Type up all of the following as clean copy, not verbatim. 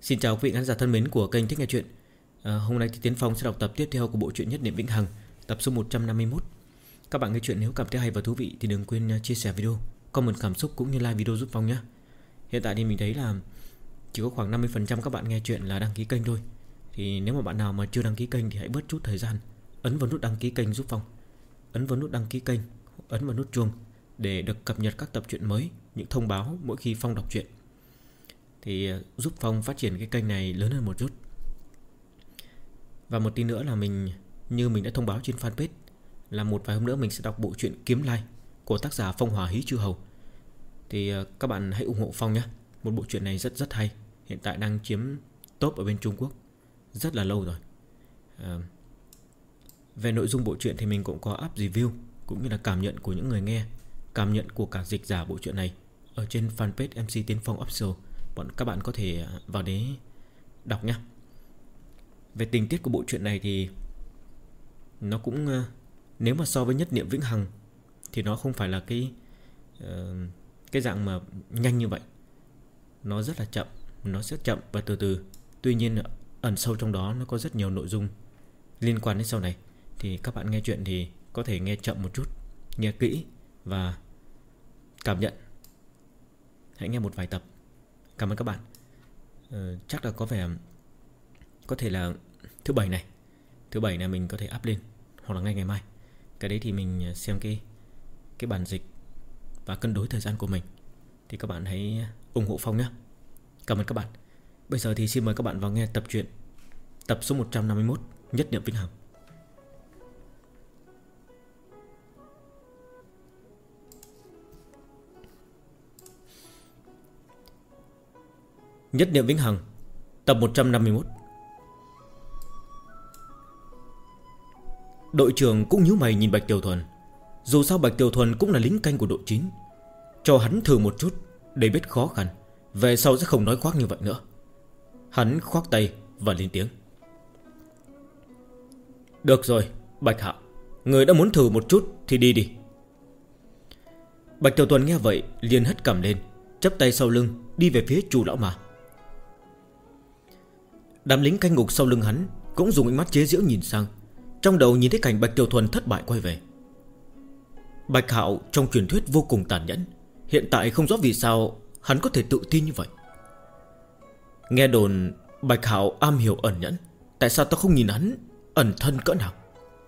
Xin chào quý vị khán giả thân mến của kênh Thích Nghe Chuyện. Hôm nay thì Tiến Phong sẽ đọc tập tiếp theo của bộ truyện Nhất Niệm Vĩnh Hằng, tập số 151. Các bạn nghe chuyện nếu cảm thấy hay và thú vị thì đừng quên chia sẻ video, comment cảm xúc cũng như like video giúp Phong nhé. Hiện tại thì mình thấy là chỉ có khoảng 50% các bạn nghe chuyện là đăng ký kênh thôi. Thì nếu mà bạn nào mà chưa đăng ký kênh thì hãy bớt chút thời gian, ấn vào nút đăng ký kênh giúp Phong. Ấn vào nút đăng ký kênh, ấn vào nút chuông để được cập nhật các tập truyện mới, những thông báo mỗi khi Phong đọc truyện. Thì giúp Phong phát triển cái kênh này lớn hơn một chút. Và một tin nữa là như mình đã thông báo trên fanpage, là một vài hôm nữa mình sẽ đọc bộ truyện Kiếm Lai của tác giả Phong Hỏa Hí Chư Hầu. Thì các bạn hãy ủng hộ Phong nhé. Một bộ truyện này rất hay. Hiện tại đang chiếm top ở bên Trung Quốc rất là lâu rồi. Về nội dung bộ truyện thì mình cũng có up review cũng như là cảm nhận của những người nghe, cảm nhận của cả dịch giả bộ truyện này ở trên fanpage MC Tiến Phong Official. Các bạn có thể vào đấy đọc nhé. Về tình tiết của bộ truyện này thì nó cũng, nếu mà so với Nhất Niệm Vĩnh Hằng thì nó không phải là cái dạng mà nhanh như vậy. Nó rất là chậm, nó sẽ chậm và từ từ. Tuy nhiên ẩn sâu trong đó nó có rất nhiều nội dung liên quan đến sau này. Thì các bạn nghe chuyện thì có thể nghe chậm một chút, nghe kỹ và cảm nhận. Hãy nghe một vài tập. Cảm ơn các bạn. Chắc là có thể là thứ bảy này mình có thể up lên, hoặc là ngay ngày mai. Cái đấy thì mình xem cái bản dịch và cân đối thời gian của mình. Thì các bạn hãy ủng hộ Phong nhé. Cảm ơn các bạn. Bây giờ thì xin mời các bạn vào nghe tập truyện, tập số 151, Nhất Niệm Vĩnh Hằng. Nhất Niệm Vĩnh Hằng, tập 151. Đội trưởng cũng nhíu mày nhìn Bạch Tiểu Thuần. Dù sao Bạch Tiểu Thuần cũng là lính canh của đội 9. Cho hắn thử một chút để biết khó khăn, về sau sẽ không nói khoác như vậy nữa. Hắn khoác tay và lên tiếng. Được rồi, Bạch Hạo, người đã muốn thử một chút thì đi đi. Bạch Tiểu Thuần nghe vậy liền hất cằm lên, chắp tay sau lưng đi về phía Chu lão ma. Đám lính canh ngục sau lưng hắn cũng dùng ánh mắt chế giễu nhìn sang, trong đầu nhìn thấy cảnh Bạch Tiểu Thuần thất bại quay về. Bạch Hạo trong truyền thuyết vô cùng tàn nhẫn, hiện tại không rõ vì sao hắn có thể tự tin như vậy. Nghe đồn Bạch Hạo am hiểu ẩn nhẫn, tại sao ta không nhìn hắn ẩn thân cỡ nào?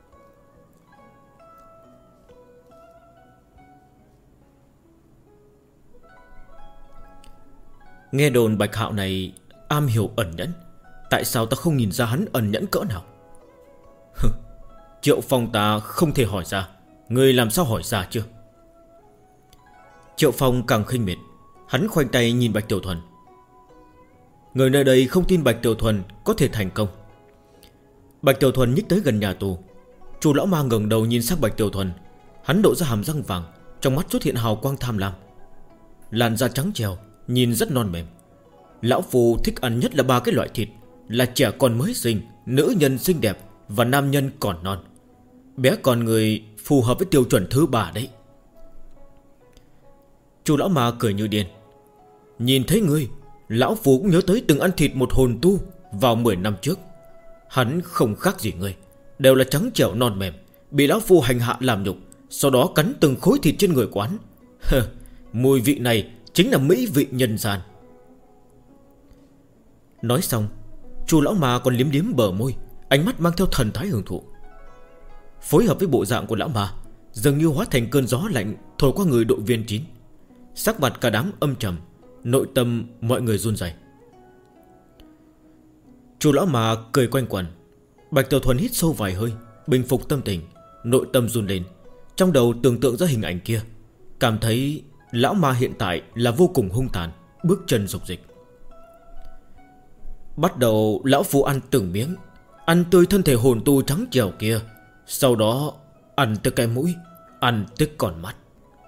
Nghe đồn Bạch Hạo này am hiểu ẩn nhẫn, tại sao ta không nhìn ra hắn ẩn nhẫn cỡ nào? Triệu Phong ta không thể hỏi ra, người làm sao hỏi ra chứ? Triệu Phong càng khinh miệt, hắn khoanh tay nhìn Bạch Tiểu Thuần. Người nơi đây không tin Bạch Tiểu Thuần có thể thành công. Bạch Tiểu Thuần nhích tới gần nhà tù. Chu lão ma ngẩng đầu nhìn sang Bạch Tiểu Thuần. Hắn độ ra hàm răng vàng, trong mắt xuất hiện hào quang tham lam. Làn da trắng trèo, nhìn rất non mềm. Lão phù thích ăn nhất là ba cái loại thịt, là trẻ con mới sinh, nữ nhân xinh đẹp và nam nhân còn non. Bé con người phù hợp với tiêu chuẩn thứ 3 đấy. Chu lão ma cười như điên. Nhìn thấy ngươi, lão phù cũng nhớ tới từng ăn thịt một hồn tu vào 10 năm trước. Hắn không khác gì ngươi, đều là trắng trẻo non mềm, bị lão phu hành hạ làm nhục, sau đó cắn từng khối thịt trên người quán. Mùi vị này chính là mỹ vị nhân gian. Nói xong, Chu lão ma còn liếm liếm bờ môi, ánh mắt mang theo thần thái hưởng thụ. Phối hợp với bộ dạng của lão ma, dường như hóa thành cơn gió lạnh thổi qua người đội viên 9. Sắc mặt cả đám âm trầm, nội tâm mọi người run rẩy. Chu lão ma cười quanh quẩn. Bạch Tiểu Thuần hít sâu vài hơi, bình phục tâm tình, nội tâm run lên. Trong đầu tưởng tượng ra hình ảnh kia, cảm thấy lão ma hiện tại là vô cùng hung tàn, bước chân dục dịch. Bắt đầu lão phu ăn từng miếng, ăn tươi thân thể hồn tu trắng trẻo kia, sau đó ăn tới cái mũi, ăn tới con mắt.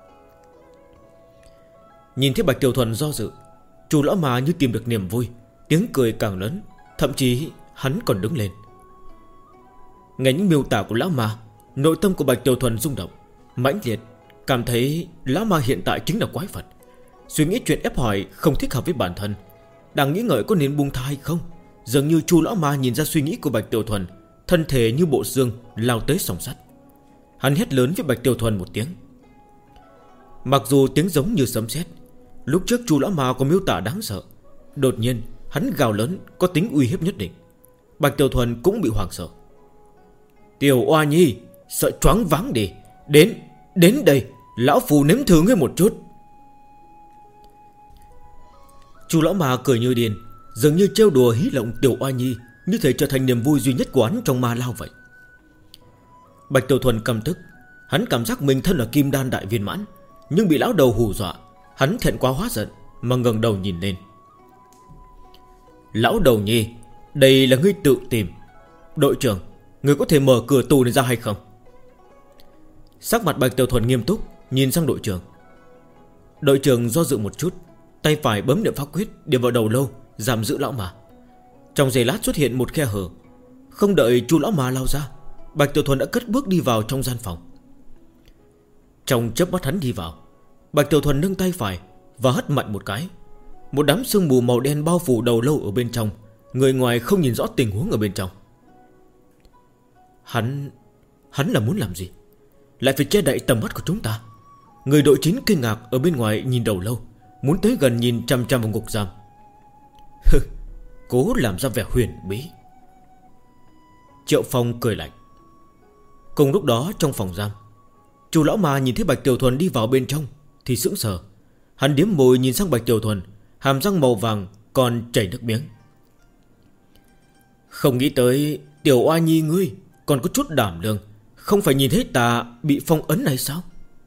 Nhìn thấy Bạch Tiểu Thuần do dự, Chu lão ma như tìm được niềm vui, tiếng cười càng lớn, thậm chí hắn còn đứng lên. Nghe những miêu tả của lão ma, nội tâm của Bạch Tiểu Thuần rung động mãnh liệt, cảm thấy lão ma hiện tại chính là quái vật. Suy nghĩ chuyện ép hỏi không thích hợp với bản thân, Đang nghĩ ngợi có nên buông tha hay không. Dường như Chu lão ma nhìn ra suy nghĩ của Bạch Tiểu Thuần. Thân thể như bộ xương lao tới sòng sắt. Hắn hét lớn với Bạch Tiểu Thuần một tiếng. Mặc dù tiếng giống như sấm sét, lúc trước Chu lão ma có miêu tả đáng sợ. Đột nhiên hắn gào lớn có tính uy hiếp nhất định. Bạch Tiểu Thuần cũng bị hoảng sợ. Tiểu Oa Nhi, sợ choáng váng đi. Đến đây, lão phù nếm thử ngươi một chút. Chu lão ma cười như điên, dường như trêu đùa hí lộng Tiểu Oa Nhi, như thể trở thành niềm vui duy nhất của hắn trong ma lao vậy. Bạch Tiểu Thuần căm tức. Hắn cảm giác mình thân là kim đan đại viên mãn, nhưng bị lão đầu hù dọa. Hắn thẹn quá hóa giận mà ngẩng đầu nhìn lên. Lão đầu Nhi, đây là ngươi tự tìm. Đội trưởng, ngươi có thể mở cửa tù này ra hay không? Sắc mặt Bạch Tiểu Thuần nghiêm túc, nhìn sang đội trưởng. Đội trưởng do dự một chút, tay phải bấm niệm pháp quyết điểm vào đầu lâu, giam giữ lão ma. Trong giây lát xuất hiện một khe hở. Không đợi Chu lão ma lao ra, Bạch Tiểu Thuần đã cất bước đi vào trong gian phòng. Trong chớp mắt hắn đi vào, Bạch Tiểu Thuần nâng tay phải và hất mạnh một cái. Một đám sương mù màu đen bao phủ đầu lâu ở bên trong. Người ngoài không nhìn rõ tình huống ở bên trong. Hắn là muốn làm gì? Lại phải che đậy tầm mắt của chúng ta. Người đội 9 kinh ngạc ở bên ngoài nhìn đầu lâu, muốn tới gần nhìn chăm chăm vào ngục giam. Cố làm ra vẻ huyền bí. Triệu Phong cười lạnh. Cùng lúc đó trong phòng giam, Chu lão ma nhìn thấy Bạch Tiểu Thuần đi vào bên trong thì sững sờ. Hắn điếm môi nhìn sang Bạch Tiểu Thuần, hàm răng màu vàng còn chảy nước miếng. Không nghĩ tới Tiểu Oa Nhi ngươi còn có chút đảm lượng. Không phải nhìn thấy ta bị phong ấn này sao?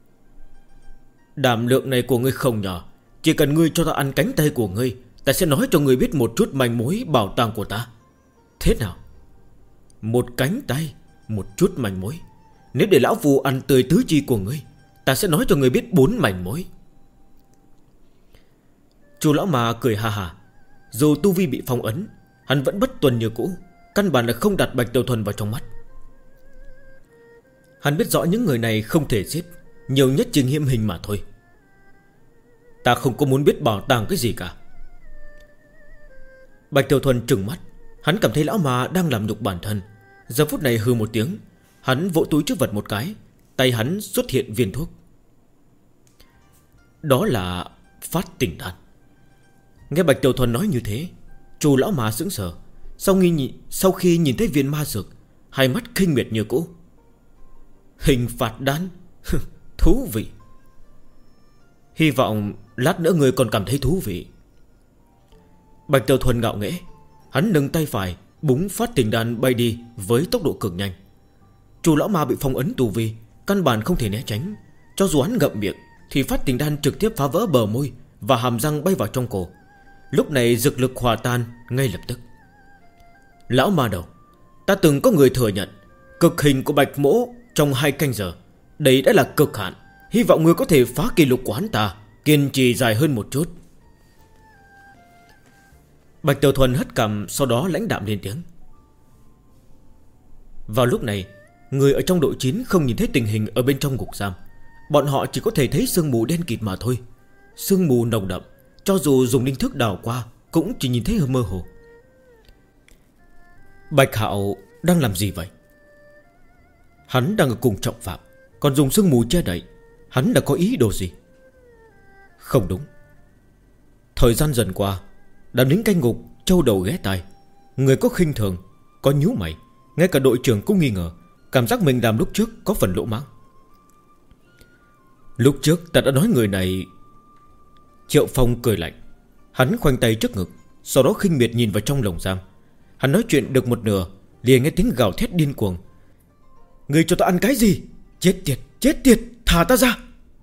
Đảm lượng này của ngươi không nhỏ. Chỉ cần ngươi cho ta ăn cánh tay của ngươi, ta sẽ nói cho ngươi biết một chút manh mối bảo tàng của ta. Thế nào? Một cánh tay, một chút manh mối. Nếu để lão phù ăn tươi tứ chi của ngươi, ta sẽ nói cho ngươi biết 4 manh mối. Chu lão ma cười ha ha. Dù tu vi bị phong ấn, hắn vẫn bất tuân như cũ, căn bản là không đặt Bạch Tiểu Thuần vào trong mắt. Hắn biết rõ những người này không thể giết, nhiều nhất chỉ nghiêm hình mà thôi. Ta không có muốn biết bảo tàng cái gì cả. Bạch Tiểu Thuần trừng mắt. Hắn cảm thấy lão ma đang làm nhục bản thân. Giờ phút này hừ một tiếng, hắn vỗ túi trữ vật một cái. Tay hắn xuất hiện viên thuốc. Đó là phát tỉnh đan. Nghe Bạch Tiểu Thuần nói như thế, Chu lão ma sững sờ. Sau khi nhìn thấy viên ma dược, hai mắt khinh miệt như cũ. Hình phạt đan. Thú vị. Hy vọng lát nữa người còn cảm thấy thú vị. Bạch Tiểu Thuần ngạo nghễ. Hắn nâng tay phải búng phát tỉnh đan bay đi với tốc độ cực nhanh. Chu lão ma bị phong ấn tù vi, căn bản không thể né tránh. Cho dù hắn ngậm miệng thì phát tỉnh đan trực tiếp phá vỡ bờ môi và hàm răng bay vào trong cổ. Lúc này dược lực hòa tan ngay lập tức. Lão ma đầu, ta từng có người thừa nhận cực hình của Bạch Mỗ trong 2 canh giờ. Đấy đã là cực hạn. Hy vọng người có thể phá kỷ lục của hắn ta, kiên trì dài hơn một chút. Bạch Tiểu Thuần hất cằm, sau đó lãnh đạm lên tiếng. Vào lúc này, người ở trong đội 9 không nhìn thấy tình hình ở bên trong ngục giam. Bọn họ chỉ có thể thấy sương mù đen kịt mà thôi. Sương mù nồng đậm, cho dù dùng linh thức đào qua cũng chỉ nhìn thấy hơi mơ hồ. Bạch Hạo đang làm gì vậy? Hắn đang ở cùng trọng phạm, còn dùng sương mù che đậy. Hắn đã có ý đồ gì? Không đúng. Thời gian dần qua, đám lính canh ngục châu đầu ghé tai. Người có khinh thường, có nhíu mày. Ngay cả đội trưởng cũng nghi ngờ, cảm giác mình làm lúc trước có phần lỗ mãng. Lúc trước ta đã nói người này. Triệu Phong cười lạnh. Hắn khoanh tay trước ngực, sau đó khinh miệt nhìn vào trong lồng giam. Hắn nói chuyện được một nửa, liền nghe tiếng gào thét điên cuồng. Người cho ta ăn cái gì? Chết tiệt, chết tiệt, thả ta ra.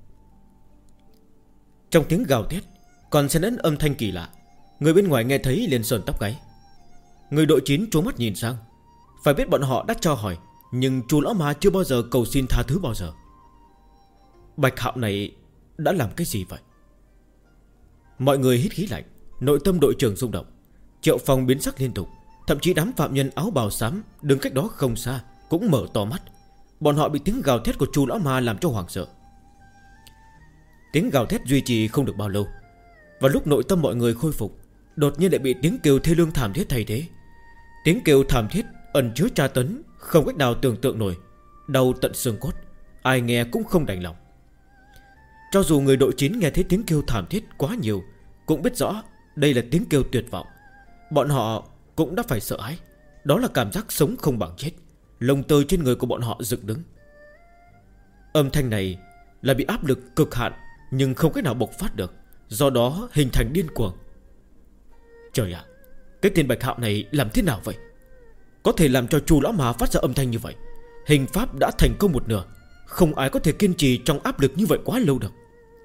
Trong tiếng gào thét còn xen lẫn âm thanh kỳ lạ. Người bên ngoài nghe thấy liền sờn tóc gáy. Người đội 9 trố mắt nhìn sang. Phải biết bọn họ đã cho hỏi, nhưng chú lão ma chưa bao giờ cầu xin tha thứ bao giờ. Bạch Hạo này đã làm cái gì vậy? Mọi người hít khí lạnh. Nội tâm đội trưởng rung động. Triệu Phong biến sắc liên tục. Thậm chí đám phạm nhân áo bào xám đứng cách đó không xa cũng mở to mắt. Bọn họ bị tiếng gào thét của chú lão ma làm cho hoảng sợ. Tiếng gào thét duy trì không được bao lâu. Và lúc nội tâm mọi người khôi phục đột nhiên lại bị tiếng kêu thê lương thảm thiết thay thế. Tiếng kêu thảm thiết ẩn chứa tra tấn không cách nào tưởng tượng nổi, đau tận xương cốt, ai nghe cũng không đành lòng. Cho dù người đội 9 nghe thấy tiếng kêu thảm thiết quá nhiều, cũng biết rõ đây là tiếng kêu tuyệt vọng. Bọn họ cũng đã phải sợ hãi. Đó là cảm giác sống không bằng chết. Lông tơ trên người của bọn họ dựng đứng. Âm thanh này là bị áp lực cực hạn, nhưng không cách nào bộc phát được, do đó hình thành điên cuồng. Trời ạ, cái tên Bạch Hạo này làm thế nào vậy? Có thể làm cho Chu lão mà phát ra âm thanh như vậy. Hình pháp đã thành công một nửa, không ai có thể kiên trì trong áp lực như vậy quá lâu được.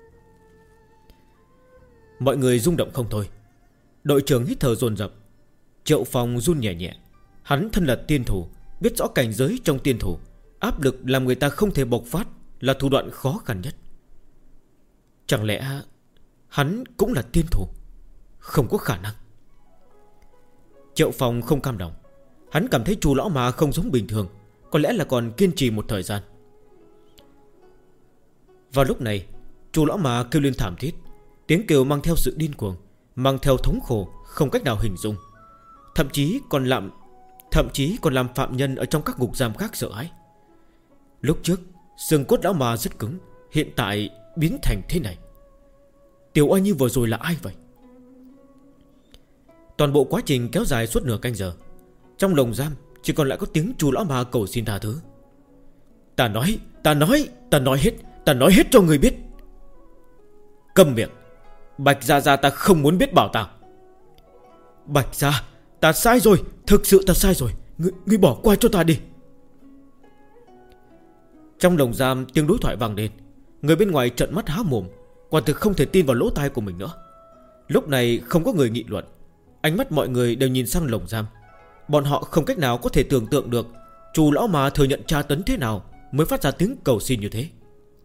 Mọi người rung động không thôi. Đội trưởng hít thở dồn dập. Triệu Phong run nhẹ nhẹ. Hắn thân là tiên thủ, biết rõ cảnh giới trong tiên thủ, áp lực làm người ta không thể bộc phát là thủ đoạn khó khăn nhất. Chẳng lẽ hắn cũng là tiên thủ? Không có khả năng. Triệu Phong không cam lòng. Hắn cảm thấy Chu lão mà không giống bình thường, có lẽ là còn kiên trì một thời gian. Vào lúc này, Chu lão mà kêu lên thảm thiết. Tiếng kêu mang theo sự điên cuồng, mang theo thống khổ không cách nào hình dung. Thậm chí còn làm phạm nhân ở trong các ngục giam khác sợ hãi. Lúc trước xương cốt lão mà rất cứng, hiện tại biến thành thế này. Tiểu Oanh Nhi vừa rồi là ai vậy? Toàn bộ quá trình kéo dài suốt nửa canh giờ. Trong lồng giam chỉ còn lại có tiếng Chu lão mà cầu xin tha thứ. Ta nói hết cho người biết. Câm miệng. Bạch Gia Gia ta không muốn biết bảo tàng. Bạch Gia, ta sai rồi, thực sự ta sai rồi. Ngươi bỏ qua cho ta đi. Trong lồng giam tiếng đối thoại vang lên. Người bên ngoài trợn mắt há mồm, quả thực không thể tin vào lỗ tai của mình nữa. Lúc này không có người nghị luận. Ánh mắt mọi người đều nhìn sang lồng giam. Bọn họ không cách nào có thể tưởng tượng được Chu lão mà thừa nhận tra tấn thế nào mới phát ra tiếng cầu xin như thế.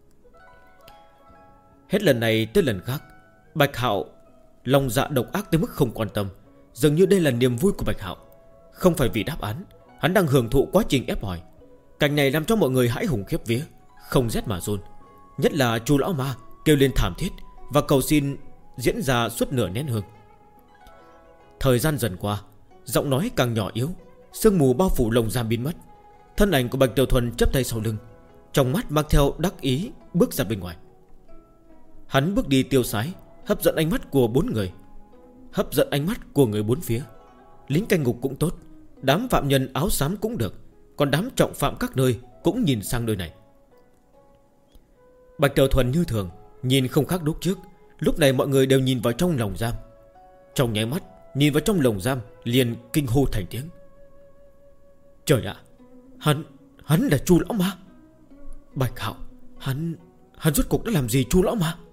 Hết lần này tới lần khác, Bạch Hạo lòng dạ độc ác tới mức không quan tâm. Dường như đây là niềm vui của Bạch Hạo, không phải vì đáp án. Hắn đang hưởng thụ quá trình ép hỏi. Cảnh này làm cho mọi người hãi hùng khiếp vía, không rét mà run. Nhất là Chu lão ma kêu lên thảm thiết và cầu xin diễn ra suốt nửa nén hương. Thời gian dần qua, giọng nói càng nhỏ yếu, sương mù bao phủ lồng giam biến mất. Thân ảnh của Bạch Tiểu Thuần chắp tay sau lưng, trong mắt mang theo đắc ý bước ra bên ngoài. Hắn bước đi tiêu sái, hấp dẫn ánh mắt của bốn người, hấp dẫn ánh mắt của người bốn phía. Lính canh ngục cũng tốt, đám phạm nhân áo xám cũng được, còn đám trọng phạm các nơi cũng nhìn sang nơi này. Bạch Tiểu Thuần như thường, nhìn không khác lúc trước. Lúc này mọi người đều nhìn vào trong lồng giam. Trong nháy mắt nhìn vào trong lồng giam liền kinh hô thành tiếng. Trời ạ, hắn là Chu lão ma. Bạch Hạo, hắn rốt cuộc đã làm gì Chu lão ma?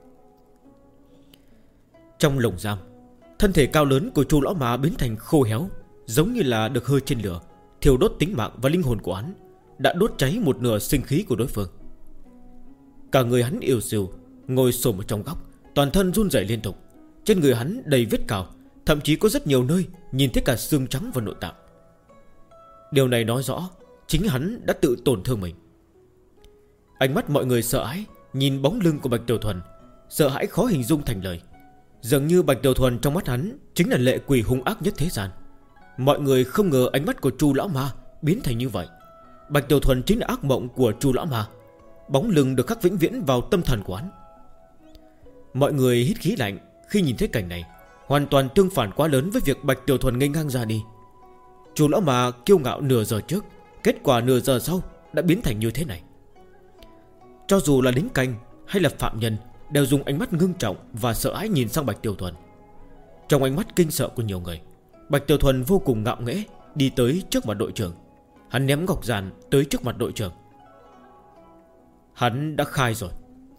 Trong lồng giam, thân thể cao lớn của Chu lão ma biến thành khô héo, giống như là được hơi trên lửa, thiêu đốt tính mạng và linh hồn của hắn, đã đốt cháy một nửa sinh khí của đối phương. Cả người hắn yếu xìu, ngồi xổm ở trong góc, toàn thân run rẩy liên tục. Trên người hắn đầy vết cào, thậm chí có rất nhiều nơi nhìn thấy cả xương trắng và nội tạng. Điều này nói rõ chính hắn đã tự tổn thương mình. Ánh mắt mọi người sợ hãi nhìn bóng lưng của Bạch Tiểu Thuần, sợ hãi khó hình dung thành lời. Dường như Bạch Tiểu Thuần trong mắt hắn chính là lệ quỷ hung ác nhất thế gian. Mọi người không ngờ ánh mắt của Chu lão ma biến thành như vậy. Bạch Tiểu Thuần chính là ác mộng của Chu lão ma, bóng lưng được khắc vĩnh viễn vào tâm thần của hắn. Mọi người hít khí lạnh khi nhìn thấy cảnh này, hoàn toàn tương phản quá lớn với việc Bạch Tiểu Thuần nghênh ngang ra đi. Chu lão ma kiêu ngạo nửa giờ trước, kết quả nửa giờ sau đã biến thành như thế này. Cho dù là lính canh hay là phạm nhân đều dùng ánh mắt ngưng trọng và sợ hãi nhìn sang Bạch Tiểu Thuần. Trong ánh mắt kinh sợ của nhiều người, Bạch Tiểu Thuần vô cùng ngạo nghễ đi tới trước mặt đội trưởng. Hắn ném ngọc giản tới trước mặt đội trưởng. Hắn đã khai rồi.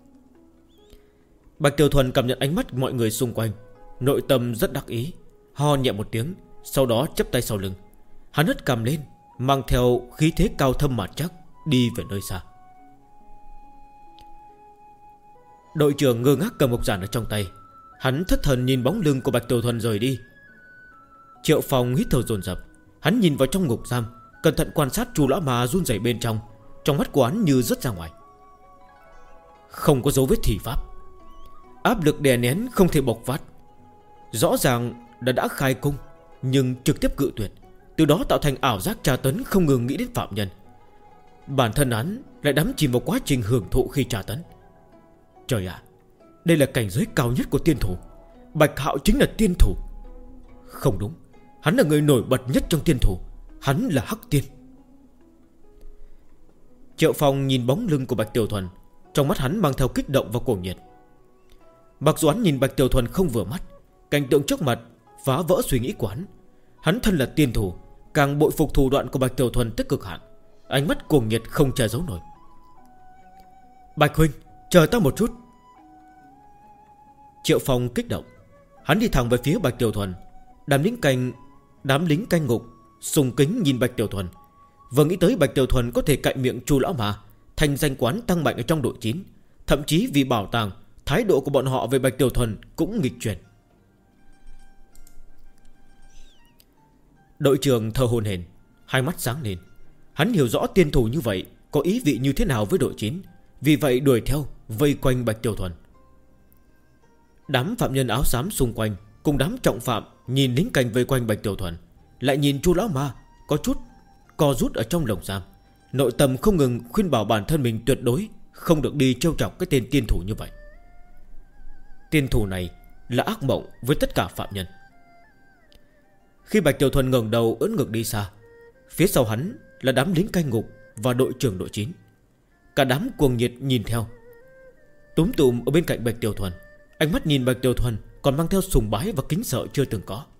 Bạch Tiểu Thuần cảm nhận ánh mắt mọi người xung quanh, nội tâm rất đắc ý, ho nhẹ một tiếng, sau đó chắp tay sau lưng. Hắn hất cằm lên, mang theo khí thế cao thâm mạt chắc, đi về nơi xa. Đội trưởng ngơ ngác cầm ngọc giản ở trong tay. Hắn thất thần nhìn bóng lưng của Bạch Tiểu Thuần rời đi. Triệu Phong hít thở dồn dập. Hắn nhìn vào trong ngục giam, cẩn thận quan sát Chu lão ma run rẩy bên trong. Trong mắt của hắn như rớt ra ngoài. Không có dấu vết thị pháp, áp lực đè nén không thể bộc phát. Rõ ràng đã khai cung, nhưng trực tiếp cự tuyệt, từ đó tạo thành ảo giác tra tấn không ngừng nghĩ đến phạm nhân. Bản thân hắn lại đắm chìm vào quá trình hưởng thụ khi tra tấn. Trời ạ, đây là cảnh giới cao nhất của tiên thủ. Bạch Hạo chính là tiên thủ. Không đúng, hắn là người nổi bật nhất trong tiên thủ. Hắn là Hắc Tiên. Triệu Phong nhìn bóng lưng của Bạch Tiểu Thuần, trong mắt hắn mang theo kích động và cuồng nhiệt. Mặc dù hắn nhìn Bạch Tiểu Thuần không vừa mắt, cảnh tượng trước mặt phá vỡ suy nghĩ của hắn. Hắn thân là tiên thủ, càng bội phục thủ đoạn của Bạch Tiểu Thuần tới cực hạn. Ánh mắt cuồng nhiệt không che giấu nổi. Bạch huynh, chờ ta một chút. Triệu Phong kích động, hắn đi thẳng về phía Bạch Tiểu Thuần. Đám lính canh ngục sùng kính nhìn Bạch Tiểu Thuần. Vừa nghĩ tới Bạch Tiểu Thuần có thể cạnh miệng Chu lão mà thành danh quán tăng mạnh ở trong đội 9. Thậm chí vì bảo tàng, thái độ của bọn họ về Bạch Tiểu Thuần cũng nghịch chuyển. Đội trưởng thở hổn hển, hai mắt sáng lên. Hắn hiểu rõ tiên thủ như vậy có ý vị như thế nào với đội 9, vì vậy đuổi theo vây quanh Bạch Tiểu Thuần. Đám phạm nhân áo xám xung quanh cùng đám trọng phạm nhìn lính canh vây quanh Bạch Tiểu Thuần, lại nhìn Chu lão ma có chút co rút ở trong lồng giam, nội tâm không ngừng khuyên bảo bản thân mình tuyệt đối không được đi trêu chọc cái tên tiên thủ như vậy. Tiên thủ này là ác mộng với tất cả phạm nhân. Khi Bạch Tiểu Thuần ngẩng đầu ưỡn ngực đi xa, phía sau hắn là đám lính canh ngục và đội trưởng đội 9. Cả đám cuồng nhiệt nhìn theo. Túm tụm ở bên cạnh Bạch Tiểu Thuần, ánh mắt nhìn Bạch Tiểu Thuần còn mang theo sùng bái và kính sợ chưa từng có.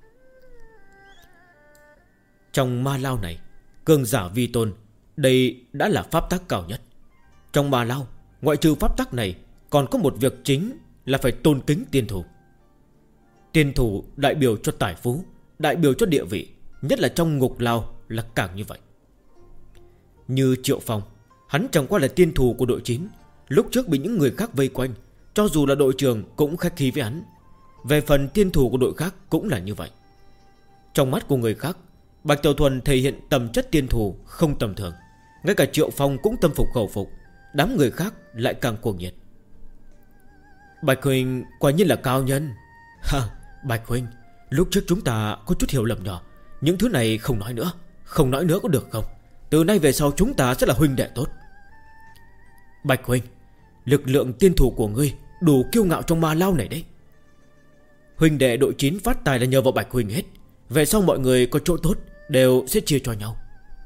Trong ma lao này, cường giả vi tôn, đây đã là pháp tắc cao nhất. Trong ma lao, ngoại trừ pháp tắc này, còn có một việc chính là phải tôn kính tiên thủ. Tiên thủ đại biểu cho tài phú, đại biểu cho địa vị, nhất là trong ngục lao là càng như vậy. Như Triệu Phong, hắn chẳng qua là tiên thủ của đội 9, lúc trước bị những người khác vây quanh, cho dù là đội trưởng cũng khách khí với hắn. Về phần tiên thủ của đội khác cũng là như vậy. Trong mắt của người khác, Bạch Tiểu Thuần thể hiện tầm chất tiên thủ không tầm thường. Ngay cả Triệu Phong cũng tâm phục khẩu phục, đám người khác lại càng cuồng nhiệt. Bạch huynh quả nhiên là cao nhân. Ha, Bạch huynh, lúc trước chúng ta có chút hiểu lầm nhỏ, những thứ này không nói nữa. Không nói nữa có được không? Từ nay về sau chúng ta sẽ là huynh đệ tốt. Bạch huynh, lực lượng tiên thủ của ngươi đủ kiêu ngạo trong ma lao này đấy. Huynh đệ đội 9 phát tài là nhờ vào Bạch huynh hết. Về sau mọi người có chỗ tốt đều sẽ chia cho nhau.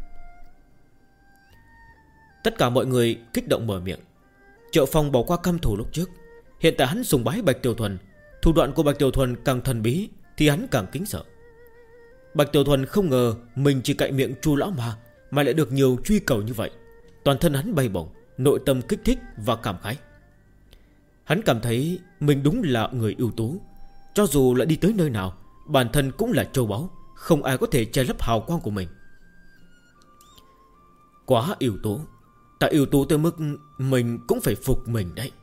Tất cả mọi người kích động mở miệng. Triệu Phong bỏ qua căm thù lúc trước, hiện tại hắn sùng bái Bạch Tiểu Thuần. Thủ đoạn của Bạch Tiểu Thuần càng thần bí thì hắn càng kính sợ. Bạch Tiểu Thuần không ngờ mình chỉ cạnh miệng Chu lão mà lại được nhiều truy cầu như vậy. Toàn thân hắn bay bổng, nội tâm kích thích và cảm khái. Hắn cảm thấy mình đúng là người ưu tú. Cho dù là đi tới nơi nào, bản thân cũng là châu báu, không ai có thể che lấp hào quang của mình. Quá ưu tú, ta ưu tú tới mức mình cũng phải phục mình đấy.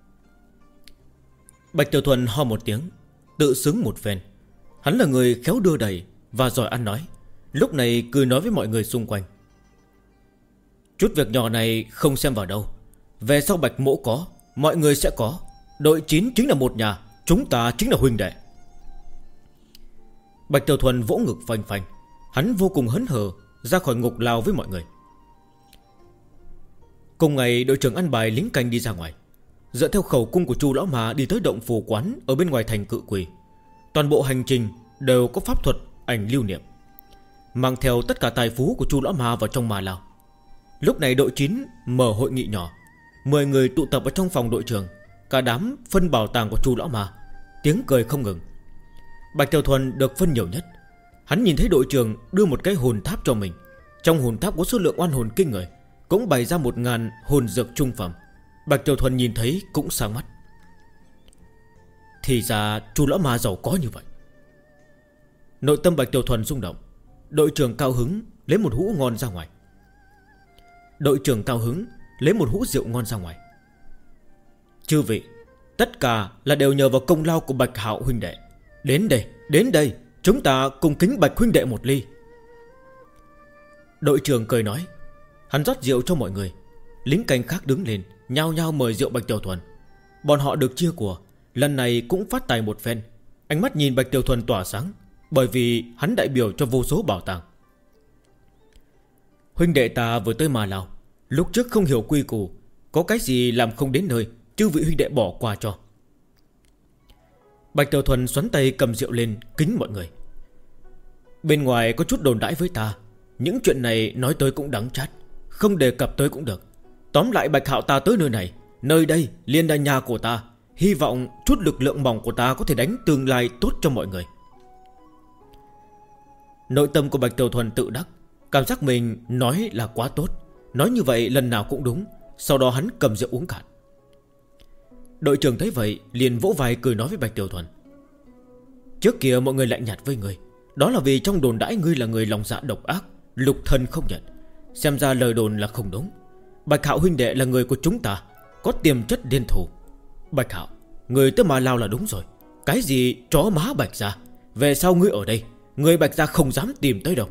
Bạch Tiểu Thuần ho một tiếng, tự xứng một phen. Hắn là người khéo đưa đẩy và giỏi ăn nói, lúc này cười nói với mọi người xung quanh. Chút việc nhỏ này không xem vào đâu. Về sau Bạch mỗ có, mọi người sẽ có. Đội 9 chính là một nhà, chúng ta chính là huynh đệ. Bạch Tiểu Thuần vỗ ngực phanh phanh, hắn vô cùng hớn hở ra khỏi ngục lao với mọi người. Cùng ngày đội trưởng ăn bài lính canh đi ra ngoài, dựa theo khẩu cung của Chu lão mà đi tới động phủ quán ở bên ngoài thành Cự Quỳ. Toàn bộ hành trình đều có pháp thuật ảnh lưu niệm, mang theo tất cả tài phú của Chu lão ma vào trong ma lao. Lúc này đội 9 mở hội nghị nhỏ, 10 người tụ tập ở trong phòng đội trưởng. Cả đám phân bảo tàng của Chu lão ma, tiếng cười không ngừng. Bạch Tiểu Thuần được phân nhiều nhất. Hắn nhìn thấy đội trưởng đưa một cái hồn tháp cho mình. Trong hồn tháp có số lượng oan hồn kinh người, cũng bày ra 1000 hồn dược trung phẩm. Bạch Tiểu Thuần nhìn thấy cũng sáng mắt. Thì ra Chu lão ma giàu có như vậy. Nội tâm Bạch Tiểu Thuần rung động. Đội trưởng cao hứng lấy một hũ ngon ra ngoài. Rượu ngon ra ngoài. Chư vị, tất cả là đều nhờ vào công lao của Bạch Hạo huynh đệ. Đến đây, chúng ta cùng kính Bạch huynh đệ một ly. Đội trưởng cười nói. Hắn rót rượu cho mọi người. Lính canh khác đứng lên, nhao nhao mời rượu Bạch Tiểu Thuần. Bọn họ được chia của, lần này cũng phát tài một phen. Ánh mắt nhìn Bạch Tiểu Thuần tỏa sáng, bởi vì hắn đại biểu cho vô số bảo tàng. Huynh đệ ta vừa tới Ma Lao, lúc trước không hiểu quy củ, có cái gì làm không đến nơi, chư vị huynh đệ bỏ qua cho. Bạch Tiểu Thuần xoắn tay cầm rượu lên kính mọi người. Bên ngoài có chút đồn đãi với ta, những chuyện này nói tới cũng đắng chát, không đề cập tới cũng được. Tóm lại Bạch Hạo ta tới nơi này, nơi đây liền là nhà của ta, hy vọng chút lực lượng mỏng của ta có thể đánh tương lai tốt cho mọi người. Nội tâm của Bạch Tiểu Thuần tự đắc, cảm giác mình nói là quá tốt, nói như vậy lần nào cũng đúng. Sau đó hắn cầm rượu uống cạn. Đội trưởng thấy vậy liền vỗ vai cười nói với Bạch Tiểu Thuần: trước kia mọi người lạnh nhạt với ngươi, đó là vì trong đồn đãi ngươi là người lòng dạ độc ác, lục thân không nhận. Xem ra lời đồn là không đúng. Bạch Hạo huynh đệ là người của chúng ta, có tiềm chất liên thủ. Bạch Hạo, người tới Ma Lao là đúng rồi. Cái gì chó má Bạch gia, về sau ngươi ở đây, người Bạch gia không dám tìm tới đâu.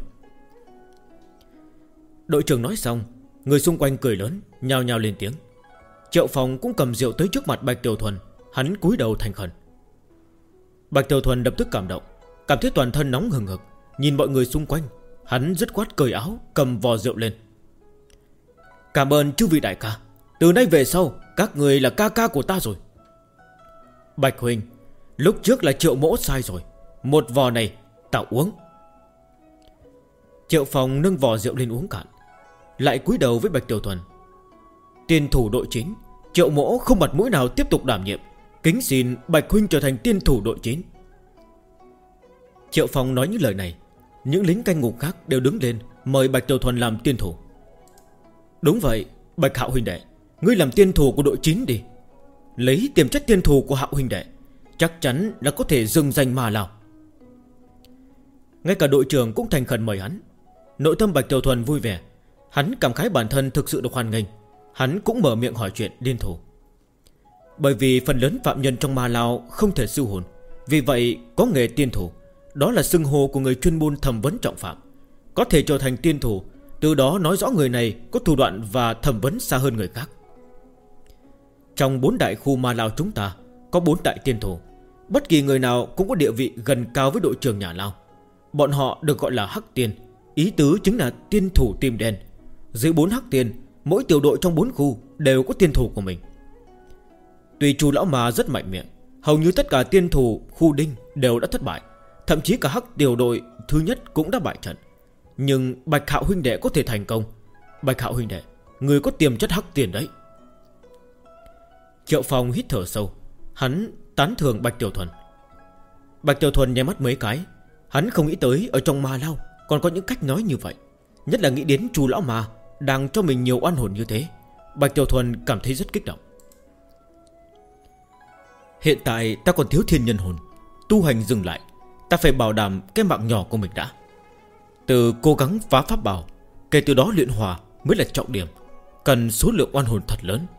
Đội trưởng nói xong, người xung quanh cười lớn, nhao nhao lên tiếng. Triệu Phong cũng cầm rượu tới trước mặt Bạch Tiểu Thuần, hắn cúi đầu thành khẩn. Bạch Tiểu Thuần lập tức cảm động, cảm thấy toàn thân nóng hừng hực, nhìn mọi người xung quanh, hắn dứt khoát cởi áo, cầm vò rượu lên. Cảm ơn chư vị đại ca, từ nay về sau các người là ca ca của ta rồi. Bạch huynh, lúc trước là Triệu mỗ sai rồi, một vò này ta uống. Triệu Phong nâng vò rượu lên uống cạn, lại cúi đầu với Bạch Tiểu Thuần. Tiên thủ đội 9, Triệu mỗ không mặt mũi nào tiếp tục đảm nhiệm, kính xin Bạch huynh trở thành tiên thủ đội 9. Triệu Phong nói những lời này, những lính canh ngục khác đều đứng lên mời Bạch Tiểu Thuần làm tiên thủ. Đúng vậy, Bạch Hạo huynh đệ, ngươi làm tiên thủ của đội 9 đi. Lấy tiềm chất tiên thủ của Hạo huynh đệ, chắc chắn là có thể dừng danh Ma Lao. Ngay cả đội trưởng cũng thành khẩn mời hắn. Nội tâm Bạch Tiểu Thuần vui vẻ, hắn cảm khái bản thân thực sự được hoan nghênh. Hắn cũng mở miệng hỏi chuyện liên thủ. Bởi vì phần lớn phạm nhân trong Ma Lao không thể siêu hồn, vì vậy có nghề tiên thủ, đó là xưng hô của người chuyên môn thẩm vấn trọng phạm. Có thể trở thành tiên thủ, từ đó nói rõ người này có thủ đoạn và thẩm vấn xa hơn người khác. Trong 4 đại khu Ma Lao chúng ta có 4 đại tiên thủ, bất kỳ người nào cũng có địa vị gần cao với đội trưởng nhà Lao. Bọn họ được gọi là Hắc Tiên, ý tứ chính là tiên thủ tim đen. Dưới 4 Hắc Tiên, mỗi tiểu đội trong 4 khu đều có tiên thủ của mình. Tuy Chu lão mà rất mạnh miệng, hầu như tất cả tiên thủ khu Đinh đều đã thất bại, thậm chí cả Hắc tiểu đội thứ nhất cũng đã bại trận. Nhưng Bạch Hạo huynh đệ có thể thành công. Bạch Hạo huynh đệ, người có tiềm chất Hắc Tiền đấy. Triệu Phong hít thở sâu, hắn tán thưởng Bạch Tiểu Thuần. Bạch Tiểu Thuần nháy mắt mấy cái, hắn không nghĩ tới ở trong Ma Lao còn có những cách nói như vậy, nhất là nghĩ đến Chu lão ma đang cho mình nhiều oan hồn như thế. Bạch Tiểu Thuần cảm thấy rất kích động. Hiện tại ta còn thiếu thiên nhân hồn, tu hành dừng lại, ta phải bảo đảm cái mạng nhỏ của mình đã. Từ cố gắng phá pháp bảo, kể từ đó luyện hòa mới là trọng điểm, cần số lượng oan hồn thật lớn.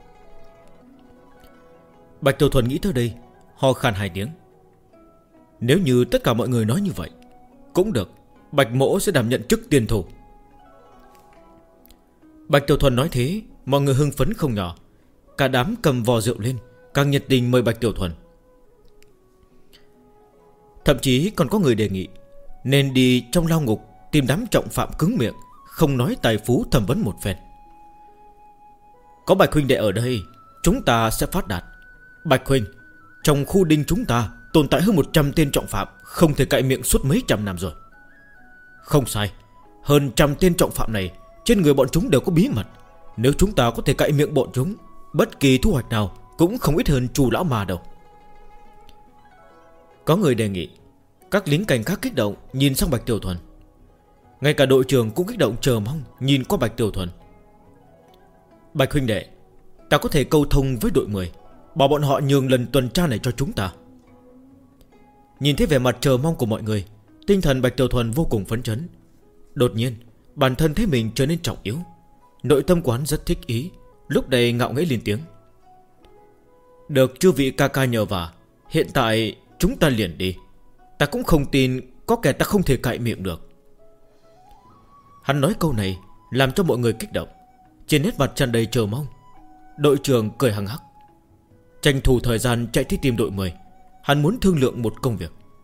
Bạch Tiểu Thuần nghĩ tới đây, ho khan 2 tiếng. Nếu như tất cả mọi người nói như vậy cũng được, Bạch mỗ sẽ đảm nhận chức tiên thủ. Bạch Tiểu Thuần nói thế, mọi người hưng phấn không nhỏ, cả đám cầm vò rượu lên, càng nhiệt tình mời Bạch Tiểu Thuần. Thậm chí còn có người đề nghị nên đi trong lao ngục tìm đám trọng phạm cứng miệng, không nói tài phú thẩm vấn một phen. Có Bạch huynh đệ ở đây, chúng ta sẽ phát đạt. Bạch huynh, trong khu Đinh chúng ta tồn tại hơn 100 tên trọng phạm, không thể cãi miệng suốt mấy trăm năm rồi. Không sai, hơn 100 tên trọng phạm này, trên người bọn chúng đều có bí mật. Nếu chúng ta có thể cãi miệng bọn chúng, bất kỳ thu hoạch nào cũng không ít hơn Chu lão mà đâu. Có người đề nghị. Các lính cảnh khác kích động nhìn sang Bạch Tiểu Thuần. Ngay cả đội trưởng cũng kích động chờ mong nhìn qua Bạch Tiểu Thuần. Bạch huynh đệ, ta có thể câu thông với đội 10, bảo bọn họ nhường lần tuần tra này cho chúng ta. Nhìn thấy vẻ mặt chờ mong của mọi người, tinh thần Bạch Tiểu Thuần vô cùng phấn chấn. Đột nhiên bản thân thấy mình trở nên trọng yếu, nội tâm quán rất thích ý, lúc này ngạo nghễ lên tiếng. Được chư vị ca ca nhờ vả, hiện tại chúng ta liền đi. Ta cũng không tin có kẻ ta không thể cãi miệng được. Hắn nói câu này làm cho mọi người kích động, trên nét mặt tràn đầy chờ mong. Đội trưởng cười hằng hắc, tranh thủ thời gian chạy đi tìm đội 10. Hắn muốn thương lượng một công việc.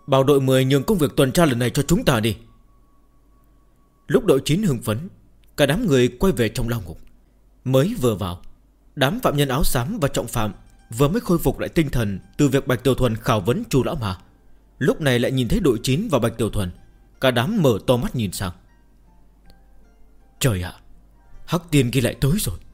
Bảo đội 10 nhường công việc tuần tra lần này cho chúng ta đi. Lúc đội 9 hưng phấn, cả đám người quay về trong lao ngục. Mới vừa vào, đám phạm nhân áo xám và trọng phạm vừa mới khôi phục lại tinh thần từ việc Bạch Tiểu Thuần khảo vấn Chu lão mà, lúc này lại nhìn thấy đội 9 và Bạch Tiểu Thuần. Cả đám mở to mắt nhìn sang. Trời ạ, Hắc Tiên kia lại tới rồi.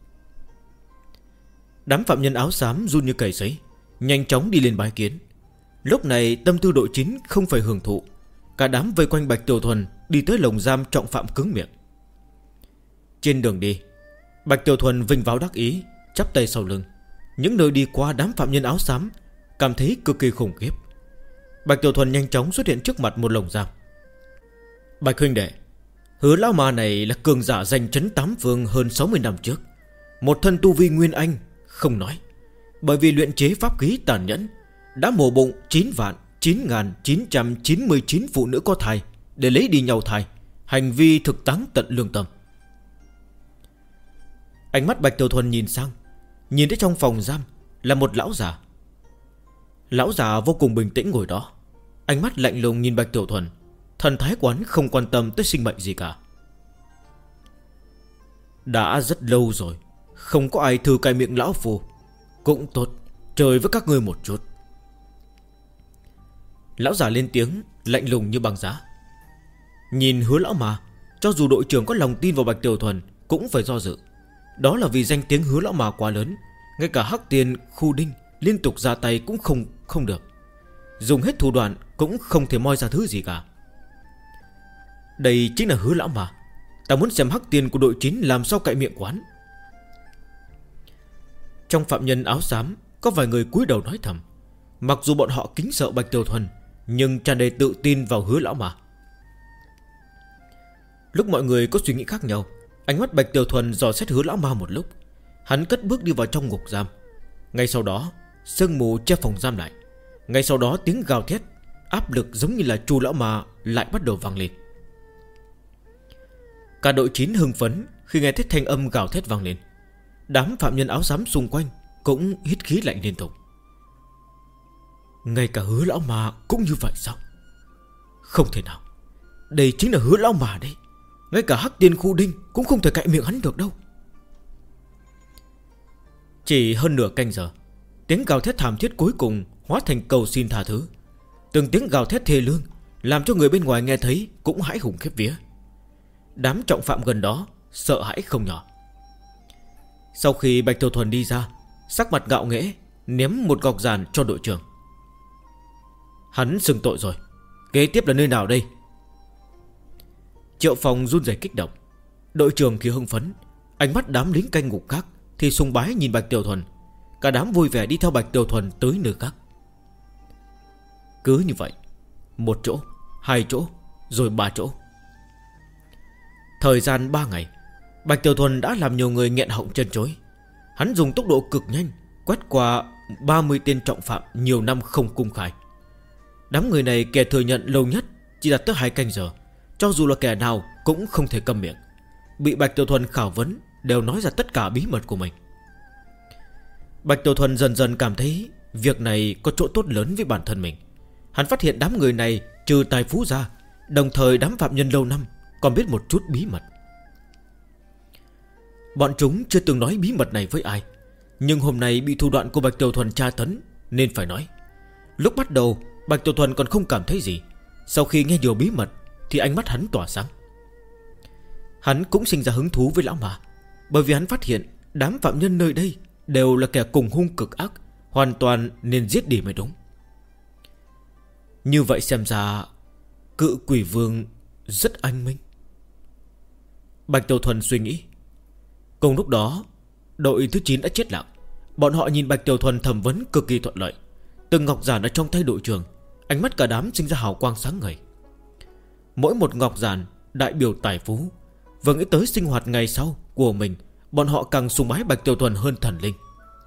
Đám phạm nhân áo xám run như cầy sấy, nhanh chóng đi lên bái kiến. Lúc này tâm tư đội 9 không phải hưởng thụ. Cả đám vây quanh Bạch Tiểu Thuần đi tới lồng giam trọng phạm cứng miệng. Trên đường đi, Bạch Tiểu Thuần vinh váo đắc ý, chắp tay sau lưng. Những nơi đi qua, đám phạm nhân áo xám cảm thấy cực kỳ khủng khiếp. Bạch Tiểu Thuần nhanh chóng xuất hiện trước mặt một lồng giam. Bạch huynh đệ, Hứa lão ma này là cường giả danh chấn tám phương hơn 60 năm trước, một thân tu vi nguyên anh không nói, bởi vì luyện chế pháp khí tàn nhẫn đã mổ bụng 9.999 phụ nữ có thai để lấy đi nhau thai, hành vi thực táng tận lương tâm. Ánh mắt Bạch Tiểu Thuần nhìn sang, nhìn thấy trong phòng giam là một lão già. Lão già vô cùng bình tĩnh ngồi đó, ánh mắt lạnh lùng nhìn Bạch Tiểu Thuần, thần thái quán không quan tâm tới sinh mệnh gì cả. Đã rất lâu rồi không có ai thư cai miệng lão phù, cũng tốt, chơi với các ngươi một chút. Lão già lên tiếng lạnh lùng như băng giá. Nhìn Hứa lão mà, cho dù đội trưởng có lòng tin vào Bạch Tiểu Thuần cũng phải do dự. Đó là vì danh tiếng Hứa lão mà quá lớn, ngay cả Hắc Tiền Khu Đinh liên tục ra tay cũng không được, dùng hết thủ đoạn cũng không thể moi ra thứ gì cả. Đây chính là Hứa lão mà. Ta muốn xem Hắc Tiền của đội 9 làm sao cậy miệng quán. Trong phạm nhân áo xám có vài người cúi đầu nói thầm. Mặc dù bọn họ kính sợ Bạch Tiểu Thuần, nhưng tràn đầy tự tin vào Hứa lão mà. Lúc mọi người có suy nghĩ khác nhau, ánh mắt Bạch Tiểu Thuần dò xét Hứa lão ma một lúc. Hắn cất bước đi vào trong ngục giam. Ngay sau đó sương mù che phòng giam lại. Ngay sau đó tiếng gào thét áp lực giống như là Chu lão ma lại bắt đầu vang lên. Cả đội 9 hưng phấn khi nghe thấy thanh âm gào thét vang lên. Đám phạm nhân áo xám xung quanh cũng hít khí lạnh liên tục. Ngay cả Hứa lão ma cũng như vậy sao? Không thể nào, đây chính là Hứa lão ma đấy. Ngay cả Hắc Tiên Khu Đinh cũng không thể cậy miệng hắn được đâu. Chỉ hơn nửa canh giờ, tiếng gào thét thảm thiết cuối cùng hóa thành cầu xin tha thứ. Từng tiếng gào thét thê lương làm cho người bên ngoài nghe thấy cũng hãi hùng khiếp vía. Đám trọng phạm gần đó sợ hãi không nhỏ. Sau khi Bạch Tiểu Thuần đi ra, sắc mặt ngạo nghễ ném một gọc giàn cho đội trưởng. Hắn xưng tội rồi, kế tiếp là nơi nào đây? Triệu Phong run rẩy kích động. Đội trưởng thì hưng phấn, ánh mắt đám lính canh ngục khác thì sùng bái nhìn Bạch Tiểu Thuần. Cả đám vui vẻ đi theo Bạch Tiểu Thuần tới nơi khác. Cứ như vậy, một chỗ, hai chỗ, rồi ba chỗ. Thời gian 3 ngày, Bạch Tiểu Thuần đã làm nhiều người nghẹn họng chân chối. Hắn dùng tốc độ cực nhanh quét qua 30 tên trọng phạm nhiều năm không cung khai. Đám người này kẻ thừa nhận lâu nhất chỉ đạt tới 2 canh giờ. Cho dù là kẻ nào cũng không thể câm miệng. Bị Bạch Tiểu Thuần khảo vấn đều nói ra tất cả bí mật của mình. Bạch Tiểu Thuần dần dần cảm thấy việc này có chỗ tốt lớn với bản thân mình. Hắn phát hiện đám người này trừ tài phú ra, đồng thời đám phạm nhân lâu năm còn biết một chút bí mật. Bọn chúng chưa từng nói bí mật này với ai, nhưng hôm nay bị thủ đoạn của Bạch Tiểu Thuần tra tấn nên phải nói. Lúc bắt đầu Bạch Tiểu Thuần còn không cảm thấy gì. Sau khi nghe nhiều bí mật thì ánh mắt hắn tỏa sáng. Hắn cũng sinh ra hứng thú với lão mà, bởi vì hắn phát hiện đám phạm nhân nơi đây đều là kẻ cùng hung cực ác, hoàn toàn nên giết đi mới đúng. Như vậy xem ra Cự Quỷ Vương rất anh minh. Bạch Tiểu Thuần suy nghĩ. Cùng lúc đó đội thứ 9 đã chết lặng. Bọn họ nhìn Bạch Tiểu Thuần thẩm vấn cực kỳ thuận lợi. Từng ngọc giản ở trong tay đội trưởng, ánh mắt cả đám sinh ra hào quang sáng ngời. Mỗi một ngọc giản đại biểu tài phú. Vừa nghĩ tới sinh hoạt ngày sau của mình, bọn họ càng sùng bái Bạch Tiểu Thuần hơn thần linh.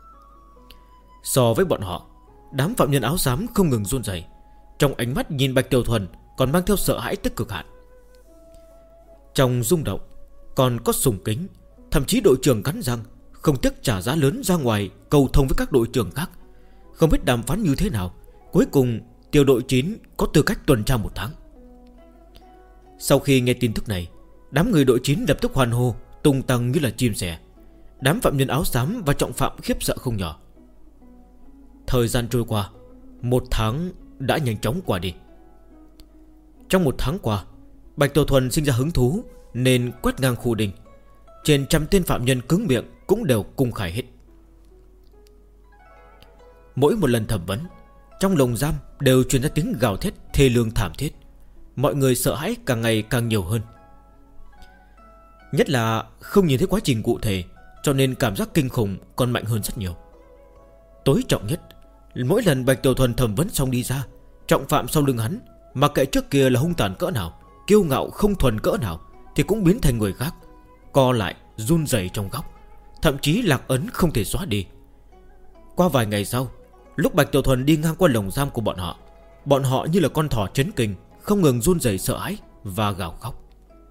So với bọn họ, đám phạm nhân áo xám không ngừng run rẩy. Trong ánh mắt nhìn Bạch Tiểu Thuần còn mang theo sợ hãi tức cực hạn. Trong rung động còn có sùng kính. Thậm chí đội trưởng cắn răng không tiếc trả giá lớn ra ngoài cầu thông với các đội trưởng khác. Không biết đàm phán như thế nào, cuối cùng tiểu đội 9 có tư cách tuần tra 1 tháng. Sau khi nghe tin tức này, đám người đội 9 lập tức hoan hô, tung tăng như là chim sẻ. Đám phạm nhân áo xám và trọng phạm khiếp sợ không nhỏ. Thời gian trôi qua, 1 tháng đã nhanh chóng qua đi. Trong 1 tháng qua, Bạch Tiểu Thuần sinh ra hứng thú nên quét ngang khu đình. Trên trăm tên phạm nhân cứng miệng cũng đều cung khai hết. Mỗi một lần thẩm vấn, trong lồng giam đều truyền ra tiếng gào thét thê lương thảm thiết. Mọi người sợ hãi càng ngày càng nhiều hơn. Nhất là không nhìn thấy quá trình cụ thể, cho nên cảm giác kinh khủng còn mạnh hơn rất nhiều. Tối trọng nhất, mỗi lần Bạch Tiểu Thuần thẩm vấn xong đi ra, trọng phạm sau lưng hắn, mặc kệ trước kia là hung tàn cỡ nào, kiêu ngạo không thuần cỡ nào, thì cũng biến thành người khác, co lại run rẩy trong góc, thậm chí lạc ấn không thể xóa đi. Qua vài ngày sau, lúc Bạch Tiểu Thuần đi ngang qua lồng giam của bọn họ như là con thỏ chấn kinh, không ngừng run rẩy sợ hãi và gào khóc.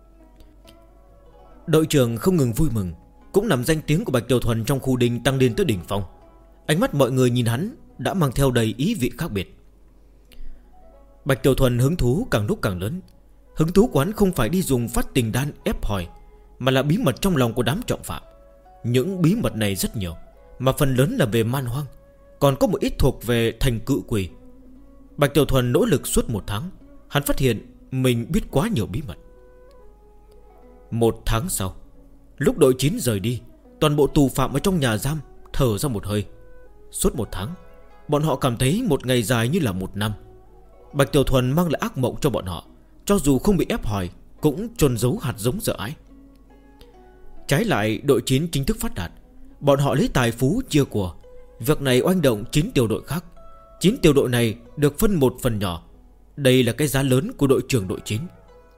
Đội trưởng không ngừng vui mừng, cũng làm danh tiếng của Bạch Tiểu Thuần trong khu đình tăng lên tới đỉnh phong. Ánh mắt mọi người nhìn hắn đã mang theo đầy ý vị khác biệt. Bạch Tiểu Thuần hứng thú càng lúc càng lớn. Hứng thú quán không phải đi dùng phát tình đan ép hỏi, mà là bí mật trong lòng của đám trọng phạm. Những bí mật này rất nhiều, mà phần lớn là về man hoang, còn có một ít thuộc về thành cự quỷ. Bạch Tiểu Thuần nỗ lực suốt 1 tháng, hắn phát hiện mình biết quá nhiều bí mật. 1 tháng sau, lúc đội 9 rời đi, toàn bộ tù phạm ở trong nhà giam thở ra một hơi. Suốt 1 tháng, bọn họ cảm thấy một ngày dài như là 1 năm. Bạch Tiểu Thuần mang lại ác mộng cho bọn họ, cho dù không bị ép hỏi cũng chôn giấu hạt giống sợ ái. Trái lại, đội 9 chính thức phát đạt. Bọn họ lấy tài phú chia của. Việc này oanh động 9 tiểu đội khác. 9 tiểu đội này được phân một phần nhỏ. Đây là cái giá lớn của đội trưởng đội 9.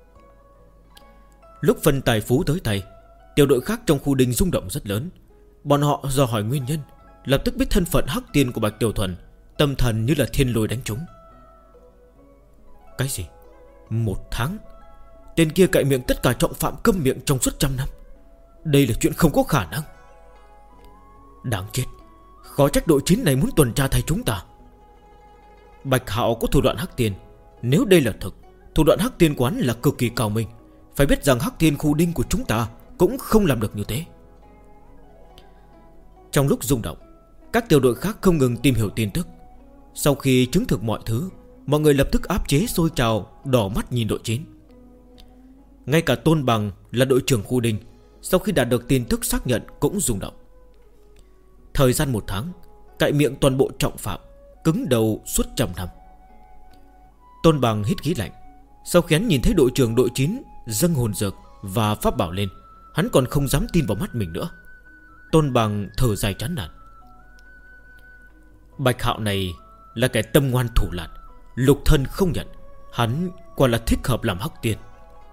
Lúc phân tài phú tới tay, tiểu đội khác trong khu đình rung động rất lớn. Bọn họ dò hỏi nguyên nhân, lập tức biết thân phận hắc tiên của Bạch Tiểu Thuần. Tâm thần như là thiên lôi đánh trúng. Cái gì? 1 tháng? Tên kia cạy miệng tất cả trọng phạm câm miệng trong suốt 100 năm. Đây là chuyện không có khả năng. Đáng chết, khó trách đội 9 này muốn tuần tra thay chúng ta. Bạch Hạo có thủ đoạn hắc tiên. Nếu đây là thực, thủ đoạn hắc tiên quán là cực kỳ cao minh. Phải biết rằng hắc tiên khu đinh của chúng ta cũng không làm được như thế. Trong lúc rung động, các tiểu đội khác không ngừng tìm hiểu tin tức. Sau khi chứng thực mọi thứ, mọi người lập tức áp chế sôi trào, đỏ mắt nhìn đội 9. Ngay cả Tôn Bằng là đội trưởng khu đinh, sau khi đạt được tin tức xác nhận cũng rung động. Thời gian 1 tháng, cạy miệng toàn bộ trọng phạm, cứng đầu suốt 100 năm. Tôn Bằng hít khí lạnh. Sau khi hắn nhìn thấy đội trưởng đội 9 dâng hồn dược và pháp bảo lên, hắn còn không dám tin vào mắt mình nữa. Tôn Bằng thở dài chán nản. Bạch Hạo này là kẻ tâm ngoan thủ lạn, lục thân không nhận. Hắn quả là thích hợp làm hắc tiên.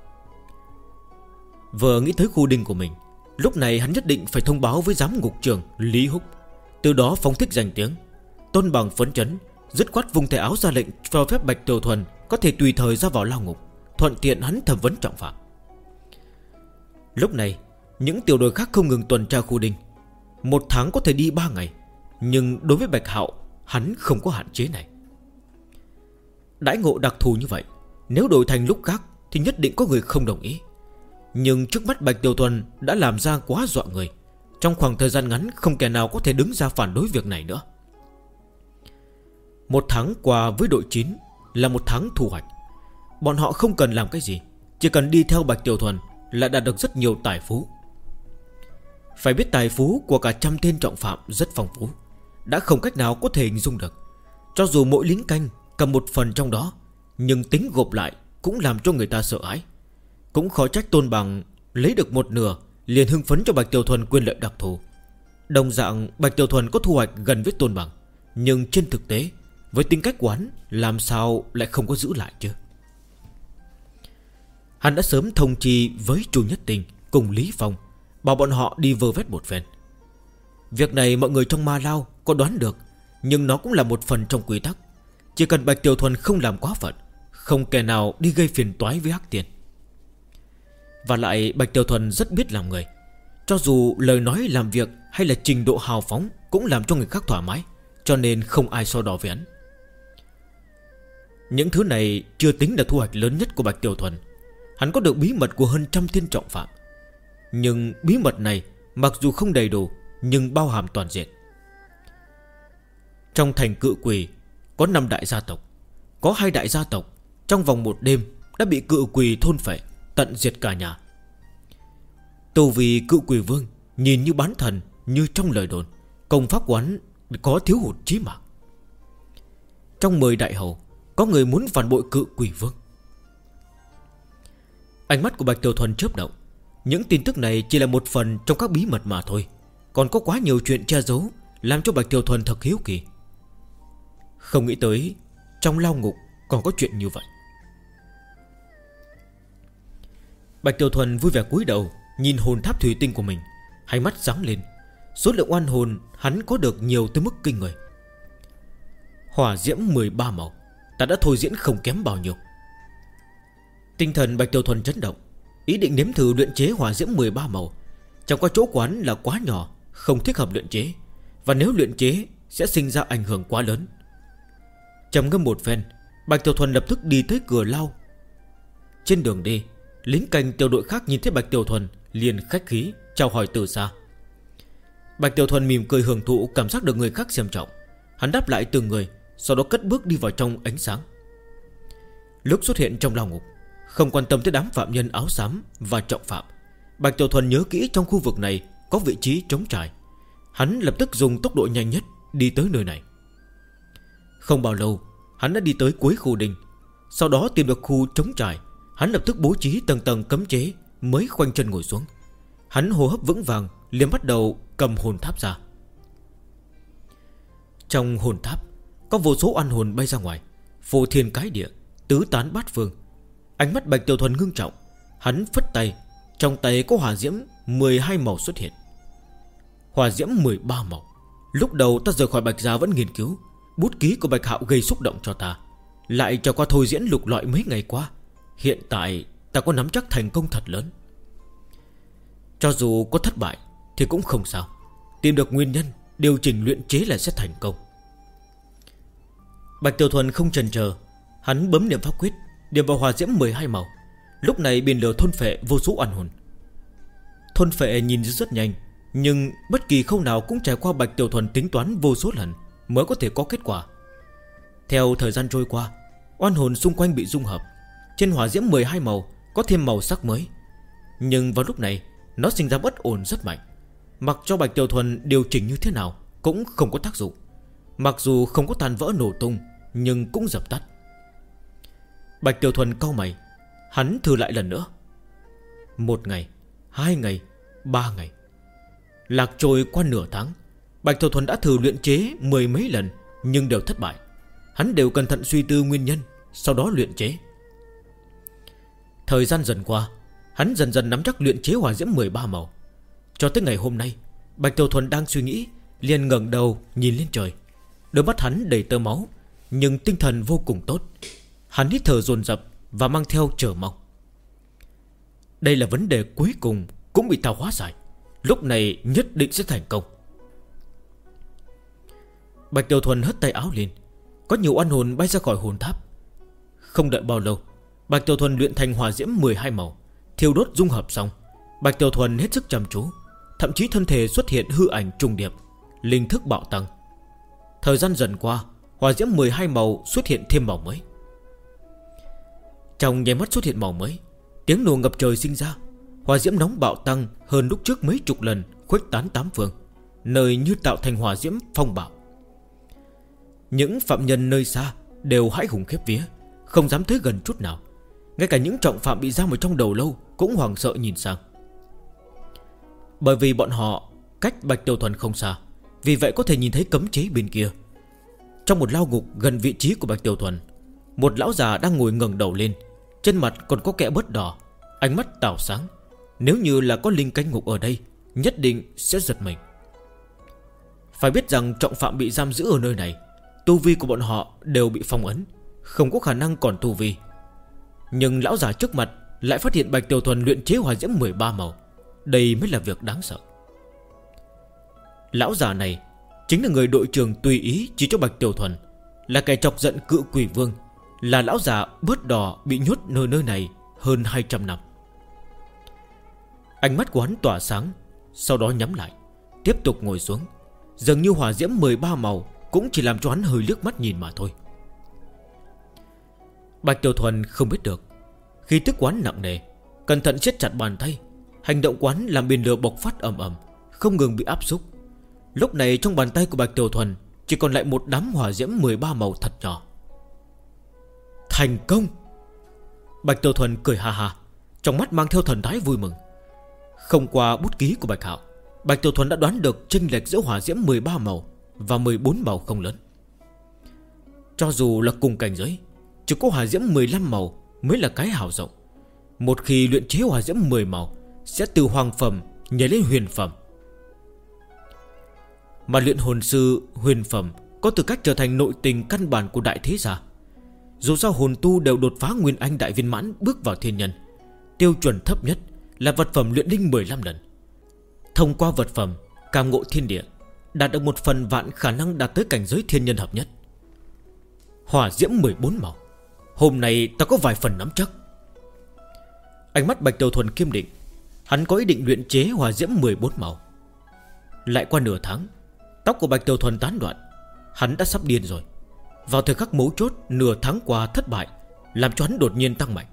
Vừa nghĩ tới khu đinh của mình, lúc này hắn nhất định phải thông báo với giám ngục trưởng Lý Húc, từ đó phóng thích danh tiếng. Tôn Bằng phấn chấn, dứt khoát vùng tay áo ra lệnh cho phép Bạch Tiểu Thuần có thể tùy thời ra vào lao ngục, thuận tiện hắn thẩm vấn trọng phạm. Lúc này, những tiểu đội khác không ngừng tuần tra khu đinh. 1 tháng có thể đi 3 ngày, nhưng đối với Bạch Hạo, hắn không có hạn chế này. Đãi ngộ đặc thù như vậy, nếu đổi thành lúc khác thì nhất định có người không đồng ý. Nhưng trước mắt Bạch Tiểu Thuần đã làm ra quá dọa người. Trong khoảng thời gian ngắn không kẻ nào có thể đứng ra phản đối việc này nữa. 1 tháng qua với đội 9 là 1 tháng thu hoạch. Bọn họ không cần làm cái gì, chỉ cần đi theo Bạch Tiểu Thuần là đạt được rất nhiều tài phú. Phải biết tài phú của cả 100 tên trọng phạm rất phong phú, đã không cách nào có thể hình dung được. Cho dù mỗi lính canh cầm một phần trong đó, nhưng tính gộp lại cũng làm cho người ta sợ hãi. Cũng khó trách Tôn Bằng lấy được một nửa liền hưng phấn cho Bạch Tiểu Thuần quyền lợi đặc thù. Đồng dạng Bạch Tiểu Thuần có thu hoạch gần với Tôn Bằng, nhưng trên thực tế với tính cách quán làm sao lại không có giữ lại chứ. Hắn đã sớm thông chi với Chu Nhất Tình cùng Lý Phong, bảo bọn họ đi vơ vét một phen. Việc này mọi người trong Ma Lao có đoán được, nhưng nó cũng là một phần trong quy tắc. Chỉ cần Bạch Tiểu Thuần không làm quá phận, không kẻ nào đi gây phiền toái với hắc tiền. Và lại Bạch Tiểu Thuần rất biết làm người, cho dù lời nói làm việc hay là trình độ hào phóng cũng làm cho người khác thoải mái, cho nên không ai so đo với hắn. Những thứ này chưa tính là thu hoạch lớn nhất của Bạch Tiểu Thuần. Hắn có được bí mật của hơn trăm thiên trọng phạm. Nhưng bí mật này mặc dù không đầy đủ, nhưng bao hàm toàn diện. Trong thành Cự Quỷ có 5 đại gia tộc. Có 2 đại gia tộc trong vòng một đêm đã bị Cự Quỷ thôn phệ, tận diệt cả nhà. Tu vì Cự Quỷ Vương nhìn như bán thần, như trong lời đồn, công pháp quán có thiếu hụt chí mạng. Trong 10 đại hầu có người muốn phản bội Cự Quỷ Vương. Ánh mắt của Bạch Tiểu Thuần chớp động. Những tin tức này chỉ là một phần trong các bí mật mà thôi. Còn có quá nhiều chuyện che giấu, làm cho Bạch Tiểu Thuần thật hiếu kỳ. Không nghĩ tới trong lao ngục còn có chuyện như vậy. Bạch Tiểu Thuần vui vẻ cúi đầu, nhìn hồn tháp thủy tinh của mình, hai mắt sáng lên. Số lượng oan hồn hắn có được nhiều tới mức kinh người. Hỏa diễm 13 màu, ta đã thôi diễn không kém bao nhiêu. Tinh thần Bạch Tiểu Thuần chấn động, ý định nếm thử luyện chế hỏa diễm 13 màu. Trong các chỗ quán là quá nhỏ, không thích hợp luyện chế, và nếu luyện chế sẽ sinh ra ảnh hưởng quá lớn. Trầm ngâm một phen, Bạch Tiểu Thuần lập tức đi tới cửa lao. Trên đường đi, lính canh tiểu đội khác nhìn thấy Bạch Tiểu Thuần liền khách khí chào hỏi từ xa. Bạch Tiểu Thuần mỉm cười hưởng thụ cảm giác được người khác xem trọng. Hắn đáp lại từng người, sau đó cất bước đi vào trong ánh sáng. Lúc xuất hiện trong lao ngục, không quan tâm tới đám phạm nhân áo xám và trọng phạm, Bạch Tiểu Thuần nhớ kỹ trong khu vực này có vị trí trống trải. Hắn lập tức dùng tốc độ nhanh nhất đi tới nơi này. Không bao lâu, hắn đã đi tới cuối khu đình. Sau đó tìm được khu trống trải, hắn lập tức bố trí tầng tầng cấm chế, mới khoanh chân ngồi xuống. Hắn hô hấp vững vàng, liền bắt đầu cầm hồn tháp ra. Trong hồn tháp có vô số oan hồn bay ra ngoài, phô thiên cái địa, tứ tán bát phương. Ánh mắt Bạch Tiểu Thuần ngưng trọng, hắn phất tay, trong tay có hỏa diễm 12 màu xuất hiện. Hỏa diễm 13 màu. Lúc đầu ta rời khỏi Bạch Gia vẫn nghiên cứu, bút ký của Bạch Hạo gây xúc động cho ta, lại cho qua thôi diễn lục loại mấy ngày qua. Hiện tại ta có nắm chắc thành công thật lớn. Cho dù có thất bại thì cũng không sao, tìm được nguyên nhân, điều chỉnh luyện chế là sẽ thành công. Bạch Tiểu Thuần không chần chờ, hắn bấm niệm pháp quyết, điểm vào hỏa diễm 12 màu. Lúc này biển lửa thôn phệ vô số oan hồn. Thôn phệ nhìn rất nhanh, nhưng bất kỳ khâu nào cũng trải qua Bạch Tiểu Thuần tính toán vô số lần mới có thể có kết quả. Theo thời gian trôi qua, oan hồn xung quanh bị dung hợp. Trên hỏa diễm 12 màu có thêm màu sắc mới. Nhưng vào lúc này nó sinh ra bất ổn rất mạnh. Mặc cho Bạch Tiểu Thuần điều chỉnh như thế nào cũng không có tác dụng. Mặc dù không có tàn vỡ nổ tung, nhưng cũng dập tắt. Bạch Tiểu Thuần cau mày, hắn thử lại lần nữa. 1 ngày, 2 ngày, 3 ngày. Lạc trôi qua nửa tháng, Bạch Tiểu Thuần đã thử luyện chế 10 mấy lần, nhưng đều thất bại. Hắn đều cẩn thận suy tư nguyên nhân, sau đó luyện chế. Thời gian dần qua, hắn dần dần nắm chắc luyện chế hỏa diễm 13 màu. Cho tới ngày hôm nay, Bạch Tiểu Thuần đang suy nghĩ, liền ngẩng đầu nhìn lên trời. Đôi mắt hắn đầy tơ máu, nhưng tinh thần vô cùng tốt. Hắn hít thở dồn dập và mang theo chờ mong. Đây là vấn đề cuối cùng cũng bị ta hóa giải, lúc này nhất định sẽ thành công. Bạch Tiểu Thuần hất tay áo lên, có nhiều oan hồn bay ra khỏi hồn tháp. Không đợi bao lâu, Bạch Tiểu Thuần luyện thành hỏa diễm 12 màu, thiêu đốt dung hợp xong. Bạch Tiểu Thuần hết sức chăm chú, thậm chí thân thể xuất hiện hư ảnh trùng điệp, linh thức bạo tăng. Thời gian dần qua, hỏa diễm 12 màu xuất hiện thêm màu mới. Trong nháy mắt xuất hiện màu mới, tiếng nổ ngập trời sinh ra. Hỏa diễm nóng bạo tăng hơn lúc trước mấy chục lần, khuếch tán tám phương, nơi như tạo thành hỏa diễm phong bạo. Những phạm nhân nơi xa đều hãi hùng khiếp vía, không dám tới gần chút nào. Ngay cả những trọng phạm bị giam ở trong đầu lâu cũng hoảng sợ nhìn sang. Bởi vì bọn họ cách Bạch Tiểu Thuần không xa, vì vậy có thể nhìn thấy cấm chế bên kia. Trong một lao ngục gần vị trí của Bạch Tiểu Thuần, một lão già đang ngồi ngẩng đầu lên, trên mặt còn có kẽ bớt đỏ, ánh mắt tảo sáng. Nếu như là có linh canh ngục ở đây, nhất định sẽ giật mình. Phải biết rằng trọng phạm bị giam giữ ở nơi này, tu vi của bọn họ đều bị phong ấn, không có khả năng còn tu vi. Nhưng lão già trước mặt lại phát hiện Bạch Tiểu Thuần luyện chế hỏa diễm 13 màu. Đây mới là việc đáng sợ. Lão già này chính là người đội trưởng tùy ý chỉ cho Bạch Tiểu Thuần, là kẻ chọc giận Cự Quỷ Vương, là lão già bớt đỏ bị nhốt nơi này hơn 200 năm. Ánh mắt của hắn tỏa sáng, sau đó nhắm lại, tiếp tục ngồi xuống. Dường như hỏa diễm 13 màu cũng chỉ làm cho hắn hơi liếc mắt nhìn mà thôi. Bạch Tiểu Thuần không biết được, khí tức quán nặng nề, cẩn thận siết chặt bàn tay. Hành động quán làm biển lửa bộc phát ầm ầm, không ngừng bị áp xúc. Lúc này trong bàn tay của Bạch Tiểu Thuần chỉ còn lại một đám hỏa diễm 13 màu thật nhỏ. Thành công! Bạch Tiểu Thuần cười ha ha, trong mắt mang theo thần thái vui mừng. Không qua bút ký của Bạch Hạo, Bạch Tiểu Thuần đã đoán được chênh lệch giữa hỏa diễm 13 màu và 14 màu không lớn. Cho dù là cùng cảnh giới, chỉ có hỏa diễm 15 màu mới là cái hào rộng. Một khi luyện chế hỏa diễm 10 màu sẽ từ hoàng phẩm nhảy lên huyền phẩm. Mà luyện hồn sư huyền phẩm có tư cách trở thành nội tình căn bản của đại thế gia. Dù sao hồn tu đều đột phá nguyên anh đại viên mãn bước vào thiên nhân, tiêu chuẩn thấp nhất là vật phẩm luyện linh 15 lần. Thông qua vật phẩm cảm ngộ thiên địa, đạt được 1 phần vạn khả năng đạt tới cảnh giới thiên nhân hợp nhất. Hỏa diễm 14 màu, hôm nay ta có vài phần nắm chắc. Ánh mắt Bạch Tiểu Thuần kiên định. Hắn có ý định luyện chế hỏa diễm 14 màu. Lại qua nửa tháng, tóc của Bạch Tiểu Thuần tán loạn. Hắn đã sắp điên rồi. Vào thời khắc mấu chốt nửa tháng qua thất bại, làm cho hắn đột nhiên tăng mạnh.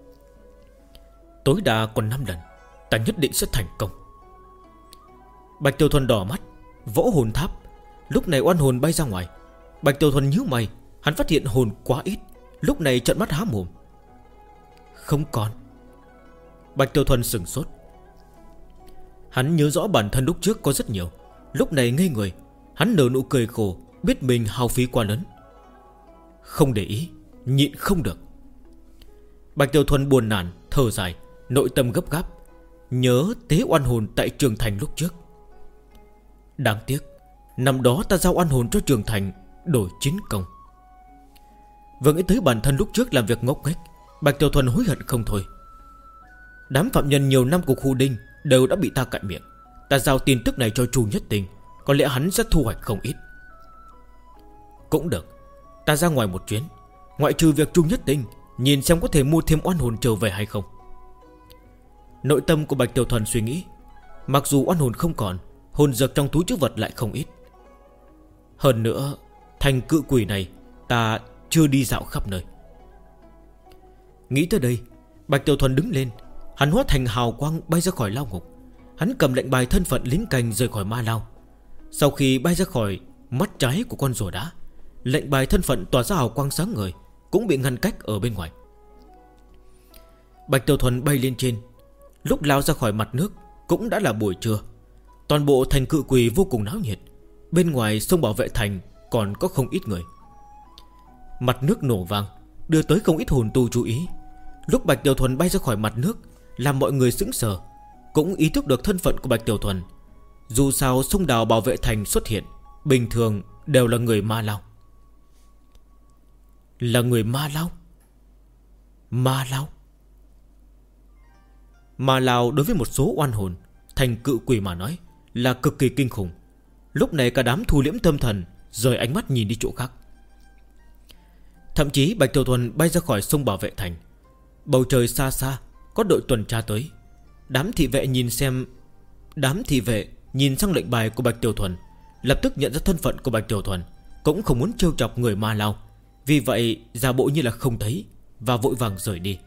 Tối đa còn 5 lần, ta nhất định sẽ thành công. Bạch Tiểu Thuần đỏ mắt, vỗ hồn tháp. Lúc này oan hồn bay ra ngoài. Bạch Tiểu Thuần nhíu mày, hắn phát hiện hồn quá ít, lúc này trợn mắt há mồm. Không còn. Bạch Tiểu Thuần sửng sốt. Hắn nhớ rõ bản thân lúc trước có rất nhiều, lúc này ngây người. Hắn nở nụ cười khổ, biết mình hao phí quá lớn. Không để ý, nhịn không được. Bạch Tiểu Thuần buồn nản, thở dài, nội tâm gấp gáp, nhớ tế oan hồn tại Trường Thành lúc trước. Đáng tiếc, năm đó ta giao oan hồn cho Trường Thành đổi chiến công. Vừa nghĩ tới bản thân lúc trước làm việc ngốc nghếch, Bạch Tiểu Thuần hối hận không thôi. Đám phạm nhân nhiều năm của khu đinh đều đã bị ta cạn miệng. Ta giao tin tức này cho Chu Nhất Tình, có lẽ hắn sẽ thu hoạch không ít. Cũng được, ta ra ngoài một chuyến, ngoại trừ việc Chu Nhất Tình, nhìn xem có thể mua thêm oan hồn trở về hay không. Nội tâm của Bạch Tiểu Thuần suy nghĩ. Mặc dù oan hồn không còn, hồn dược trong túi trữ vật lại không ít. Hơn nữa, thành cự quỷ này ta chưa đi dạo khắp nơi. Nghĩ tới đây, Bạch Tiểu Thuần đứng lên. Hắn hóa thành hào quang bay ra khỏi lao ngục. Hắn cầm lệnh bài thân phận lính canh rời khỏi ma lao. Sau khi bay ra khỏi mắt trái của con rùa đá, lệnh bài thân phận tỏa ra hào quang sáng ngời, cũng bị ngăn cách ở bên ngoài. Bạch Tiểu Thuần bay lên trên. Lúc lao ra khỏi mặt nước cũng đã là buổi trưa. Toàn bộ thành cự quỷ vô cùng náo nhiệt. Bên ngoài sông bảo vệ thành còn có không ít người. Mặt nước nổ vang, đưa tới không ít hồn tu chú ý. Lúc Bạch Tiểu Thuần bay ra khỏi mặt nước, làm mọi người sững sờ, cũng ý thức được thân phận của Bạch Tiểu Thuần. Dù sao sông đào bảo vệ thành xuất hiện, bình thường đều là người ma lao. Là người ma lao? Ma lao? Ma lao đối với một số oan hồn thành cự quỷ mà nói là cực kỳ kinh khủng. Lúc này cả đám thu liễm tâm thần, rời ánh mắt nhìn đi chỗ khác. Thậm chí Bạch Tiểu Thuần bay ra khỏi sông bảo vệ thành. Bầu trời xa xa có đội tuần tra tới. Đám thị vệ nhìn sang lệnh bài của Bạch Tiểu Thuần, lập tức nhận ra thân phận của Bạch Tiểu Thuần, cũng không muốn trêu chọc người ma lao, vì vậy giả bộ như là không thấy và vội vàng rời đi.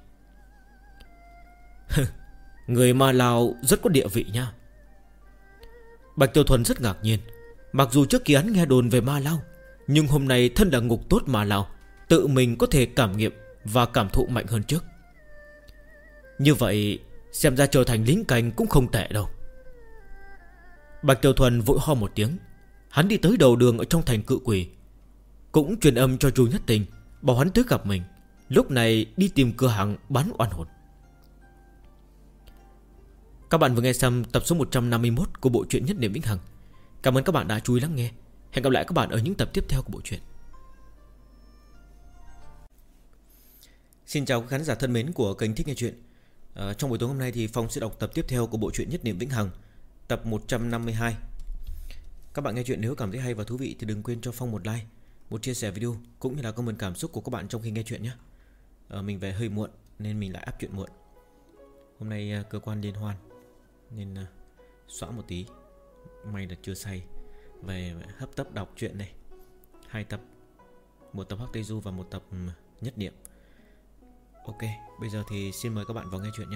Người ma lao rất có địa vị nha. Bạch Tiểu Thuần rất ngạc nhiên. Mặc dù trước kia hắn nghe đồn về ma lao, nhưng hôm nay thân là ngục tốt ma lao, tự mình có thể cảm nghiệm và cảm thụ mạnh hơn trước. Như vậy xem ra trở thành lính canh cũng không tệ đâu. Bạch Tiểu Thuần vội ho một tiếng. Hắn đi tới đầu đường ở trong thành cự quỷ, cũng truyền âm cho Chu Nhất Tình, bảo hắn tới gặp mình. Lúc này đi tìm cửa hàng bán oan hồn. Các bạn vừa nghe xong tập số 151 của bộ truyện Nhất Niệm Vĩnh Hằng. Cảm ơn các bạn đã chú ý lắng nghe. Hẹn gặp lại các bạn ở những tập tiếp theo của bộ truyện. Xin chào các khán giả thân mến của kênh Thích Nghe Chuyện. Trong buổi tối hôm nay thì Phong sẽ đọc tập tiếp theo của bộ truyện Nhất Niệm Vĩnh Hằng, tập 152. Các bạn nghe chuyện nếu cảm thấy hay và thú vị thì đừng quên cho Phong một like một chia sẻ video cũng như là comment cảm xúc của các bạn trong khi nghe chuyện nhé. Mình về hơi muộn nên mình lại up chuyện muộn. Hôm nay cơ quan liên hoan nên xóa một tí. May là chưa say. Về hấp tấp đọc chuyện này. 2 tập, một tập Hắc Tây Du và một tập Nhất Niệm. Ok, bây giờ thì xin mời các bạn vào nghe chuyện nhé.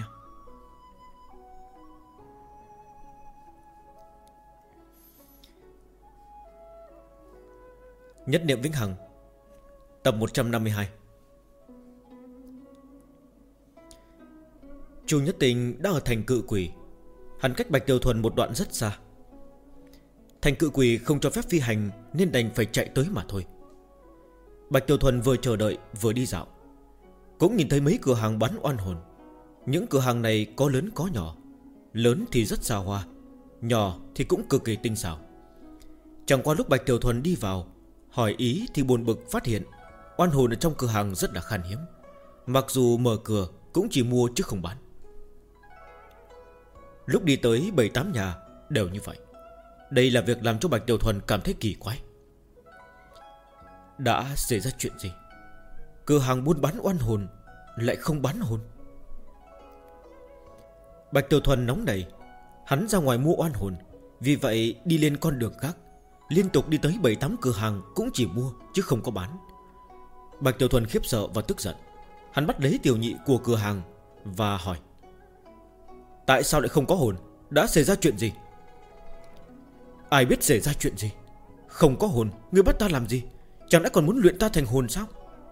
Nhất Niệm Vĩnh Hằng, tập 152. Chu Nhất Tình đã ở thành Cự Quỷ. Hắn cách Bạch Tiểu Thuần một đoạn rất xa. Thành Cự Quỷ không cho phép phi hành nên đành phải chạy tới mà thôi. Bạch Tiểu Thuần vừa chờ đợi vừa đi dạo, cũng nhìn thấy mấy cửa hàng bán oan hồn. Những cửa hàng này có lớn có nhỏ. Lớn thì rất xa hoa, nhỏ thì cũng cực kỳ tinh xảo. Chẳng qua lúc Bạch Tiểu Thuần đi vào hỏi ý thì buồn bực phát hiện oan hồn ở trong cửa hàng rất là khan hiếm. Mặc dù mở cửa cũng chỉ mua chứ không bán. Lúc đi tới 7-8 nhà đều như vậy. Đây là việc làm cho Bạch Tiểu Thuần cảm thấy kỳ quái. Đã xảy ra chuyện gì? Cửa hàng buôn bán oan hồn lại không bán hồn. Bạch Tiểu Thuần nóng nảy. Hắn ra ngoài mua oan hồn, vì vậy đi lên con đường khác, liên tục đi tới 7-8 cửa hàng cũng chỉ mua chứ không có bán. Bạch Tiểu Thuần khiếp sợ và tức giận. Hắn bắt lấy tiểu nhị của cửa hàng và hỏi: tại sao lại không có hồn? Đã xảy ra chuyện gì? Ai biết xảy ra chuyện gì? Không có hồn, ngươi bắt ta làm gì? Chẳng lẽ còn muốn luyện ta thành hồn sao?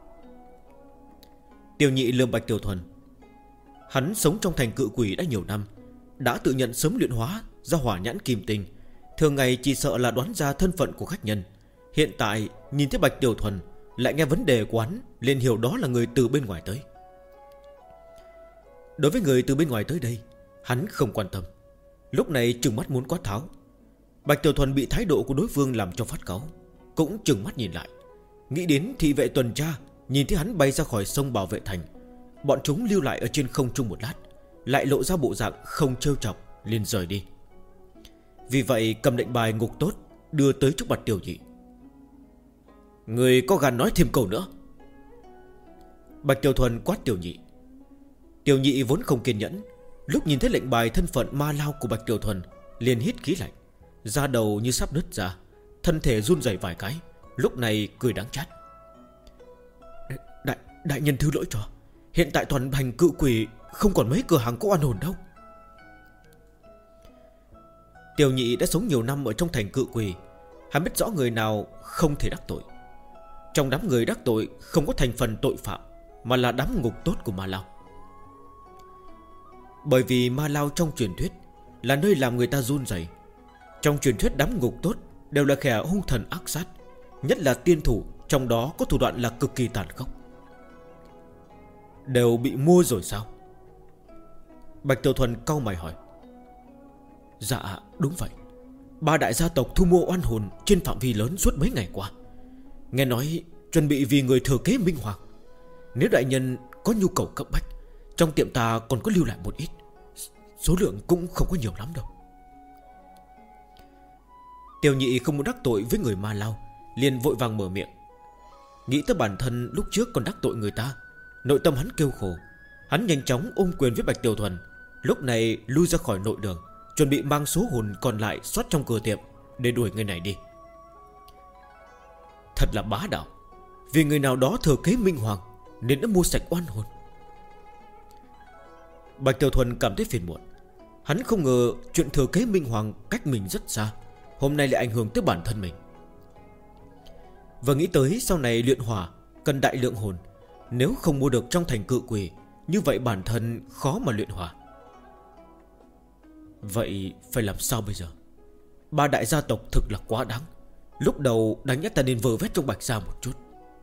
Tiểu nhị lườm Bạch Tiểu Thuần. Hắn sống trong thành Cự Quỷ đã nhiều năm, đã tự nhận sớm luyện hóa ra hỏa nhãn kim tinh, thường ngày chỉ sợ là đoán ra thân phận của khách nhân. Hiện tại nhìn thấy Bạch Tiểu Thuần, lại nghe vấn đề của hắn, liền hiểu đó là người từ bên ngoài tới. Đối với người từ bên ngoài tới đây, hắn không quan tâm. Lúc này trừng mắt muốn quát tháo. Bạch Tiểu Thuần bị thái độ của đối phương làm cho phát cáu, cũng trừng mắt nhìn lại. Nghĩ đến thị vệ tuần tra nhìn thấy hắn bay ra khỏi sông bảo vệ thành, bọn chúng lưu lại ở trên không trung một lát, lại lộ ra bộ dạng không trêu chọc, liền rời đi. Vì vậy cầm lệnh bài ngục tốt đưa tới trước mặt tiểu nhị. Người có gan nói thêm câu nữa? Bạch Tiểu Thuần quát tiểu nhị. Tiểu nhị vốn không kiên nhẫn, lúc nhìn thấy lệnh bài thân phận ma lao của Bạch Tiểu Thuần liền hít khí lạnh, da đầu như sắp nứt ra, thân thể run rẩy vài cái, lúc này cười đắng chát. Đại nhân thứ lỗi cho. Hiện tại toàn thành Cự Quỷ không còn mấy cửa hàng có oan hồn đâu. Tiểu nhị đã sống nhiều năm ở trong thành Cự Quỷ, hắn biết rõ người nào không thể đắc tội. Trong đám người đắc tội không có thành phần tội phạm, mà là đám ngục tốt của Ma Lao. Bởi vì Ma Lao trong truyền thuyết là nơi làm người ta run rẩy. Trong truyền thuyết đám ngục tốt đều là kẻ hung thần ác sát, nhất là tiên thủ, trong đó có thủ đoạn là cực kỳ tàn khốc. Đều bị mua rồi sao? Bạch Tiểu Thuần cau mày hỏi. Dạ đúng vậy. 3 đại gia tộc thu mua oan hồn trên phạm vi lớn suốt mấy ngày qua. Nghe nói chuẩn bị vì người thừa kế Minh Hoàng. Nếu đại nhân có nhu cầu cấp bách, trong tiệm ta còn có lưu lại một ít. Số lượng cũng không có nhiều lắm đâu. Tiểu nhị không muốn đắc tội với người Ma Lao, liền vội vàng mở miệng. Nghĩ tới bản thân lúc trước còn đắc tội người ta, nội tâm hắn kêu khổ. Hắn nhanh chóng ôm quyền với Bạch Tiểu Thuần, lúc này lui ra khỏi nội đường, chuẩn bị mang số hồn còn lại soát trong cửa tiệm để đuổi người này đi. Thật là bá đạo. Vì người nào đó thừa kế Minh Hoàng nên đã mua sạch oan hồn. Bạch Tiểu Thuần cảm thấy phiền muộn. Hắn không ngờ chuyện thừa kế Minh Hoàng cách mình rất xa, hôm nay lại ảnh hưởng tới bản thân mình. Và nghĩ tới sau này luyện hỏa cần đại lượng hồn, nếu không mua được trong thành Cự Quỷ, như vậy bản thân khó mà luyện hỏa. Vậy phải làm sao bây giờ? 3 đại gia tộc thực là quá đáng. Lúc đầu đáng nhất ta nên vơ vét trong Bạch gia một chút.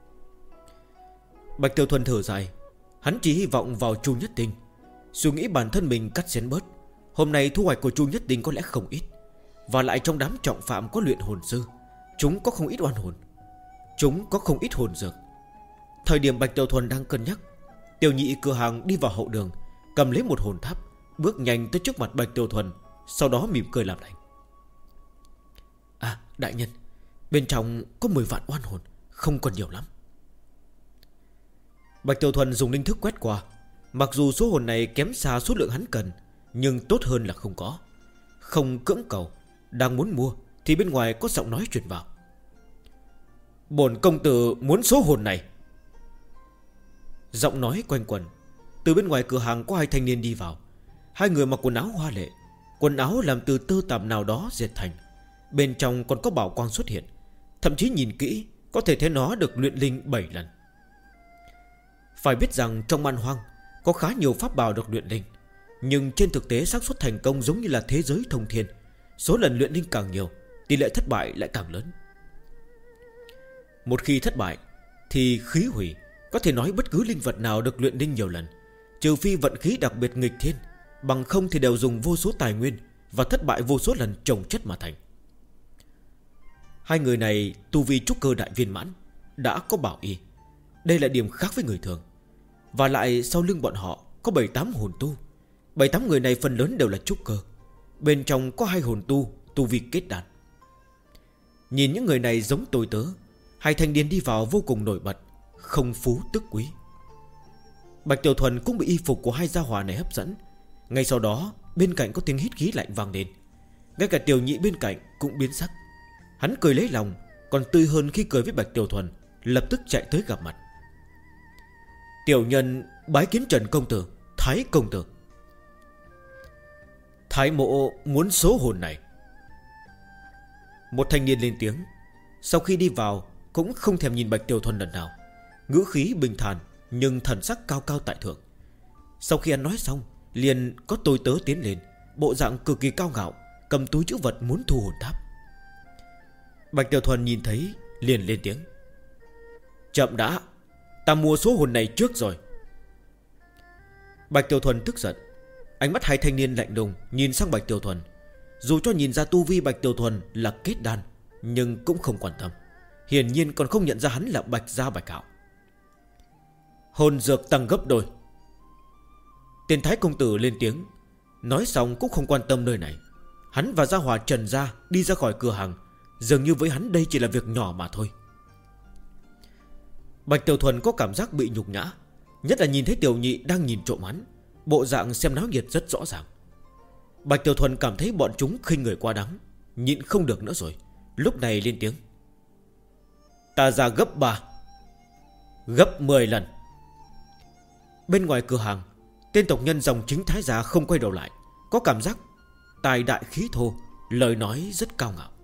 Bạch Tiểu Thuần thở dài. Hắn chỉ hy vọng vào Chu Nhất Tinh. Suy nghĩ bản thân mình cắt xén bớt. Hôm nay thu hoạch của Chu Nhất Tinh có lẽ không ít. Và lại trong đám trọng phạm có luyện hồn sư, chúng có không ít oan hồn, chúng có không ít hồn dược. Thời điểm Bạch Tiểu Thuần đang cân nhắc, tiểu nhị cửa hàng đi vào hậu đường, cầm lấy một hồn tháp, bước nhanh tới trước mặt Bạch Tiểu Thuần, sau đó mỉm cười làm lành. À đại nhân, bên trong có 10 vạn oan hồn, không còn nhiều lắm. Bạch Tiểu Thuần dùng linh thức quét qua. Mặc dù số hồn này kém xa số lượng hắn cần, nhưng tốt hơn là không có. Không cưỡng cầu. Đang muốn mua thì bên ngoài có giọng nói truyền vào. Bổn công tử muốn số hồn này. Giọng nói quanh quẩn. Từ bên ngoài cửa hàng có hai thanh niên đi vào. Hai người mặc quần áo hoa lệ, quần áo làm từ tơ tằm nào đó dệt thành. Bên trong còn có bảo quang xuất hiện. Thậm chí nhìn kỹ có thể thấy nó được luyện linh 7 lần. Phải biết rằng trong man hoang có khá nhiều pháp bảo được luyện linh, nhưng trên thực tế xác suất thành công giống như là thế giới thông thiên. Số lần luyện linh càng nhiều, tỷ lệ thất bại lại càng lớn. Một khi thất bại thì khí hủy. Có thể nói bất cứ linh vật nào được luyện linh nhiều lần, trừ phi vận khí đặc biệt nghịch thiên, bằng không thì đều dùng vô số tài nguyên và thất bại vô số lần chồng chất mà thành. Hai người này tu vi trúc cơ đại viên mãn, đã có bảo y. Đây là điểm khác với người thường. Và lại sau lưng bọn họ có 7-8 hồn tu. 7-8 người này phần lớn đều là trúc cơ. Bên trong có 2 hồn tu, tu vi kết đan. Nhìn những người này giống tôi tớ. Hai thanh niên đi vào vô cùng nổi bật, không phú tức quý. Bạch Tiểu Thuần cũng bị y phục của hai gia hỏa này hấp dẫn. Ngay sau đó bên cạnh có tiếng hít khí lạnh vang lên. Ngay cả Tiểu Nhị bên cạnh cũng biến sắc. Hắn cười lấy lòng, còn tươi hơn khi cười với Bạch Tiểu Thuần, lập tức chạy tới gặp mặt. Tiểu nhân bái kiến Trần công tử, Thái công tử. Thái mộ muốn số hồn này. Một thanh niên lên tiếng. Sau khi đi vào cũng không thèm nhìn Bạch Tiểu Thuần lần nào, ngữ khí bình thản nhưng thần sắc cao cao tại thượng. Sau khi anh nói xong, liền có tôi tớ tiến lên, bộ dạng cực kỳ cao ngạo, cầm túi trữ vật muốn thu hồn tháp. Bạch Tiểu Thuần nhìn thấy liền lên tiếng. Chậm đã, ta mua số hồn này trước rồi. Bạch Tiểu Thuần tức giận. Ánh mắt hai thanh niên lạnh lùng nhìn sang Bạch Tiểu Thuần. Dù cho nhìn ra tu vi Bạch Tiểu Thuần là kết đan, nhưng cũng không quan tâm. Hiển nhiên còn không nhận ra hắn là Bạch Gia Bạch Hạo. Hồn dược tăng gấp đôi. Tiền Thái công tử lên tiếng. Nói xong cũng không quan tâm nơi này. Hắn và gia hỏa Trần Gia đi ra khỏi cửa hàng, dường như với hắn đây chỉ là việc nhỏ mà thôi. Bạch Tiểu Thuần có cảm giác bị nhục nhã, nhất là nhìn thấy Tiểu Nhị đang nhìn trộm hắn, bộ dạng xem náo nhiệt rất rõ ràng. Bạch Tiểu Thuần cảm thấy bọn chúng khinh người quá đáng, nhịn không được nữa rồi. Lúc này lên tiếng. Ta ra gấp 3, gấp 10 lần. Bên ngoài cửa hàng, tên tộc nhân dòng chính Thái Gia không quay đầu lại, có cảm giác tài đại khí thô, lời nói rất cao ngạo.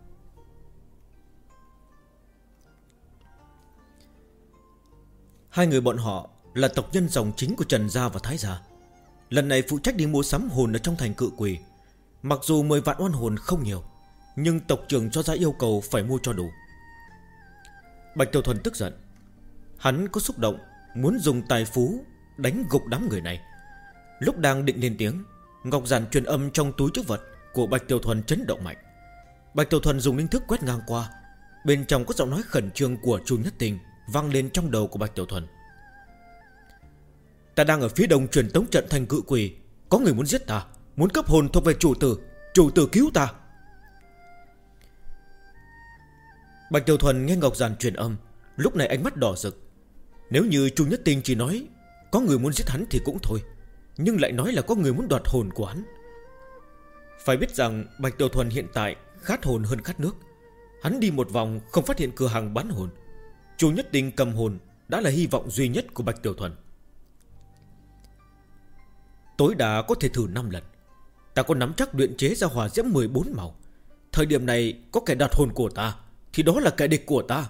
Hai người bọn họ là tộc nhân dòng chính của Trần Gia và Thái Gia. Lần này phụ trách đi mua sắm hồn ở trong thành Cự Quỷ. Mặc dù 10 vạn oan hồn không nhiều, nhưng tộc trưởng cho ra yêu cầu phải mua cho đủ. Bạch Tiểu Thuần tức giận. Hắn có xúc động muốn dùng tài phú đánh gục đám người này. Lúc đang định lên tiếng, ngọc giản truyền âm trong túi trữ vật của Bạch Tiểu Thuần chấn động mạnh. Bạch Tiểu Thuần dùng linh thức quét ngang qua. Bên trong có giọng nói khẩn trương của Chu Nhất Tình vang lên trong đầu của Bạch Tiểu Thuần. Ta đang ở phía đông truyền tống trận thành Cự Quỷ. Có người muốn giết ta, muốn cấp hồn thuộc về chủ tử. Chủ tử cứu ta. Bạch Tiểu Thuần nghe ngọc giản truyền âm, lúc này ánh mắt đỏ rực. Nếu như Chu Nhất Tinh chỉ nói có người muốn giết hắn thì cũng thôi, nhưng lại nói là có người muốn đoạt hồn của hắn. Phải biết rằng Bạch Tiểu Thuần hiện tại khát hồn hơn khát nước. Hắn đi một vòng không phát hiện cửa hàng bán hồn. Chu Nhất Tinh cầm hồn đã là hy vọng duy nhất của Bạch Tiểu Thuần. Tối đa có thể thử 5 lần. Ta có nắm chắc luyện chế ra hỏa diễm 14 màu. Thời điểm này có kẻ đoạt hồn của ta thì đó là kẻ địch của ta.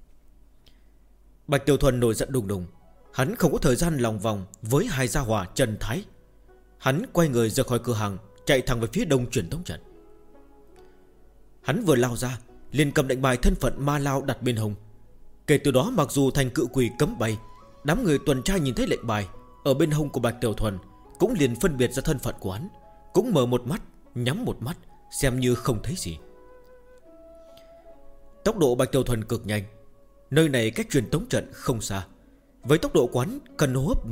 Bạch Tiểu Thuần nổi giận đùng đùng. Hắn không có thời gian lòng vòng với hai gia hỏa Trần Thái. Hắn quay người rời khỏi cửa hàng, chạy thẳng về phía đông truyền tống trận. Hắn vừa lao ra liền cầm lệnh bài thân phận ma lao đặt bên hông. Kể từ đó mặc dù thành Cự Quỷ cấm bay, đám người tuần tra nhìn thấy lệnh bài ở bên hông của Bạch Tiểu Thuần cũng liền phân biệt ra thân phận của hắn, cũng mở một mắt nhắm một mắt, xem như không thấy gì. Tốc độ Bạch Tiểu Thuần cực nhanh. Nơi này cách truyền tống trận không xa. Với tốc độ quán cần hô hấp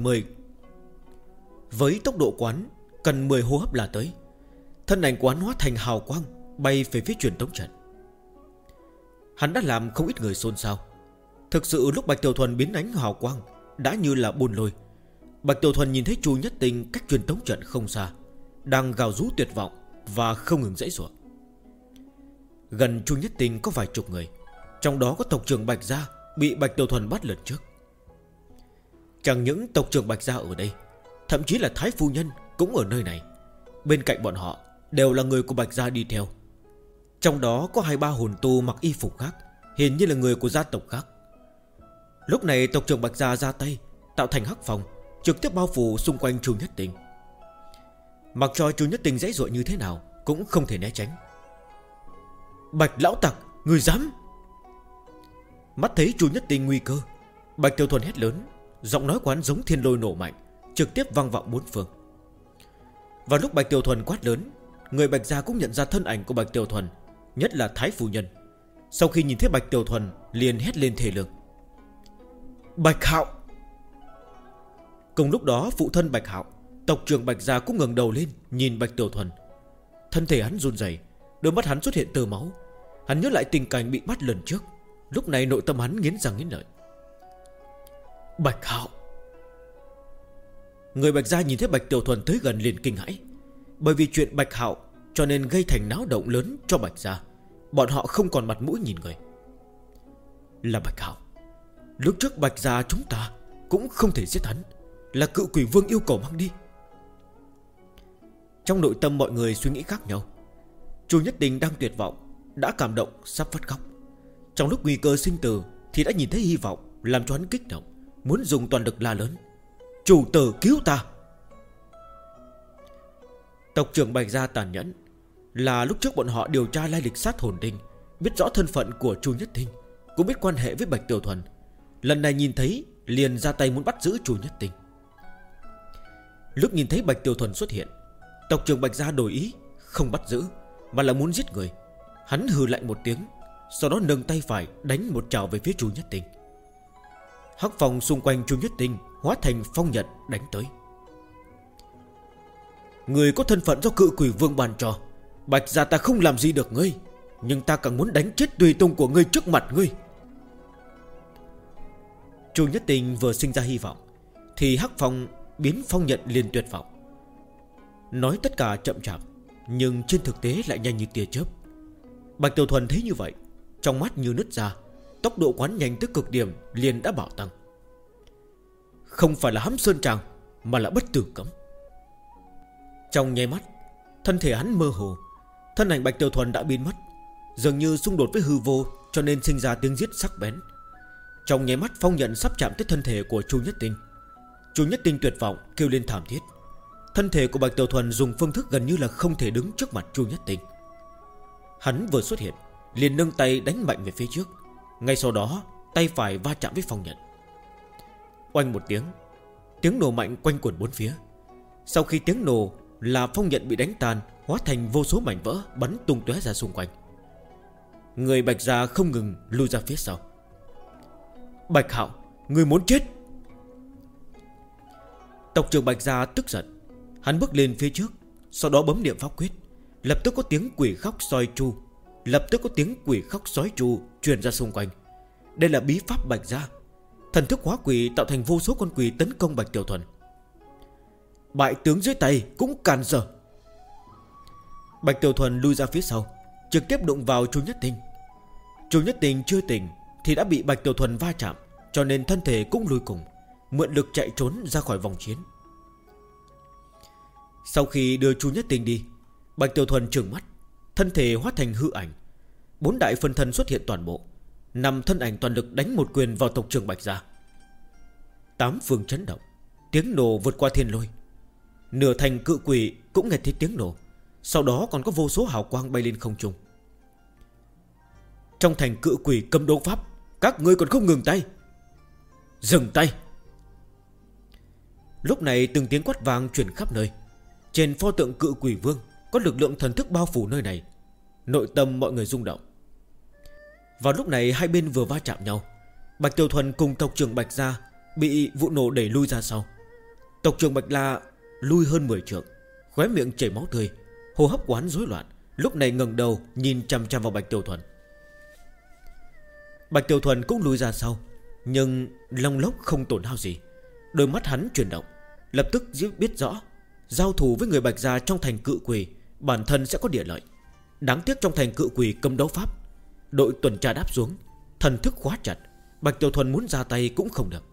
10 hô hấp là tới. Thân ảnh quán hóa thành hào quang bay về phía truyền tống trận. Hắn đã làm không ít người xôn xao. Thực sự lúc Bạch Tiểu Thuần biến ánh hào quang đã như là buôn lôi. Bạch Tiểu Thuần nhìn thấy Chu Nhất Tinh cách truyền tống trận không xa, đang gào rú tuyệt vọng và không ngừng giãy giụa. Gần Chu Nhất Tinh có vài chục người, trong đó có tộc trưởng Bạch Gia bị Bạch Tiểu Thuần bắt lần trước. Chẳng những tộc trưởng Bạch Gia ở đây, thậm chí là Thái Phu Nhân cũng ở nơi này. Bên cạnh bọn họ đều là người của Bạch Gia đi theo. Trong đó có 2-3 hồn tu mặc y phục khác, hiển nhiên là người của gia tộc khác. Lúc này tộc trưởng Bạch Gia ra tay, tạo thành hắc phòng, trực tiếp bao phủ xung quanh Chu Nhất Tinh. Mặc cho Chu Nhất Tinh giãy giụa như thế nào cũng không thể né tránh. Bạch lão tặc, người dám! Mắt thấy Chu Nhất Tinh nguy cơ, Bạch Tiểu Thuần hét lớn, giọng nói của hắn giống thiên lôi nổ mạnh, trực tiếp vang vọng bốn phương. Vào lúc Bạch Tiểu Thuần quát lớn, người Bạch Gia cũng nhận ra thân ảnh của Bạch Tiểu Thuần, nhất là Thái Phu Nhân. Sau khi nhìn thấy Bạch Tiểu Thuần liền hét lên thề lương: Bạch Hạo! Cùng lúc đó phụ thân Bạch Hạo, tộc trưởng Bạch Gia cũng ngẩng đầu lên nhìn Bạch Tiểu Thuần. Thân thể hắn run rẩy, đôi mắt hắn xuất hiện tơ máu. Hắn nhớ lại tình cảnh bị bắt lần trước. Lúc này nội tâm hắn nghiến răng nghiến lợi. Bạch Hạo! Người Bạch Gia nhìn thấy Bạch Tiểu Thuần tới gần liền kinh hãi. Bởi vì chuyện Bạch Hạo cho nên gây thành náo động lớn cho Bạch Gia. Bọn họ không còn mặt mũi nhìn người. Là Bạch Hạo. Lúc trước Bạch Gia chúng ta cũng không thể giết hắn, là Cự Quỷ Vương yêu cầu mang đi. Trong nội tâm mọi người suy nghĩ khác nhau. Chu Nhất Tinh đang tuyệt vọng, đã cảm động sắp phát khóc. Trong lúc nguy cơ sinh tử thì đã nhìn thấy hy vọng, làm cho hắn kích động, muốn dùng toàn lực la lớn: Chủ tử cứu ta! Tộc trưởng Bạch Gia tàn nhẫn, là lúc trước bọn họ điều tra lai lịch sát hồn đinh, biết rõ thân phận của Chu Nhất Tinh, cũng biết quan hệ với Bạch Tiểu Thuần. Lần này nhìn thấy liền ra tay muốn bắt giữ Chu Nhất Tinh. Lúc nhìn thấy Bạch Tiểu Thuần xuất hiện, tộc trưởng Bạch Gia đổi ý, không bắt giữ mà là muốn giết người. Hắn hừ lạnh một tiếng, sau đó nâng tay phải đánh một chảo về phía Chu Nhất Tinh. Hắc phòng xung quanh Chu Nhất Tinh hóa thành phong nhật đánh tới. Người có thân phận do Cự Quỷ Vương ban cho, Bạch Gia ta không làm gì được ngươi, nhưng ta càng muốn đánh chết tùy tùng của ngươi trước mặt ngươi. Chu Nhất Tinh vừa sinh ra hy vọng thì hắc phong biến phong nhận liền tuyệt vọng. Nói tất cả chậm chạp, nhưng trên thực tế lại nhanh như tia chớp. Bạch Tiểu Thuần thấy như vậy, trong mắt như nứt ra, tốc độ quán nhanh tới cực điểm liền đã bạo tăng. Không phải là hãm sơn tràng, mà là bất tử cấm. Trong nháy mắt, thân thể hắn mơ hồ, thân ảnh Bạch Tiểu Thuần đã biến mất, dường như xung đột với hư vô, cho nên sinh ra tiếng giết sắc bén. Trong nháy mắt phong nhận sắp chạm tới thân thể của Chu Nhất Tinh. Chu Nhất Tinh tuyệt vọng kêu lên thảm thiết. Thân thể của Bạch Tiểu Thuần dùng phương thức gần như là không thể đứng trước mặt Chu Nhất Tinh. Hắn vừa xuất hiện liền nâng tay đánh mạnh về phía trước. Ngay sau đó tay phải va chạm với phong nhận. Oanh một tiếng, tiếng nổ mạnh quanh quẩn bốn phía. Sau khi tiếng nổ là phong nhận bị đánh tan, hóa thành vô số mảnh vỡ bắn tung tóe ra xung quanh. Người Bạch Gia không ngừng lùi ra phía sau. Bạch Hạo, người muốn chết! Tộc trưởng Bạch Gia tức giận. Hắn bước lên phía trước, sau đó bấm niệm pháp quyết. Lập tức có tiếng quỷ khóc sói tru, truyền ra xung quanh. Đây là bí pháp Bạch Gia. Thần thức hóa quỷ tạo thành vô số con quỷ tấn công Bạch Tiểu Thuần. Bại tướng dưới tay cũng càn dở. Bạch Tiểu Thuần lui ra phía sau, trực tiếp đụng vào Chu Nhất Tinh. Chu Nhất Tinh chưa tỉnh thì đã bị Bạch Tiểu Thuần va chạm, cho nên thân thể cũng lùi cùng, mượn lực chạy trốn ra khỏi vòng chiến. Sau khi đưa Chu Nhất Tinh đi, Bạch Tiểu Thuần trừng mắt, thân thể hóa thành hư ảnh. 4 đại phân thân xuất hiện toàn bộ, nằm thân ảnh toàn lực đánh một quyền vào tộc trưởng Bạch Gia. 8 phương chấn động, tiếng nổ vượt qua thiên lôi. Nửa thành cự quỷ cũng nghe thấy tiếng nổ. Sau đó còn có vô số hào quang bay lên không trung. Trong thành cự quỷ cầm đấu pháp, các ngươi còn không ngừng tay! Dừng tay! Lúc này từng tiếng quát vang truyền khắp nơi. Trên pho tượng Cự Quỷ Vương có lực lượng thần thức bao phủ nơi này. Nội tâm mọi người rung động. Vào lúc này hai bên vừa va chạm nhau. Bạch Tiểu Thuần cùng tộc trưởng Bạch Gia bị vụ nổ đẩy lui ra sau. Tộc trưởng Bạch La lui hơn 10 trượng, khóe miệng chảy máu tươi, hô hấp của hắn rối loạn. Lúc này ngẩng đầu nhìn chằm chằm vào Bạch Tiểu Thuần. Bạch Tiểu Thuần cũng lui ra sau, Nhưng long lốc không tổn hao gì. Đôi mắt hắn chuyển động, lập tức biết rõ giao thủ với người Bạch Gia trong thành Cự Quỷ, bản thân sẽ có địa lợi. Đáng tiếc trong thành Cự Quỷ cấm đấu pháp, đội tuần tra đáp xuống, thần thức khóa chặt, Bạch Tiểu Thuần muốn ra tay cũng không được.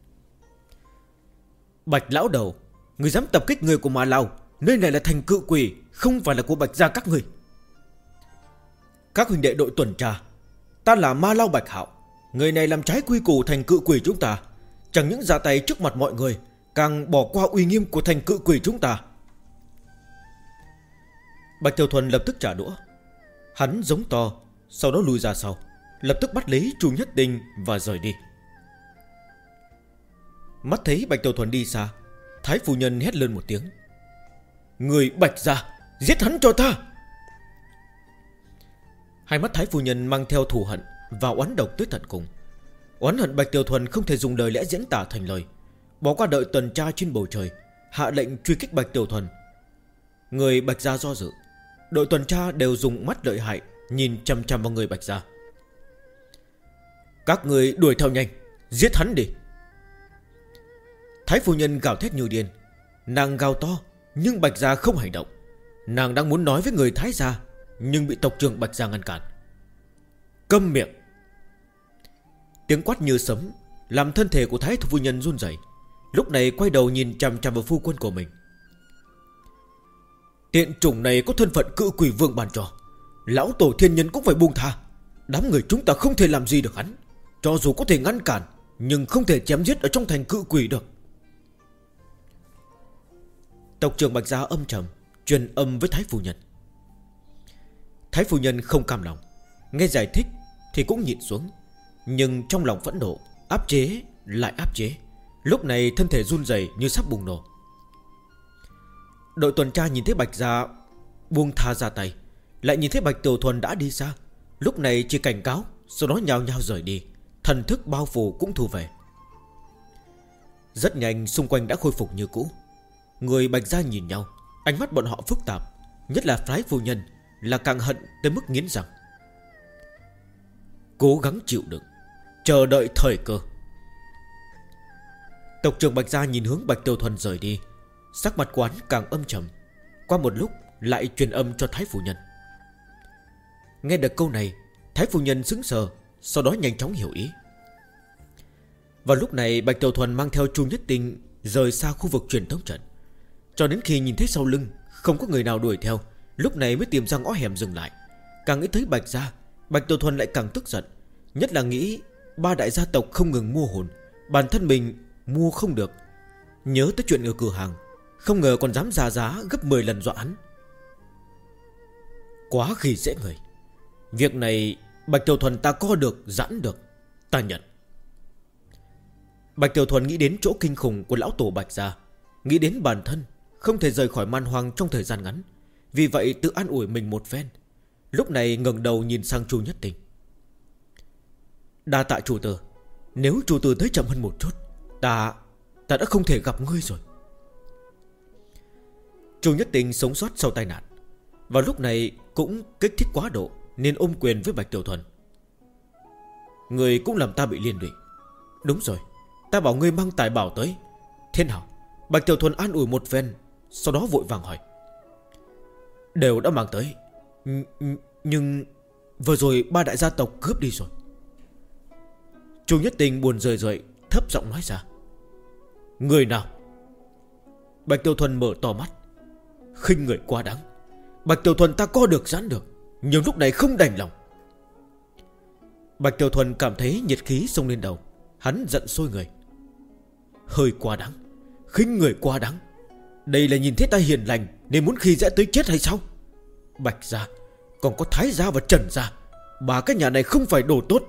Bạch lão đầu, người dám tập kích người của Ma Lao, nơi này là thành Cự Quỷ, không phải là của Bạch Gia các người. Các huynh đệ đội tuần tra, ta là Ma Lao Bạch Hạo. Người này làm trái quy củ thành Cự Quỷ chúng ta, chẳng những ra tay trước mặt mọi người, càng bỏ qua uy nghiêm của thành Cự Quỷ chúng ta. Bạch Tiểu Thuần lập tức trả đũa. Hắn giống to, sau đó lùi ra sau, lập tức bắt lấy Chu Nhất Tinh và rời đi. Mắt thấy Bạch Tiểu Thuần đi xa, Thái phu nhân hét lên một tiếng: người Bạch Gia, giết hắn cho ta! Hai mắt Thái phu nhân mang theo thù hận và oán độc tới tận cùng. Oán hận Bạch Tiểu Thuần không thể dùng lời lẽ diễn tả thành lời, bỏ qua đợi tuần tra trên bầu trời, hạ lệnh truy kích Bạch Tiểu Thuần. Người Bạch Gia do dự, đội tuần tra đều dùng mắt lợi hại nhìn chằm chằm vào người Bạch Gia. Các người đuổi theo nhanh, giết hắn đi! Thái phu nhân gào thét như điên. Nàng gào to nhưng Bạch Gia không hành động. Nàng đang muốn nói với người Thái Gia, nhưng bị tộc trưởng Bạch Gia ngăn cản. Câm miệng! Tiếng quát như sấm làm thân thể của Thái phu nhân run rẩy. Lúc này quay đầu nhìn chằm chằm vào phu quân của mình. Tiện chủng này có thân phận Cự Quỷ Vương ban cho, lão tổ thiên nhân cũng phải buông tha. Đám người chúng ta không thể làm gì được hắn, cho dù có thể ngăn cản, nhưng không thể chém giết ở trong thành Cự Quỷ được. Tộc trưởng Bạch Gia âm trầm truyền âm với Thái phu nhân. Thái phu nhân không cam lòng, nghe giải thích thì cũng nhịn xuống, nhưng trong lòng phẫn nộ, áp chế lại áp chế. Lúc này thân thể run rẩy như sắp bùng nổ. Đội tuần tra nhìn thấy Bạch Gia buông tha ra tay, lại nhìn thấy Bạch Tiểu Thuần đã đi xa. Lúc này chỉ cảnh cáo, sau đó nhao nhao rời đi, thần thức bao phủ cũng thu về. Rất nhanh xung quanh đã khôi phục như cũ. Người Bạch Gia nhìn nhau, ánh mắt bọn họ phức tạp, nhất là Thái phu nhân là càng hận tới mức nghiến răng. Cố gắng chịu đựng, chờ đợi thời cơ. Tộc trưởng Bạch Gia nhìn hướng Bạch Tiểu Thuần rời đi, sắc mặt quán càng âm trầm. Qua một lúc lại truyền âm cho Thái phu nhân. Nghe được câu này, Thái phu nhân sững sờ, sau đó nhanh chóng hiểu ý. Vào lúc này Bạch Tiểu Thuần mang theo Chu Nhất Tinh rời xa khu vực truyền tống trận, cho đến khi nhìn thấy sau lưng không có người nào đuổi theo, lúc này mới tìm ra ngõ hẻm dừng lại. Càng nghĩ tới Bạch Gia, Bạch Tiểu Thuần lại càng tức giận. Nhất là nghĩ ba đại gia tộc không ngừng mua hồn, bản thân mình mua không được. Nhớ tới chuyện ở cửa hàng, không ngờ còn dám ra giá gấp 10 lần dọa hắn. Quá khi dễ người. Việc này Bạch Tiểu Thuần ta co được, giãn được, ta nhận. Bạch Tiểu Thuần nghĩ đến chỗ kinh khủng của lão tổ Bạch Gia, nghĩ đến bản thân không thể rời khỏi man hoang trong thời gian ngắn, vì vậy tự an ủi mình một phen. Lúc này ngẩng đầu nhìn sang Chu Nhất Tinh. Đa tạ chủ tử, nếu chủ tử tới chậm hơn một chút, ta đã không thể gặp ngươi rồi. Chu Nhất Tinh sống sót sau tai nạn, vào lúc này cũng kích thích quá độ nên ôm quyền với Bạch Tiểu Thuần. Ngươi cũng làm ta bị liên lụy. Đúng rồi, ta bảo ngươi mang tài bảo tới. Thế nào? Bạch Tiểu Thuần an ủi một phen, sau đó vội vàng hỏi. Đều đã mang tới, nhưng vừa rồi ba đại gia tộc cướp đi rồi. Chu Nhất Tinh buồn rười rượi, thấp giọng nói ra. Người nào? Bạch Tiểu Thuần mở to mắt. Khinh người quá đáng. Bạch Tiểu Thuần ta co được giãn được, nhưng lúc này không đành lòng. Bạch Tiểu Thuần cảm thấy nhiệt khí xông lên đầu, hắn giận sôi người. Hơi quá đáng, khinh người quá đáng. Đây là nhìn thấy ta hiền lành nên muốn khi dễ tới chết hay sao? Bạch Gia, còn có Thái Gia và Trần Gia, ba cái nhà này không phải đồ tốt.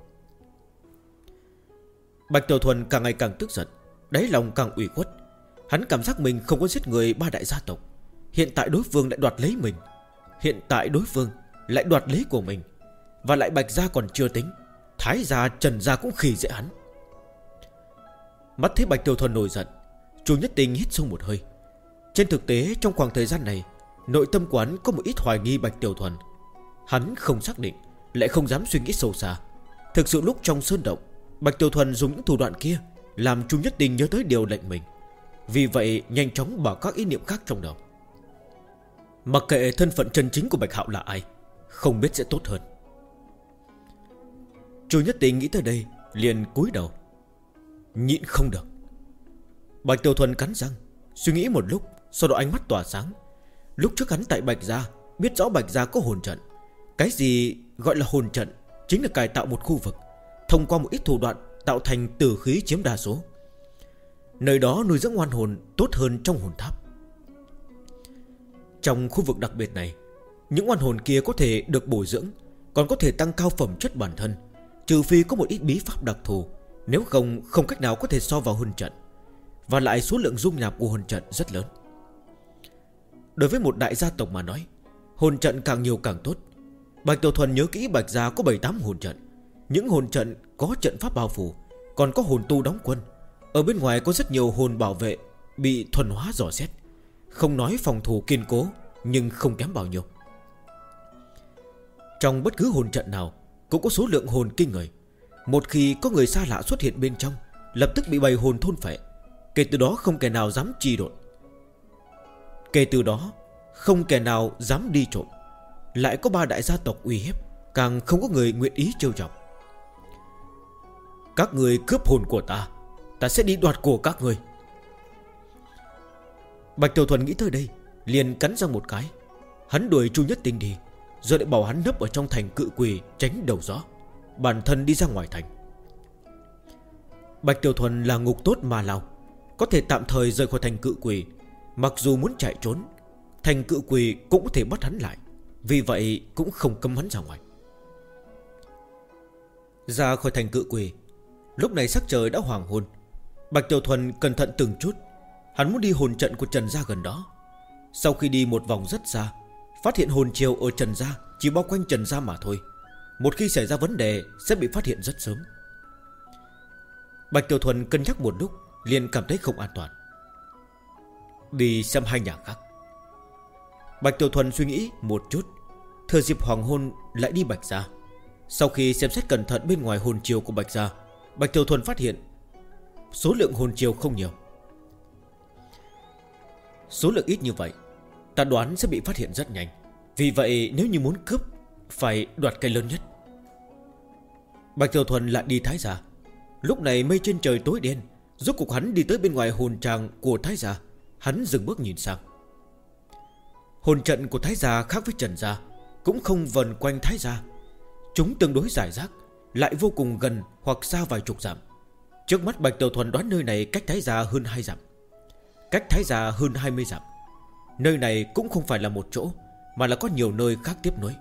Bạch Tiểu Thuần càng ngày càng tức giận, đáy lòng càng ủy khuất. Hắn cảm giác mình không có giết người ba đại gia tộc, hiện tại đối phương lại đoạt lấy mình, hiện tại đối phương lại đoạt lấy của mình, và lại Bạch Gia còn chưa tính, Thái Gia, Trần Gia cũng khỉ dễ hắn. Mắt thấy Bạch Tiểu Thuần nổi giận, Chu Nhất Tinh hít sâu một hơi. Trên thực tế trong khoảng thời gian này, nội tâm quán có một ít hoài nghi Bạch Tiểu Thuần. Hắn không xác định, lại không dám suy nghĩ sâu xa. Thực sự lúc trong sơn động, Bạch Tiểu Thuần dùng những thủ đoạn kia làm Chu Nhất Tinh nhớ tới điều lệnh mình. Vì vậy nhanh chóng bỏ các ý niệm khác trong đầu. Mặc kệ thân phận chân chính của Bạch Hạo là ai, không biết sẽ tốt hơn. Chu Nhất Tinh nghĩ tới đây liền cúi đầu. Nhịn không được. Bạch Tiểu Thuần cắn răng, suy nghĩ một lúc, sau đó ánh mắt tỏa sáng. Lúc trước hắn tại Bạch Gia biết rõ Bạch Gia có hồn trận. Cái gì gọi là hồn trận? Chính là cải tạo một khu vực, thông qua một ít thủ đoạn tạo thành tử khí chiếm đa số. Nơi đó nuôi dưỡng oan hồn tốt hơn trong hồn tháp. Trong khu vực đặc biệt này, những oan hồn kia có thể được bồi dưỡng, còn có thể tăng cao phẩm chất bản thân, trừ phi có một ít bí pháp đặc thù. Nếu không, không cách nào có thể so vào hồn trận. Và lại số lượng dung nạp của hồn trận rất lớn. Đối với một đại gia tộc mà nói, hồn trận càng nhiều càng tốt. Bạch Tiểu Thuần nhớ kỹ Bạch Gia có 7-8 hồn trận. Những hồn trận có trận pháp bao phủ, còn có hồn tu đóng quân. Ở bên ngoài có rất nhiều hồn bảo vệ bị thuần hóa dò xét. Không nói phòng thủ kiên cố, nhưng không kém bao nhiêu. Trong bất cứ hồn trận nào cũng có số lượng hồn kinh người. Một khi có người xa lạ xuất hiện bên trong, lập tức bị bầy hồn thôn phệ. Kể từ đó không kẻ nào dám chi độn. Kể từ đó không kẻ nào dám đi trộm. Lại có 3 đại gia tộc uy hiếp, càng không có người nguyện ý trêu chọc. Các người cướp hồn của ta, ta sẽ đi đoạt của các người. Bạch Tiểu Thuần nghĩ tới đây liền cắn răng một cái. Hắn đuổi Chu Nhất Tinh đi, rồi lại bảo hắn nấp ở trong thành Cự Quỳ tránh đầu gió, bản thân đi ra ngoài thành. Bạch Tiểu Thuần là ngục tốt mà lao, có thể tạm thời rời khỏi thành Cự Quỳ. Mặc dù muốn chạy trốn, thành Cự Quỳ cũng có thể bắt hắn lại. Vì vậy cũng không cấm hắn ra ngoài. Ra khỏi thành Cự Quỳ, lúc này sắc trời đã hoàng hôn. Bạch Tiểu Thuần cẩn thận từng chút. Hắn muốn đi hồn trận của Trần Gia gần đó. Sau khi đi một vòng rất xa, phát hiện hồn triều ở Trần Gia chỉ bao quanh Trần Gia mà thôi. Một khi xảy ra vấn đề sẽ bị phát hiện rất sớm. Bạch Tiểu Thuần cân nhắc một lúc, liền cảm thấy không an toàn. Đi xem 2 nhà khác. Bạch Tiểu Thuần suy nghĩ một chút, thừa dịp hoàng hôn lại đi Bạch Gia. Sau khi xem xét cẩn thận bên ngoài hồn triều của Bạch Gia, Bạch Tiểu Thuần phát hiện số lượng hồn triều không nhiều. Số lượng ít như vậy, ta đoán sẽ bị phát hiện rất nhanh. Vì vậy nếu như muốn cướp, phải đoạt cái lớn nhất. Bạch Tiểu Thuần lại đi Thái Gia. Lúc này mây trên trời tối đen. Rốt cuộc hắn đi tới bên ngoài hồn tràng của Thái Gia. Hắn dừng bước nhìn sang. Hồn trận của Thái Gia khác với Trần Gia, cũng không vần quanh Thái Gia. Chúng tương đối rải rác, lại vô cùng gần hoặc xa vài chục dặm. Trước mắt Bạch Tiểu Thuần đoán nơi này cách Thái Gia hơn 2 dặm, cách Thái Gia hơn 20 dặm. Nơi này cũng không phải là một chỗ, mà là có nhiều nơi khác tiếp nối.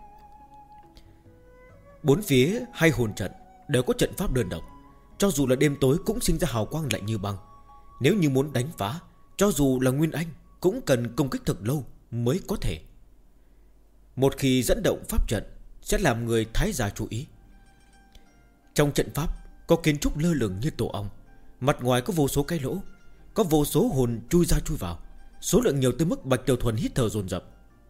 4 phía 2 hồn trận đều có trận pháp đơn độc. Cho dù là đêm tối cũng sinh ra hào quang lạnh như băng. Nếu như muốn đánh phá, cho dù là Nguyên Anh cũng cần công kích thật lâu mới có thể. Một khi dẫn động pháp trận sẽ làm người Thái Gia chú ý. Trong trận pháp có kiến trúc lơ lửng như tổ ong. Mặt ngoài có vô số cái lỗ, có vô số hồn chui ra chui vào. Số lượng nhiều tới mức Bạch Tiểu Thuần hít thở dồn dập.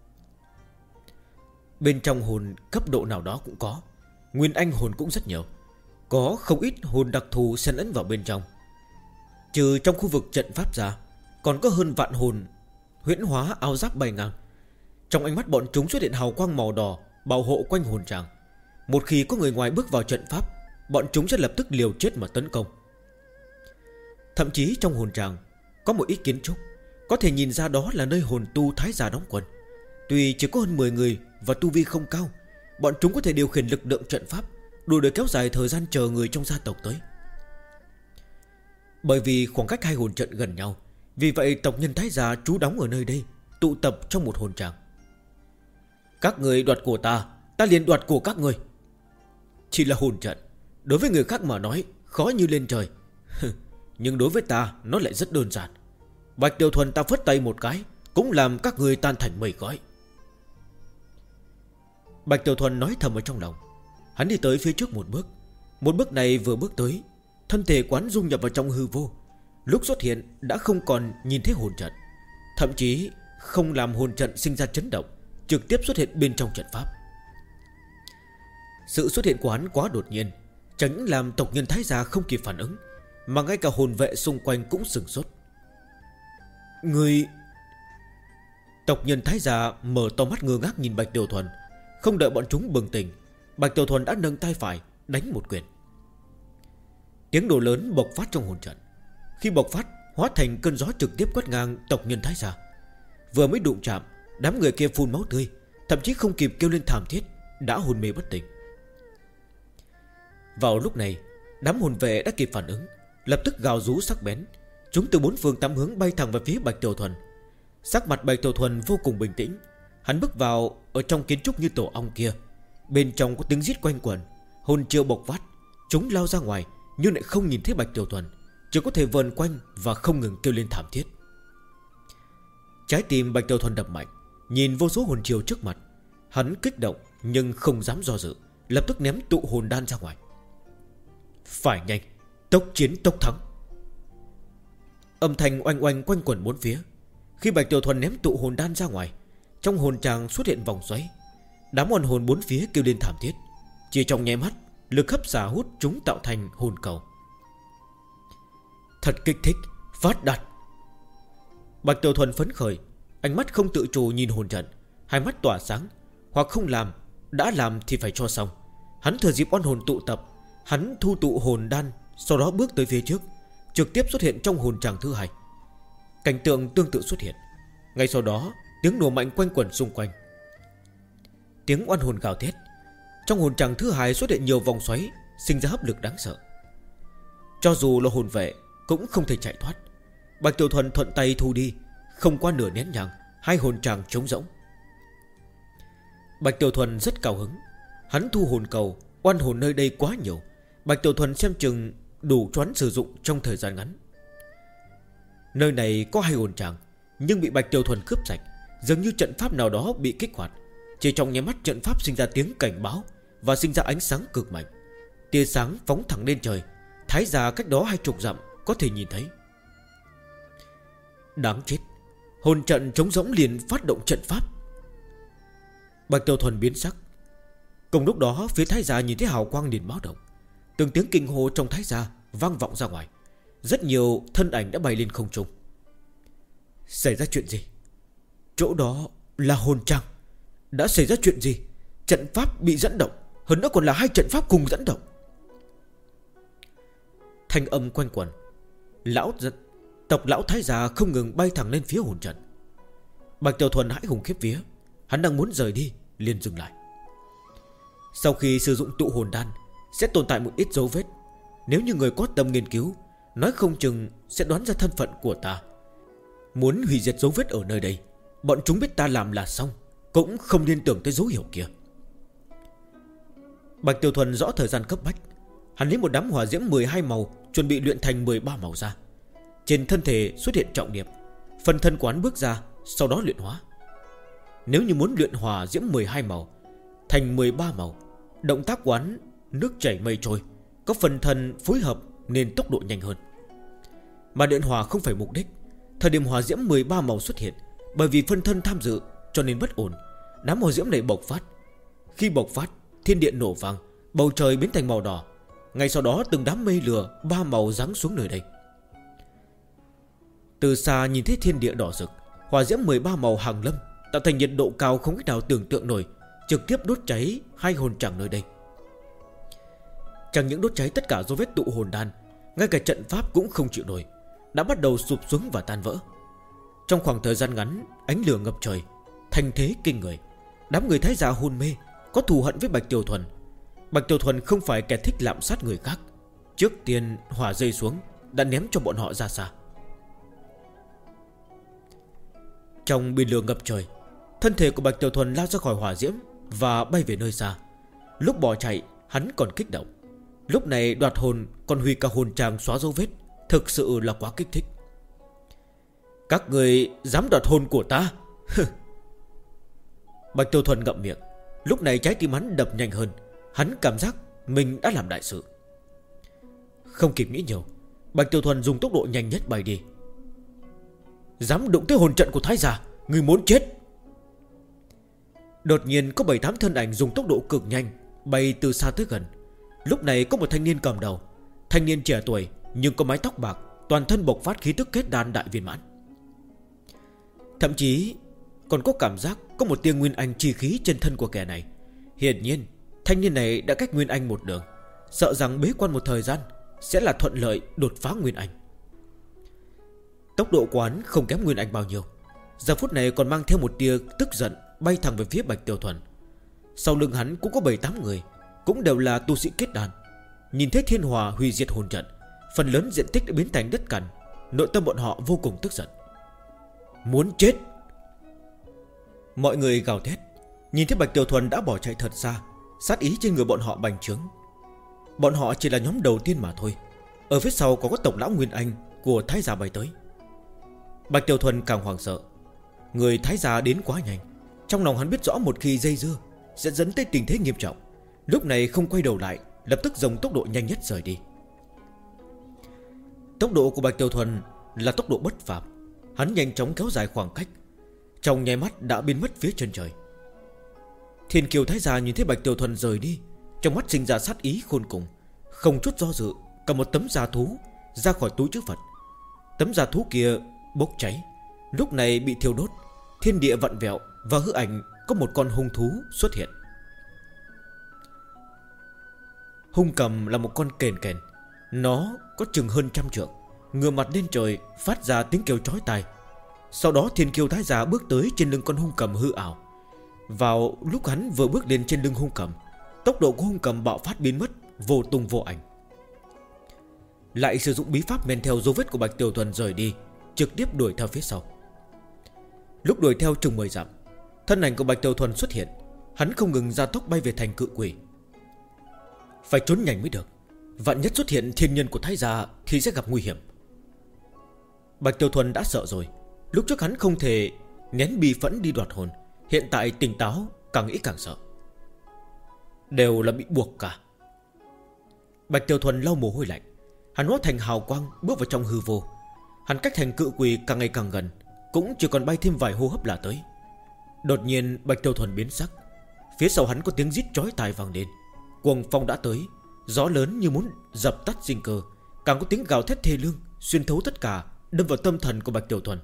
Bên trong hồn cấp độ nào đó cũng có. Nguyên Anh hồn cũng rất nhiều. Có không ít hồn đặc thù xen lẫn vào bên trong. Trừ trong khu vực trận pháp ra, còn có hơn vạn hồn huyễn hóa áo giáp bay ngang. Trong ánh mắt bọn chúng xuất hiện hào quang màu đỏ bảo hộ quanh hồn tràng. Một khi có người ngoài bước vào trận pháp, bọn chúng sẽ lập tức liều chết mà tấn công. Thậm chí trong hồn tràng có một ít kiến trúc, có thể nhìn ra đó là nơi hồn tu Thái Gia đóng quân. Tuy chỉ có hơn 10 người và tu vi không cao, bọn chúng có thể điều khiển lực lượng trận pháp, đủ để kéo dài thời gian chờ người trong gia tộc tới. Bởi vì khoảng cách 2 hồn trận gần nhau, vì vậy tộc nhân Thái Gia trú đóng ở nơi đây, tụ tập trong một hồn tràng. Các người đoạt của ta, ta liền đoạt của các người. Chỉ là hồn trận, đối với người khác mà nói khó như lên trời. Nhưng đối với ta nó lại rất đơn giản. Bạch Tiểu Thuần ta phất tay một cái cũng làm các người tan thành mây khói. Bạch Tiểu Thuần nói thầm ở trong lòng. Hắn đi tới phía trước một bước. Một bước này vừa bước tới, thân thể quán dung nhập vào trong hư vô. Lúc xuất hiện đã không còn nhìn thấy hồn trận, thậm chí không làm hồn trận sinh ra chấn động, trực tiếp xuất hiện bên trong trận pháp. Sự xuất hiện của hắn quá đột nhiên, Chẳng làm tộc nhân Thái gia không kịp phản ứng, mà ngay cả hồn vệ xung quanh cũng sửng sốt. Người... Tộc nhân Thái gia mở to mắt ngơ ngác nhìn Bạch Tiểu Thuần. Không đợi bọn chúng bừng tỉnh, Bạch Tiểu Thuần đã nâng tay phải đánh một quyền. Tiếng nổ lớn bộc phát trong hồn trận. Khi bộc phát, hóa thành cơn gió trực tiếp quét ngang tộc nhân Thái gia. Vừa mới đụng chạm, đám người kia phun máu tươi, thậm chí không kịp kêu lên thảm thiết, đã hôn mê bất tỉnh. Vào lúc này, đám hồn vệ đã kịp phản ứng, lập tức gào rú sắc bén. Chúng từ bốn phương tám hướng bay thẳng về phía Bạch Tiểu Thuần. Sắc mặt Bạch Tiểu Thuần vô cùng bình tĩnh. Hắn bước vào ở trong kiến trúc như tổ ong kia. Bên trong có tiếng rít quanh quẩn, hồn chiêu bộc phát. Chúng lao ra ngoài nhưng lại không nhìn thấy Bạch Tiểu Thuần, chỉ có thể vờn quanh và không ngừng kêu lên thảm thiết. Trái tim Bạch Tiểu Thuần đập mạnh, nhìn vô số hồn chiêu trước mặt. Hắn kích động nhưng không dám do dự, lập tức ném tụ hồn đan ra ngoài. Phải nhanh, tốc chiến tốc thắng. Âm thanh oanh oanh quanh quẩn bốn phía. Khi Bạch Tiểu Thuần ném tụ hồn đan ra ngoài, trong hồn tràng xuất hiện vòng xoáy. Đám oan hồn bốn phía kêu lên thảm thiết. Chỉ trong nháy mắt, lực hấp xả hút chúng tạo thành hồn cầu. Thật kích thích, phát đạt. Bạch Tiểu Thuần phấn khởi, ánh mắt không tự chủ nhìn hồn trận, hai mắt tỏa sáng. Hoặc không làm, đã làm thì phải cho xong. Hắn thừa dịp oan hồn tụ tập, hắn thu tụ hồn đan, sau đó bước tới phía trước, trực tiếp xuất hiện trong hồn tràng thứ hai. Cảnh tượng tương tự xuất hiện. Ngay sau đó, tiếng nổ mạnh quanh quẩn xung quanh. Tiếng oan hồn gào thét. Trong hồn tràng thứ hai xuất hiện nhiều vòng xoáy, sinh ra hấp lực đáng sợ. Cho dù là hồn vệ cũng không thể chạy thoát. Bạch Tiểu Thuần thuận tay thu đi. Không qua nửa nén nhang, hai hồn tràng trống rỗng. Bạch Tiểu Thuần rất cao hứng. Hắn thu hồn cầu, oan hồn nơi đây quá nhiều. Bạch Tiểu Thuần xem chừng đủ choán sử dụng trong thời gian ngắn. Nơi này có hai hồn tràng, nhưng bị Bạch Tiểu Thuần cướp sạch. Dường như trận pháp nào đó bị kích hoạt. Chỉ trong nháy mắt trận pháp sinh ra tiếng cảnh báo và sinh ra ánh sáng cực mạnh. Tia sáng phóng thẳng lên trời. Thái gia cách đó 20 dặm có thể nhìn thấy. Đáng chết, hồn trận trống rỗng liền phát động trận pháp. Bạch Tiểu Thuần biến sắc. Cùng lúc đó phía Thái gia nhìn thấy hào quang liền báo động. Từng tiếng kinh hô trong Thái gia vang vọng ra ngoài. Rất nhiều thân ảnh đã bay lên không trung. Xảy ra chuyện gì? Chỗ đó là hồn trang. Đã xảy ra chuyện gì? Trận pháp bị dẫn động, hơn nữa còn là hai trận pháp cùng dẫn động. Thanh âm quanh quẩn. Tộc lão Thái gia không ngừng bay thẳng lên phía hồn trận. Bạch Tiểu Thuần hãi hùng khiếp vía. Hắn đang muốn rời đi liền dừng lại. Sau khi sử dụng tụ hồn đan sẽ tồn tại một ít dấu vết. Nếu như người có tâm nghiên cứu, nói không chừng sẽ đoán ra thân phận của ta. Muốn hủy diệt dấu vết ở nơi đây, bọn chúng biết ta làm là xong, cũng không liên tưởng tới dấu hiệu kia. Bạch Tiểu Thuần rõ thời gian cấp bách. Hắn lấy một đám hỏa diễm 12 màu, chuẩn bị luyện thành 13 màu ra. Trên thân thể xuất hiện trọng điệp. Phần thân quán bước ra, sau đó luyện hóa. Nếu như muốn luyện hỏa diễm 12 màu thành 13 màu, động tác quán nước chảy mây trôi, có phần thân phối hợp nên tốc độ nhanh hơn. Mà luyện hỏa không phải mục đích. Thời điểm hỏa diễm 13 màu xuất hiện, bởi vì phân thân tham dự cho nên bất ổn. Đám hỏa diễm này bộc phát. Khi bộc phát, thiên điện nổ vang, bầu trời biến thành màu đỏ. Ngay sau đó từng đám mây lửa 3 màu giáng xuống nơi đây. Từ xa nhìn thấy thiên địa đỏ rực, hỏa diễm 13 màu hàng lâm, tạo thành nhiệt độ cao không cách nào tưởng tượng nổi, trực tiếp đốt cháy hai hồn tràng nơi đây. Chẳng những đốt cháy tất cả dấu vết tụ hồn đan, ngay cả trận pháp cũng không chịu nổi, đã bắt đầu sụp xuống và tan vỡ. Trong khoảng thời gian ngắn, ánh lửa ngập trời, thành thế kinh người. Đám người Thái gia hôn mê, có thù hận với Bạch Tiểu Thuần. Bạch Tiểu Thuần không phải kẻ thích lạm sát người khác. Trước tiên hỏa rơi xuống, đã ném cho bọn họ ra xa. Trong biển lửa ngập trời, thân thể của Bạch Tiểu Thuần lao ra khỏi hỏa diễm và bay về nơi xa. Lúc bỏ chạy, hắn còn kích động. Lúc này đoạt hồn còn hủy cả hồn tràng xóa dấu vết, thực sự là quá kích thích. Các người dám đoạt hồn của ta? Bạch Tiểu Thuần ngậm miệng. Lúc này trái tim hắn đập nhanh hơn. Hắn cảm giác mình đã làm đại sự. Không kịp nghĩ nhiều, Bạch Tiểu Thuần dùng tốc độ nhanh nhất bay đi. Dám đụng tới hồn trận của Thái gia, người muốn chết. Đột nhiên có 7-8 thân ảnh dùng tốc độ cực nhanh bay từ xa tới gần. Lúc này có một thanh niên cầm đầu. Thanh niên trẻ tuổi nhưng có mái tóc bạc, toàn thân bộc phát khí tức kết đan đại viên mãn. Thậm chí còn có cảm giác có một tia nguyên anh chi khí trên thân của kẻ này. Hiển nhiên thanh niên này đã cách nguyên anh một đường, sợ rằng bế quan một thời gian sẽ là thuận lợi đột phá nguyên anh. Tốc độ quán không kém nguyên anh bao nhiêu, giờ phút này còn mang theo một tia tức giận, bay thẳng về phía Bạch Tiểu Thuần. Sau lưng hắn cũng có 7-8 người, cũng đều là tu sĩ kết đan. Nhìn thấy thiên hòa hủy diệt hồn trận, phần lớn diện tích đã biến thành đất cằn, nội tâm bọn họ vô cùng tức giận. Muốn chết! Mọi người gào thét. Nhìn thấy Bạch Tiểu Thuần đã bỏ chạy thật xa, sát ý trên người bọn họ bành trướng. Bọn họ chỉ là nhóm đầu tiên mà thôi. Ở phía sau còn có tộc lão Nguyên Anh của Thái Gia bay tới. Bạch Tiểu Thuần càng hoảng sợ. Người Thái Gia đến quá nhanh. Trong lòng hắn biết rõ một khi dây dưa sẽ dẫn tới tình thế nghiêm trọng. Lúc này không quay đầu lại, lập tức dùng tốc độ nhanh nhất rời đi. Tốc độ của Bạch Tiểu Thuần là tốc độ bất phàm. Hắn nhanh chóng kéo dài khoảng cách, trong nháy mắt đã biến mất phía chân trời. Thiên Kiều Thái Gia nhìn thấy Bạch Tiểu Thuần rời đi, trong mắt sinh ra sát ý khôn cùng, không chút do dự cầm một tấm da thú ra khỏi túi chữ Phật. Tấm da thú kia bốc cháy, lúc này bị thiêu đốt. Thiên địa vặn vẹo và hư ảnh có một con hung thú xuất hiện. Hung cầm là một con kền kền. Nó có chừng hơn 100 trượng, ngửa mặt lên trời phát ra tiếng kêu chói tai. Sau đó Thiên Kiêu Thái Gia bước tới trên lưng con hung cầm hư ảo. Vào lúc hắn vừa bước lên trên lưng hung cầm, tốc độ của hung cầm bạo phát biến mất, vô tung vô ảnh. Lại sử dụng bí pháp men theo dấu vết của Bạch Tiểu Thuần rời đi, trực tiếp đuổi theo phía sau. Lúc đuổi theo chừng 10 dặm, thân ảnh của Bạch Tiểu Thuần xuất hiện. Hắn không ngừng ra tốc bay về thành Cự Quỷ. Phải trốn nhanh mới được, vạn nhất xuất hiện thiên nhân của Thái Gia thì sẽ gặp nguy hiểm. Bạch Tiểu Thuần đã sợ rồi. Lúc trước hắn không thể nén bi phẫn đi đoạt hồn, hiện tại tỉnh táo, càng nghĩ càng sợ. Đều là bị buộc cả. Bạch Tiểu Thuần lau mồ hôi lạnh. Hắn hóa thành hào quang bước vào trong hư vô. Hắn cách thành Cự Quỷ càng ngày càng gần, cũng chỉ còn bay thêm vài hô hấp là tới. Đột nhiên Bạch Tiểu Thuần biến sắc. Phía sau hắn có tiếng rít chói tai vang lên. Cuồng phong đã tới, gió lớn như muốn dập tắt sinh cơ, càng có tiếng gào thét thê lương xuyên thấu tất cả, đâm vào tâm thần của Bạch Tiểu Thuần.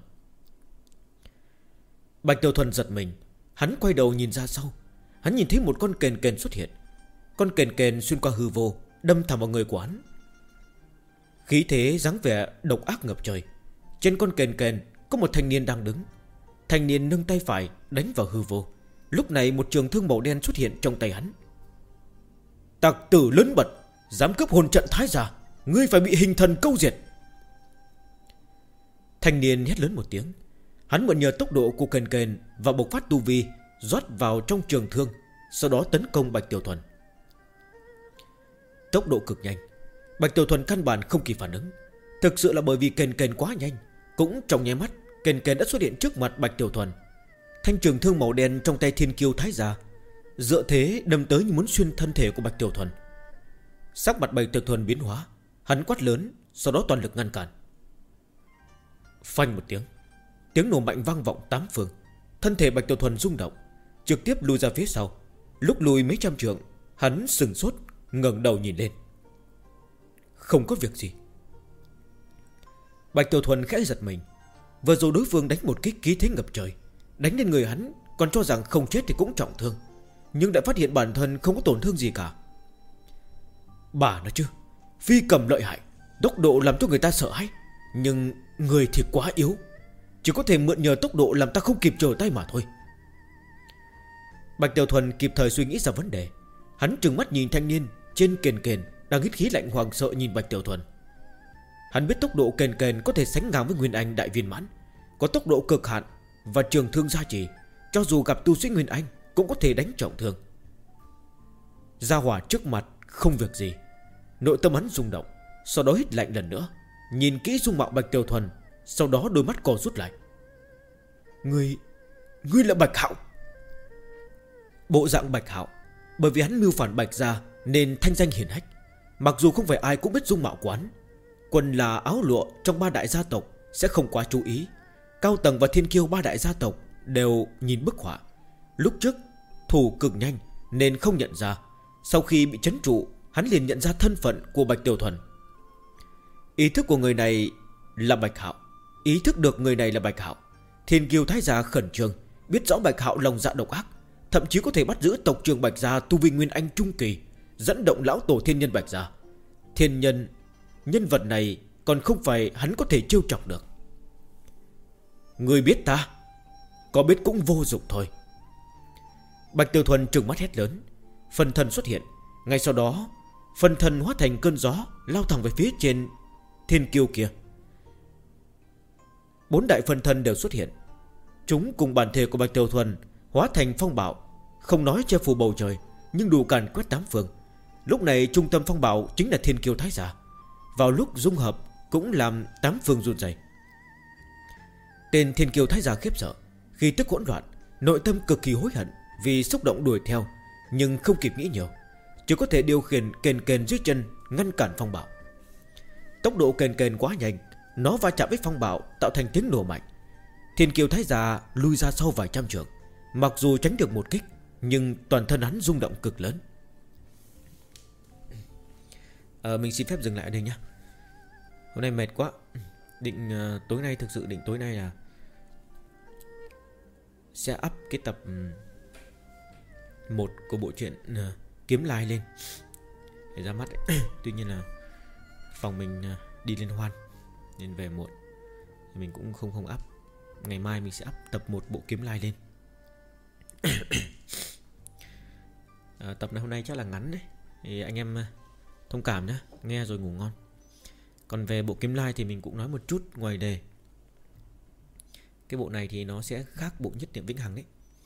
Bạch Tiểu Thuần giật mình. Hắn quay đầu nhìn ra sau. Hắn nhìn thấy một con kền kền xuất hiện. Con kền kền xuyên qua hư vô, đâm thẳng vào người của hắn. Khí thế dáng vẻ độc ác ngập trời. Trên con kền kền có một thanh niên đang đứng. Thanh niên nâng tay phải đánh vào hư vô. Lúc này một trường thương màu đen xuất hiện trong tay hắn. Tặc tử lớn bật, dám cướp hồn trận Thái Gia, ngươi phải bị hình thần câu diệt. Thanh niên hét lớn một tiếng. Hắn mượn nhờ tốc độ của kền kền và bộc phát tu vi, rót vào trong trường thương, sau đó tấn công Bạch Tiểu Thuần. Tốc độ cực nhanh, Bạch Tiểu Thuần căn bản không kịp phản ứng. Thực sự là bởi vì kền kền quá nhanh. Cũng trong nháy mắt, kền kền đã xuất hiện trước mặt Bạch Tiểu Thuần. Thanh trường thương màu đen trong tay Thiên Kiêu Thái Gia dựa thế đâm tới như muốn xuyên thân thể của Bạch Tiểu Thuần. Sắc mặt Bạch Tiểu Thuần biến hóa. Hắn quát lớn, sau đó toàn lực ngăn cản. Phanh một tiếng, tiếng nổ mạnh vang vọng tám phương. Thân thể Bạch Tiểu Thuần rung động, trực tiếp lùi ra phía sau. Lúc lùi mấy trăm trượng, hắn sừng sốt, ngẩng đầu nhìn lên. Không có việc gì. Bạch Tiểu Thuần khẽ giật mình. Vừa rồi đối phương đánh một kích khí thế ngập trời, đánh lên người hắn, còn cho rằng không chết thì cũng trọng thương, nhưng đã phát hiện bản thân không có tổn thương gì cả. Bà nói chứ, phi cầm lợi hại, tốc độ làm cho người ta sợ hãi, nhưng người thì quá yếu, chỉ có thể mượn nhờ tốc độ làm ta không kịp trở tay mà thôi. Bạch Tiểu Thuần kịp thời suy nghĩ ra vấn đề. Hắn trừng mắt nhìn thanh niên trên kền kền đang hít khí lạnh hoàng sợ nhìn Bạch Tiểu Thuần. Hắn biết tốc độ kền kền có thể sánh ngang với Nguyên Anh đại viên mãn, có tốc độ cực hạn và trường thương gia trì, cho dù gặp tu sĩ Nguyên Anh cũng có thể đánh trọng thương. Gia hỏa trước mặt không việc gì. Nội tâm hắn rung động, sau đó hít lạnh lần nữa, nhìn kỹ dung mạo Bạch Tiểu Thuần, sau đó đôi mắt co rút lại. Ngươi là Bạch Hạo. Bộ dạng Bạch Hạo, bởi vì hắn mưu phản Bạch gia nên thanh danh hiển hách. Mặc dù không phải ai cũng biết dung mạo của hắn, quần là áo lụa trong ba đại gia tộc sẽ không quá chú ý. Cao tầng và thiên kiêu ba đại gia tộc đều nhìn bức họa. Lúc trước thủ cực nhanh nên không nhận ra. Sau khi bị trấn trụ, hắn liền nhận ra thân phận của Bạch Tiểu Thuần. Ý thức của người này là Bạch Hạo. Ý thức được người này là Bạch Hạo, Thiên Kiêu Thái Gia khẩn trương, biết rõ Bạch Hạo lòng dạ độc ác, thậm chí có thể bắt giữ tộc trưởng Bạch Gia tu vi Nguyên Anh trung kỳ, dẫn động lão tổ thiên nhân Bạch Gia. Thiên nhân, nhân vật này còn không phải hắn có thể trêu chọc được. Người biết ta, có biết cũng vô dụng thôi. Bạch Tiểu Thuần trừng mắt hét lớn. Phân thân xuất hiện. Ngay sau đó phân thân hóa thành cơn gió, lao thẳng về phía trên thiên kiêu kia. 4 đại phân thân đều xuất hiện. Chúng cùng bản thể của Bạch Tiểu Thuần hóa thành phong bạo, không nói che phủ bầu trời, nhưng đủ càn quét 8 phương. Lúc này trung tâm phong bạo chính là Thiên Kiêu Thái Giả. Vào lúc dung hợp cũng làm 8 phương run rẩy. Tên Thiên Kiêu Thái Giả khiếp sợ, khi tức hỗn loạn, nội tâm cực kỳ hối hận vì xúc động đuổi theo, nhưng không kịp nghĩ nhiều, chỉ có thể điều khiển kền kền dưới chân ngăn cản phong bạo. Tốc độ kền kền quá nhanh, nó va chạm với phong bạo tạo thành tiếng nổ mạnh. Thiên Kiêu Thái Giả lui ra sau vài trăm trượng, mặc dù tránh được một kích, nhưng toàn thân hắn rung động cực lớn. Mình xin phép dừng lại ở đây nhé. Hôm nay mệt quá. Định tối nay, thực sự định tối nay là sẽ up cái tập 1 của bộ truyện Kiếm Lai lên để ra mắt ấy. Tuy nhiên là phòng mình đi liên hoan nên về muộn, mình cũng không up. Ngày mai mình sẽ up tập 1 bộ Kiếm Lai lên. Tập này hôm nay chắc là ngắn đấy, thì anh em thông cảm nhé, nghe rồi ngủ ngon. Còn về bộ Kiếm Lai thì mình cũng nói một chút ngoài đề. Cái bộ này thì nó sẽ khác bộ Nhất Niệm Vĩnh Hằng đấy.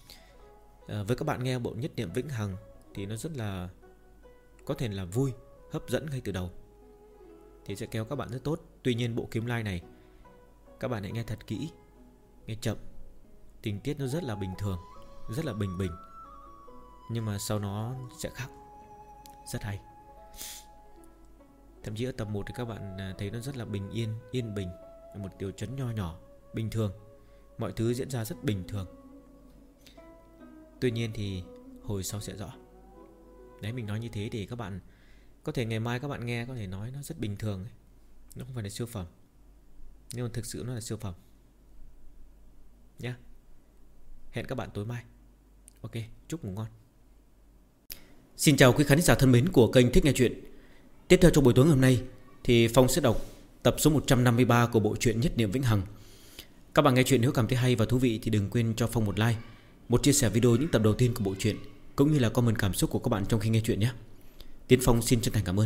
Với các bạn nghe bộ Nhất Niệm Vĩnh Hằng thì nó rất là có thể là vui, hấp dẫn ngay từ đầu, thì sẽ kéo các bạn rất tốt. Tuy nhiên bộ Kiếm Lai này các bạn hãy nghe thật kỹ, nghe chậm. Tình tiết nó rất là bình thường, rất là bình bình, nhưng mà sau nó sẽ khác, rất hay. Thậm chí ở tập 1 thì các bạn thấy nó rất là bình yên, yên bình, một tiểu trấn nho nhỏ, bình thường. Mọi thứ diễn ra rất bình thường. Tuy nhiên thì hồi sau sẽ rõ. Đấy, mình nói như thế thì các bạn có thể ngày mai các bạn nghe có thể nói nó rất bình thường ấy. Nó không phải là siêu phẩm, nhưng mà thực sự nó là siêu phẩm nhá. Hẹn các bạn tối mai. Ok, chúc ngủ ngon. Xin chào quý khán giả thân mến của kênh Thích Nghe Chuyện. Tiếp theo trong buổi tối ngày hôm nay thì Phong sẽ đọc tập số 153 của bộ truyện Nhất Niệm Vĩnh Hằng. Các bạn nghe chuyện nếu cảm thấy hay và thú vị thì đừng quên cho Phong một like, một chia sẻ video những tập đầu tiên của bộ truyện, cũng như là comment cảm xúc của các bạn trong khi nghe chuyện nhé. Tiến Phong xin chân thành cảm ơn.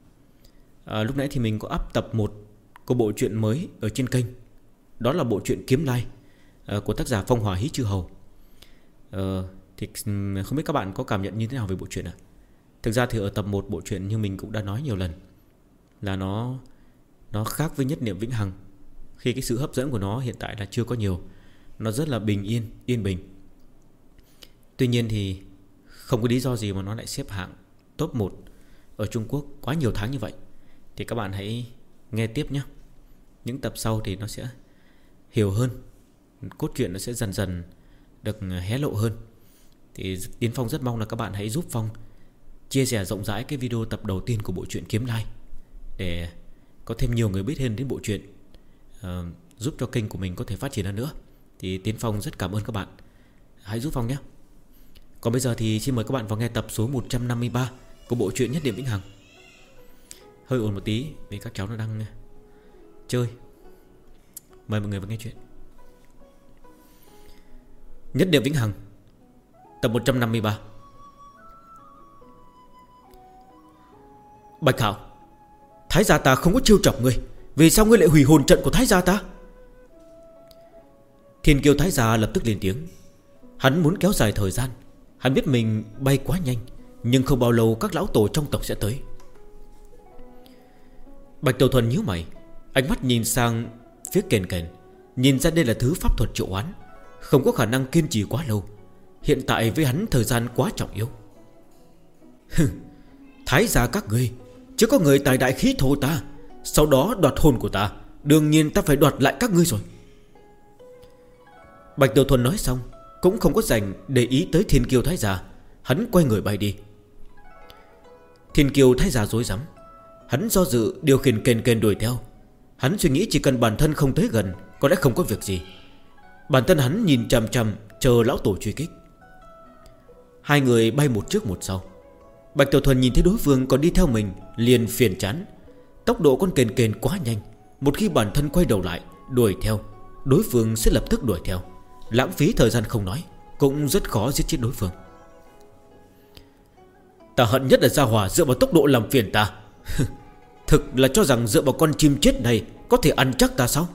Lúc nãy thì mình có up tập 1 của bộ truyện mới ở trên kênh. Đó là bộ truyện Kiếm Lai của tác giả Phong Hỏa Hí Chư Hầu. Thì không biết các bạn có cảm nhận như thế nào về bộ truyện ạ? Thực ra thì ở tập 1 bộ truyện như mình cũng đã nói nhiều lần là nó khác với Nhất Niệm Vĩnh Hằng. Khi cái sự hấp dẫn của nó hiện tại là chưa có nhiều, nó rất là bình yên, yên bình. Tuy nhiên thì không có lý do gì mà nó lại xếp hạng top 1 ở Trung Quốc quá nhiều tháng như vậy. Thì các bạn hãy nghe tiếp nhé. Những tập sau thì nó sẽ hiểu hơn, cốt truyện nó sẽ dần dần được hé lộ hơn. Thì Tiến Phong rất mong là các bạn hãy giúp Phong chia sẻ rộng rãi cái video tập đầu tiên của bộ truyện Kiếm Lai, để có thêm nhiều người biết hơn đến bộ truyện, giúp cho kênh của mình có thể phát triển hơn nữa. Thì Tiến Phong rất cảm ơn các bạn. Hãy giúp Phong nhé. Còn bây giờ thì xin mời các bạn vào nghe tập số 153 của bộ truyện Nhất Niệm Vĩnh Hằng. Hơi ồn một tí vì các cháu nó đang chơi. Mời mọi người vào nghe chuyện. Nhất Niệm Vĩnh Hằng tập 153. Bạch Hạo, Thái gia ta không có trêu chọc ngươi, vì sao ngươi lại hủy hồn trận của Thái gia ta? Thiên Kiêu Thái gia lập tức lên tiếng. Hắn muốn kéo dài thời gian. Hắn biết mình bay quá nhanh, nhưng không bao lâu các lão tổ trong tộc sẽ tới. Bạch Tiểu Thuần nhíu mày, ánh mắt nhìn sang phía kền kền, nhìn ra đây là thứ pháp thuật triệu hoán, không có khả năng kiên trì quá lâu. Hiện tại với hắn thời gian quá trọng yếu. Thái gia các ngươi, chứ có người tài đại khí thô ta, sau đó đoạt hồn của ta, đương nhiên ta phải đoạt lại các ngươi rồi. Bạch Tiểu Thuần nói xong cũng không có dành để ý tới Thiên Kiêu Thái gia. Hắn quay người bay đi. Thiên kiều thái giả rối rắm. Hắn do dự điều khiển kền kền đuổi theo. Hắn suy nghĩ chỉ cần bản thân không tới gần có lẽ không có việc gì. Bản thân hắn nhìn chằm chằm chờ lão tổ truy kích. Hai người bay một trước một sau. Bạch Tiểu Thuần nhìn thấy đối phương còn đi theo mình liền phiền chán. Tốc độ con kền kền quá nhanh. Một khi bản thân quay đầu lại đuổi theo, đối phương sẽ lập tức đuổi theo. Lãng phí thời gian không nói, cũng rất khó giết chết đối phương. Ta hận nhất là gia hỏa dựa vào tốc độ làm phiền ta. Thực là cho rằng dựa vào con chim chết này có thể ăn chắc ta sao?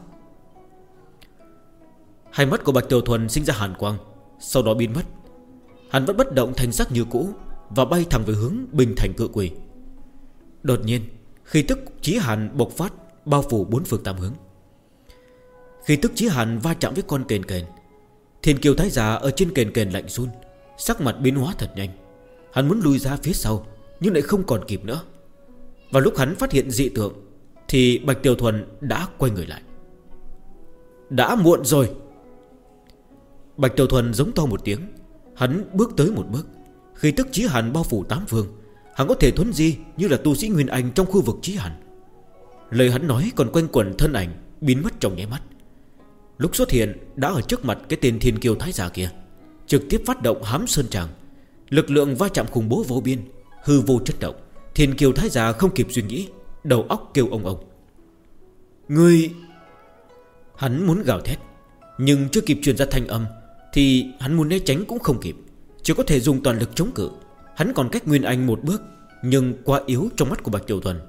Hai mắt của Bạch Tiểu Thuần sinh ra hàn quang, sau đó biến mất. Hắn vẫn bất động thành sắc như cũ và bay thẳng về hướng Bình Thành Cự Quỷ. Đột nhiên khí tức chí hàn bộc phát, bao phủ bốn phương tám hướng. Khí tức chí hàn va chạm với con kền kền. Thiên kiều thái giả ở trên kền kền lạnh run, sắc mặt biến hóa thật nhanh. Hắn muốn lui ra phía sau nhưng lại không còn kịp nữa. Và lúc hắn phát hiện dị tượng thì Bạch Tiểu Thuần đã quay người lại. Đã muộn rồi. Bạch Tiểu Thuần giống to một tiếng. Hắn bước tới một bước. Khí tức chí hàn bao phủ tám phương. Hắn có thể thuấn di như là tu sĩ Nguyên Anh trong khu vực chí hàn. Lời hắn nói còn quanh quẩn thân ảnh biến mất trong nháy mắt. Lúc xuất hiện đã ở trước mặt cái tên thiên kiều thái giả kia, trực tiếp phát động hám sơn tràng. Lực lượng va chạm khủng bố vô biên, hư vô chất động. Thiên kiều thái giả không kịp suy nghĩ, đầu óc kêu ông ông. Ngươi... Hắn muốn gào thét, nhưng chưa kịp truyền ra thanh âm thì hắn muốn né tránh cũng không kịp, chỉ có thể dùng toàn lực chống cự. Hắn còn cách Nguyên Anh một bước, nhưng quá yếu trong mắt của Bạch Tiểu Thuần.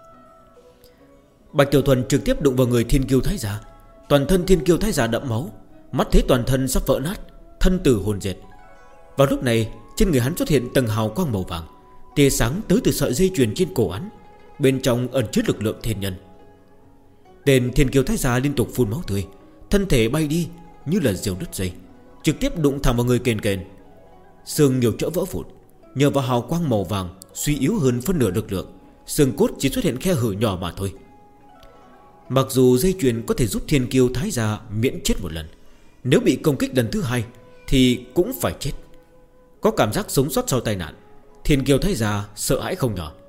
Bạch Tiểu Thuần trực tiếp đụng vào người thiên kiêu thái giả. Toàn thân thiên kiêu thái giả đẫm máu, mắt thấy toàn thân sắp vỡ nát, thân tử hồn diệt. Vào lúc này trên người hắn xuất hiện tầng hào quang màu vàng, tia sáng tới từ sợi dây chuyền trên cổ hắn, bên trong ẩn chứa lực lượng thiên nhân. Tên thiên kiêu thái giả liên tục phun máu tươi, thân thể bay đi như là diều đứt dây, trực tiếp đụng thẳng vào người kền kền. Xương nhiều chỗ vỡ vụn. Nhờ vào hào quang màu vàng suy yếu hơn phân nửa lực lượng, xương cốt chỉ xuất hiện khe hở nhỏ mà thôi. Mặc dù dây chuyền có thể giúp thiên kiêu thái giả miễn chết một lần, nếu bị công kích lần thứ hai thì cũng phải chết. Có cảm giác sống sót sau tai nạn, thiên kiêu thái giả sợ hãi không nhỏ.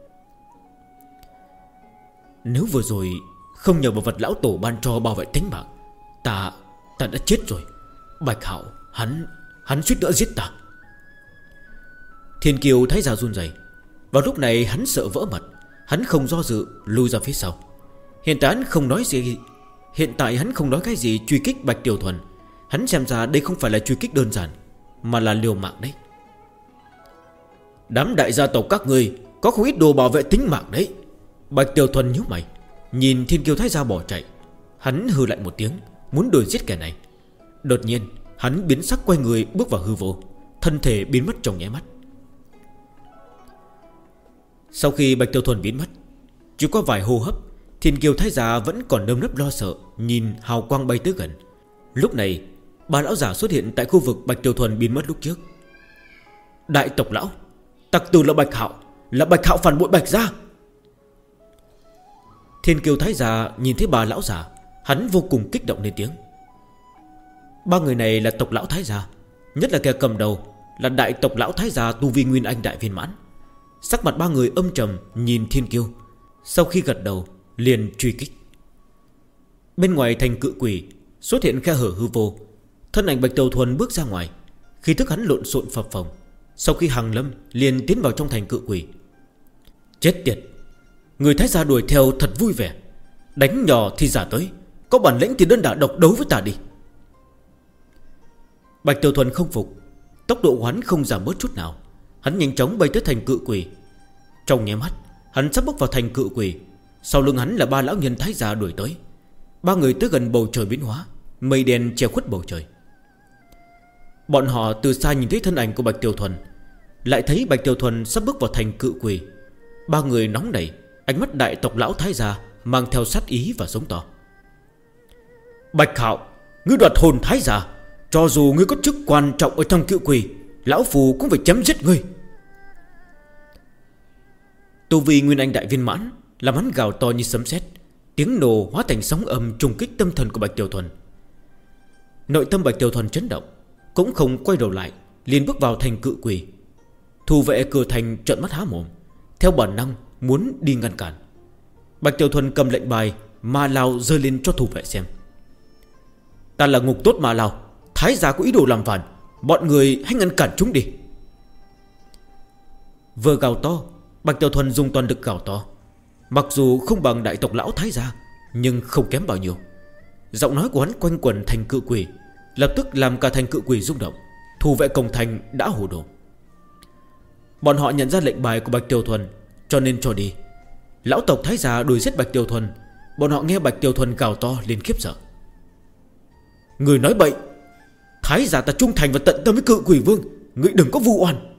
Nếu vừa rồi không nhờ vào vật lão tổ ban cho bảo vệ tính mạng, ta đã chết rồi. Bạch Hạo hắn suýt nữa giết ta. Thiên kiều thái giả run rẩy. Vào lúc này hắn sợ vỡ mật, hắn không do dự lùi ra phía sau. Hiện tại hắn không nói cái gì truy kích Bạch Tiểu Thuần. Hắn xem ra đây không phải là truy kích đơn giản, mà là liều mạng đấy. Đám đại gia tộc các ngươi có không ít đồ bảo vệ tính mạng đấy. Bạch Tiểu Thuần nhíu mày, nhìn thiên kiêu thái gia bỏ chạy. Hắn hừ lạnh một tiếng, muốn đuổi giết kẻ này. Đột nhiên hắn biến sắc, quay người bước vào hư vô, thân thể biến mất trong nháy mắt. Sau khi Bạch Tiểu Thuần biến mất, chỉ có vài hô hấp, thiên kiều thái giả vẫn còn nơm nớp lo sợ nhìn hào quang bay tới gần. Lúc này ba lão giả xuất hiện tại khu vực Bạch Tiểu Thuần biến mất lúc trước. Đại tộc lão, tặc tử là Bạch Hạo phản bội Bạch gia. Thiên kiều thái giả nhìn thấy ba lão giả, hắn vô cùng kích động lên tiếng. Ba người này là tộc lão thái gia, nhất là kẻ cầm đầu là đại tộc lão thái gia tu vi Nguyên Anh đại viên mãn. Sắc mặt ba người âm trầm nhìn thiên kiêu, sau khi gật đầu liền truy kích. Bên ngoài thành Cự Quỷ xuất hiện khe hở hư vô. Thân ảnh Bạch Tiểu Thuần bước ra ngoài, khí thức hắn lộn xộn phập phồng. Sau khi hàng lâm liền tiến vào trong thành Cự Quỷ. Chết tiệt, người thái gia đuổi theo thật vui vẻ. Đánh nhỏ thì giả tới, có bản lĩnh thì đơn đả độc đấu với ta đi. Bạch Tiểu Thuần không phục, tốc độ của hắn không giảm bớt chút nào. Hắn nhanh chóng bay tới thành Cự Quỷ. Trong nháy mắt hắn sắp bước vào thành Cự Quỷ. Sau lưng hắn là ba lão nhân thái gia đuổi tới. Ba người tới gần bầu trời biến hóa, mây đen che khuất bầu trời. Bọn họ từ xa nhìn thấy thân ảnh của Bạch Tiểu Thuần, lại thấy Bạch Tiểu Thuần sắp bước vào thành Cự Quỷ. Ba người nóng nảy, ánh mắt đại tộc lão thái gia mang theo sát ý và sống to. Bạch Hạo, ngươi đoạt hồn thái gia, cho dù ngươi có chức quan trọng ở trong Cự Quỷ, lão phù cũng phải chém giết ngươi. Tu vi Nguyên Anh đại viên mãn làm hắn gào to như sấm sét, tiếng nổ hóa thành sóng âm trùng kích tâm thần của Bạch Tiểu Thuần. Nội tâm Bạch Tiểu Thuần chấn động, cũng không quay đầu lại, liền bước vào thành Cự Quỷ. Thủ vệ cửa thành trợn mắt há mồm, theo bản năng muốn đi ngăn cản. Bạch Tiểu Thuần cầm lệnh bài Ma Lao giơ lên cho thủ vệ xem. Ta là ngục tốt Ma Lao, Thái gia có ý đồ làm phản, bọn người hãy ngăn cản chúng đi. Vừa gào to, Bạch Tiểu Thuần dùng toàn lực gào to. Mặc dù không bằng đại tộc lão Thái gia, nhưng không kém bao nhiêu. Giọng nói của hắn quanh quẩn thành cự quỷ, lập tức làm cả thành cự quỷ rung động. Thủ vệ cổng thành đã hồ đồ. Bọn họ nhận ra lệnh bài của Bạch Tiểu Thuần, cho nên cho đi. Lão tộc Thái gia đuổi giết Bạch Tiểu Thuần. Bọn họ nghe Bạch Tiểu Thuần gào to lên khiếp sợ. Người nói bậy, Thái gia ta trung thành và tận tâm với cự quỷ vương, người đừng có vu oan.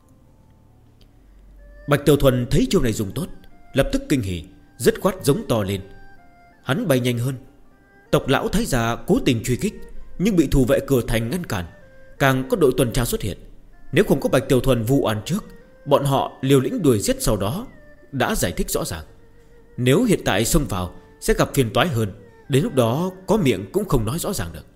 Bạch Tiểu Thuần thấy chiêu này dùng tốt, lập tức kinh hỉ, dứt khoát giống to lên. Hắn bay nhanh hơn. Tộc lão Thái gia cố tình truy kích, nhưng bị thủ vệ cửa thành ngăn cản. Càng có đội tuần tra xuất hiện. Nếu không có Bạch Tiểu Thuần vu oan trước, bọn họ liều lĩnh đuổi giết sau đó. Đã giải thích rõ ràng. Nếu hiện tại xông vào sẽ gặp phiền toái hơn. Đến lúc đó có miệng cũng không nói rõ ràng được.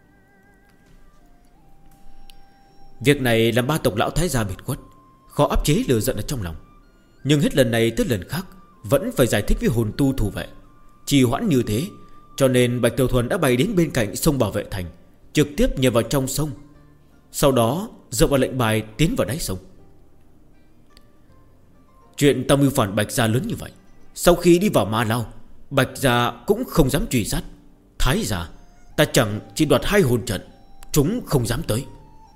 Việc này làm ba tộc lão Thái gia biệt khuất, khó áp chế lửa giận ở trong lòng. Nhưng hết lần này tới lần khác vẫn phải giải thích với hồn tu thủ vệ. Trì hoãn như thế, cho nên Bạch Tiểu Thuần đã bay đến bên cạnh sông bảo vệ thành, trực tiếp nhảy vào trong sông. Sau đó dựa vào lệnh bài tiến vào đáy sông. Chuyện ta mưu phản Bạch gia lớn như vậy, sau khi đi vào Ma Lao, Bạch gia cũng không dám truy sát. Thái gia ta chẳng chỉ đoạt 2 hồn trận, chúng không dám tới.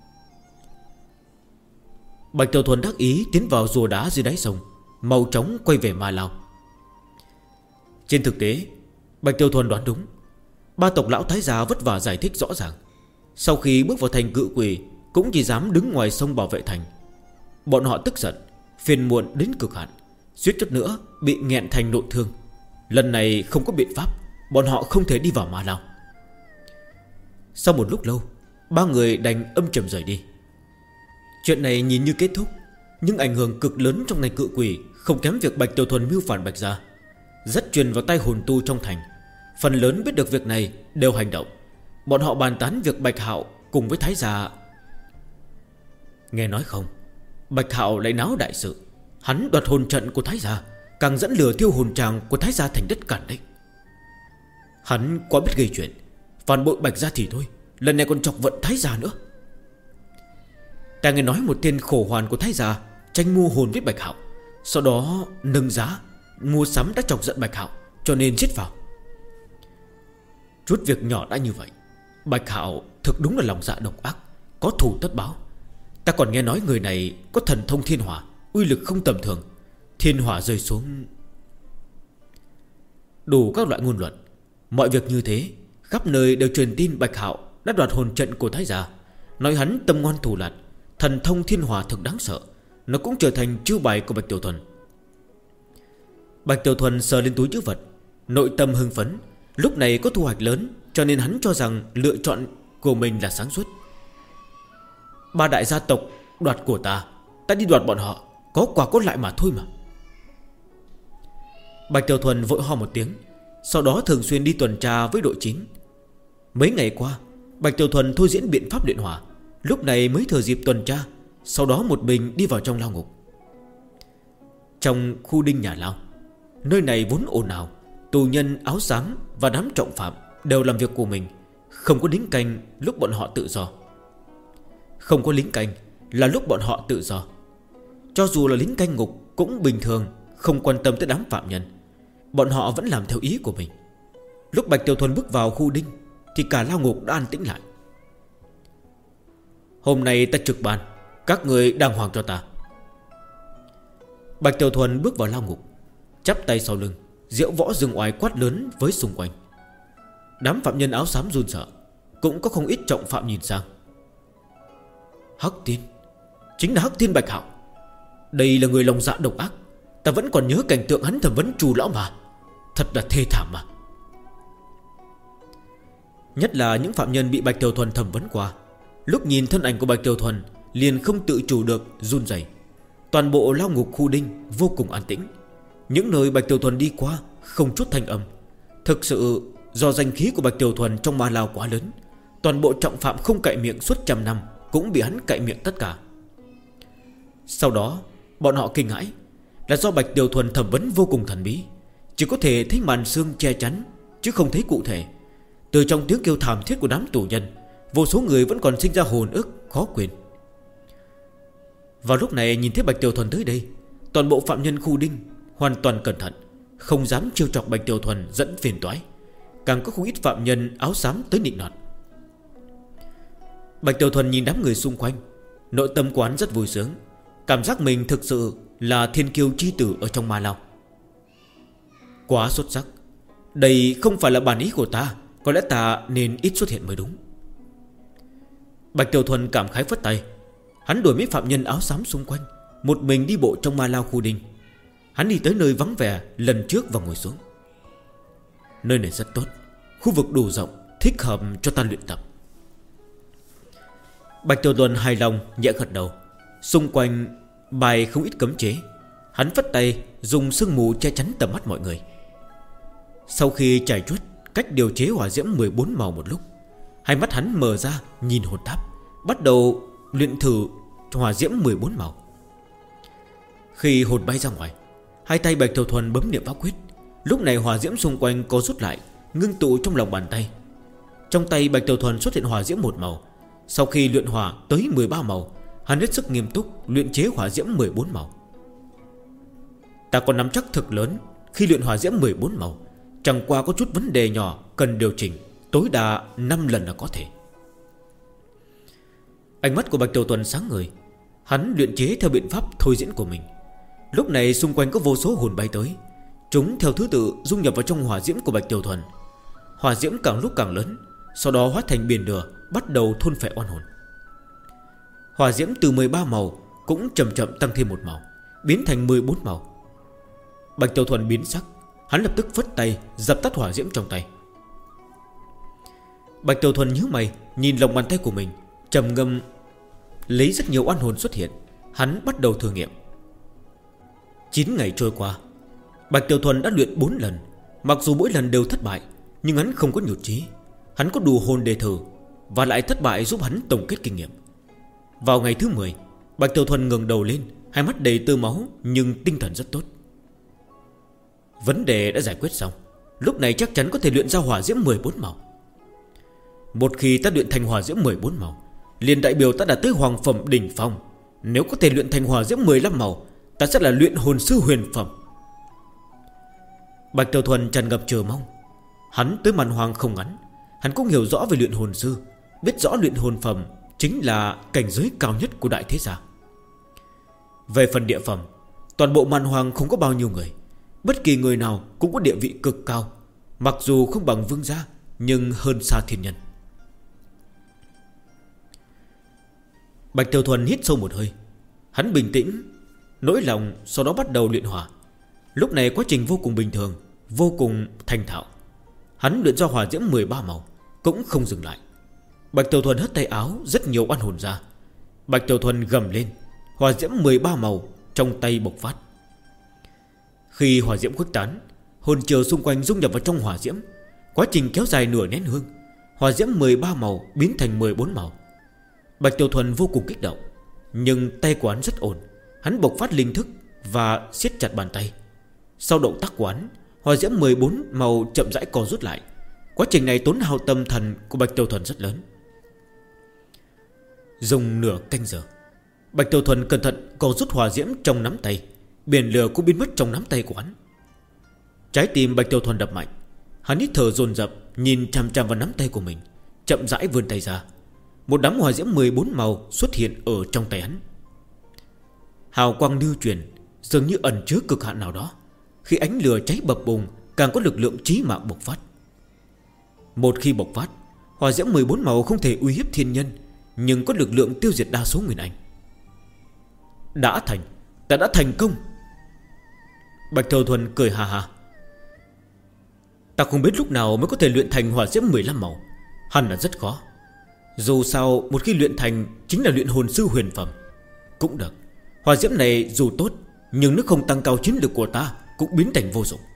Bạch Tiểu Thuần đắc ý tiến vào rùa đá dưới đáy sông, mau chóng quay về Ma Lao. Trên thực tế, Bạch Tiểu Thuần đoán đúng. Ba tộc lão Thái gia vất vả giải thích rõ ràng. Sau khi bước vào thành cự quỷ, cũng chỉ dám đứng ngoài sông bảo vệ thành. Bọn họ tức giận, phiền muộn đến cực hạn, suýt chút nữa bị nghẹn thành nội thương. Lần này không có biện pháp, bọn họ không thể đi vào Ma Lao. Sau một lúc lâu, ba người đành âm trầm rời đi. Chuyện này nhìn như kết thúc, nhưng ảnh hưởng cực lớn trong ngành cự quỷ không kém việc Bạch Tiểu Thuần mưu phản Bạch gia. Rất truyền vào tay hồn tu trong thành. Phần lớn biết được việc này đều hành động. Bọn họ bàn tán việc Bạch Hạo cùng với Thái gia. Nghe nói không, Bạch Hạo lại náo đại sự. Hắn đoạt hồn trận của Thái gia, càng dẫn lửa thiêu hồn tràng của Thái gia thành đất cản đấy. Hắn quá biết gây chuyện, phản bội Bạch gia thì thôi, lần này còn chọc vận Thái gia nữa. Ta nghe nói một tên khổ hoàn của Thái gia tranh mua hồn với Bạch Hạo, sau đó nâng giá mua sắm đã chọc giận Bạch Hạo, cho nên giết vào. Chút việc nhỏ đã như vậy, Bạch Hạo thực đúng là lòng dạ độc ác, có thù tất báo. Ta còn nghe nói người này có thần thông thiên hỏa, uy lực không tầm thường. Thiên hỏa rơi xuống, đủ các loại ngôn luận. Mọi việc như thế, khắp nơi đều truyền tin Bạch Hạo đã đoạt hồn trận của Thái gia, nói hắn tâm ngoan thủ lạt, thần thông thiên hỏa thực đáng sợ. Nó cũng trở thành chiêu bài của Bạch Tiểu Thuần. Bạch Tiểu Thuần sờ lên túi trữ vật, nội tâm hưng phấn. Lúc này có thu hoạch lớn, cho nên hắn cho rằng lựa chọn của mình là sáng suốt. Ba đại gia tộc đoạt của ta đi đoạt bọn họ, có quả có lại mà thôi mà. Bạch Tiểu Thuần vội ho một tiếng, sau đó thường xuyên đi tuần tra với đội 9. Mấy ngày qua, Bạch Tiểu Thuần thôi diễn biện pháp luyện hỏa, lúc này mới thừa dịp tuần tra, sau đó một mình đi vào trong lao ngục. Trong khu đinh nhà lao, nơi này vốn ồn ào, tù nhân áo xám và đám trọng phạm đều làm việc của mình, không có lính canh lúc bọn họ tự do. Không có lính canh là lúc bọn họ tự do. Cho dù là lính canh ngục cũng bình thường, không quan tâm tới đám phạm nhân. Bọn họ vẫn làm theo ý của mình. Lúc Bạch Tiểu Thuần bước vào khu đinh thì cả lao ngục đã an tĩnh lại. Hôm nay ta trực ban, các người đàng hoàng cho ta. Bạch Tiểu Thuần bước vào lao ngục, chắp tay sau lưng, diễu võ dương oai quát lớn với xung quanh. Đám phạm nhân áo xám run sợ, cũng có không ít trọng phạm nhìn sang. Hắc Tiên, chính là Hắc Tiên Bạch Hạo. Đây là người lòng dạ độc ác. Ta vẫn còn nhớ cảnh tượng hắn thẩm vấn Trù lão mà, thật là thê thảm mà. Nhất là những phạm nhân bị Bạch Tiểu Thuần thẩm vấn qua, lúc nhìn thân ảnh của Bạch Tiểu Thuần liền không tự chủ được run rẩy. Toàn bộ lao ngục khu đinh vô cùng an tĩnh. Những nơi Bạch Tiểu Thuần đi qua không chút thanh âm. Thực sự do danh khí của Bạch Tiểu Thuần trong Ma Lao quá lớn, toàn bộ trọng phạm không cậy miệng suốt 100 năm cũng bị hắn cậy miệng tất cả. Sau đó bọn họ kinh hãi, là do Bạch Tiểu Thuần thẩm vấn vô cùng thần bí, chỉ có thể thấy màn sương che chắn, chứ không thấy cụ thể. Từ trong tiếng kêu thảm thiết của đám tù nhân, vô số người vẫn còn sinh ra hồn ức khó quên. Vào lúc này nhìn thấy Bạch Tiểu Thuần tới đây, toàn bộ phạm nhân khu đinh hoàn toàn cẩn thận, không dám trêu chọc Bạch Tiểu Thuần dẫn phiền toái. Càng có không ít phạm nhân áo xám tới nịnh nọt. Bạch Tiểu Thuần nhìn đám người xung quanh, nội tâm quán rất vui sướng, cảm giác mình thực sự là thiên kiêu chi tử ở trong ma lao. Quá xuất sắc. Đây không phải là bản ý của ta, có lẽ ta nên ít xuất hiện mới đúng. Bạch Tiểu Thuần cảm khái phất tay. Hắn đuổi mấy phạm nhân áo xám xung quanh, một mình đi bộ trong ma lao khu đinh. Hắn đi tới nơi vắng vẻ lần trước và ngồi xuống. Nơi này rất tốt, khu vực đủ rộng, thích hợp cho ta luyện tập. Bạch Tiểu Thuần hài lòng nhẹ gật đầu. Xung quanh bài không ít cấm chế. Hắn phất tay dùng sương mù che chắn tầm mắt mọi người. Sau khi trải chuốt cách điều chế hỏa diễm 14 màu một lúc, hai mắt hắn mở ra nhìn hồn tháp, bắt đầu luyện thử hỏa diễm 14 màu. Khi hồn bay ra ngoài, hai tay Bạch Tiểu Thuần bấm niệm pháp quyết. Lúc này hỏa diễm xung quanh có rút lại, ngưng tụ trong lòng bàn tay. Trong tay Bạch Tiểu Thuần xuất hiện hỏa diễm 1 màu. Sau khi luyện hỏa tới 13 màu, hắn hết sức nghiêm túc luyện chế hỏa diễm 14 màu. Ta còn nắm chắc thực lớn khi luyện hỏa diễm 14 màu, chẳng qua có chút vấn đề nhỏ cần điều chỉnh, tối đa 5 lần là có thể. Ánh mắt của Bạch Tiểu Thuần sáng ngời. Hắn luyện chế theo biện pháp thôi diễn của mình. Lúc này xung quanh có vô số hồn bay tới, chúng theo thứ tự dung nhập vào trong hỏa diễm của Bạch Tiểu Thuần. Hỏa diễm càng lúc càng lớn, sau đó hóa thành biển lửa, bắt đầu thôn phệ oan hồn. Hỏa diễm từ 13 màu cũng chậm chậm tăng thêm 1 màu, biến thành 14 màu. Bạch Tiểu Thuần biến sắc, hắn lập tức phất tay dập tắt hỏa diễm trong tay. Bạch Tiểu Thuần nhíu mày nhìn lòng bàn tay của mình, trầm ngâm lấy rất nhiều oan hồn xuất hiện. Hắn bắt đầu thử nghiệm. 9 ngày trôi qua, Bạch Tiểu Thuần đã luyện 4 lần. Mặc dù mỗi lần đều thất bại, nhưng hắn không có nhụt chí. Hắn có đủ hồn để thử, và lại thất bại giúp hắn tổng kết kinh nghiệm. Vào ngày thứ 10, Bạch Tiểu Thuần ngẩng đầu lên, hai mắt đầy tơ máu nhưng tinh thần rất tốt. Vấn đề đã giải quyết xong, lúc này chắc chắn có thể luyện ra hỏa diễm 14 màu. Một khi ta luyện thành hỏa diễm 14 màu, liền đại biểu ta đã tới hoàng phẩm đỉnh phong. Nếu có thể luyện thành hỏa diễm 15 màu, ta sẽ là luyện hồn sư huyền phẩm. Bạch Tiểu Thuần tràn ngập chờ mong. Hắn tới màn hoàng không ngắn, hắn cũng hiểu rõ về luyện hồn sư, biết rõ luyện hồn phẩm chính là cảnh giới cao nhất của đại thế gia. Về phần địa phẩm, toàn bộ màn hoàng không có bao nhiêu người, bất kỳ người nào cũng có địa vị cực cao. Mặc dù không bằng vương gia, nhưng hơn xa thiên nhân. Bạch Tiểu Thuần hít sâu một hơi. Hắn bình tĩnh nỗi lòng, sau đó bắt đầu luyện hỏa. Lúc này quá trình vô cùng bình thường, vô cùng thành thạo. Hắn luyện ra hỏa diễm 13 màu, cũng không dừng lại. Bạch Tiểu Thuần hất tay áo, rất nhiều oan hồn ra. Bạch Tiểu Thuần gầm lên, hỏa diễm 13 màu trong tay bộc phát. Khi hỏa diễm khuếch tán, hồn chiều xung quanh dung nhập vào trong hỏa diễm. Quá trình kéo dài nửa nén hương, hỏa diễm 13 màu biến thành 14 màu. Bạch Tiểu Thuần vô cùng kích động, nhưng tay của hắn rất ổn. Hắn bộc phát linh thức và siết chặt bàn tay. Sau động tác của hắn, hỏa diễm 14 màu chậm rãi co rút lại. Quá trình này tốn hao tâm thần của Bạch Tiểu Thuần rất lớn. Dùng nửa canh giờ, Bạch Tiểu Thuần cẩn thận co rút hỏa diễm trong nắm tay. Biển lửa cũng biến mất trong nắm tay của hắn. Trái tim Bạch Tiểu Thuần đập mạnh. Hắn hít thở dồn dập, nhìn chằm chằm vào nắm tay của mình, chậm rãi vươn tay ra. Một đám hỏa diễm 14 màu xuất hiện ở trong tay hắn. Hào quang lưu truyền, dường như ẩn chứa cực hạn nào đó. Khi ánh lửa cháy bập bùng, càng có lực lượng chí mạng bộc phát. Một khi bộc phát, hỏa diễm 14 màu không thể uy hiếp thiên nhân, nhưng có lực lượng tiêu diệt đa số nguyên anh. Đã thành, ta đã thành công. Bạch Tiểu Thuần cười hà hà. Ta không biết lúc nào mới có thể luyện thành hỏa diễm 15 màu. Hẳn là rất khó. Dù sao một khi luyện thành chính là luyện hồn sư huyền phẩm. Cũng được, hỏa diễm này dù tốt, nhưng nếu không tăng cao chiến lực của ta cũng biến thành vô dụng.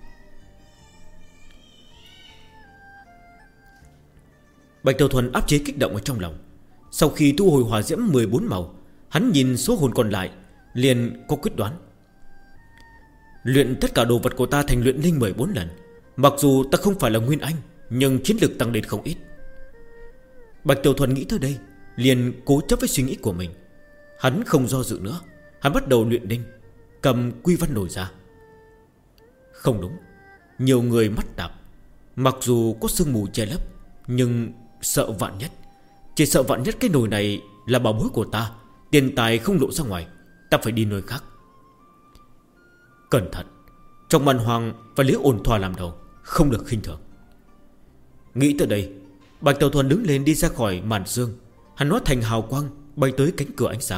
Bạch Tiểu Thuần áp chế kích động ở trong lòng. Sau khi thu hồi hỏa diễm 14 màu, hắn nhìn số hồn còn lại, liền có quyết đoán. Luyện tất cả đồ vật của ta thành luyện linh 14 lần. Mặc dù ta không phải là Nguyên Anh, nhưng chiến lực tăng lên không ít. Bạch Tiểu Thuần nghĩ tới đây, liền cố chấp với suy nghĩ của mình. Hắn không do dự nữa, hắn bắt đầu luyện đinh, cầm quy văn nổi ra. Không đúng, nhiều người mắt tạp. Mặc dù có sương mù che lấp, nhưng sợ vạn nhất. Chỉ sợ vạn nhất cái nồi này là bảo bối của ta, tiền tài không lộ ra ngoài, ta phải đi nơi khác. Cẩn thận, trong màn hoàng phải lấy ổn thỏa làm đầu, không được khinh thường. Nghĩ tới đây, Bạch Tiểu Thuần đứng lên đi ra khỏi màn sương. Hắn hóa thành hào quang bay tới cánh cửa ánh sáng.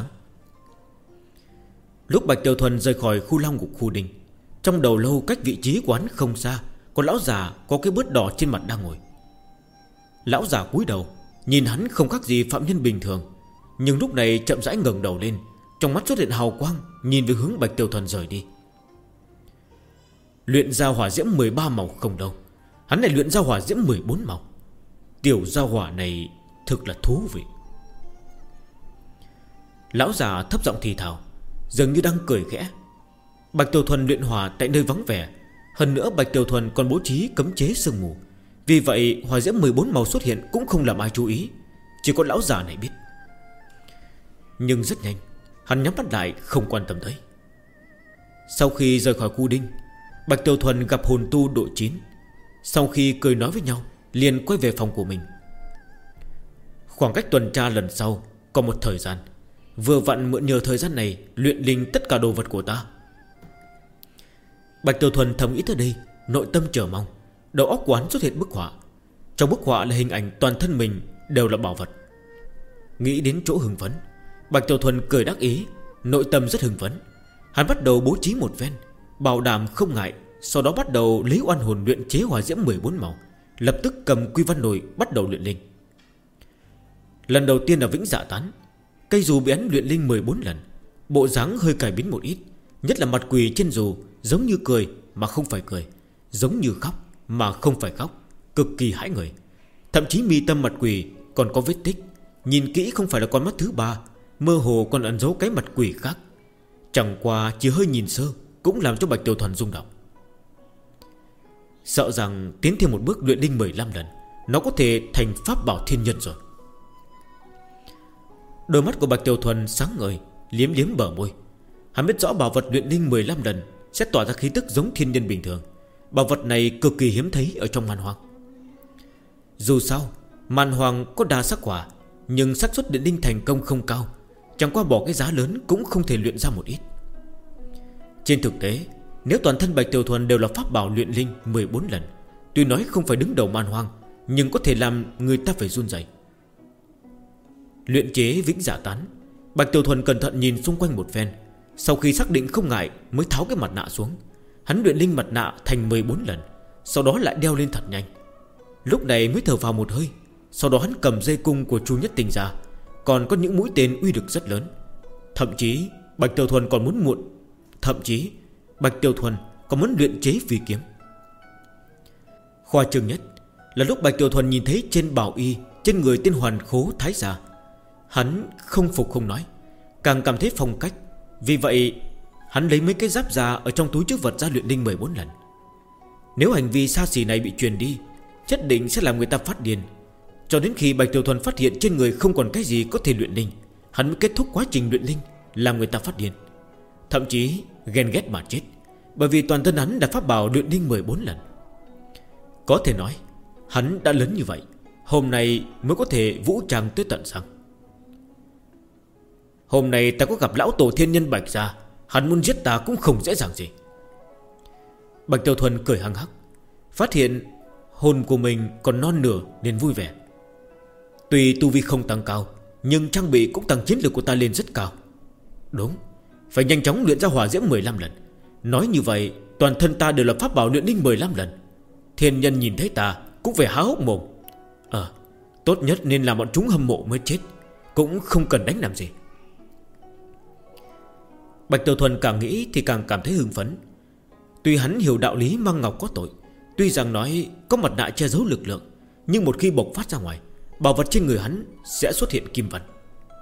Lúc Bạch Tiểu Thuần rời khỏi khu long ngục khu đình, trong đầu lâu cách vị trí của hắn không xa, có lão già có cái bớt đỏ trên mặt đang ngồi. Lão già cúi đầu, nhìn hắn không khác gì phạm nhân bình thường, nhưng lúc này chậm rãi ngẩng đầu lên, trong mắt xuất hiện hào quang, nhìn về hướng Bạch Tiểu Thuần rời đi. Luyện ra hỏa diễm 13 màu không đâu, hắn lại luyện ra hỏa diễm 14 màu. Tiểu gia hỏa này thực là thú vị. Lão già thấp giọng thì thào, dường như đang cười khẽ. Bạch Tiểu Thuần luyện hỏa tại nơi vắng vẻ. Hơn nữa Bạch Tiểu Thuần còn bố trí cấm chế sương mù, vì vậy hỏa diễm 14 màu xuất hiện cũng không làm ai chú ý, chỉ có lão già này biết. Nhưng rất nhanh, hắn nhắm mắt lại không quan tâm tới. Sau khi rời khỏi khu đinh, Bạch Tiểu Thuần gặp hồn tu độ 9. Sau khi cười nói với nhau, liền quay về phòng của mình. Khoảng cách tuần tra lần sau còn một thời gian, vừa vặn mượn nhờ thời gian này luyện linh tất cả đồ vật của ta. Bạch Tiểu Thuần thầm nghĩ tới đây, nội tâm chờ mong. Đầu óc của hắn xuất hiện bức họa. Trong bức họa là hình ảnh toàn thân mình đều là bảo vật. Nghĩ đến chỗ hưng phấn, Bạch Tiểu Thuần cười đắc ý, nội tâm rất hưng phấn. Hắn bắt đầu bố trí một ven, bảo đảm không ngại. Sau đó bắt đầu lấy oan hồn luyện chế hỏa diễm 14 màu, lập tức cầm quy văn nồi bắt đầu luyện linh. Lần đầu tiên là vĩnh dạ tán. Cây dù bị hắn luyện linh 14 lần, bộ dáng hơi cải biến một ít. Nhất là mặt quỳ trên dù giống như cười mà không phải cười, giống như khóc mà không phải khóc, cực kỳ hãi người. Thậm chí mi tâm mặt quỳ còn có vết tích, nhìn kỹ không phải là con mắt thứ ba, mơ hồ còn ẩn giấu cái mặt quỷ khác. Chẳng qua chỉ hơi nhìn sơ cũng làm cho Bạch Tiểu Thuần rung động. Sợ rằng tiến thêm một bước luyện linh 15 lần, nó có thể thành pháp bảo thiên nhân rồi. Đôi mắt của Bạch Tiểu Thuần sáng ngời, liếm liếm bờ môi. Hắn biết rõ bảo vật luyện linh 15 lần sẽ tỏa ra khí tức giống thiên nhân bình thường. Bảo vật này cực kỳ hiếm thấy ở trong man hoang. Dù sao man hoang có đa sắc hỏa, nhưng xác suất luyện linh thành công không cao. Chẳng qua bỏ cái giá lớn cũng không thể luyện ra một ít. Trên thực tế, nếu toàn thân Bạch Tiểu Thuần đều là pháp bảo luyện linh 14 lần, tuy nói không phải đứng đầu man hoang, nhưng có thể làm người ta phải run rẩy. Luyện chế vĩnh dạ tán, Bạch Tiểu Thuần cẩn thận nhìn xung quanh một phen. Sau khi xác định không ngại mới tháo cái mặt nạ xuống. Hắn luyện linh mặt nạ thành 14 lần, sau đó lại đeo lên thật nhanh. Lúc này mới thở vào một hơi. Sau đó hắn cầm dây cung của Chu Nhất Tình ra, còn có những mũi tên uy lực rất lớn. Thậm chí Bạch Tiểu Thuần còn muốn luyện chế phi kiếm. Khoa trương nhất là lúc Bạch Tiểu Thuần nhìn thấy trên bảo y trên người tên Hoàn Khố Thái Giả, hắn không phục không nói, càng cảm thấy phong cách. Vì vậy hắn lấy mấy cái giáp da ở trong túi trữ vật ra luyện linh 14 lần. Nếu hành vi xa xỉ này bị truyền đi, nhất định sẽ làm người ta phát điên. Cho đến khi Bạch Tiểu Thuần phát hiện trên người không còn cái gì có thể luyện linh, hắn mới kết thúc quá trình luyện linh, làm người ta phát điên. Thậm chí ghen ghét mà chết, bởi vì toàn thân hắn đã pháp bảo luyện linh 14 lần. Có thể nói hắn đã lớn như vậy, hôm nay mới có thể vũ trang tới tận sáng. Hôm nay ta có gặp lão tổ thiên nhân Bạch Gia, hắn muốn giết ta cũng không dễ dàng gì. Bạch Tiểu Thuần cười hăng hắc, phát hiện hồn của mình còn non nửa nên vui vẻ. Tuy tu vi không tăng cao, nhưng trang bị cũng tăng chiến lược của ta lên rất cao. Đúng, phải nhanh chóng luyện ra hỏa diễm 15 lần. Nói như vậy toàn thân ta đều là pháp bảo luyện linh 15 lần. Thiên nhân nhìn thấy ta cũng phải há hốc mồm. Tốt nhất nên làm bọn chúng hâm mộ mới chết, cũng không cần đánh làm gì. Bạch Tiểu Thuần càng nghĩ thì càng cảm thấy hưng phấn. Tuy hắn hiểu đạo lý mang ngọc có tội, tuy rằng nói có mặt nạ che giấu lực lượng, nhưng một khi bộc phát ra ngoài, bảo vật trên người hắn sẽ xuất hiện kim văn.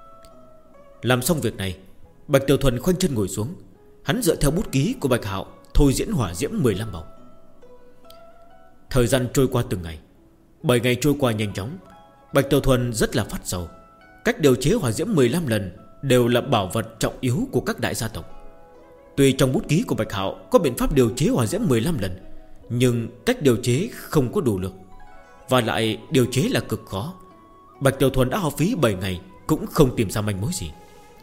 Làm xong việc này, Bạch Tiểu Thuần khoanh chân ngồi xuống. Hắn dựa theo bút ký của Bạch Hạo thôi diễn hỏa diễm 15 màu. Thời gian trôi qua từng ngày, 7 ngày trôi qua nhanh chóng. Bạch Tiểu Thuần rất là phát sầu. Cách điều chế hỏa diễm 15 lần đều là bảo vật trọng yếu của các đại gia tộc. Tuy trong bút ký của Bạch Hạo có biện pháp điều chế hỏa diễm 15 lần, nhưng cách điều chế không có đủ lực, và lại điều chế là cực khó. Bạch Tiểu Thuần đã hao phí 7 ngày cũng không tìm ra manh mối gì.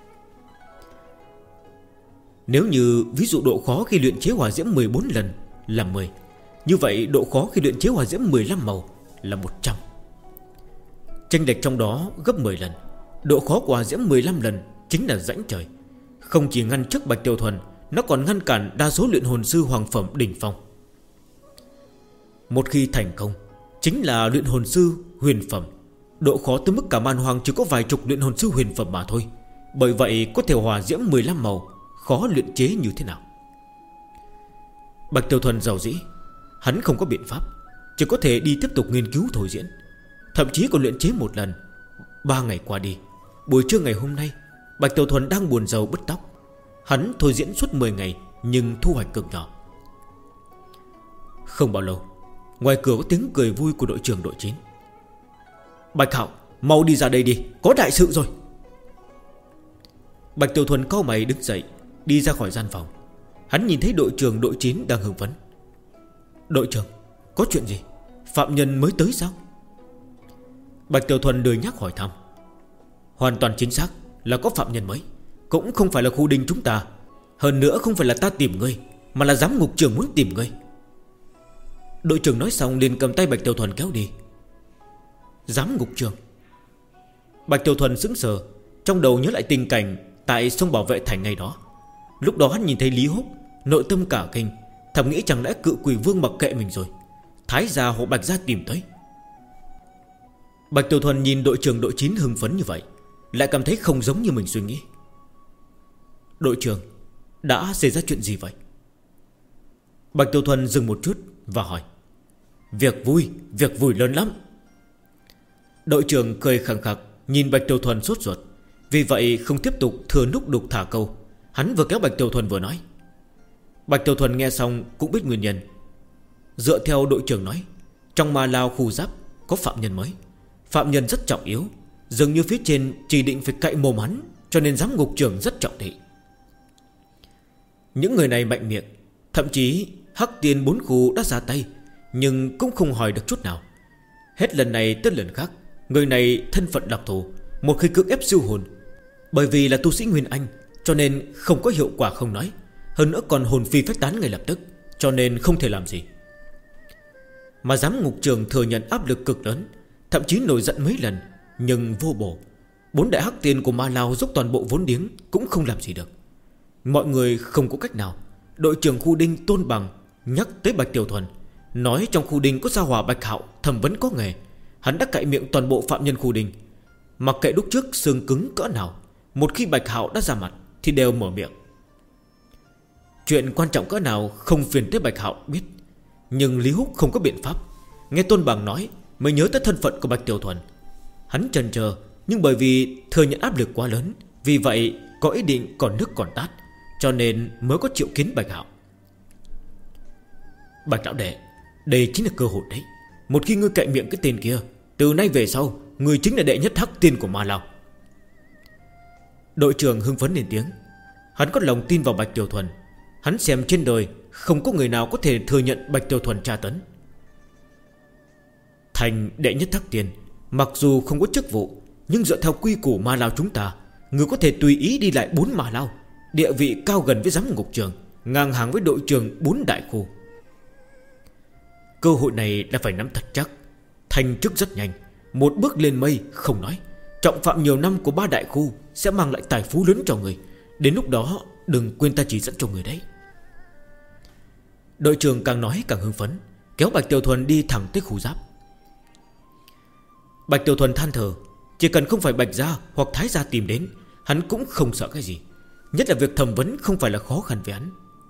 Nếu như ví dụ độ khó khi luyện chế hỏa diễm 14 lần là 10, như vậy độ khó khi luyện chế hỏa diễm 15 màu là 100. Chênh lệch trong đó gấp 10 lần. Độ khó của hỏa diễm 15 lần chính là rãnh trời. Không chỉ ngăn trước Bạch Tiểu Thuần, nó còn ngăn cản đa số luyện hồn sư hoàng phẩm đỉnh phong. Một khi thành công, chính là luyện hồn sư huyền phẩm. Độ khó tới mức cả man hoàng chỉ có vài chục luyện hồn sư huyền phẩm mà thôi. Bởi vậy có thể hỏa diễm 15 màu khó luyện chế như thế nào? Bạch Tiểu Thuần giàu dĩ, hắn không có biện pháp, chỉ có thể đi tiếp tục nghiên cứu thôi diễn. Thậm chí còn luyện chế một lần. 3 ngày qua đi, buổi trưa ngày hôm nay, Bạch Tiểu Thuần đang buồn rầu bứt tóc. Hắn thôi diễn suốt 10 ngày, nhưng thu hoạch cực nhỏ. Không bao lâu, ngoài cửa có tiếng cười vui của đội trưởng đội 9. Bạch Hạo, mau đi ra đây đi, có đại sự rồi. Bạch Tiểu Thuần cau mày đứng dậy, đi ra khỏi gian phòng. Hắn nhìn thấy đội trưởng đội 9 đang hưng phấn. Đội trưởng, có chuyện gì? Phạm nhân mới tới sao? Bạch Tiểu Thuần lười nhắc hỏi thăm. Hoàn toàn chính xác là có phạm nhân mới. Cũng không phải là khu đinh chúng ta. Hơn nữa không phải là ta tìm ngươi, mà là giám ngục trưởng muốn tìm ngươi. Đội trưởng nói xong liền cầm tay Bạch Tiểu Thuần kéo đi. Giám ngục trưởng? Bạch Tiểu Thuần sững sờ, trong đầu nhớ lại tình cảnh tại sông Bảo Vệ Thành ngày đó. Lúc đó hắn nhìn thấy Lý Húc, nội tâm cả kinh, thầm nghĩ chẳng lẽ cự quỷ vương mặc kệ mình rồi. Thái gia hộ Bạch gia tìm tới. Bạch Tiểu Thuần nhìn đội trưởng đội 9 hưng phấn như vậy, lại cảm thấy không giống như mình suy nghĩ. Đội trưởng, đã xảy ra chuyện gì vậy? Bạch Tiểu Thuần dừng một chút và hỏi. Việc vui lớn lắm. Đội trưởng cười khẳng khặc nhìn Bạch Tiểu Thuần sốt ruột. Vì vậy không tiếp tục thừa núc đục thả câu. Hắn vừa kéo Bạch Tiểu Thuần vừa nói. Bạch Tiểu Thuần nghe xong cũng biết nguyên nhân. Dựa theo đội trưởng nói, trong Ma Lao khu giáp có phạm nhân mới. Phạm nhân rất trọng yếu, dường như phía trên chỉ định phải cậy mồm hắn, cho nên giám ngục trưởng rất trọng thị. Những người này mạnh miệng, thậm chí Hắc Tiên 4 khu đã ra tay, nhưng cũng không hỏi được chút nào. Hết lần này tới lần khác, người này thân phận đặc thù, một khi cưỡng ép siêu hồn. Bởi vì là tu sĩ Nguyên Anh, cho nên không có hiệu quả không nói, hơn nữa còn hồn phi phách tán ngay lập tức, cho nên không thể làm gì. Mà giám ngục trưởng thừa nhận áp lực cực lớn, thậm chí nổi giận mấy lần, nhưng vô bổ. 4 đại Hắc Tiên của Ma Lao dốc toàn bộ vốn liếng cũng không làm gì được. Mọi người không có cách nào. Đội trưởng khu đinh Tôn Bằng nhắc tới Bạch Tiểu Thuần, nói trong khu đinh có gia hỏa Bạch Hạo thẩm vấn có nghề. Hắn đã cậy miệng toàn bộ phạm nhân khu đinh. Mặc kệ lúc trước xương cứng cỡ nào, một khi Bạch Hạo đã ra mặt thì đều mở miệng. Chuyện quan trọng cỡ nào không phiền tới Bạch Hạo biết. Nhưng Lý Húc không có biện pháp. Nghe Tôn Bằng nói mới nhớ tới thân phận của Bạch Tiểu Thuần. Hắn chần chờ, nhưng bởi vì thừa nhận áp lực quá lớn, vì vậy có ý định còn nước còn tát, cho nên mới có triệu kiến Bạch Hạo. Bạch lão đệ, đây chính là cơ hội đấy. Một khi ngươi cậy miệng cái tên kia, từ nay về sau ngươi chính là đệ nhất Hắc Tiên của Ma Lao. Đội trưởng hưng phấn lên tiếng. Hắn có lòng tin vào Bạch Tiểu Thuần. Hắn xem trên đời không có người nào có thể thừa nhận Bạch Tiểu Thuần tra tấn. Thành đệ nhất Hắc Tiên, mặc dù không có chức vụ, nhưng dựa theo quy củ Ma Lao chúng ta, người có thể tùy ý đi lại 4 Ma Lao, địa vị cao gần với giám ngục trưởng, ngang hàng với đội trưởng 4 đại khu. Cơ hội này đã phải nắm thật chắc. Thành chức rất nhanh, một bước lên mây không nói, trọng phạm nhiều năm của 3 đại khu sẽ mang lại tài phú lớn cho người. Đến lúc đó đừng quên ta chỉ dẫn cho người đấy. Đội trưởng càng nói càng hưng phấn, kéo Bạch Tiểu Thuần đi thẳng tới khu giáp. Bạch Tiểu Thuần than thở, chỉ cần không phải Bạch gia hoặc Thái gia tìm đến, hắn cũng không sợ cái gì. Nhất là việc thẩm vấn không phải là khó khăn với hắn.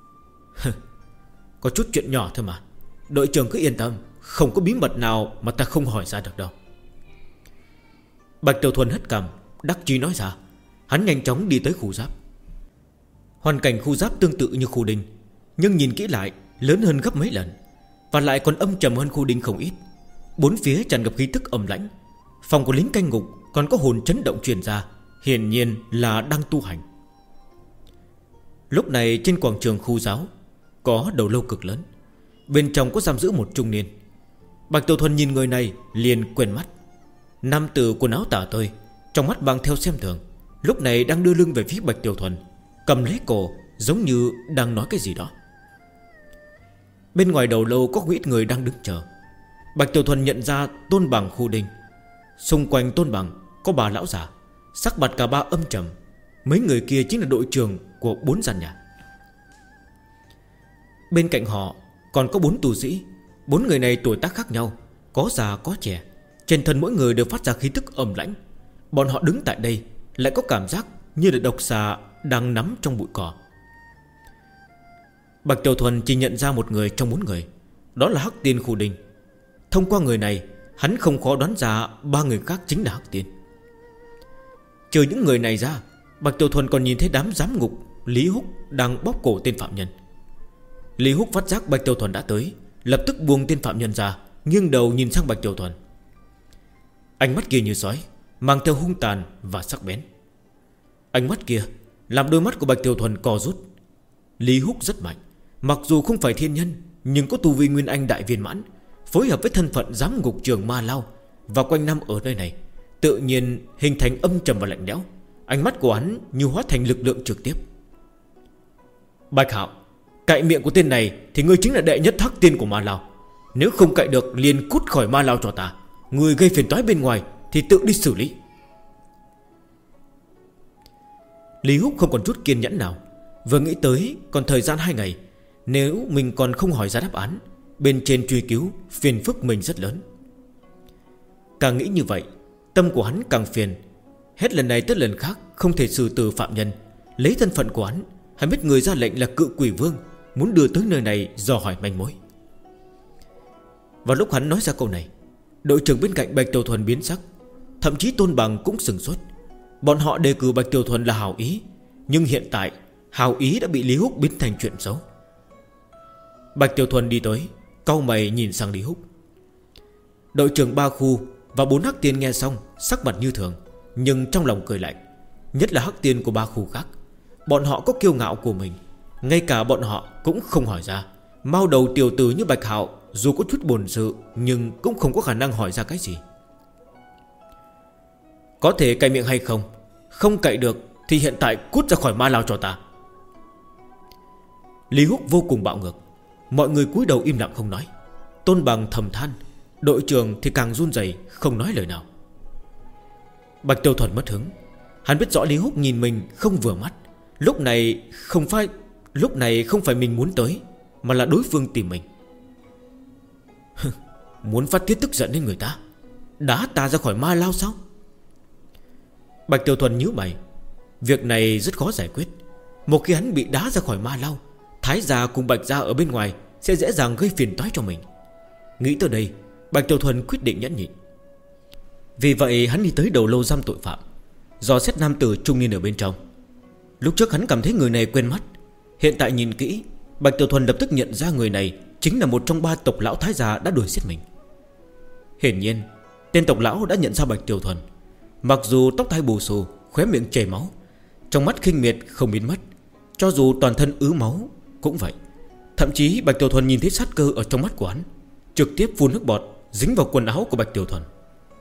Có chút chuyện nhỏ thôi mà. Đội trưởng cứ yên tâm, không có bí mật nào mà ta không hỏi ra được đâu. Bạch Tiểu Thuần hất cằm, đắc chí nói ra. Hắn nhanh chóng đi tới khu giáp. Hoàn cảnh khu giáp tương tự như khu đình. nhưng nhìn kỹ lại lớn hơn gấp mấy lần, và lại còn âm trầm hơn khu đinh không ít. Bốn phía tràn ngập khí tức âm lãnh. Phòng của lính canh ngục còn có hồn chấn động truyền ra, hiển nhiên là đang tu hành. Lúc này trên quảng trường khu giáo có đầu lâu cực lớn, bên trong có giam giữ một trung niên. Bạch Tiểu Thuần nhìn người này liền quên mắt. Nam tử quần áo tả tơi, trong mắt mang theo xem thường, lúc này đang đưa lưng về phía Bạch Tiểu Thuần, cầm lấy cổ giống như đang nói cái gì đó. Bên ngoài đầu lâu có không ít người đang đứng chờ. Bạch Tiểu Thuần nhận ra Tôn Bằng khu đinh. Xung quanh Tôn Bằng có bà lão già, sắc mặt cả ba âm trầm. Mấy người kia chính là đội trưởng của 4 gian nhà. Bên cạnh họ còn có 4 tù sĩ. 4 người này tuổi tác khác nhau, có già có trẻ, trên thân mỗi người đều phát ra khí tức âm lãnh. Bọn họ đứng tại đây lại có cảm giác như là độc xà đang nắm trong bụi cỏ. Bạch Tiểu Thuần chỉ nhận ra một người trong 4 người, đó là Hắc Tiên khu đinh. Thông qua người này, hắn không khó đoán ra 3 người khác chính là Hắc Tiên. Trừ những người này ra, Bạch Tiểu Thuần còn nhìn thấy đám giám ngục Lý Húc đang bóp cổ tên phạm nhân. Lý Húc phát giác Bạch Tiểu Thuần đã tới, lập tức buông tên phạm nhân ra, nghiêng đầu nhìn sang Bạch Tiểu Thuần. Ánh mắt kia như sói, mang theo hung tàn và sắc bén. Ánh mắt kia làm đôi mắt của Bạch Tiểu Thuần co rút. Lý Húc rất mạnh, mặc dù không phải thiên nhân, nhưng có tu vi Nguyên Anh đại viên mãn, phối hợp với thân phận giám ngục trường Ma Lao và quanh năm ở nơi này, tự nhiên hình thành âm trầm và lạnh lẽo. Ánh mắt của hắn như hóa thành lực lượng trực tiếp. Bạch Hạo, cạy miệng của tên này thì ngươi chính là đệ nhất Hắc Tiên của Ma Lao. Nếu không cạy được liền cút khỏi Ma Lao cho ta. Ngươi gây phiền toái bên ngoài thì tự đi xử lý. Lý Húc không còn chút kiên nhẫn nào. Vừa nghĩ tới còn thời gian 2 ngày, nếu mình còn không hỏi ra đáp án, bên trên truy cứu, phiền phức mình rất lớn. Càng nghĩ như vậy, tâm của hắn càng phiền. Hết lần này tới lần khác không thể xử tử phạm nhân. Lấy thân phận của hắn biết người ra lệnh là Cự Quỷ Vương, muốn đưa tới nơi này dò hỏi manh mối. Vào lúc hắn nói ra câu này, đội trưởng bên cạnh Bạch Tiểu Thuần biến sắc, thậm chí Tôn Bằng cũng sừng sốt. Bọn họ đề cử Bạch Tiểu Thuần là hảo ý, nhưng hiện tại hảo ý đã bị Lý Húc biến thành chuyện xấu. Bạch Tiểu Thuần đi tới, cau mày nhìn sang Lý Húc. Đội trưởng 3 khu và 4 Hắc Tiên nghe xong, sắc mặt như thường, nhưng trong lòng cười lạnh. Nhất là Hắc Tiên của 3 khu khác, bọn họ có kiêu ngạo của mình, ngay cả bọn họ cũng không hỏi ra. Mao đầu tiểu tử như Bạch Hạo dù có chút bổn sự, nhưng cũng không có khả năng hỏi ra cái gì. Có thể cạy miệng hay không? Không cạy được thì hiện tại cút ra khỏi Ma Lao cho ta. Lý Húc vô cùng bạo ngược. Mọi người cúi đầu im lặng không nói. Tôn Bằng thầm than, đội trưởng thì càng run rẩy không nói lời nào. Bạch Tiểu Thuần mất hứng. Hắn biết rõ Lý Húc nhìn mình không vừa mắt. Lúc này không phải mình muốn tới, mà là đối phương tìm mình. Muốn phát tiết tức giận lên người ta, đá ta ra khỏi Ma Lao sao? Bạch Tiểu Thuần nhíu mày. Việc này rất khó giải quyết. Một khi hắn bị đá ra khỏi Ma Lao, Thái gia cùng Bạch gia ở bên ngoài sẽ dễ dàng gây phiền toái cho mình. Nghĩ tới đây, Bạch Tiểu Thuần quyết định nhẫn nhịn. Vì vậy hắn đi tới đầu lâu giam tội phạm, dò xét nam tử trung niên ở bên trong. Lúc trước hắn cảm thấy người này quen mắt, hiện tại nhìn kỹ, Bạch Tiểu Thuần lập tức nhận ra người này chính là một trong 3 tộc lão Thái gia đã đuổi giết mình. Hiển nhiên tên tộc lão đã nhận ra Bạch Tiểu Thuần. Mặc dù tóc tai bù xù, khóe miệng chảy máu, trong mắt khinh miệt không biến mất, cho dù toàn thân ứ máu cũng vậy. Thậm chí Bạch Tiểu Thuần nhìn thấy sát cơ ở trong mắt của hắn, trực tiếp phun nước bọt dính vào quần áo của Bạch Tiểu Thuần.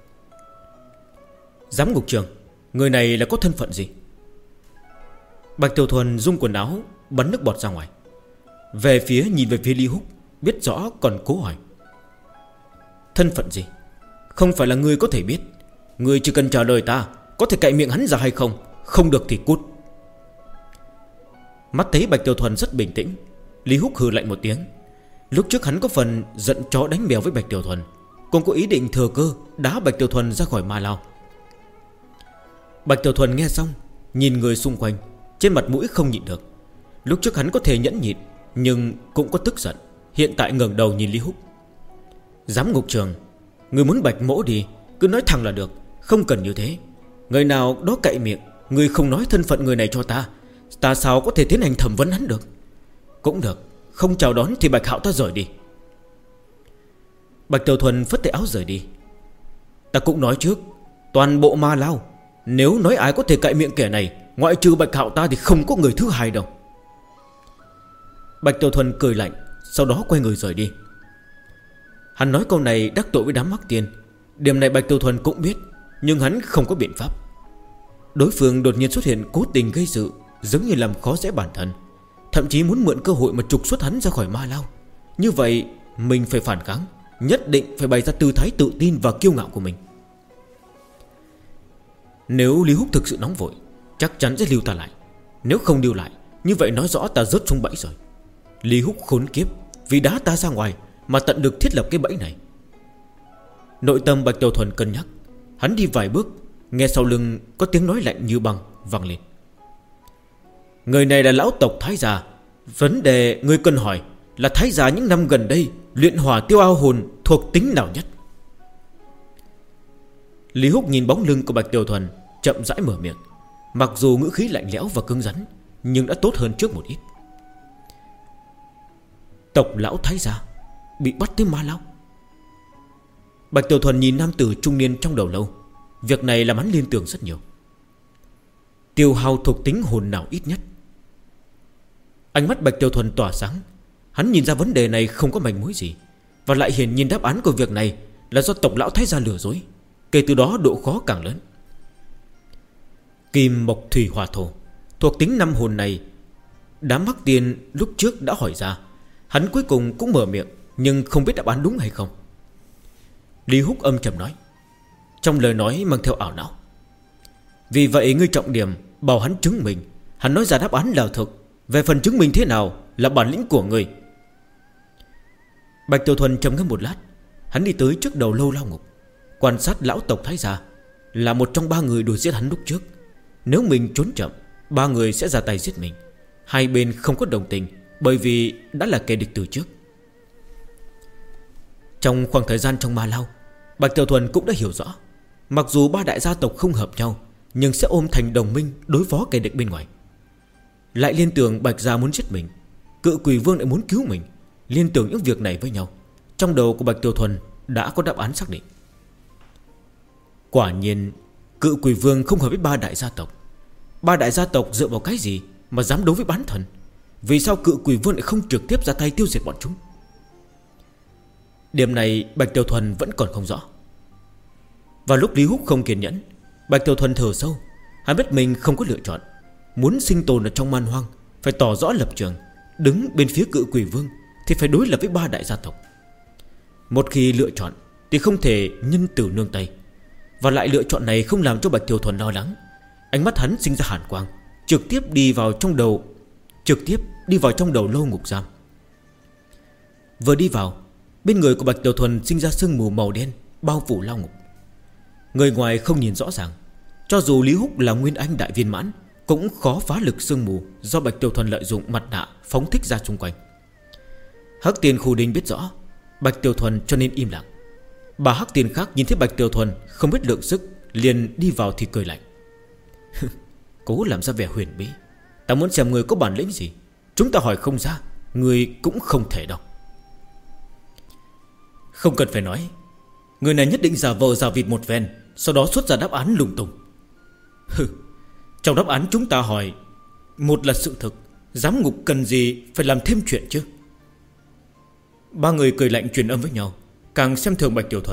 Giám ngục trường, người này là có thân phận gì? Bạch Tiểu Thuần rung quần áo, bắn nước bọt ra ngoài. Nhìn về phía Lý Húc, biết rõ còn cố hỏi. Thân phận gì? Không phải là ngươi có thể biết. Ngươi chỉ cần trả lời ta, có thể cạy miệng hắn ra hay không. Không được thì cút. Mắt thấy Bạch Tiểu Thuần rất bình tĩnh, Lý Húc hừ lạnh một tiếng. Lúc trước hắn có phần giận chó đánh mèo với Bạch Tiểu Thuần, còn có ý định thừa cơ đá Bạch Tiểu Thuần ra khỏi Ma Lao. Bạch Tiểu Thuần nghe xong, nhìn người xung quanh, trên mặt mũi không nhịn được. Lúc trước hắn có thể nhẫn nhịn, nhưng cũng có tức giận. Hiện tại ngẩng đầu nhìn Lý Húc. Giám ngục trường, người muốn bạch mỗ đi, cứ nói thẳng là được, không cần như thế. Người nào đó cậy miệng, người không nói thân phận người này cho ta, ta sao có thể tiến hành thẩm vấn hắn được? Cũng được, Không chào đón thì Bạch Hạo ta rời đi. Bạch Tiểu Thuần phất tay áo rời đi. Ta cũng nói trước, toàn bộ Ma Lao, nếu nói ai có thể cậy miệng kẻ này, ngoại trừ Bạch Hạo ta thì không có người thứ hai đâu. Bạch Tiểu Thuần cười lạnh, sau đó quay người rời đi. Hắn nói câu này đắc tội với đám Hắc Tiên. Điểm này Bạch Tiểu Thuần cũng biết, nhưng hắn không có biện pháp. Đối phương đột nhiên xuất hiện, cố tình gây sự, giống như làm khó dễ bản thân, thậm chí muốn mượn cơ hội mà trục xuất hắn ra khỏi Ma Lao. Như vậy mình phải phản kháng, nhất định phải bày ra tư thái tự tin và kiêu ngạo của mình. Nếu Lý Húc thực sự nóng vội, chắc chắn sẽ lưu ta lại. Nếu không lưu lại, như vậy nói rõ ta rớt xuống bẫy rồi. Lý Húc khốn kiếp, vì đá ta ra ngoài mà tận được thiết lập cái bẫy này. Nội tâm Bạch Tiểu Thuần cân nhắc. Hắn đi vài bước, nghe sau lưng có tiếng nói lạnh như băng vang lên. Người này là lão tộc Thái Gia. Vấn đề người cần hỏi là Thái Gia những năm gần đây luyện hỏa tiêu ao hồn thuộc tính nào nhất? Lý Húc nhìn bóng lưng của Bạch Tiểu Thuần, chậm rãi mở miệng. Mặc dù ngữ khí lạnh lẽo và cứng rắn, nhưng đã tốt hơn trước một ít. Tộc lão Thái Gia bị bắt tới Ma Lao. Bạch Tiểu Thuần nhìn nam tử trung niên trong đầu lâu. Việc này làm hắn liên tưởng rất nhiều. Tiêu hao thuộc tính hồn nào ít nhất? Ánh mắt Bạch Tiểu Thuần tỏa sáng. Hắn nhìn ra vấn đề này không có manh mối gì, và lại hiển nhiên đáp án của việc này là do tộc lão Thái Gia lừa dối. Kể từ đó độ khó càng lớn. Kim mộc thủy hỏa thổ, thuộc tính 5 hồn này đám Hắc Tiên lúc trước đã hỏi ra. Hắn cuối cùng cũng mở miệng, nhưng không biết đáp án đúng hay không. Lý Húc âm trầm nói, trong lời nói mang theo ảo não. Vì vậy ngươi trọng điểm bảo hắn chứng minh. Hắn nói ra đáp án là thực. Về phần chứng minh thế nào là bản lĩnh của ngươi. Bạch Tiểu Thuần trầm ngâm một lát. Hắn đi tới trước đầu lâu lao ngục, quan sát lão tộc Thái Gia, là một trong 3 người đuổi giết hắn lúc trước. Nếu mình trốn chậm, 3 người sẽ ra tay giết mình. Hai bên không có đồng tình, bởi vì đã là kẻ địch từ trước. Trong khoảng thời gian trong Ma Lao, Bạch Tiểu Thuần cũng đã hiểu rõ, mặc dù 3 đại gia tộc không hợp nhau, nhưng sẽ ôm thành đồng minh đối phó kẻ địch bên ngoài. Lại liên tưởng Bạch Gia muốn giết mình, Cự Quỷ Vương lại muốn cứu mình. Liên tưởng những việc này với nhau, trong đầu của Bạch Tiểu Thuần đã có đáp án xác định. Quả nhiên Cự Quỷ Vương không hợp với 3 đại gia tộc. 3 đại gia tộc dựa vào cái gì mà dám đấu với bán thần? Vì sao Cự Quỷ Vương lại không trực tiếp ra tay tiêu diệt bọn chúng? Điểm này Bạch Tiểu Thuần vẫn còn không rõ. Vào lúc Lý Húc không kiên nhẫn, Bạch Tiểu Thuần thở sâu. Hắn biết mình không có lựa chọn. Muốn sinh tồn ở trong man hoang, phải tỏ rõ lập trường. Đứng bên phía Cự Quỷ Vương thì phải đối lập với 3 đại gia tộc. Một khi lựa chọn thì không thể nhân từ nương tay. Và lại lựa chọn này không làm cho Bạch Tiểu Thuần lo lắng. Ánh mắt hắn sinh ra hàn quang, trực tiếp đi vào trong đầu lâu ngục giam. Vừa đi vào, bên người của Bạch Tiểu Thuần sinh ra sương mù màu đen bao phủ lao ngục. Người ngoài không nhìn rõ ràng. Cho dù Lý Húc là nguyên anh đại viên mãn, cũng khó phá lực sương mù do Bạch Tiểu Thuần lợi dụng mặt nạ phóng thích ra xung quanh. Hắc Tiên Khu Đinh biết rõ Bạch Tiểu Thuần cho nên im lặng. Bà Hắc Tiên khác nhìn thấy Bạch Tiểu Thuần không biết lượng sức, liền đi vào thì cười lạnh. Cố làm ra vẻ huyền bí. Ta muốn xem người có bản lĩnh gì. Chúng ta hỏi không ra, người cũng không thể đâu. Không cần phải nói, người này nhất định giả vờ giả vịt một ven, sau đó xuất ra đáp án lung tung. Trong đáp án chúng ta hỏi, một là sự thực, giám ngục cần gì phải làm thêm chuyện chứ? 3 người cười lạnh truyền âm với nhau, càng xem thường Bạch Tiểu Thuần.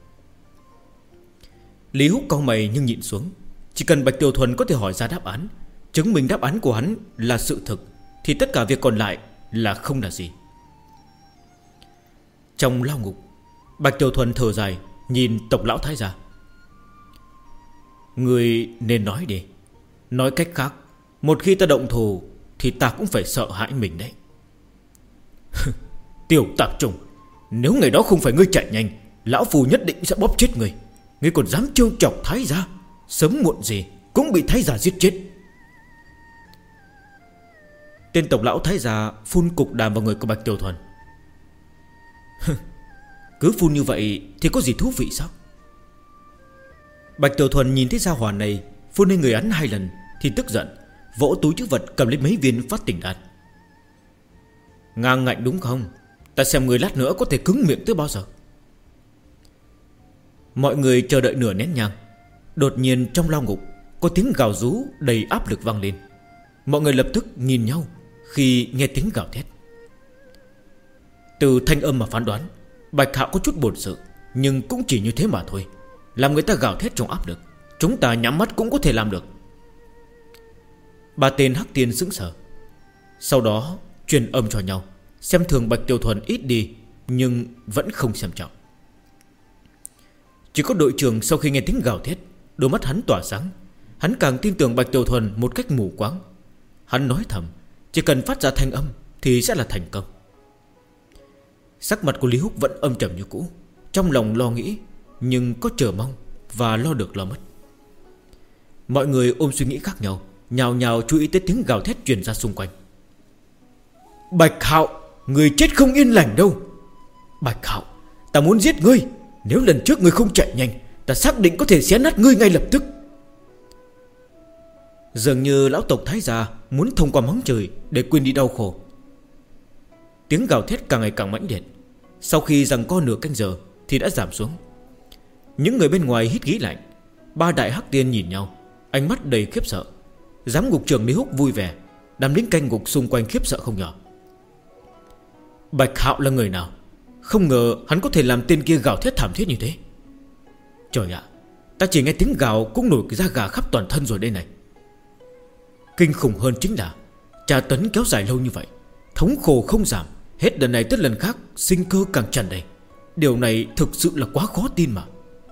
Lý Húc cau mày nhưng nhịn xuống. Chỉ cần Bạch Tiểu Thuần có thể hỏi ra đáp án, chứng minh đáp án của hắn là sự thực, thì tất cả việc còn lại là không là gì. Trong lao ngục, Bạch Tiểu Thuần thở dài, nhìn tộc lão Thái Gia. Người nên nói đi. Nói cách khác, một khi ta động thủ thì ta cũng phải sợ hãi mình đấy. Tiểu tạp trùng, nếu ngày đó không phải ngươi chạy nhanh, lão phù nhất định sẽ bóp chết ngươi. Ngươi còn dám trêu chọc Thái Gia, sớm muộn gì cũng bị Thái Gia giết chết. Tên tộc lão Thái Gia phun cục đàm vào người của Bạch Tiểu Thuần. Cứ phun như vậy thì có gì thú vị sao? Bạch Tiểu Thuần nhìn thấy gia hỏa này phun lên người hắn 2 lần thì tức giận, vỗ túi trữ vật cầm lấy mấy viên phát tỉnh đan. Ngang ngạnh đúng không? Ta xem người lát nữa có thể cứng miệng tới bao giờ. Mọi người chờ đợi nửa nén nhang. Đột nhiên trong lao ngục có tiếng gào rú đầy áp lực vang lên. Mọi người lập tức nhìn nhau khi nghe tiếng gào thét. Từ thanh âm mà phán đoán, Bạch Hạo có chút bồn sự, nhưng cũng chỉ như thế mà thôi. Làm người ta gào thét trong áp lực, chúng ta nhắm mắt cũng có thể làm được. Ba tên hắc tiên sững sờ. Sau đó truyền âm cho nhau, xem thường Bạch Tiểu Thuần ít đi, nhưng vẫn không xem trọng. Chỉ có đội trưởng sau khi nghe tiếng gào thét, đôi mắt hắn tỏa sáng. Hắn càng tin tưởng Bạch Tiểu Thuần một cách mù quáng. Hắn nói thầm, chỉ cần phát ra thanh âm thì sẽ là thành công. Sắc mặt của Lý Húc vẫn âm trầm như cũ, trong lòng lo nghĩ, nhưng có chờ mong và lo được lo mất. Mọi người ôm suy nghĩ khác nhau, nhào nhào chú ý tới tiếng gào thét truyền ra xung quanh. Bạch Hạo, người chết không yên lành đâu. Bạch Hạo, ta muốn giết ngươi. Nếu lần trước ngươi không chạy nhanh, ta xác định có thể xé nát ngươi ngay lập tức. Dường như lão tộc Thái gia muốn thông qua mắng trời để quên đi đau khổ. Tiếng gào thét càng ngày càng mãnh liệt. Sau khi giằng co nửa canh giờ thì đã giảm xuống. Những người bên ngoài hít khí lạnh. Ba đại hắc tiên nhìn nhau, ánh mắt đầy khiếp sợ. Giám ngục trưởng Lý Húc vui vẻ. Đám lính canh ngục xung quanh khiếp sợ không nhỏ. Bạch Hạo là người nào? Không ngờ hắn có thể làm tên kia gào thét thảm thiết như thế. Trời ạ, ta chỉ nghe tiếng gào cũng nổi cái da gà khắp toàn thân rồi đây này. Kinh khủng hơn chính là tra tấn kéo dài lâu như vậy, thống khổ không giảm, hết lần này tới lần khác sinh cơ càng tràn đầy. Điều này thực sự là quá khó tin mà.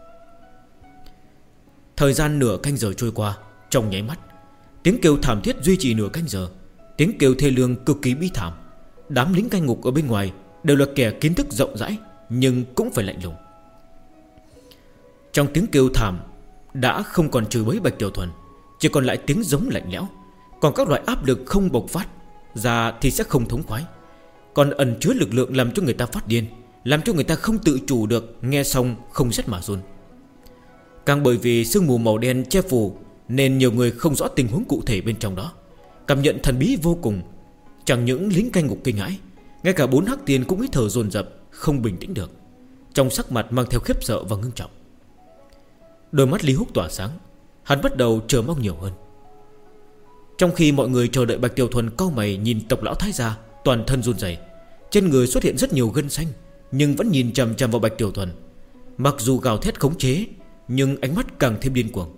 Thời gian nửa canh giờ trôi qua trong nháy mắt. Tiếng kêu thảm thiết duy trì nửa canh giờ. Tiếng kêu thê lương cực kỳ bi thảm. Đám lính canh ngục ở bên ngoài đều là kẻ kiến thức rộng rãi, nhưng cũng phải lạnh lùng. Trong tiếng kêu thảm đã không còn chửi bới Bạch Tiểu Thuần, chỉ còn lại tiếng giống lạnh lẽo. Còn các loại áp lực không bộc phát ra thì sẽ không thống khoái, còn ẩn chứa lực lượng làm cho người ta phát điên, làm cho người ta không tự chủ được, nghe xong không rét mà run. Càng bởi vì sương mù màu đen che phủ, nên nhiều người không rõ tình huống cụ thể bên trong đó. Cảm nhận thần bí vô cùng. Chẳng những lính canh ngục kinh hãi, ngay cả 4 hắc tiên cũng hít thở dồn dập, không bình tĩnh được. Trong sắc mặt mang theo khiếp sợ và ngưng trọng. Đôi mắt Lý Húc tỏa sáng. Hắn bắt đầu chờ mong nhiều hơn. Trong khi mọi người chờ đợi Bạch Tiểu Thuần cau mày nhìn tộc lão Thái gia, toàn thân run rẩy, trên người xuất hiện rất nhiều gân xanh, nhưng vẫn nhìn chằm chằm vào Bạch Tiểu Thuần. Mặc dù gào thét khống chế, nhưng ánh mắt càng thêm điên cuồng.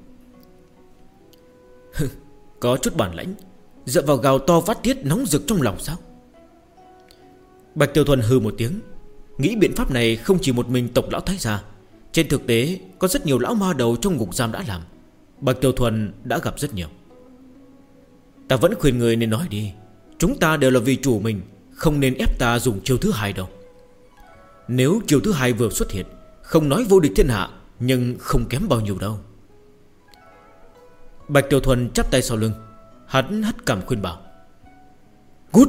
Có chút bản lãnh, dựa vào gào to phát tiết nóng rực trong lòng sao? Bạch Tiểu Thuần hừ một tiếng. Nghĩ biện pháp này không chỉ một mình tộc lão Thái gia. Trên thực tế có rất nhiều lão ma đầu trong ngục giam đã làm. Bạch Tiểu Thuần đã gặp rất nhiều. Ta vẫn khuyên người nên nói đi. Chúng ta đều là vì chủ mình, không nên ép ta dùng chiêu thứ hai đâu. Nếu chiêu thứ hai vừa xuất hiện, không nói vô địch thiên hạ, nhưng không kém bao nhiêu đâu. Bạch Tiểu Thuần chắp tay sau lưng, hắn hất cằm khuyên bảo. Cút!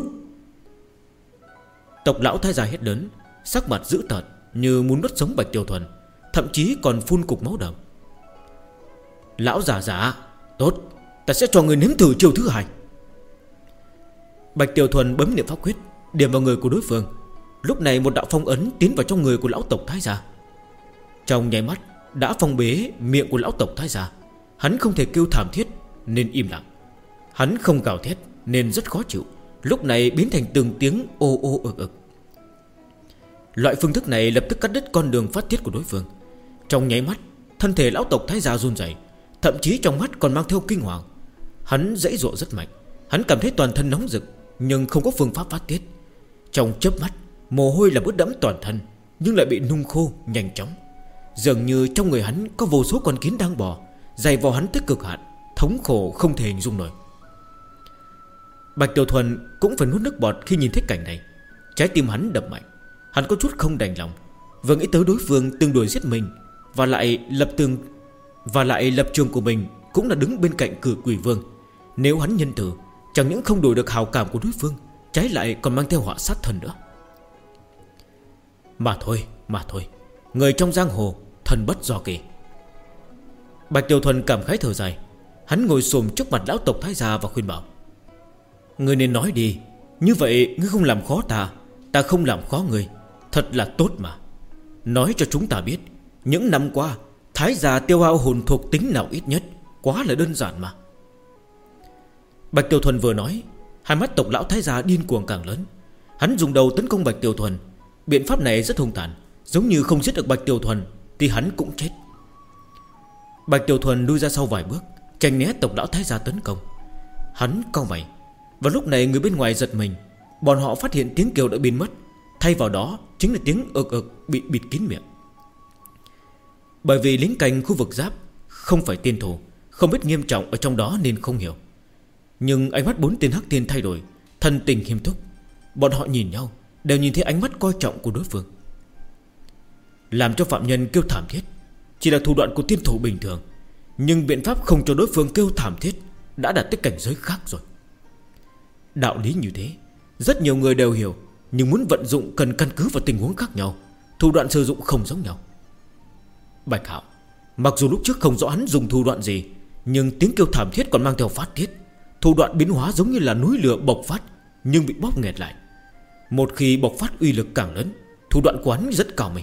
Tộc lão Thái gia hét lớn, sắc mặt dữ tợn như muốn nuốt sống Bạch Tiểu Thuần, thậm chí còn phun cục máu đầm. Lão già, tốt, ta sẽ cho người nếm thử chiêu thứ hai. Bạch Tiểu Thuần bấm niệm pháp quyết, điểm vào người của đối phương. Lúc này một đạo phong ấn tiến vào trong người của lão tộc Thái gia. Trong nháy mắt đã phong bế miệng của lão tộc Thái gia. Hắn không thể kêu thảm thiết nên im lặng. Hắn không gào thét nên rất khó chịu, lúc này biến thành từng tiếng ô ô ực ực. Loại phương thức này lập tức cắt đứt con đường phát tiết của đối phương. Trong nháy mắt, thân thể lão tộc Thái gia run rẩy, thậm chí trong mắt còn mang theo kinh hoàng. Hắn giãy giụa rất mạnh. Hắn cảm thấy toàn thân nóng rực, nhưng không có phương pháp phát tiết. Trong chớp mắt, mồ hôi làm ướt đẫm toàn thân, nhưng lại bị nung khô nhanh chóng. Dường như trong người hắn có vô số con kiến đang bò, giày vò hắn tới cực hạn, thống khổ không thể hình dung nổi. Bạch Tiểu Thuần cũng phải nuốt nước bọt khi nhìn thấy cảnh này. Trái tim hắn đập mạnh. Hắn có chút không đành lòng. Vừa nghĩ tới đối phương từng đuổi giết mình, và lại lập trường của mình cũng là đứng bên cạnh Cử Quỷ Vương. Nếu hắn nhân từ, chẳng những không đổi được hào cảm của đối phương, trái lại còn mang theo họa sát thân nữa. Mà thôi, người trong giang hồ thần bất do kỳ. Bạch Tiểu Thuần cảm khái thở dài. Hắn ngồi xổm trước mặt lão tộc Thái gia và khuyên bảo. Người nên nói đi, Như vậy ngươi không làm khó ta, ta không làm khó ngươi, thật là tốt mà. Nói cho chúng ta biết, những năm qua Thái gia tiêu hao hồn thuộc tính nào ít nhất. Quá là đơn giản mà. Bạch Tiểu Thuần vừa nói, hai mắt tộc lão Thái gia điên cuồng càng lớn. Hắn dùng đầu tấn công Bạch Tiểu Thuần. Biện pháp này rất hung tàn, giống như không giết được Bạch Tiểu Thuần thì hắn cũng chết. Bạch Tiểu Thuần lui ra sau vài bước, tránh né tộc lão Thái gia tấn công. Hắn cau mày. Và lúc này người bên ngoài giật mình. Bọn họ phát hiện tiếng kêu đã biến mất, thay vào đó chính là tiếng ực ực bị bịt kín miệng. Bởi vì lính canh khu vực giáp không phải tiên thủ, không biết nghiêm trọng ở trong đó nên không hiểu. Nhưng ánh mắt bốn tên hắc tiên thay đổi, thân tình nghiêm túc. Bọn họ nhìn nhau, đều nhìn thấy ánh mắt coi trọng của đối phương. Làm cho phạm nhân kêu thảm thiết chỉ là thủ đoạn của tiên thủ bình thường, nhưng biện pháp không cho đối phương kêu thảm thiết đã đạt tới cảnh giới khác rồi. Đạo lý như thế rất nhiều người đều hiểu, nhưng muốn vận dụng cần căn cứ vào tình huống khác nhau, thủ đoạn sử dụng không giống nhau. Bạch Hạo mặc dù lúc trước không rõ hắn dùng thủ đoạn gì, nhưng tiếng kêu thảm thiết còn mang theo phát tiết. Thủ đoạn biến hóa giống như là núi lửa bộc phát, nhưng bị bóp nghẹt lại. Một khi bộc phát uy lực càng lớn, thủ đoạn của hắn rất cao mình.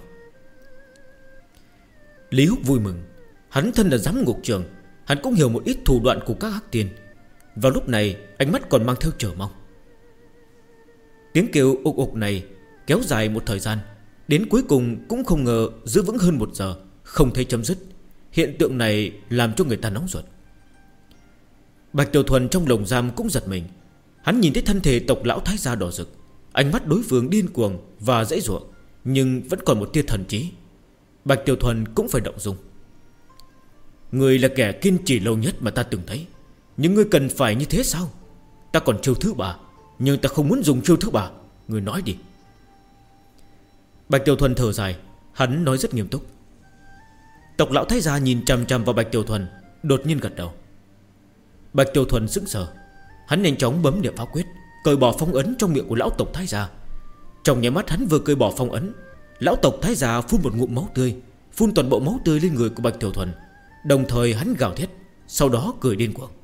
Lý Húc vui mừng. Hắn thân là giám ngục trường, hắn cũng hiểu một ít thủ đoạn của các hắc tiên. Vào lúc này ánh mắt còn mang theo chờ mong. Tiếng kêu ục ục này kéo dài một thời gian, đến cuối cùng cũng không ngờ giữ vững hơn 1 giờ, không thấy chấm dứt. Hiện tượng này làm cho người ta nóng ruột. Bạch Tiểu Thuần trong lồng giam cũng giật mình. Hắn nhìn thấy thân thể tộc lão Thái gia đỏ rực, ánh mắt đối phương điên cuồng và dễ dụa, nhưng vẫn còn một tia thần trí. Bạch Tiểu Thuần cũng phải động dung. Người là kẻ kiên trì lâu nhất mà ta từng thấy, nhưng ngươi cần phải như thế sao? Ta còn chiêu thứ 3, nhưng ta không muốn dùng chiêu thứ 3. Ngươi nói đi. Bạch Tiểu Thuần thở dài. Hắn nói rất nghiêm túc. Tộc lão Thái gia nhìn chằm chằm vào Bạch Tiểu Thuần, đột nhiên gật đầu. Bạch Tiểu Thuần sững sờ. Hắn nhanh chóng bấm niệm pháp quyết, cởi bỏ phong ấn trong miệng của lão tộc Thái gia. Trong nháy mắt hắn vừa cởi bỏ phong ấn, lão tộc Thái gia phun một ngụm máu tươi, phun toàn bộ máu tươi lên người của Bạch Tiểu Thuần. Đồng thời hắn gào thét, sau đó cười điên cuồng.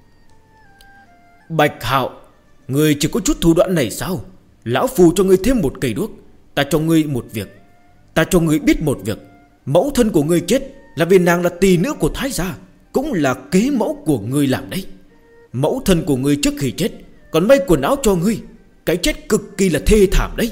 Bạch Hạo, ngươi chỉ có chút thủ đoạn này sao? Lão phù cho ngươi thêm một cây đuốc. Ta cho ngươi một việc. Ta cho ngươi biết một việc. Mẫu thân của ngươi chết là vì nàng là tỳ nữ của Thái gia, cũng là kế mẫu của ngươi làm đấy. Mẫu thân của ngươi trước khi chết còn may quần áo cho ngươi. Cái chết cực kỳ là thê thảm đấy.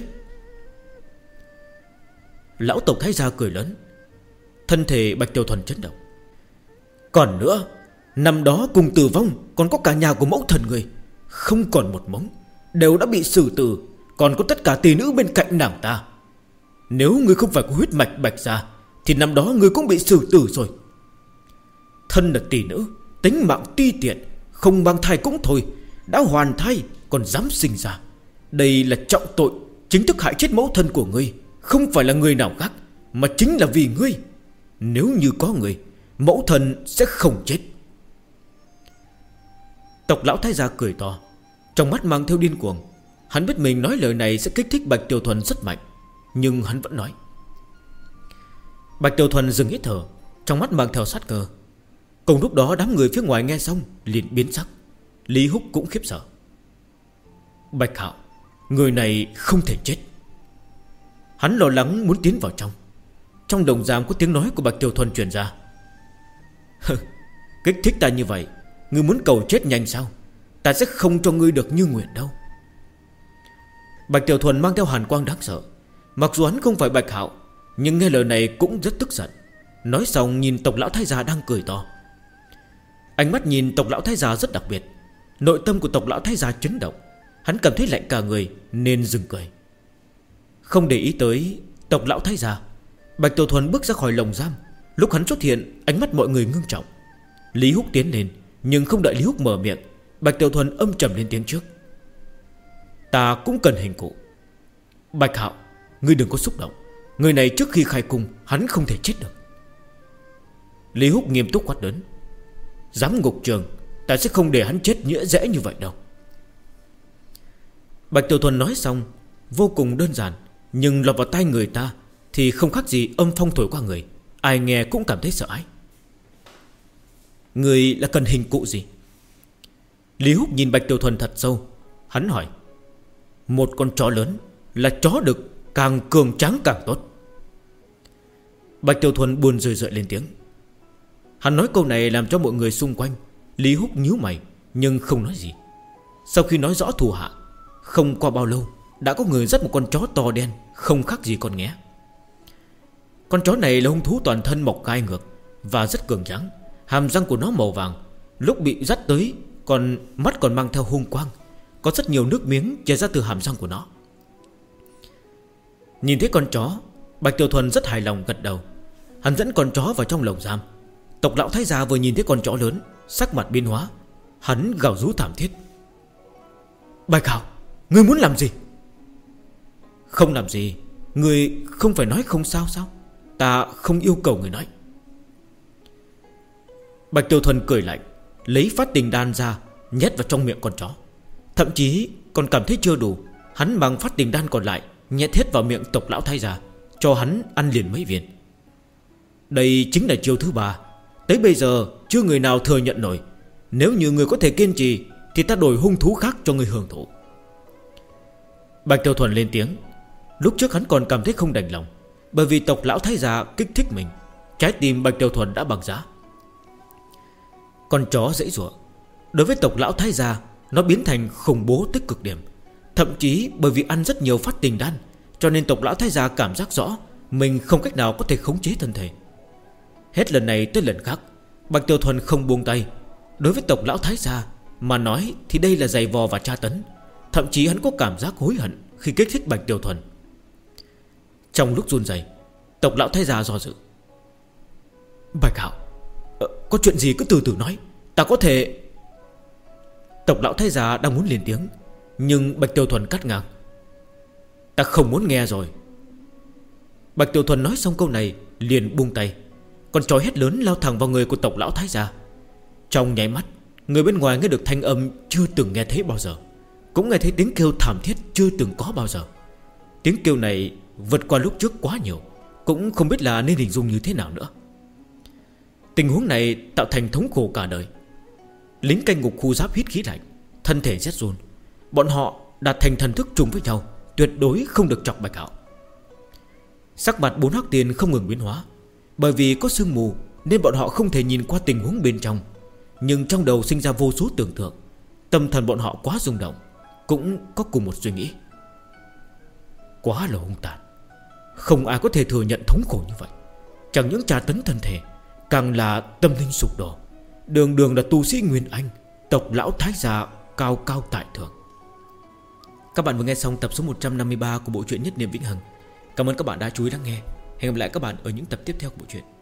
Lão tộc Thái gia cười lớn. Thân thể Bạch Tiểu Thuần chấn động. Còn nữa, năm đó cùng tử vong còn có cả nhà của mẫu thần ngươi, không còn một mống, đều đã bị xử tử. Còn có tất cả tỷ nữ bên cạnh nàng ta. Nếu ngươi không phải có huyết mạch Bạch gia thì năm đó ngươi cũng bị xử tử rồi. Thân là tỷ nữ, tính mạng ti tiện, không mang thai cũng thôi, đã hoàn thai còn dám sinh ra. Đây là trọng tội, chính thức hại chết mẫu thân của ngươi. Không phải là người nào khác, mà chính là vì ngươi. Nếu như có người, mẫu thân sẽ không chết. Tộc lão Thái gia cười to, trong mắt mang theo điên cuồng. Hắn biết mình nói lời này sẽ kích thích Bạch Tiểu Thuần rất mạnh, nhưng hắn vẫn nói. Bạch Tiểu Thuần dừng hít thở, trong mắt mang theo sát cơ. Cùng lúc đó đám người phía ngoài nghe xong liền biến sắc. Lý Húc cũng khiếp sợ. Bạch Hạo, người này không thể chết. Hắn lo lắng muốn tiến vào trong. Trong đồng giam có tiếng nói của Bạch Tiểu Thuần truyền ra. Kích thích ta như vậy, ngươi muốn cầu chết nhanh sao? Ta sẽ không cho ngươi được như nguyện đâu. Bạch Tiểu Thuần mang theo hàn quang đáng sợ. Mặc dù hắn không phải Bạch Hạo, nhưng nghe lời này cũng rất tức giận. Nói xong nhìn tộc lão Thái gia đang cười to. Ánh mắt nhìn tộc lão Thái gia rất đặc biệt. Nội tâm của tộc lão Thái gia chấn động. Hắn cảm thấy lạnh cả người nên dừng cười. Không để ý tới tộc lão Thái gia, Bạch Tiểu Thuần bước ra khỏi lồng giam. Lúc hắn xuất hiện, ánh mắt mọi người ngưng trọng. Lý Húc tiến lên, nhưng không đợi Lý Húc mở miệng, Bạch Tiểu Thuần âm trầm lên tiếng trước. Ta cũng cần hình cụ. Bạch Hạo, ngươi đừng có xúc động. Người này trước khi khai cung, hắn không thể chết được. Lý Húc nghiêm túc quát lớn. Giám ngục trường, ta sẽ không để hắn chết nhễ dễ như vậy đâu. Bạch Tiểu Thuần nói xong vô cùng đơn giản, nhưng lọt vào tai người ta thì không khác gì âm phong thổi qua người. Ai nghe cũng cảm thấy sợ hãi. Người là cần hình cụ gì? Lý Húc nhìn Bạch Tiểu Thuần thật sâu. Hắn hỏi. Một con chó lớn là chó đực, càng cường tráng càng tốt. Bạch Tiểu Thuần buồn rười rợi lên tiếng. Hắn nói câu này làm cho mọi người xung quanh. Lý Húc nhíu mày nhưng không nói gì. Sau khi nói rõ thù hạ, không qua bao lâu đã có người dắt một con chó to đen, không khác gì con nghé. Con chó này là hung thú toàn thân mọc gai ngược và rất cường tráng. Hàm răng của nó màu vàng. Lúc bị dắt tới, mắt còn mang theo hung quang. Có rất nhiều nước miếng chảy ra từ hàm răng của nó. Nhìn thấy con chó, Bạch Tiểu Thuần rất hài lòng gật đầu. Hắn dẫn con chó vào trong lồng giam. Tộc lão thái gia vừa nhìn thấy con chó lớn, sắc mặt biến hóa. Hắn gào rú thảm thiết. Bạch Hạo, ngươi muốn làm gì? Không làm gì. Ngươi không phải nói không sao sao? Ta không yêu cầu người nói. Bạch Tiểu Thuần cười lạnh, lấy phát tình đan ra, nhét vào trong miệng con chó. Thậm chí còn cảm thấy chưa đủ, hắn mang phát tình đan còn lại nhét hết vào miệng tộc lão thái gia, cho hắn ăn liền mấy viên. Đây chính là chiêu thứ 3. Tới bây giờ chưa người nào thừa nhận nổi. Nếu như người có thể kiên trì thì ta đổi hung thú khác cho người hưởng thụ. Bạch Tiểu Thuần lên tiếng. Lúc trước hắn còn cảm thấy không đành lòng, bởi vì tộc lão thái gia kích thích mình. Trái tim Bạch Tiểu Thuần đã bằng giá. Con chó dãy giụa. Đối với tộc lão thái gia, nó biến thành khủng bố tới cực điểm. Thậm chí bởi vì ăn rất nhiều phát tình đan, cho nên tộc lão thái gia cảm giác rõ mình không cách nào có thể khống chế thân thể. Hết lần này tới lần khác, Bạch Tiểu Thuần không buông tay. Đối với tộc lão thái gia mà nói thì đây là giày vò và tra tấn. Thậm chí hắn có cảm giác hối hận khi kích thích Bạch Tiểu Thuần. Trong lúc run rẩy, tộc lão thái gia do dự. Bạch Hạo, có chuyện gì cứ từ từ nói, ta có thể... Tộc lão thái gia đang muốn lên tiếng, nhưng Bạch Tiểu Thuần cắt ngang. Ta không muốn nghe rồi. Bạch Tiểu Thuần nói xong câu này liền buông tay. Con chó hét lớn lao thẳng vào người của tộc lão thái gia. Trong nháy mắt, người bên ngoài nghe được thanh âm chưa từng nghe thấy bao giờ, cũng nghe thấy tiếng kêu thảm thiết chưa từng có bao giờ. Tiếng kêu này vượt qua lúc trước quá nhiều, cũng không biết là nên hình dung như thế nào nữa. Tình huống này tạo thành thống khổ cả đời. Lính canh ngục khu giáp hít khí lạnh, thân thể rét run. Bọn họ đạt thành thần thức chung với nhau, tuyệt đối không được chọc Bạch Hạo. Sắc mặt 4 hắc tiền không ngừng biến hóa. Bởi vì có sương mù nên bọn họ không thể nhìn qua tình huống bên trong, nhưng trong đầu sinh ra vô số tưởng tượng. Tâm thần bọn họ quá rung động, cũng có cùng một suy nghĩ. Quá là hung tàn. Không ai có thể thừa nhận thống khổ như vậy. Chẳng những tra tấn thân thể, càng là tâm linh sụp đổ. Đường đường là tu sĩ Nguyên Anh, tộc lão thái gia cao cao tại thượng. Các bạn vừa nghe xong tập số 153 của bộ truyện Nhất Niệm Vĩnh Hằng. Cảm ơn các bạn đã chú ý lắng nghe. Hẹn gặp lại các bạn ở những tập tiếp theo của bộ truyện.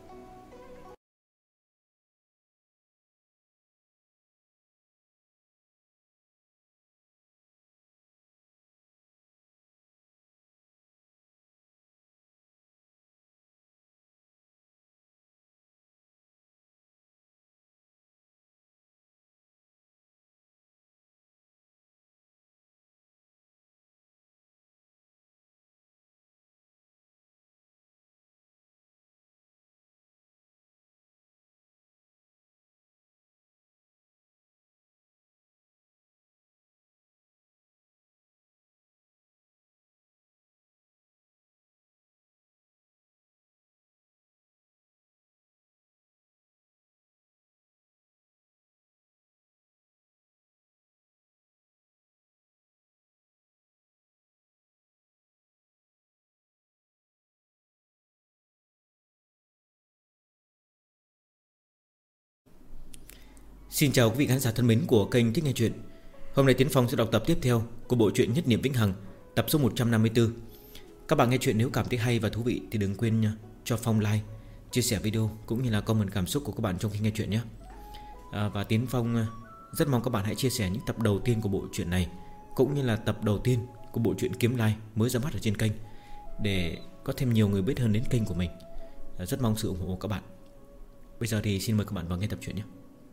Xin chào quý vị khán giả thân mến của kênh Thích Nghe Chuyện. Hôm nay Tiến Phong sẽ đọc tập tiếp theo của bộ truyện Nhất Niệm Vĩnh Hằng, tập số 154. Các bạn nghe chuyện nếu cảm thấy hay và thú vị thì đừng quên cho Phong like, chia sẻ video cũng như là comment cảm xúc của các bạn trong khi nghe chuyện nhé. Và Tiến Phong rất mong các bạn hãy chia sẻ những tập đầu tiên của bộ truyện này, cũng như là tập đầu tiên của bộ truyện Kiếm Lai mới ra mắt ở trên kênh, để có thêm nhiều người biết hơn đến kênh của mình. Rất mong sự ủng hộ của các bạn. Bây giờ thì xin mời các bạn vào nghe tập truyện nhé.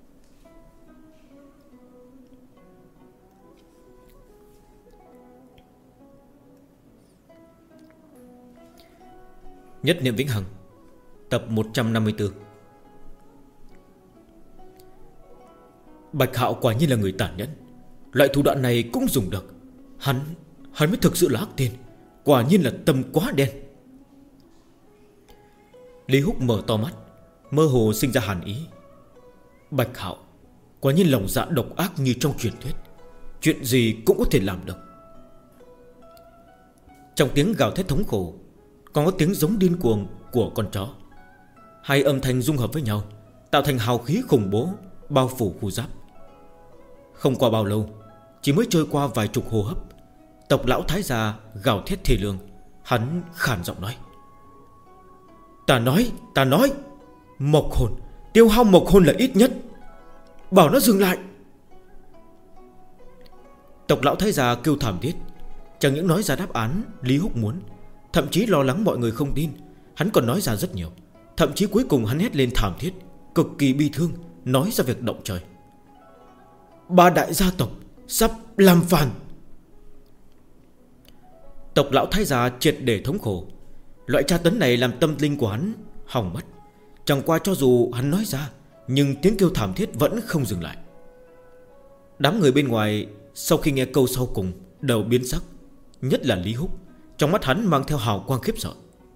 Nhất Niệm Vĩnh Hằng, tập 154. Bạch Hạo quả nhiên là người tàn nhẫn. Loại thủ đoạn này cũng dùng được. Hắn mới thực sự là ác tiên, quả nhiên là tâm quá đen. Lý Húc mở to mắt, mơ hồ sinh ra hàn ý. Bạch Hạo quả nhiên lòng dạ độc ác như trong truyền thuyết, chuyện gì cũng có thể làm được. Trong tiếng gào thét thống khổ còn có tiếng giống điên cuồng của con chó. Hai âm thanh dung hợp với nhau, tạo thành hào khí khủng bố bao phủ khu giáp. Không qua bao lâu, chỉ mới trôi qua vài chục hô hấp, tộc lão thái gia gào thét thê lương. Hắn khàn giọng nói: Ta nói Mộc hồn, tiêu hao mộc hồn là ít nhất, bảo nó dừng lại. Tộc lão thái gia kêu thảm thiết, chẳng những nói ra đáp án Lý Húc muốn, thậm chí lo lắng mọi người không tin, hắn còn nói ra rất nhiều. Thậm chí cuối cùng hắn hét lên thảm thiết, cực kỳ bi thương, nói ra việc động trời. Ba đại gia tộc sắp làm phản. Tộc lão thái gia triệt để thống khổ. Loại tra tấn này làm tâm linh của hắn hỏng mất. Chẳng qua cho dù hắn nói ra, nhưng tiếng kêu thảm thiết vẫn không dừng lại. Đám người bên ngoài sau khi nghe câu sau cùng đều biến sắc, nhất là Lý Húc. Trong mắt hắn mang theo hào quang khiếp sợ.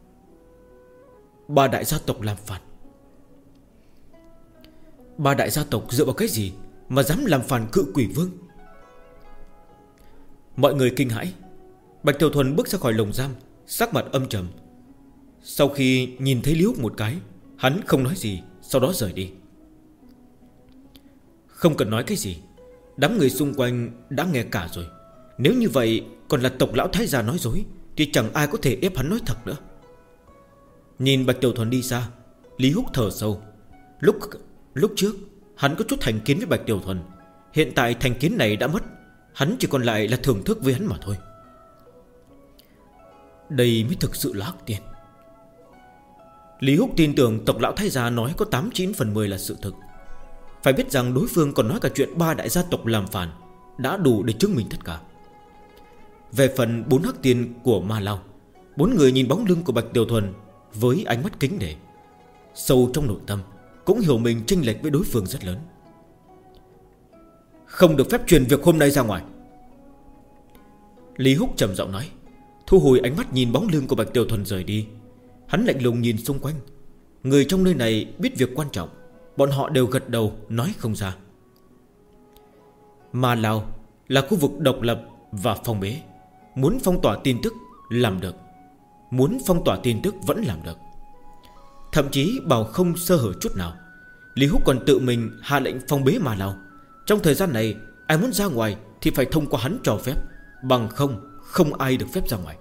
Ba đại gia tộc làm phản? Ba đại gia tộc dựa vào cái gì mà dám làm phản cự quỷ vương? Mọi người kinh hãi. Bạch Tiểu Thuần bước ra khỏi lồng giam, sắc mặt âm trầm. Sau khi nhìn thấy Lý Húc một cái, hắn không nói gì, sau đó rời đi. Không cần nói cái gì, đám người xung quanh đã nghe cả rồi. Nếu như vậy còn là tộc lão thái gia nói dối, thì chẳng ai có thể ép hắn nói thật nữa. Nhìn Bạch Tiểu Thuần đi xa, Lý Húc thở sâu. Lúc trước hắn có chút thành kiến với Bạch Tiểu Thuần, hiện tại thành kiến này đã mất, hắn chỉ còn lại là thưởng thức với hắn mà thôi. Đây mới thực sự là ác tiên. Lý Húc tin tưởng tộc lão thái gia nói có 89 phần 10 là sự thực. Phải biết rằng đối phương còn nói cả chuyện ba đại gia tộc làm phản, đã đủ để chứng minh tất cả. Về phần 4 hắc tiên của Ma Lao, 4 người nhìn bóng lưng của Bạch Tiểu Thuần với ánh mắt kính nể, sâu trong nội tâm cũng hiểu mình chênh lệch với đối phương rất lớn. Không được phép truyền việc hôm nay ra ngoài. Lý Húc trầm giọng nói, thu hồi ánh mắt nhìn bóng lưng của Bạch Tiểu Thuần rời đi. Hắn lạnh lùng nhìn xung quanh. Người trong nơi này biết việc quan trọng, bọn họ đều gật đầu nói không ra. Ma Lao là khu vực độc lập và phong bế. Muốn phong tỏa tin tức làm được, muốn phong tỏa tin tức vẫn làm được. Thậm chí bảo không sơ hở chút nào. Lý Húc còn tự mình hạ lệnh phong bế Ma Lao. Trong thời gian này ai muốn ra ngoài thì phải thông qua hắn cho phép, bằng không ai được phép ra ngoài.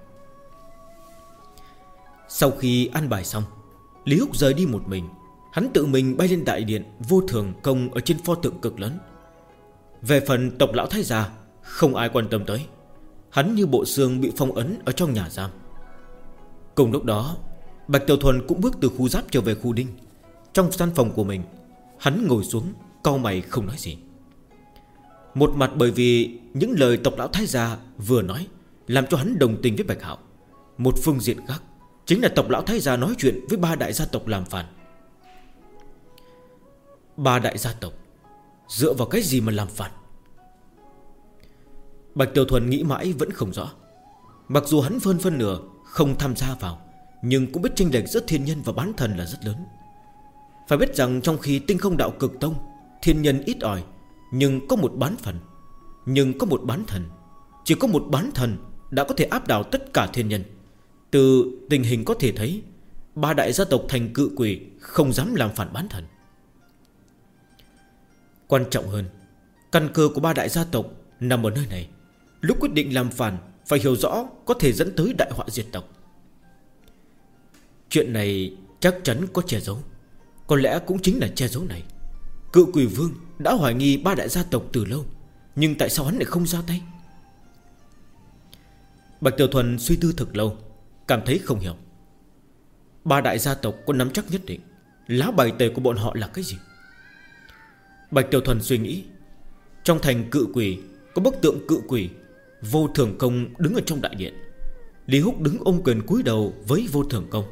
Sau khi ăn bài xong, Lý Húc rời đi một mình. Hắn tự mình bay lên đại điện vô thường công ở trên pho tượng cực lớn. Về phần tộc lão thái gia, không ai quan tâm tới. Hắn như bộ xương bị phong ấn ở trong nhà giam. Cùng lúc đó, Bạch Tiểu Thuần cũng bước từ khu giáp trở về khu đinh. Trong gian phòng của mình, hắn ngồi xuống, cau mày không nói gì. Một mặt bởi vì những lời tộc lão thái gia vừa nói làm cho hắn đồng tình với Bạch Hạo. Một phương diện khác chính là tộc lão thái gia nói chuyện với ba đại gia tộc làm phản. Ba đại gia tộc dựa vào cái gì mà làm phản? Bạch Tiểu Thuần nghĩ mãi vẫn không rõ. Mặc dù hắn phân nửa không tham gia vào, nhưng cũng biết chênh lệch giữa thiên nhân và bán thần là rất lớn. Phải biết rằng trong khi Tinh Không Đạo Cực Tông thiên nhân ít ỏi, nhưng có một bán thần. Chỉ có một bán thần đã có thể áp đảo tất cả thiên nhân. Từ tình hình có thể thấy, ba đại gia tộc thành cự quỷ không dám làm phản bán thần. Quan trọng hơn, căn cơ của ba đại gia tộc nằm ở nơi này. Lúc quyết định làm phản phải hiểu rõ có thể dẫn tới đại họa diệt tộc. Chuyện này chắc chắn có che giấu. Có lẽ cũng chính là che giấu này. Cự quỷ vương đã hoài nghi ba đại gia tộc từ lâu, nhưng tại sao hắn lại không ra tay? Bạch Tiểu Thuần suy tư thật lâu, cảm thấy không hiểu. Ba đại gia tộc có nắm chắc nhất định. Lá bài tẩy của bọn họ là cái gì? Bạch Tiểu Thuần suy nghĩ. Trong thành cự quỷ có bức tượng cự quỷ. Vô Thường Công đứng ở trong đại điện. Lý Húc đứng ôm quyền cúi đầu với Vô Thường Công.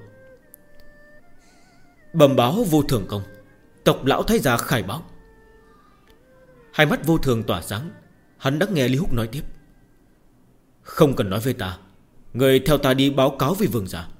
Bẩm báo Vô Thường Công, tộc lão thái gia khai báo. Hai mắt Vô Thường tỏa sáng. Hắn đã nghe Lý Húc nói tiếp. Không cần nói với ta, người theo ta đi báo cáo với vương gia.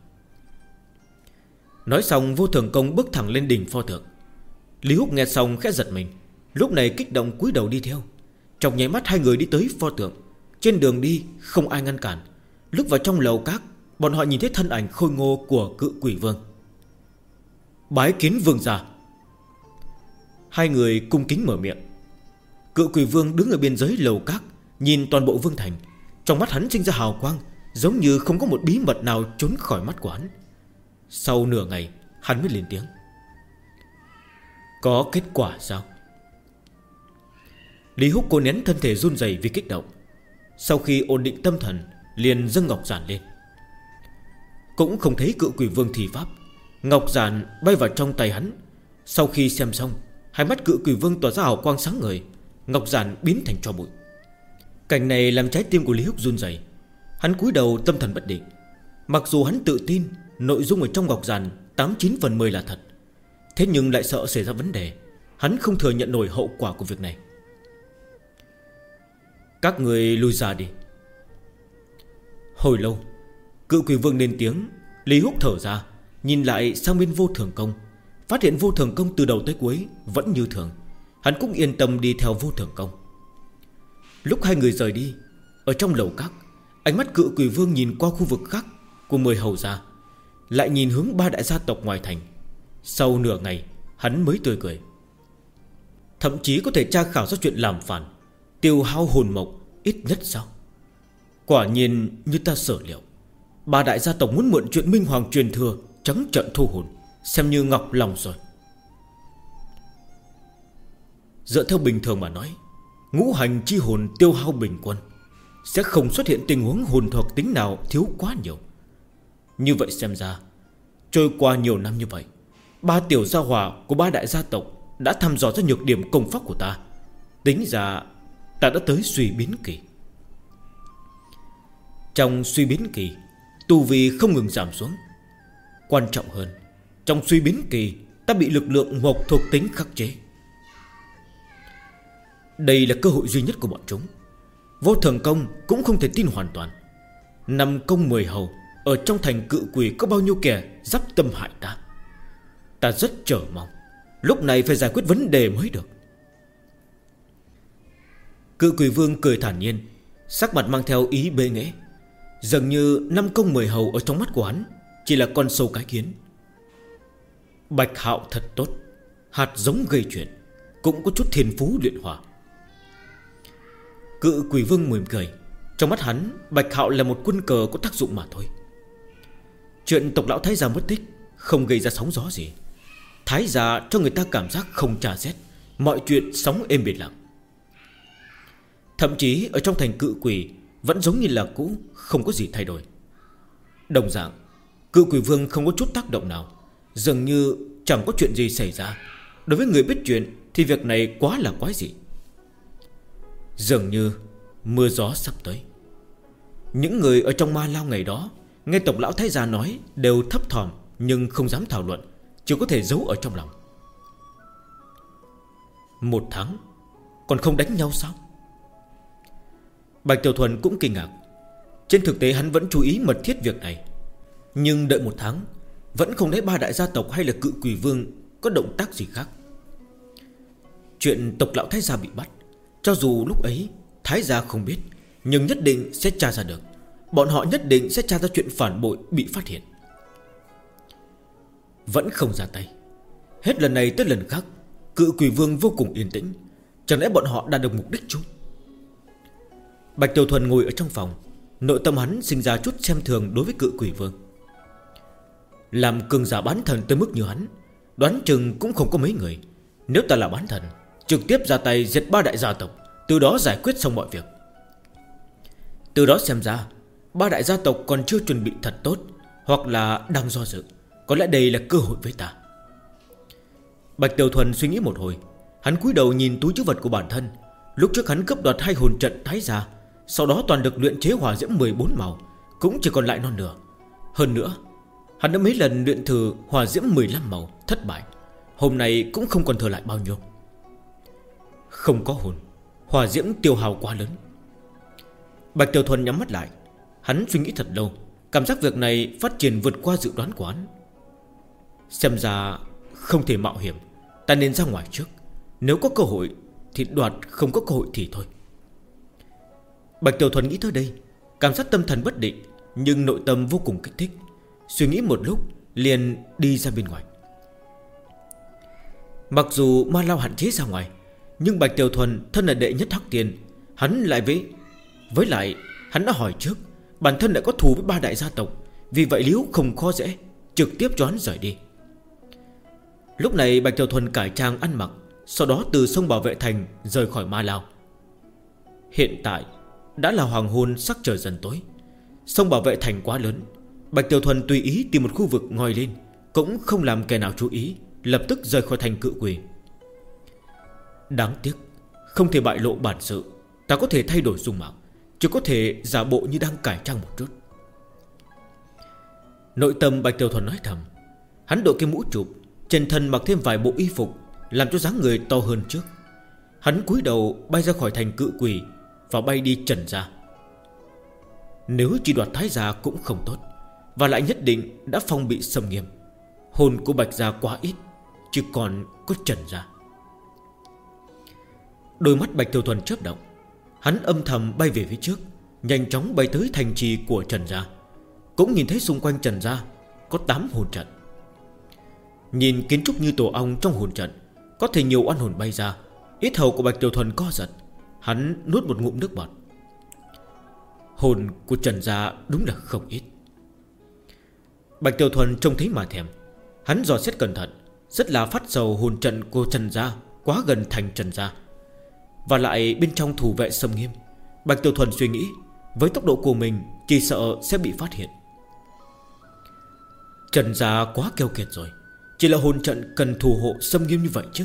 Nói xong Vô Thường Công bước thẳng lên đỉnh pho tượng. Lý Húc nghe xong khẽ giật mình, lúc này kích động cúi đầu đi theo. Trong nháy mắt hai người đi tới pho tượng. Trên đường đi không ai ngăn cản. Lúc vào trong lầu các, bọn họ nhìn thấy thân ảnh khôi ngô của Cự Quỷ Vương. Bái kiến vương gia. Hai người cung kính mở miệng. Cự Quỷ Vương đứng ở biên giới lầu các, nhìn toàn bộ vương thành. Trong mắt hắn sinh ra hào quang, giống như không có một bí mật nào trốn khỏi mắt của hắn. Sau nửa ngày hắn mới lên tiếng. Có kết quả sao? Lý Húc cố nén thân thể run rẩy vì kích động. Sau khi ổn định tâm thần, liền dâng ngọc giản lên. Cũng không thấy Cự Quỷ Vương thi pháp. Ngọc giản bay vào trong tay hắn. Sau khi xem xong, hai mắt Cự Quỷ Vương tỏa ra hào quang sáng ngời. Ngọc giản biến thành tro bụi. Cảnh này làm trái tim của Lý Húc run rẩy. Hắn cúi đầu tâm thần bất định. Mặc dù hắn tự tin nội dung ở trong ngọc giản 89 phần 10 là thật, thế nhưng lại sợ xảy ra vấn đề. Hắn không thừa nhận nổi hậu quả của việc này. Các người lui ra đi. Hồi lâu Cự Quỷ Vương lên tiếng. Lý Húc thở ra, nhìn lại sang bên Vô Thường Công, phát hiện Vô Thường Công từ đầu tới cuối vẫn như thường. Hắn cũng yên tâm đi theo Vô Thường Công. Lúc hai người rời đi, ở trong lầu các, ánh mắt Cự Quỷ Vương nhìn qua khu vực khác của 10 hầu gia, lại nhìn hướng 3 đại gia tộc ngoài thành. Sau nửa ngày hắn mới tươi cười. Thậm chí có thể tra khảo ra chuyện làm phản, tiêu hao hồn mộc ít nhất sao? Quả nhiên như ta sở liệu, 3 đại gia tộc muốn mượn chuyện Minh Hoàng truyền thừa trắng trợn thu hồn, xem như ngọc lòng rồi. Dựa theo bình thường mà nói, ngũ hành chi hồn tiêu hao bình quân, sẽ không xuất hiện tình huống hồn thuộc tính nào thiếu quá nhiều. Như vậy xem ra, trôi qua nhiều năm như vậy, 3 tiểu gia hỏa của 3 đại gia tộc đã thăm dò ra nhược điểm công pháp của ta. Tính ra ta đã tới suy biến kỳ. Trong suy biến kỳ, tu vi không ngừng giảm xuống. Quan trọng hơn, trong suy biến kỳ, ta bị lực lượng mộc thuộc tính khắc chế. Đây là cơ hội duy nhất của bọn chúng. Vô Thường Công cũng không thể tin hoàn toàn. 5 công 10 hầu ở trong thành Cự Quỷ có bao nhiêu kẻ dắp tâm hại ta. Ta rất chờ mong lúc này phải giải quyết vấn đề mới được. Cự Quỷ Vương cười thản nhiên, sắc mặt mang theo ý bệ nghệ. Dường như 5 công 10 hầu ở trong mắt của hắn chỉ là con sâu cái kiến. Bạch Hạo thật tốt, hạt giống gây chuyện, cũng có chút thiên phú luyện hỏa. Cự Quỷ Vương mỉm cười. Trong mắt hắn, Bạch Hạo là một quân cờ có tác dụng mà thôi. Chuyện tộc lão Thái gia mất tích không gây ra sóng gió gì. Thái gia cho người ta cảm giác không tra xét, mọi chuyện sóng êm biển lặng. Thậm chí ở trong thành Cự Quỷ vẫn giống như là cũ, không có gì thay đổi. Đồng dạng, Cự Quỷ Vương không có chút tác động nào, dường như chẳng có chuyện gì xảy ra. Đối với người biết chuyện thì việc này quá là quái dị. Dường như mưa gió sắp tới. Những người ở trong ma lao ngày đó nghe tộc lão Thái gia nói đều thấp thỏm, nhưng không dám thảo luận, chỉ có thể giấu ở trong lòng. 1 tháng còn không đánh nhau sao? Bạch Tiểu Thuần cũng kinh ngạc. Trên thực tế hắn vẫn chú ý mật thiết việc này, nhưng đợi 1 tháng vẫn không thấy 3 đại gia tộc hay là Cự Quỷ Vương có động tác gì khác. Chuyện tộc lão Thái gia bị bắt, cho dù lúc ấy Thái gia không biết, nhưng nhất định sẽ tra ra được. Bọn họ nhất định sẽ tra ra chuyện phản bội bị phát hiện. Vẫn không ra tay. Hết lần này tới lần khác, Cự Quỷ Vương vô cùng yên tĩnh. Chẳng lẽ bọn họ đạt được mục đích chung? Bạch Tiểu Thuần ngồi ở trong phòng, nội tâm hắn sinh ra chút xem thường đối với Cự Quỷ Vương. Làm cường giả bán thần tới mức như hắn, đoán chừng cũng không có mấy người. Nếu ta là bán thần, trực tiếp ra tay diệt 3 đại gia tộc, từ đó giải quyết xong mọi việc. Từ đó xem ra 3 đại gia tộc còn chưa chuẩn bị thật tốt, hoặc là đang do dự. Có lẽ đây là cơ hội với ta. Bạch Tiểu Thuần suy nghĩ một hồi. Hắn cúi đầu nhìn túi trữ vật của bản thân. Lúc trước hắn cướp đoạt 2 hồn trận Thái gia, sau đó toàn được luyện chế hỏa diễm 14 màu, cũng chỉ còn lại non nửa. Hơn nữa, hắn đã mấy lần luyện thử hỏa diễm 15 màu thất bại. Hôm nay cũng không còn thừa lại bao nhiêu. Không có hồn, hỏa diễm tiêu hao quá lớn. Bạch Tiểu Thuần nhắm mắt lại, Hắn suy nghĩ thật lâu, cảm giác việc này phát triển vượt qua dự đoán của hắn. Xem ra không thể mạo hiểm, ta nên ra ngoài trước. Nếu có cơ hội thì đoạt, không có cơ hội thì thôi. Bạch Tiểu Thuần nghĩ tới đây, cảm giác tâm thần bất định, nhưng nội tâm vô cùng kích thích. Suy nghĩ một lúc liền đi ra bên ngoài. Mặc dù ma lao hạn chế ra ngoài, nhưng Bạch Tiểu Thuần thân là đệ nhất Hắc Tiên, hắn lại với lại hắn đã hỏi trước, bản thân đã có thù với 3 đại gia tộc, vì vậy nếu không khó dễ trực tiếp cho hắn rời đi. Lúc này Bạch Tiểu Thuần cải trang ăn mặc, sau đó từ sông Bảo Vệ Thành rời khỏi ma lao. Hiện tại đã là hoàng hôn, sắc trời dần tối. Sông Bảo Vệ Thành quá lớn, Bạch Tiểu Thuần tùy ý tìm một khu vực ngồi lên, cũng không làm kẻ nào chú ý, lập tức rời khỏi thành Cự Quỷ. Đáng tiếc không thể bại lộ bản sự. Ta có thể thay đổi dung mạo, chỉ có thể giả bộ như đang cải trang một chút. Nội tâm Bạch Tiểu Thuần nói thầm. Hắn đội cái mũ chụp, trên thân mặc thêm vài bộ y phục, làm cho dáng người to hơn trước. Hắn cúi đầu bay ra khỏi thành Cự Quỷ và bay đi Trần gia. Nếu chỉ đoạt Thái gia cũng không tốt, và lại nhất định đã phong bị xâm nghiêm. Hồn của Bạch gia quá ít, chỉ còn có Trần gia. Đôi mắt Bạch Tiểu Thuần chớp động. Hắn âm thầm bay về phía trước, nhanh chóng bay tới thành trì của Trần gia. Cũng nhìn thấy xung quanh Trần gia có 8 hồn trận. Nhìn kiến trúc như tổ ong trong hồn trận, có thể nhiều oan hồn bay ra. Ít hầu của Bạch Tiểu Thuần co giật. Hắn nuốt một ngụm nước bọt. Hồn của Trần gia đúng là không ít. Bạch Tiểu Thuần trông thấy mà thèm. Hắn dò xét cẩn thận, rất là phát sầu hồn trận của Trần gia quá gần thành Trần gia, và lại bên trong thủ vệ xâm nghiêm. Bạch Tiểu Thuần suy nghĩ, với tốc độ của mình chỉ sợ sẽ bị phát hiện. Trần gia quá keo kiệt rồi, chỉ là hồn trận cần thủ hộ xâm nghiêm như vậy chứ.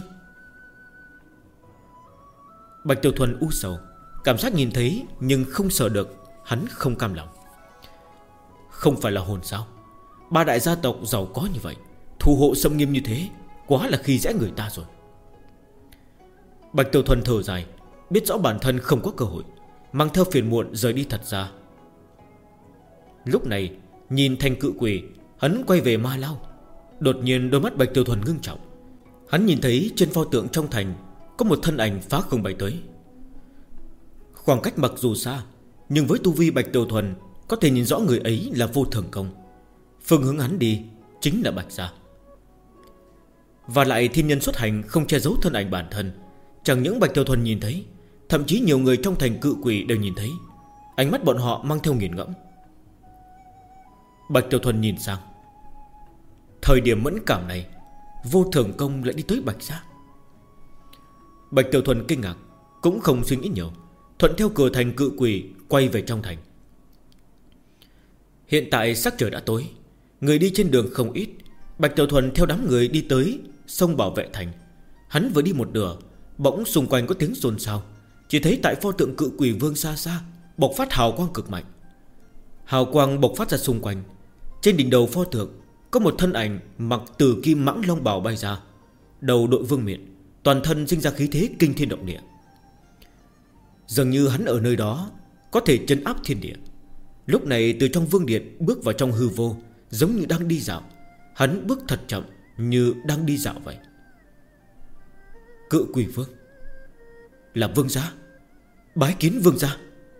Bạch Tiểu Thuần u sầu, cảm giác nhìn thấy nhưng không sợ được. Hắn không cam lòng. Không phải là hồn sao? 3 đại gia tộc giàu có như vậy, thủ hộ xâm nghiêm như thế, quá là khi dễ người ta rồi. Bạch Tiểu Thuần thở dài, biết rõ bản thân không có cơ hội, mang theo phiền muộn rời đi thật ra. Lúc này nhìn thành Cự Quỷ, hắn quay về ma lao. Đột nhiên đôi mắt Bạch Tiểu Thuần ngưng trọng. Hắn nhìn thấy trên pho tượng trong thành có một thân ảnh phá không bay tới. Khoảng cách mặc dù xa, nhưng với tu vi Bạch Tiểu Thuần có thể nhìn rõ người ấy là Vô Thường Công. Phương hướng hắn đi chính là Bạch gia. Và lại thiên nhân xuất hành không che giấu thân ảnh bản thân. Chẳng những Bạch Tiểu Thuần nhìn thấy, thậm chí nhiều người trong thành Cự Quỷ đều nhìn thấy. Ánh mắt bọn họ mang theo nghiền ngẫm. Bạch Tiểu Thuần nhìn sang. Thời điểm mẫn cảm này, Vô Thường Công lại đi tới Bạch gia. Bạch Tiểu Thuần kinh ngạc, cũng không suy nghĩ nhiều, thuận theo cửa thành Cự Quỷ quay về trong thành. Hiện tại sắc trời đã tối, người đi trên đường không ít. Bạch Tiểu Thuần theo đám người đi tới sông Bảo Vệ Thành. Hắn vừa đi một nửa, bỗng xung quanh có tiếng xôn xao. Chỉ thấy tại pho tượng Cự Quỷ Vương xa xa bộc phát hào quang cực mạnh. Hào quang bộc phát ra xung quanh. Trên đỉnh đầu pho tượng có một thân ảnh mặc Tử Kim Mãng Long bào bay ra, đầu đội vương miện, toàn thân sinh ra khí thế kinh thiên động địa. Dường như hắn ở nơi đó có thể trấn áp thiên địa. Lúc này từ trong vương điện bước vào trong hư vô, giống như đang đi dạo. Hắn bước thật chậm, như đang đi dạo vậy. Cự Quỷ Vương là vương gia, bái kiến vương gia.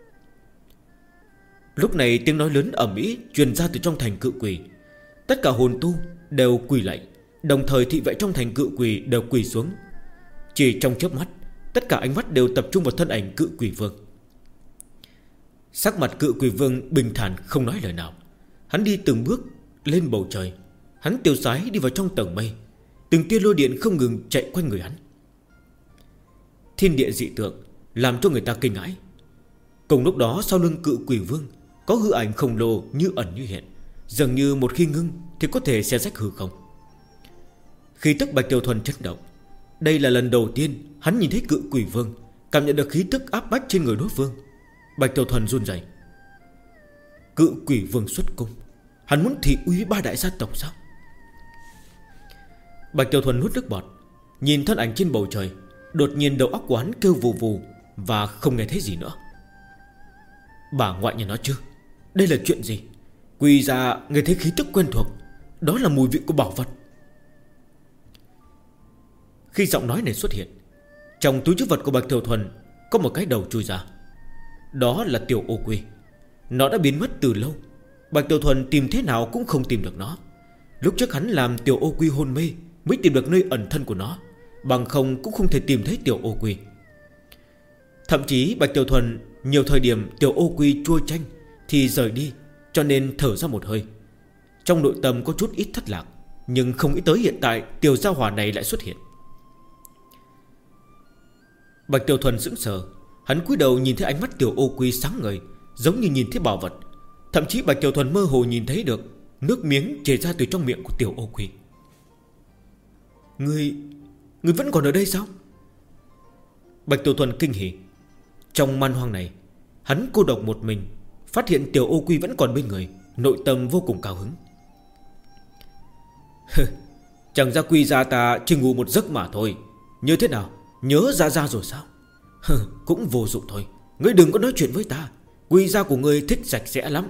Lúc này tiếng nói lớn ầm ĩ truyền ra từ trong thành Cự Quỷ. Tất cả hồn tu đều quỳ lạy, đồng thời thị vệ trong thành Cự Quỷ đều quỳ xuống. Chỉ trong chớp mắt, tất cả ánh mắt đều tập trung vào thân ảnh Cự Quỷ Vương. Sắc mặt Cự Quỷ Vương bình thản không nói lời nào. Hắn đi từng bước lên bầu trời. Hắn tiêu sái đi vào trong tầng mây. Từng tia lôi điện không ngừng chạy quanh người hắn. Thiên địa dị tượng làm cho người ta kinh hãi. Cùng lúc đó sau lưng Cự Quỷ Vương có hư ảnh khổng lồ như ẩn như hiện, dường như một khi ngưng thì có thể xé rách hư không. Khí tức Bạch Tiểu Thuần chấn động. Đây là lần đầu tiên hắn nhìn thấy Cự Quỷ Vương, cảm nhận được khí tức áp bách trên người đối phương. Bạch Tiểu Thuần run rẩy. Cự Quỷ Vương xuất cung, hắn muốn thị uy 3 đại gia tộc sao? Bạch Tiểu Thuần nuốt nước bọt, nhìn thân ảnh trên bầu trời. Đột nhiên đầu óc của hắn kêu vù vù, và không nghe thấy gì nữa. Bà ngoại nhà nó chứ, Đây là chuyện gì? Quỳ ra nghe thấy khí tức quen thuộc. Đó là mùi vị của bảo vật. Khi giọng nói này xuất hiện, trong túi trữ vật của Bạch Tiểu Thuần có một cái đầu chui ra. Đó là tiểu ô quy. Nó đã biến mất từ lâu. Bạch Tiểu Thuần tìm thế nào cũng không tìm được nó. Lúc trước hắn làm tiểu ô quy hôn mê mới tìm được nơi ẩn thân của nó, bằng không cũng không thể tìm thấy tiểu ô quy. Thậm chí Bạch Tiểu Thuần nhiều thời điểm tiểu ô quy chua chanh thì rời đi, cho nên thở ra một hơi. Trong nội tâm có chút ít thất lạc, nhưng không nghĩ tới hiện tại tiểu gia hỏa này lại xuất hiện. Bạch Tiểu Thuần sững sờ. Hắn cúi đầu nhìn thấy ánh mắt tiểu ô quy sáng ngời, giống như nhìn thấy bảo vật. Thậm chí Bạch Tiểu Thuần mơ hồ nhìn thấy được nước miếng chảy ra từ trong miệng của tiểu ô quy. Ngươi vẫn còn ở đây sao? Bạch Tiểu Thuần kinh hỉ. Trong man hoang này, hắn cô độc một mình, phát hiện tiểu ô quy vẫn còn bên người, nội tâm vô cùng cao hứng. Chẳng ra quy ra ta chỉ ngủ một giấc mà thôi. Như thế nào, nhớ ra rồi sao? Cũng vô dụng thôi. Ngươi đừng có nói chuyện với ta. Quy ra của ngươi thích sạch sẽ lắm.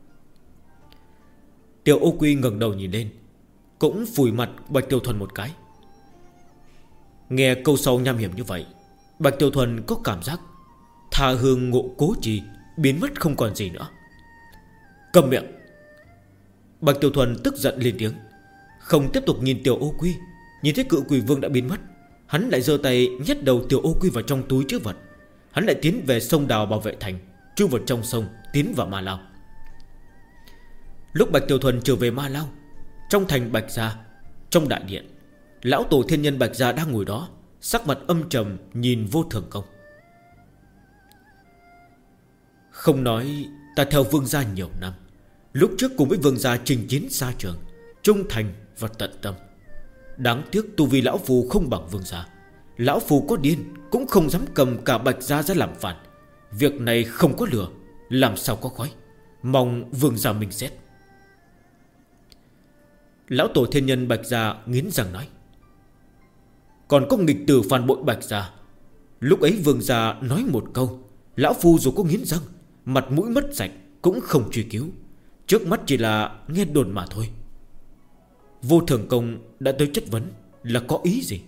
Tiểu ô quy ngẩng đầu nhìn lên, cũng phủi mặt Bạch Tiểu Thuần một cái. Nghe câu sau nham hiểm như vậy, Bạch Tiểu Thuần có cảm giác tha hương ngộ cố trì, biến mất không còn gì nữa. Cầm miệng. Bạch Tiểu Thuần tức giận lên tiếng, không tiếp tục nhìn tiểu ô quy. Nhìn thấy cự quỷ vương đã biến mất, hắn lại giơ tay nhét đầu tiểu ô quy vào trong túi trữ vật. Hắn lại tiến về sông đào bảo vệ thành, chui vào trong sông, tiến vào Ma Lao. Lúc Bạch Tiểu Thuần trở về Ma Lao, trong thành Bạch Gia, trong đại điện, lão tổ thiên nhân Bạch Gia đang ngồi đó, sắc mặt âm trầm nhìn Vô Thường Công. Không nói ta theo vương gia nhiều năm, lúc trước cùng với vương gia chinh chiến xa trường, trung thành và tận tâm. Đáng tiếc tu vi lão phù không bằng vương gia. Lão phù có điên cũng không dám cầm cả Bạch Gia ra làm phản. Việc này không có lửa, làm sao có khói. Mong vương gia mình xét. Lão tổ thiên nhân Bạch Gia nghiến răng nói, còn có nghịch tử phản bội Bạch Gia. Lúc ấy vương gia nói một câu, lão phu dù có nghiến răng, mặt mũi mất sạch cũng không truy cứu. Trước mắt chỉ là nghe đồn mà thôi. Vô Thường Công đã tới chất vấn là có ý gì?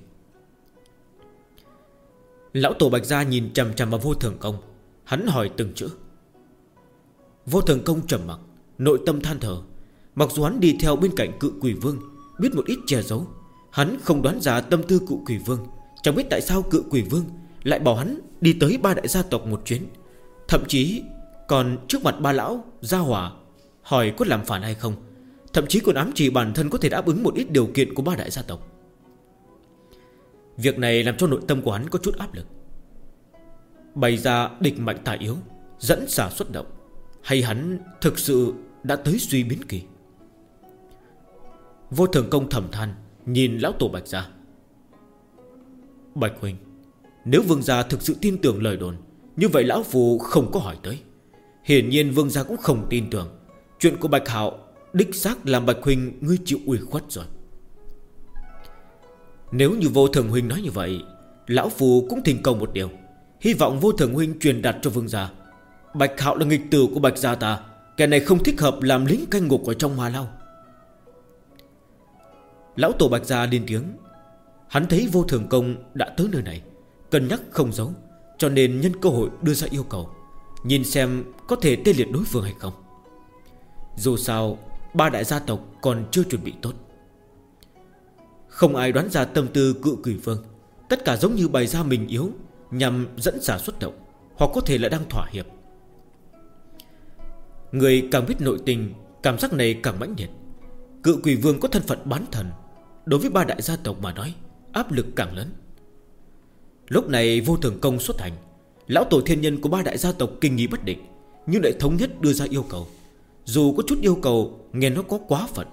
Lão tổ Bạch Gia nhìn chằm chằm vào Vô Thường Công. Hắn hỏi từng chữ. Vô Thường Công trầm mặc, nội tâm than thở. Mặc dù hắn đi theo bên cạnh cự quỷ vương, biết một ít che giấu, hắn không đoán ra tâm tư cự quỷ vương. Chẳng biết tại sao cự quỷ vương lại bảo hắn đi tới ba đại gia tộc một chuyến. Thậm chí còn trước mặt ba lão gia hỏa hỏi có làm phản hay không. Thậm chí còn ám chỉ bản thân có thể đáp ứng một ít điều kiện của ba đại gia tộc. Việc này làm cho nội tâm của hắn có chút áp lực. Bày ra địch mạnh tài yếu, dẫn xả xuất động, hay hắn thực sự đã tới suy biến kỳ? Vô Thường Công thầm than, nhìn lão tổ Bạch Gia. Bạch huynh, nếu vương gia thực sự tin tưởng lời đồn, như vậy lão phù không có hỏi tới. Hiển nhiên vương gia cũng không tin tưởng. Chuyện của Bạch Hạo đích xác làm Bạch huynh ngươi chịu ủy khuất rồi. Nếu như Vô Thường huynh nói như vậy, lão phù cũng thỉnh cầu một điều, hy vọng Vô Thường huynh truyền đạt cho vương gia. Bạch Hạo là nghịch tử của Bạch Gia ta, kẻ này không thích hợp làm lính canh ngục ở trong Ma Lao. Lão tổ Bạch Gia lên tiếng. Hắn thấy Vô Thường Công đã tới nơi này, cân nhắc không giấu, cho nên nhân cơ hội đưa ra yêu cầu, nhìn xem có thể tê liệt đối phương hay không. Dù sao ba đại gia tộc còn chưa chuẩn bị tốt. Không ai đoán ra tâm tư cự quỷ vương. Tất cả giống như bày ra mình yếu, nhằm dẫn xả xuất động, hoặc có thể là đang thỏa hiệp. Người càng biết nội tình, cảm giác này càng mãnh liệt. Cự quỷ vương có thân phận bán thần, đối với ba đại gia tộc mà nói, áp lực càng lớn. Lúc này Vô Thường Công xuất hành, lão tổ thiên nhân của ba đại gia tộc kinh nghi bất định, nhưng lại thống nhất đưa ra yêu cầu. Dù có chút yêu cầu nghe nó có quá phận.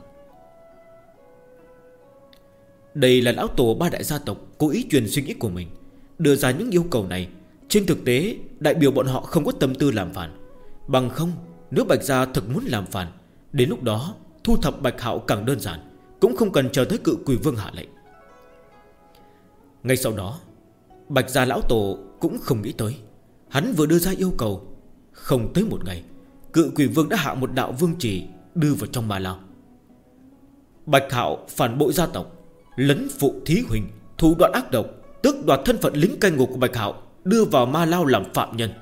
Đây là lão tổ ba đại gia tộc cố ý truyền suy nghĩ của mình, đưa ra những yêu cầu này. Trên thực tế đại biểu bọn họ không có tâm tư làm phản. Bằng không, nếu Bạch Gia thực muốn làm phản, đến lúc đó thu thập Bạch Hạo càng đơn giản, cũng không cần chờ tới cự quỷ vương hạ lệnh. Ngay sau đó, Bạch Gia lão tổ cũng không nghĩ tới, hắn vừa đưa ra yêu cầu, không tới một ngày, Cự quỷ vương đã hạ một đạo vương chỉ đưa vào trong ma lao. Bạch Hạo phản bội gia tộc, lấn phụ thí huỳnh, thủ đoạn ác độc, tước đoạt thân phận lính cai ngục của Bạch Hạo, đưa vào ma lao làm phạm nhân.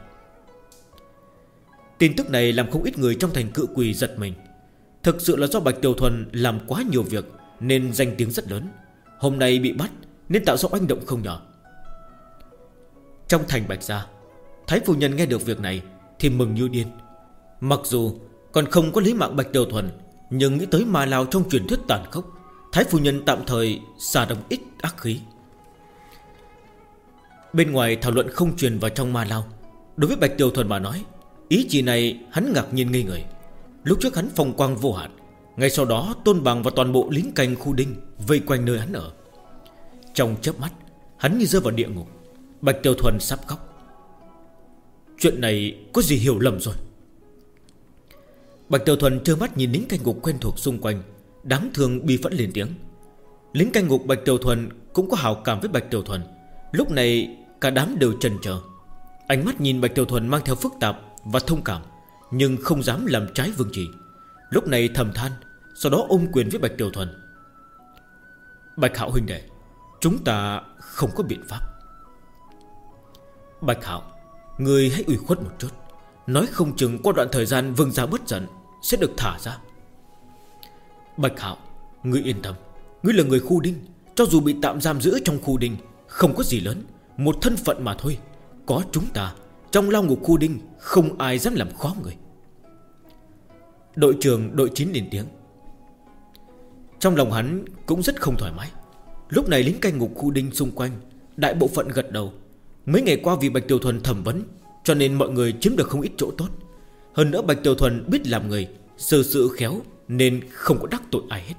Tin tức này làm không ít người trong thành Cự Quỷ giật mình. Thực sự là do Bạch Tiểu Thuần làm quá nhiều việc nên danh tiếng rất lớn. Hôm nay bị bắt nên tạo ra oanh động không nhỏ. Trong thành Bạch Gia, Thái phu nhân nghe được việc này thì mừng như điên. Mặc dù còn không có lấy mạng Bạch Tiểu Thuần, nhưng nghĩ tới ma lao trong truyền thuyết tàn khốc, Thái phu nhân tạm thời xả đồng ít ác khí. Bên ngoài thảo luận không truyền vào trong ma lao. Đối với Bạch Tiểu Thuần mà nói, ý chỉ này hắn ngạc nhiên ngây người. Lúc trước hắn phong quang vô hạn, ngay sau đó Tôn Bằng và toàn bộ lính canh khu đinh vây quanh nơi hắn ở. Trong chớp mắt, hắn như rơi vào địa ngục. Bạch Tiểu Thuần sắp khóc. Chuyện này có gì hiểu lầm rồi. Bạch Tiểu Thuần trơ mắt nhìn lính canh ngục quen thuộc xung quanh, đáng thương bi phẫn lên tiếng. Lính canh ngục Bạch Tiểu Thuần cũng có hảo cảm với Bạch Tiểu Thuần. Lúc này cả đám đều chần chờ. Ánh mắt nhìn Bạch Tiểu Thuần mang theo phức tạp và thông cảm, nhưng không dám làm trái vương chỉ. Lúc này thầm than, sau đó ôm quyền với Bạch Tiểu Thuần. Bạch Hạo huynh đệ, chúng ta không có biện pháp. Bạch Hạo, người hãy ủy khuất một chút. Nói không chừng qua đoạn thời gian vương gia bất giận sẽ được thả ra. Bạch Hạo, ngươi yên tâm. Ngươi là người khu đinh, cho dù bị tạm giam giữ trong khu đinh, không có gì lớn, một thân phận mà thôi. Có chúng ta, trong lao ngục khu đinh, không ai dám làm khó người. Đội trưởng đội 9 lên tiếng. Trong lòng hắn cũng rất không thoải mái. Lúc này lính canh ngục khu đinh xung quanh đại bộ phận gật đầu. Mấy ngày qua vì Bạch Tiểu Thuần thẩm vấn, cho nên mọi người chiếm được không ít chỗ tốt. Hơn nữa Bạch Tiểu Thuần biết làm người, sơ sự khéo, nên không có đắc tội ai hết.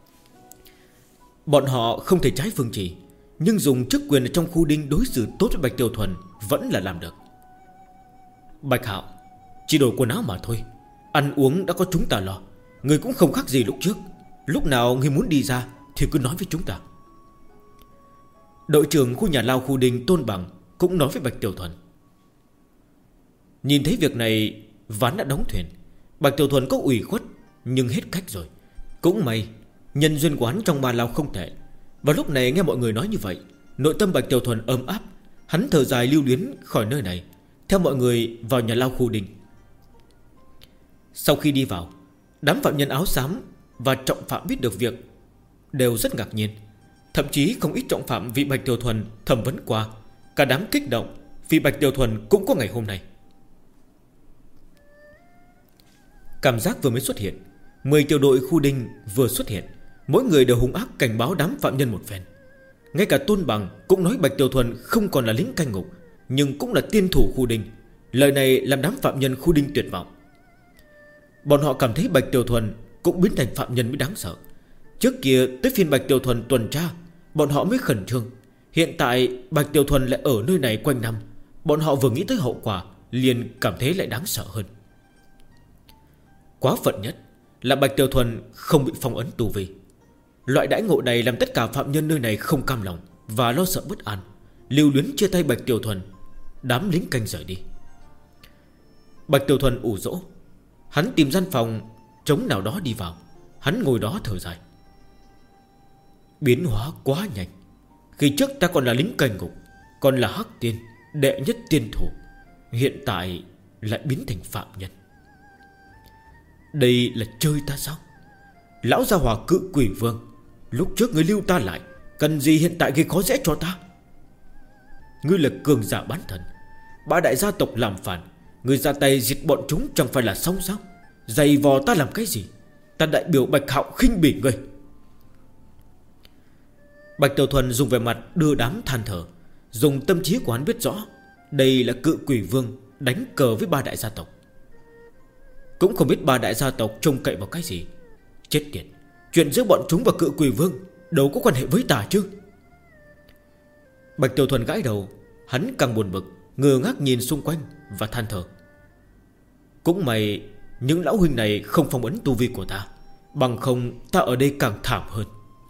Bọn họ không thể trái phương chỉ, nhưng dùng chức quyền ở trong khu đinh đối xử tốt với Bạch Tiểu Thuần vẫn là làm được. Bạch Hạo, chỉ đổi quần áo mà thôi, ăn uống đã có chúng ta lo. Người cũng không khác gì lúc trước. Lúc nào người muốn đi ra thì cứ nói với chúng ta. Đội trưởng khu nhà lao khu đinh Tôn Bằng cũng nói với Bạch Tiểu Thuần. Nhìn thấy việc này, ván đã đóng thuyền. Bạch Tiểu Thuần có ủy khuất, nhưng hết cách rồi. Cũng may nhân duyên của hắn trong ma lao không tệ. Và lúc này nghe mọi người nói như vậy, nội tâm Bạch Tiểu Thuần ấm áp. Hắn thở dài lưu luyến khỏi nơi này, theo mọi người vào nhà lao khu đinh. Sau khi đi vào, đám phạm nhân áo xám và trọng phạm biết được việc đều rất ngạc nhiên. Thậm chí không ít trọng phạm vì Bạch Tiểu Thuần thẩm vấn qua. Cả đám kích động vì Bạch Tiểu Thuần cũng có ngày hôm nay. Cảm giác vừa mới xuất hiện, 10 tiểu đội khu đinh vừa xuất hiện, mỗi người đều hung ác cảnh báo đám phạm nhân một phen. Ngay cả Tôn Bằng cũng nói Bạch Tiểu Thuần không còn là lính canh ngục, nhưng cũng là tiên thủ khu đinh. Lời này làm đám phạm nhân khu đinh tuyệt vọng. Bọn họ cảm thấy Bạch Tiểu Thuần cũng biến thành phạm nhân mới đáng sợ. Trước kia tới phiên Bạch Tiểu Thuần tuần tra, bọn họ mới khẩn trương. Hiện tại Bạch Tiểu Thuần lại ở nơi này quanh năm. Bọn họ vừa nghĩ tới hậu quả, liền cảm thấy lại đáng sợ hơn. Quá phận nhất là Bạch Tiểu Thuần không bị phong ấn tù vi. Loại đãi ngộ này làm tất cả phạm nhân nơi này không cam lòng và lo sợ bất an, lưu luyến chia tay Bạch Tiểu Thuần. Đám lính canh rời đi. Bạch Tiểu Thuần ủ rỗ. Hắn tìm gian phòng trống nào đó đi vào. Hắn ngồi đó thở dài. Biến hóa quá nhanh. Khi trước ta còn là lính canh ngục, còn là hắc tiên, đệ nhất tiên thủ, hiện tại lại biến thành phạm nhân. Đây là chơi ta sao? Lão gia hỏa Cự Quỷ Vương, lúc trước ngươi lưu ta lại, cần gì hiện tại gây khó dễ cho ta? Ngươi là cường giả bán thần, ba đại gia tộc làm phản, ngươi ra tay diệt bọn chúng chẳng phải là xong sao? Giày vò ta làm cái gì? Ta đại biểu Bạch Hạo khinh bỉ ngươi. Bạch Tiểu Thuần dùng vẻ mặt đưa đám than thở. Dùng tâm trí của hắn biết rõ đây là Cự Quỷ Vương đánh cờ với ba đại gia tộc. Cũng không biết ba đại gia tộc trông cậy vào cái gì. Chết tiệt, chuyện giữa bọn chúng và Cự Quỷ Vương đâu có quan hệ với ta chứ. Bạch Tiểu Thuần gãi đầu. Hắn càng buồn bực, ngơ ngác nhìn xung quanh và than thở. Cũng may những lão huynh này không phong ấn tu vi của ta, bằng không ta ở đây càng thảm hơn.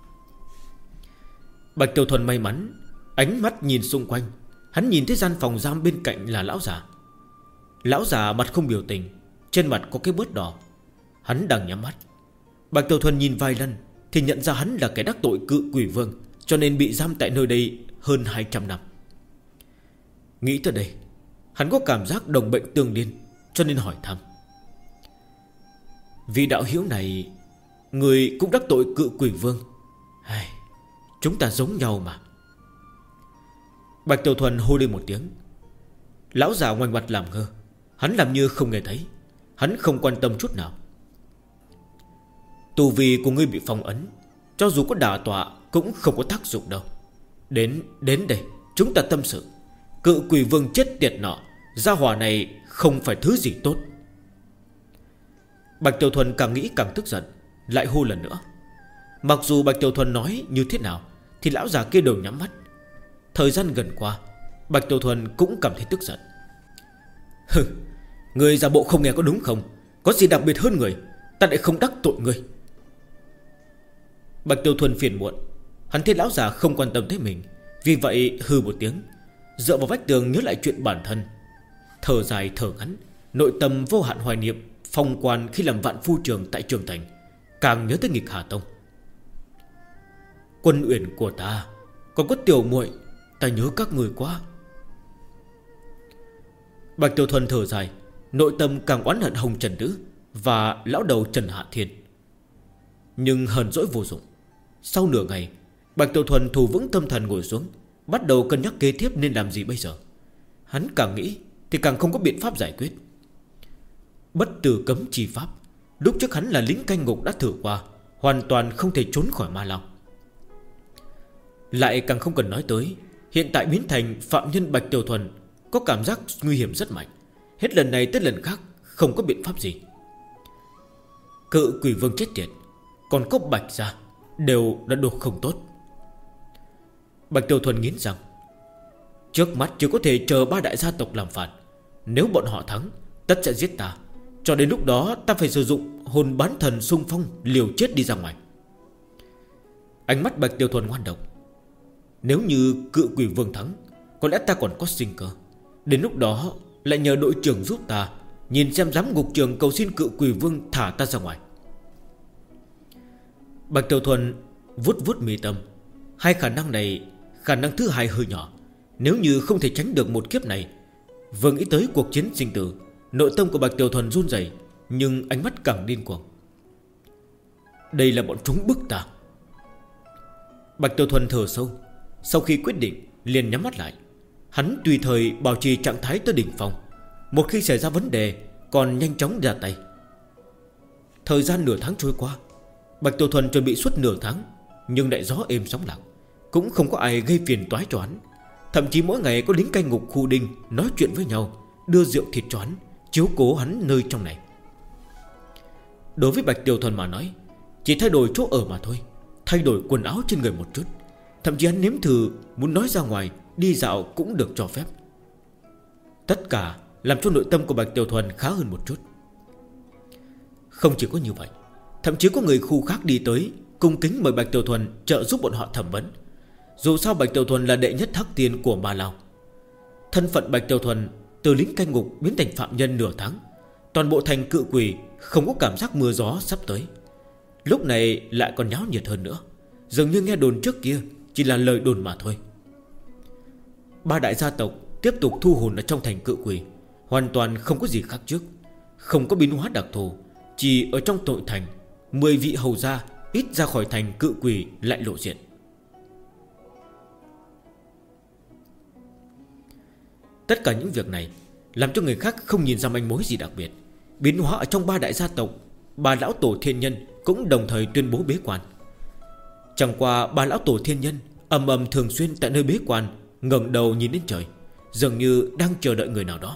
Bạch Tiểu Thuần may mắn, ánh mắt nhìn xung quanh. Hắn nhìn thấy gian phòng giam bên cạnh là lão già. Lão già mặt không biểu tình. trên mặt có cái bớt đỏ. Hắn đang nhắm mắt. Bạch Tiểu Thuần nhìn vài lần thì nhận ra hắn là kẻ đắc tội Cự Quỷ Vương, cho nên bị giam tại nơi đây hơn 200 năm. Nghĩ tới đây, hắn có cảm giác đồng bệnh tương liên, cho nên hỏi thăm: Vị đạo hữu này, người cũng đắc tội Cự Quỷ Vương? Chúng ta giống nhau mà. Bạch Tiểu Thuần hô lên một tiếng. Lão già ngoảnh mặt làm ngơ. Hắn làm như không nghe thấy. Hắn không quan tâm chút nào. Tu vi của ngươi bị phong ấn, cho dù có đả tọa cũng không có tác dụng đâu. Đến đây, chúng ta tâm sự. Cự Quỷ Vương chết tiệt nọ, gia hỏa này không phải thứ gì tốt. Bạch Tiểu Thuần càng nghĩ càng tức giận, lại hô lần nữa. Mặc dù Bạch Tiểu Thuần nói như thế nào thì lão già kia đều nhắm mắt. Thời gian gần qua, Bạch Tiểu Thuần cũng cảm thấy tức giận. Người giả bộ không nghe có đúng không? Có gì đặc biệt hơn người, ta lại không đắc tội người. Bạch Tiểu Thuần phiền muộn. Hắn thấy lão già không quan tâm tới mình, vì vậy hừ một tiếng, dựa vào vách tường nhớ lại chuyện bản thân. Thở dài thở ngắn, nội tâm vô hạn hoài niệm phong quan khi làm vạn phu trường tại Trường Thành. Càng nhớ tới Nghịch Hà Tông. Quân uyển của ta, còn có tiểu muội, ta nhớ các người quá. Bạch Tiểu Thuần thở dài, nội tâm càng oán hận Hồng Trần Nữ và lão đầu Trần Hạ Thiên. Nhưng hờn dỗi vô dụng. Sau nửa ngày, Bạch Tiểu Thuần thủ vững tâm thần ngồi xuống, bắt đầu cân nhắc kế tiếp nên làm gì bây giờ. Hắn càng nghĩ thì càng không có biện pháp giải quyết. Bất tử cấm chi pháp, lúc trước hắn là lính canh ngục đã thử qua, hoàn toàn không thể trốn khỏi ma lao. Lại càng không cần nói tới, hiện tại biến thành phạm nhân Bạch Tiểu Thuần có cảm giác nguy hiểm rất mạnh. Hết lần này tới lần khác không có biện pháp gì. Cự Quỷ Vương chết tiệt, còn có Bạch gia, đều đã đồ không tốt. Bạch Tiểu Thuần nghiến rằng, trước mắt chỉ có thể chờ ba đại gia tộc làm phản. Nếu bọn họ thắng, tất sẽ giết ta. Cho đến lúc đó ta phải sử dụng hồn bán thần xung phong, liều chết đi ra ngoài. Ánh mắt Bạch Tiểu Thuần ngoan độc. Nếu như Cự Quỷ Vương thắng, có lẽ ta còn có sinh cơ. Đến lúc đó lại nhờ đội trưởng giúp ta, nhìn xem giám ngục trưởng cầu xin Cự Quỷ Vương thả ta ra ngoài. Bạch Tiểu Thuần vuốt vuốt mi tâm. Hai khả năng này, khả năng thứ hai hơi nhỏ. Nếu như không thể tránh được một kiếp này. Vừa nghĩ tới cuộc chiến sinh tử, nội tâm của Bạch Tiểu Thuần run rẩy, nhưng ánh mắt càng điên cuồng. Đây là bọn chúng bức ta. Bạch Tiểu Thuần thở sâu. Sau khi quyết định liền nhắm mắt lại. Hắn tùy thời bảo trì trạng thái tới đỉnh phong, một khi xảy ra vấn đề còn nhanh chóng ra tay. Thời gian nửa tháng trôi qua, Bạch Tiểu Thuần chuẩn bị suốt nửa tháng, nhưng lại gió êm sóng lặng, cũng không có ai gây phiền toái cho hắn. Thậm chí mỗi ngày có lính canh ngục khu đinh nói chuyện với nhau, đưa rượu thịt cho hắn, chiếu cố hắn nơi trong này. Đối với Bạch Tiểu Thuần mà nói, chỉ thay đổi chỗ ở mà thôi, thay đổi quần áo trên người một chút. Thậm chí hắn nếm thử muốn nói ra ngoài, đi dạo cũng được cho phép. Tất cả làm cho nội tâm của Bạch Tiểu Thuần khá hơn một chút. Không chỉ có như vậy, thậm chí có người khu khác đi tới cung kính mời Bạch Tiểu Thuần trợ giúp bọn họ thẩm vấn. Dù sao Bạch Tiểu Thuần là đệ nhất Hắc Tiên của Ma Lao. Thân phận Bạch Tiểu Thuần từ lính canh ngục biến thành phạm nhân nửa tháng, toàn bộ thành Cự Quỷ không có cảm giác mưa gió sắp tới. Lúc này lại còn nháo nhiệt hơn nữa, dường như nghe đồn trước kia chỉ là lời đồn mà thôi. Ba đại gia tộc tiếp tục thu hồn ở trong thành Cự Quỷ, hoàn toàn không có gì khác trước, không có biến hóa đặc thù. Chỉ ở trong nội thành 10 vị hầu gia ít ra khỏi thành Cự Quỷ lại lộ diện. Tất cả những việc này làm cho người khác không nhìn ra manh mối gì đặc biệt. Biến hóa ở trong ba đại gia tộc, bà lão tổ thiên nhân cũng đồng thời tuyên bố bế quan. Chẳng qua bà lão tổ thiên nhân ầm ầm thường xuyên tại nơi bế quan, ngẩng đầu nhìn đến trời, dường như đang chờ đợi người nào đó.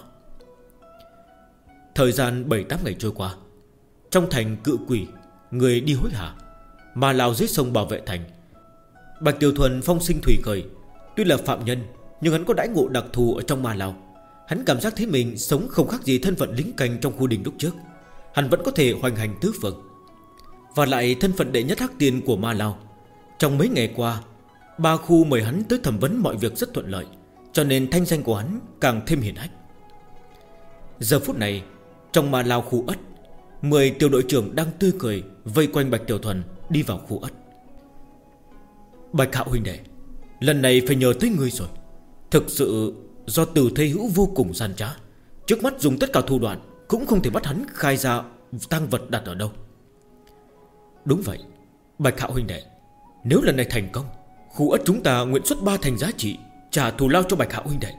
Thời gian 7-8 ngày trôi qua, trong thành Cự Quỷ người đi hối hả, mà lao dưới sông bảo vệ thành. Bạch Tiểu Thuần phong sinh thủy khởi, tuy là phạm nhân nhưng hắn có đãi ngộ đặc thù ở trong Ma Lao. Hắn cảm giác thấy mình sống không khác gì thân phận lính canh trong khu đình lúc trước. Hắn vẫn có thể hoành hành tứ phương, và lại thân phận đệ nhất Hắc Tiên của Ma Lao. Trong mấy ngày qua, ba khu mời hắn tới thẩm vấn mọi việc rất thuận lợi, cho nên thanh danh của hắn càng thêm hiển hách. Giờ phút này, Trong ma lao khu ất, 10 tiểu đội trưởng đang tươi cười vây quanh Bạch Tiểu Thuần đi vào khu ất. Bạch Hạo huynh đệ, lần này phải nhờ tới ngươi rồi. Thực sự do Từ Thế Hữu vô cùng gian trá, trước mắt dùng tất cả thủ đoạn cũng không thể bắt hắn khai ra tang vật đặt ở đâu. Đúng vậy Bạch Hạo huynh đệ, nếu lần này thành công, khu ất chúng ta nguyện xuất 3 thành giá trị trả thù lao cho Bạch Hạo huynh đệ.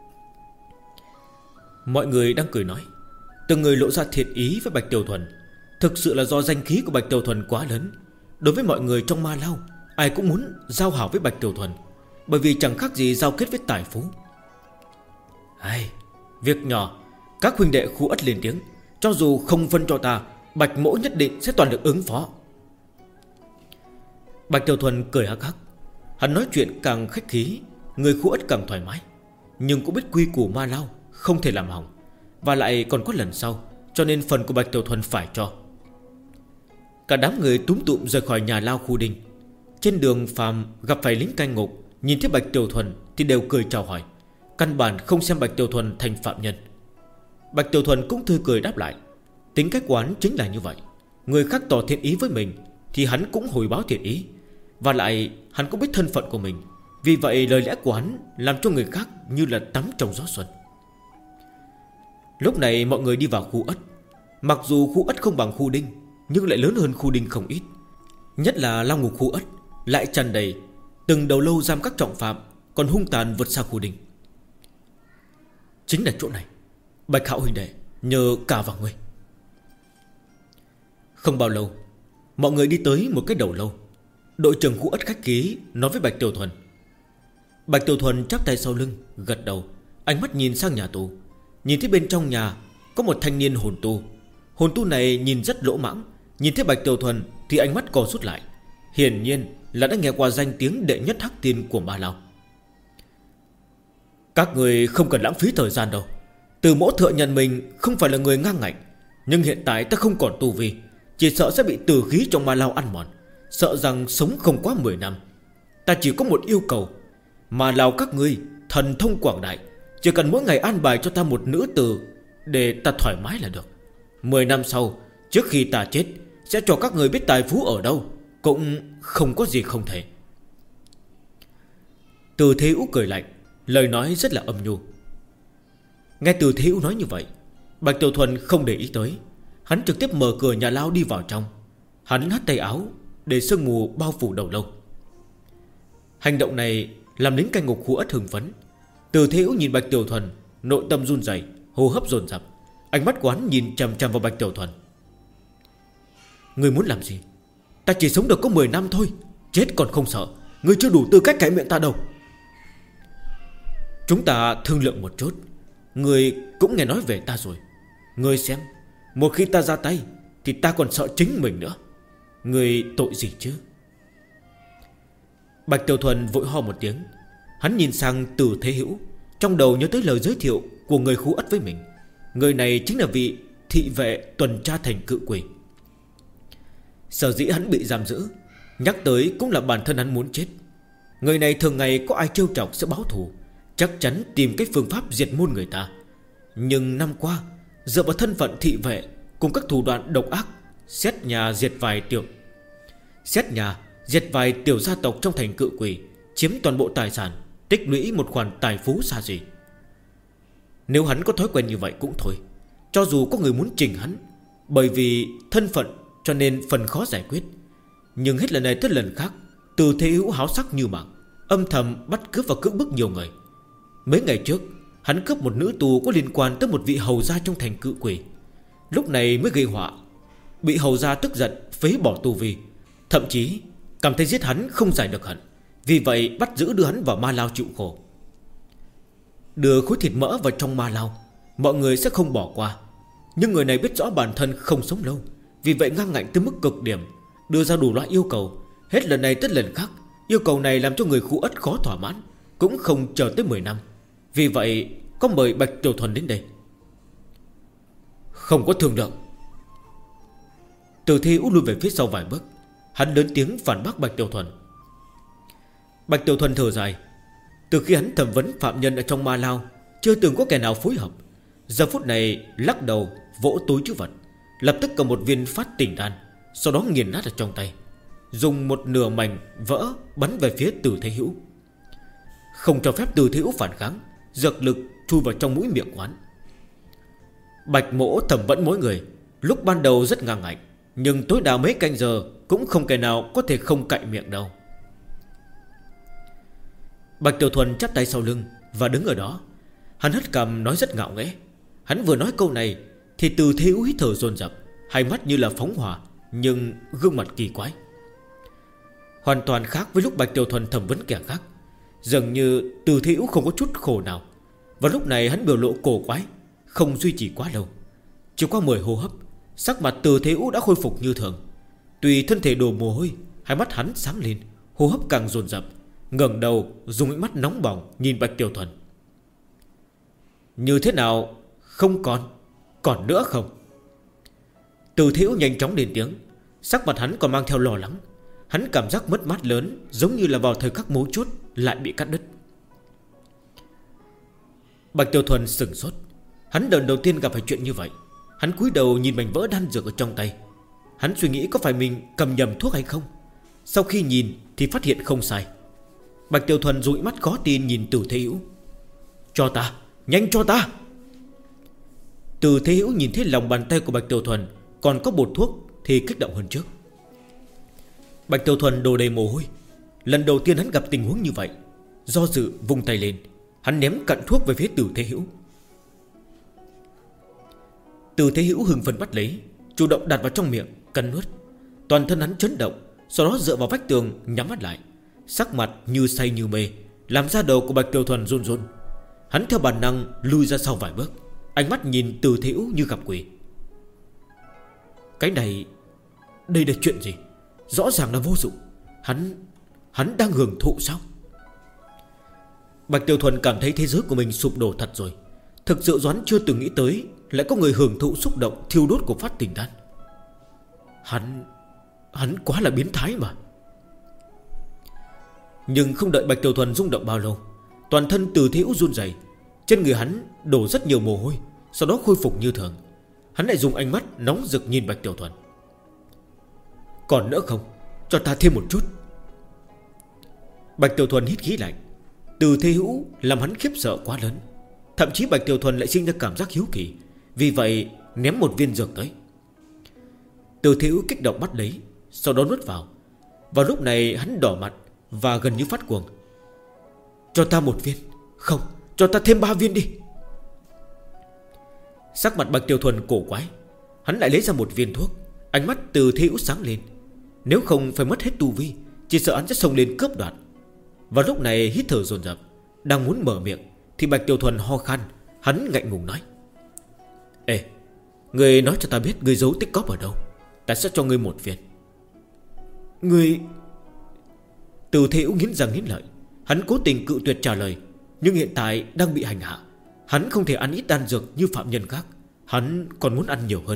Mọi người đang cười nói, từng người lộ ra thiện ý với Bạch Tiểu Thuần. Thực sự là do danh khí của Bạch Tiểu Thuần quá lớn. Đối với mọi người trong ma lao, ai cũng muốn giao hảo với Bạch Tiểu Thuần, bởi vì chẳng khác gì giao kết với tài phú. Việc nhỏ, các huynh đệ khu ất lên tiếng, cho dù không phân cho ta, Bạch mỗ nhất định sẽ toàn lực ứng phó. Bạch Tiểu Thuần cười hắc hắc. Hắn nói chuyện càng khách khí, người khu ất càng thoải mái. Nhưng cũng biết quy củ ma lao không thể làm hỏng, và lại còn có lần sau, cho nên phần của Bạch Tiểu Thuần phải cho. Cả đám người túm tụm rời khỏi nhà lao khu đinh. Trên đường phàm gặp phải lính canh ngục, nhìn thấy Bạch Tiểu Thuần thì đều cười chào hỏi, căn bản không xem Bạch Tiểu Thuần thành phạm nhân. Bạch Tiểu Thuần cũng tươi cười đáp lại. Tính cách quán chính là như vậy, người khác tỏ thiện ý với mình thì hắn cũng hồi báo thiện ý. Và lại hắn cũng biết thân phận của mình, vì vậy lời lẽ của hắn làm cho người khác như là tắm trong gió xuân. Lúc này mọi người đi vào khu ất. Mặc dù khu ất không bằng khu đinh, nhưng lại lớn hơn khu đinh không ít. Nhất là lao ngục khu ất lại tràn đầy, từng đầu lâu giam các trọng phạm, còn hung tàn vượt xa khu đinh. Chính là chỗ này, Bạch Hạo huynh đệ, nhờ cả vào ngươi. Không bao lâu, mọi người đi tới một cái đầu lâu. Đội trưởng khu ất khách khí nói với Bạch Tiểu Thuần. Bạch Tiểu Thuần chắp tay sau lưng, gật đầu, ánh mắt nhìn sang nhà tù. Nhìn thấy bên trong nhà có một thanh niên hồn tu. Hồn tu này nhìn rất lỗ mãng. Nhìn thấy Bạch Tiểu Thuần thì ánh mắt co rút lại. Hiển nhiên là đã nghe qua danh tiếng đệ nhất hắc tiên của Ma Lao. Các người không cần lãng phí thời gian đâu. Từ mỗ thừa nhận mình không phải là người ngang ngạnh, nhưng hiện tại ta không còn tu vi, chỉ sợ sẽ bị tử khí trong Ma Lao ăn mòn, sợ rằng sống không quá 10 năm. Ta chỉ có một yêu cầu, Ma Lao các ngươi thần thông quảng đại, chỉ cần mỗi ngày an bài cho ta một nữ tử để ta thoải mái là được. 10 năm sau, trước khi ta chết, sẽ cho các người biết tài phú ở đâu, cũng không có gì không thể. Từ Thế Hữu cười lạnh, lời nói rất là âm nhu. Nghe Từ Thế Hữu nói như vậy, Bạch Tiểu Thuần không để ý tới. Hắn trực tiếp mở cửa nhà lao đi vào trong. Hắn hất tay áo để sương mù bao phủ đầu lâu. Hành động này làm lính canh ngục khu ất hưng phấn. Từ Thế Hữu nhìn Bạch Tiểu Thuần, nội tâm run rẩy, hô hấp dồn dập. Ánh mắt quán nhìn chằm chằm vào Bạch Tiểu Thuần. Ngươi muốn làm gì? Ta chỉ sống được có 10 năm thôi, chết còn không sợ. Ngươi chưa đủ tư cách cãi miệng ta đâu. Chúng ta thương lượng một chút. Ngươi cũng nghe nói về ta rồi. Ngươi xem, một khi ta ra tay thì ta còn sợ chính mình nữa. Ngươi tội gì chứ? Bạch Tiểu Thuần vội ho một tiếng. Hắn nhìn sang Từ Thế Hữu, trong đầu nhớ tới lời giới thiệu của người khu ất với mình. Người này chính là vị thị vệ tuần tra thành Cự Quỷ. Sở dĩ hắn bị giam giữ, nhắc tới cũng là bản thân hắn muốn chết. Người này thường ngày có ai trêu chọc sẽ báo thù, chắc chắn tìm cách phương pháp diệt môn người ta. Nhưng năm qua, dựa vào thân phận thị vệ cùng các thủ đoạn độc ác, xét nhà diệt vài tiểu gia tộc trong thành Cự Quỷ, chiếm toàn bộ tài sản, tích lũy một khoản tài phú xa xỉ. Nếu hắn có thói quen như vậy cũng thôi, cho dù có người muốn chỉnh hắn, bởi vì thân phận cho nên phần khó giải quyết. Nhưng hết lần này tới lần khác, Từ Thế Hữu háo sắc như mạng, âm thầm bắt cướp và cưỡng bức nhiều người. Mấy ngày trước, hắn cướp một nữ tù có liên quan tới một vị hầu gia trong thành Cự Quỷ. Lúc này mới gây họa, bị hầu gia tức giận phế bỏ tu vi, thậm chí cảm thấy giết hắn không giải được hận, vì vậy bắt giữ đưa hắn vào Ma Lao chịu khổ. Đưa khối thịt mỡ vào trong Ma Lao, mọi người sẽ không bỏ qua. Nhưng người này biết rõ bản thân không sống lâu, vì vậy ngang ngạnh tới mức cực điểm, đưa ra đủ loại yêu cầu. Hết lần này tới lần khác, yêu cầu này làm cho người khu ất khó thỏa mãn, cũng không chờ tới 10 năm. Vì vậy có mời Bạch Tiểu Thuần đến đây. Không có thương lượng. Từ Thế Hữu lùi về phía sau vài bước. Hắn lớn tiếng phản bác Bạch Tiểu Thuần. Bạch Tiểu Thuần thở dài. Từ khi hắn thẩm vấn phạm nhân ở trong Ma Lao, chưa từng có kẻ nào phối hợp. Giờ phút này lắc đầu vỗ túi trữ vật, lập tức cầm một viên phát tỉnh đan, sau đó nghiền nát ở trong tay, dùng một nửa mảnh vỡ bắn về phía Từ Thế Hữu. Không cho phép Từ Thế Hữu phản kháng, dược lực chui vào trong mũi miệng quán. Bạch Mỗ thẩm vấn mỗi người, lúc ban đầu rất ngang ngạnh, nhưng tối đa mấy canh giờ cũng không kẻ nào có thể không cạy miệng đâu. Bạch Tiểu Thuần chắp tay sau lưng và đứng ở đó. Hắn hất cằm nói rất ngạo nghễ. Hắn vừa nói câu này thì Từ Thế Hữu hít thở dồn dập, hai mắt như là phóng hỏa, nhưng gương mặt kỳ quái, hoàn toàn khác với lúc Bạch Tiểu Thuần thẩm vấn kẻ khác. Dường như Từ Thế Hữu không có chút khổ nào. Và lúc này hắn biểu lộ cổ quái, không duy trì quá lâu. Chỉ qua 10 hô hấp, sắc mặt Từ Thế Hữu đã khôi phục như thường. Tùy thân thể đổ mồ hôi, hai mắt hắn sáng lên, hô hấp càng dồn dập, ngẩng đầu dùng ánh mắt nóng bỏng nhìn Bạch Tiểu Thuần. Như thế nào? Không còn nữa không? Từ Thế Hữu nhanh chóng lên tiếng, sắc mặt hắn còn mang theo lo lắng. Hắn cảm giác mất mát lớn, giống như là vào thời khắc mấu chốt lại bị cắt đứt. Bạch Tiểu Thuần sửng sốt. Hắn lần đầu tiên gặp phải chuyện như vậy. Hắn cúi đầu nhìn mảnh vỡ đan dược ở trong tay. Hắn suy nghĩ có phải mình cầm nhầm thuốc hay không. Sau khi nhìn thì phát hiện không sai. Bạch Tiểu Thuần dụi mắt khó tin nhìn Từ Thế Hữu. Cho ta, nhanh cho ta. Từ Thế Hữu nhìn thấy lòng bàn tay của Bạch Tiểu Thuần còn có bột thuốc thì kích động hơn trước. Bạch Tiểu Thuần đổ đầy mồ hôi. Lần đầu tiên hắn gặp tình huống như vậy, do dự vung tay lên, hắn ném cặn thuốc về phía Từ Thế Hữu. Từ Thế Hữu hưng phấn bắt lấy, chủ động đặt vào trong miệng, cắn nuốt. Toàn thân hắn chấn động, sau đó dựa vào vách tường nhắm mắt lại, sắc mặt như say như mê, làm da đầu của Bạch Tiểu Thuần run run. Hắn theo bản năng lùi ra sau vài bước, ánh mắt nhìn Từ Thế Hữu như gặp quỷ. Cái này, đây là chuyện gì? Rõ ràng là vô dụng. Hắn đang hưởng thụ sao? Bạch Tiểu Thuần cảm thấy thế giới của mình sụp đổ thật rồi. Thực sự Doãn chưa từng nghĩ tới lại có người hưởng thụ xúc động thiêu đốt của phát tỉnh đan. Hắn quá là biến thái mà. Nhưng không đợi Bạch Tiểu Thuần rung động bao lâu, toàn thân Từ Thế Hữu run rẩy, trên người hắn đổ rất nhiều mồ hôi, sau đó khôi phục như thường. Hắn lại dùng ánh mắt nóng rực nhìn Bạch Tiểu Thuần. Còn nữa không? Cho ta thêm một chút. Bạch Tiểu Thuần hít khí lạnh. Từ Thế Hữu làm hắn khiếp sợ quá lớn. Thậm chí Bạch Tiểu Thuần lại sinh ra cảm giác hiếu kỳ, vì vậy ném một viên dược tới. Từ Thế Hữu kích động bắt lấy, sau đó nuốt vào. Vào lúc này hắn đỏ mặt và gần như phát cuồng. Cho ta một viên. Không, cho ta thêm 3 viên đi. Sắc mặt Bạch Tiểu Thuần cổ quái. Hắn lại lấy ra một viên thuốc. Ánh mắt Từ Thế Hữu sáng lên. Nếu không phải mất hết tu vi, chỉ sợ hắn sẽ xông lên cướp đoạt. Vào lúc này hít thở dồn dập, đang muốn mở miệng thì Bạch Tiểu Thuần ho khan. Hắn ngạnh ngùng nói: Ê, người nói cho ta biết người giấu tích cóp ở đâu, ta sẽ cho ngươi một viên. Người... Từ Thế Hữu nghiến răng nghiến lợi. Hắn cố tình cự tuyệt trả lời, nhưng hiện tại đang bị hành hạ. Hắn không thể ăn ít đan dược như phạm nhân khác. Hắn còn muốn ăn nhiều hơn.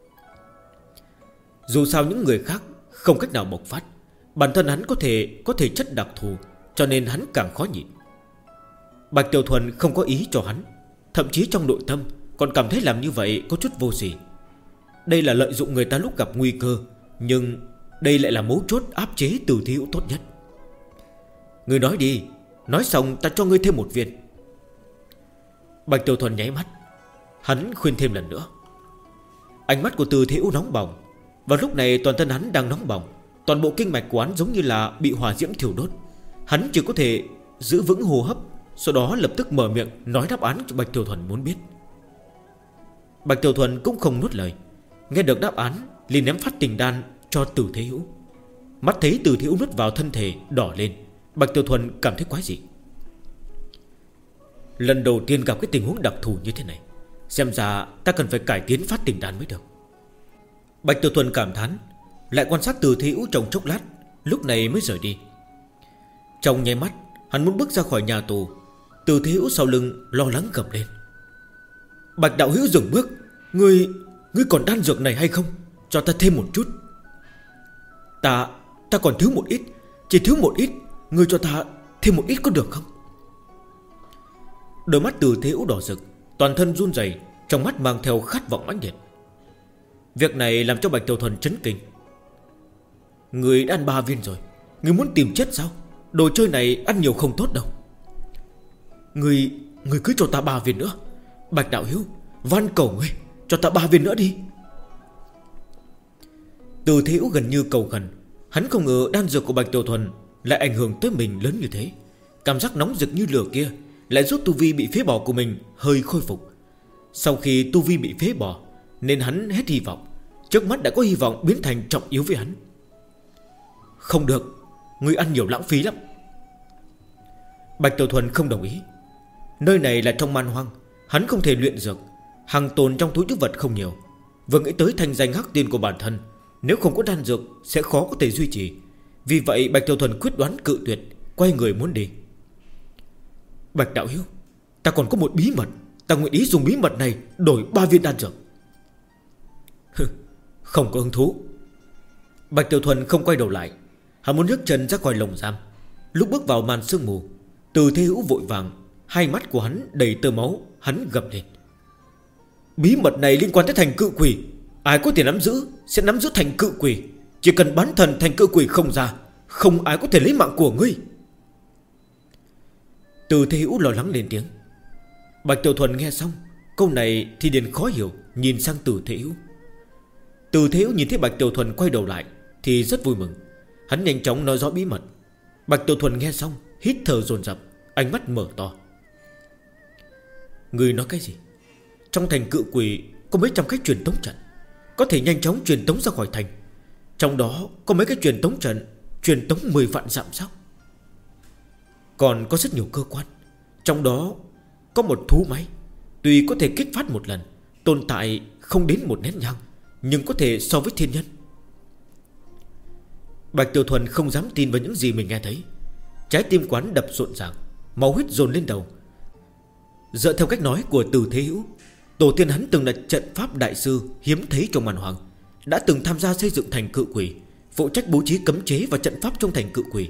Dù sao những người khác không cách nào bộc phát, bản thân hắn có thể chất đặc thù, cho nên hắn càng khó nhịn. Bạch Tiểu Thuần không có ý cho hắn, thậm chí trong nội tâm còn cảm thấy làm như vậy có chút vô sỉ. Đây là lợi dụng người ta lúc gặp nguy cơ, nhưng đây lại là mấu chốt áp chế Từ Thế Hữu tốt nhất. Người nói đi, nói xong ta cho ngươi thêm một viên. Bạch Tiểu Thuần nháy mắt. Hắn khuyên thêm lần nữa. Ánh mắt của Từ Thế Hữu nóng bỏng. Và lúc này toàn thân hắn đang nóng bỏng, toàn bộ kinh mạch của hắn giống như là bị hỏa diễm thiêu đốt. Hắn chỉ có thể giữ vững hô hấp, sau đó lập tức mở miệng nói đáp án cho Bạch Tiểu Thuần muốn biết. Bạch Tiểu Thuần cũng không nuốt lời. Nghe được đáp án liền ném phát tình đan cho Từ Thế Hữu. Mắt thấy Từ Thế Hữu nuốt vào thân thể đỏ lên, Bạch Tiểu Thuần cảm thấy quái dị. Lần đầu tiên gặp cái tình huống đặc thù như thế này, xem ra ta cần phải cải tiến phát tình đan mới được. Bạch Tiểu Thuần cảm thán, lại quan sát Từ Thế Hữu trong chốc lát, lúc này mới rời đi. Trong nháy mắt hắn muốn bước ra khỏi nhà tù, Từ Thế Hữu sau lưng lo lắng gầm lên: Bạch đạo hữu dừng bước. Ngươi còn đan dược này hay không? Cho ta thêm một chút. Ta còn thiếu một ít, chỉ thiếu một ít. Ngươi cho ta thêm một ít có được không? Đôi mắt Từ Thế Hữu đỏ rực, toàn thân run rẩy, trong mắt mang theo khát vọng mãnh liệt. Việc này làm cho Bạch Tiểu Thuần chấn kinh. Người đã ăn 3 viên rồi, người muốn tìm chết sao? Đồ chơi này ăn nhiều không tốt đâu. Người cứ cho ta 3 viên nữa. Bạch đạo hữu, van cầu ngươi, cho ta 3 viên nữa đi. Từ Thế Hữu gần như cầu khẩn. Hắn không ngờ đan dược của Bạch Tiểu Thuần lại ảnh hưởng tới mình lớn như thế. Cảm giác nóng rực như lửa kia lại giúp tu vi bị phế bỏ của mình hơi khôi phục. Sau khi tu vi bị phế bỏ nên hắn hết hy vọng. Trước mắt đã có hy vọng biến thành trọng yếu với hắn. Không được, ngươi ăn nhiều lãng phí lắm. Bạch Tiểu Thuần không đồng ý. Nơi này là trong man hoang, hắn không thể luyện dược. Hàng tồn trong túi trữ vật không nhiều. Vừa nghĩ tới thanh danh hắc tiên của bản thân, nếu không có đan dược sẽ khó có thể duy trì. Vì vậy Bạch Tiểu Thuần quyết đoán cự tuyệt, quay người muốn đi. Bạch đạo hữu, ta còn có một bí mật. Ta nguyện ý dùng bí mật này đổi 3 viên đan dược. Không có hứng thú. Bạch Tiểu Thuần không quay đầu lại. Hắn muốn nhấc chân ra khỏi lồng giam. Lúc bước vào màn sương mù, Từ Thế Hữu vội vàng, hai mắt của hắn đầy tơ máu. Hắn gầm lên. Bí mật này liên quan tới thành cự quỷ. Ai có thể nắm giữ sẽ nắm giữ thành cự quỷ. Chỉ cần bán thần thành cự quỷ không ra, không ai có thể lấy mạng của ngươi. Từ Thế Hữu lo lắng lên tiếng. Bạch Tiểu Thuần nghe xong câu này thì liền khó hiểu, nhìn sang Từ Thế Hữu. Từ Thế Hữu nhìn thấy Bạch Tiểu Thuần quay đầu lại thì rất vui mừng. Hắn nhanh chóng nói rõ bí mật. Bạch Tiểu Thuần nghe xong hít thở dồn dập, ánh mắt mở to. Ngươi nói cái gì? Trong thành cự quỷ có mấy trăm cách truyền tống trận, có thể nhanh chóng truyền tống ra khỏi thành. Trong đó có mấy cái truyền tống trận truyền tống 10 vạn dặm sao? Còn có rất nhiều cơ quan. Trong đó có một thú máy, tuy có thể kích phát một lần, tồn tại không đến một nén nhang, nhưng có thể so với thiên nhân. Bạch Tiểu Thuần không dám tin vào những gì mình nghe thấy. Trái tim quán đập rộn ràng, máu huyết dồn lên đầu. Dựa theo cách nói của Từ Thế Hữu, tổ tiên hắn từng là trận pháp đại sư hiếm thấy trong màn hoàng, đã từng tham gia xây dựng thành cự quỷ, phụ trách bố trí cấm chế và trận pháp trong thành cự quỷ.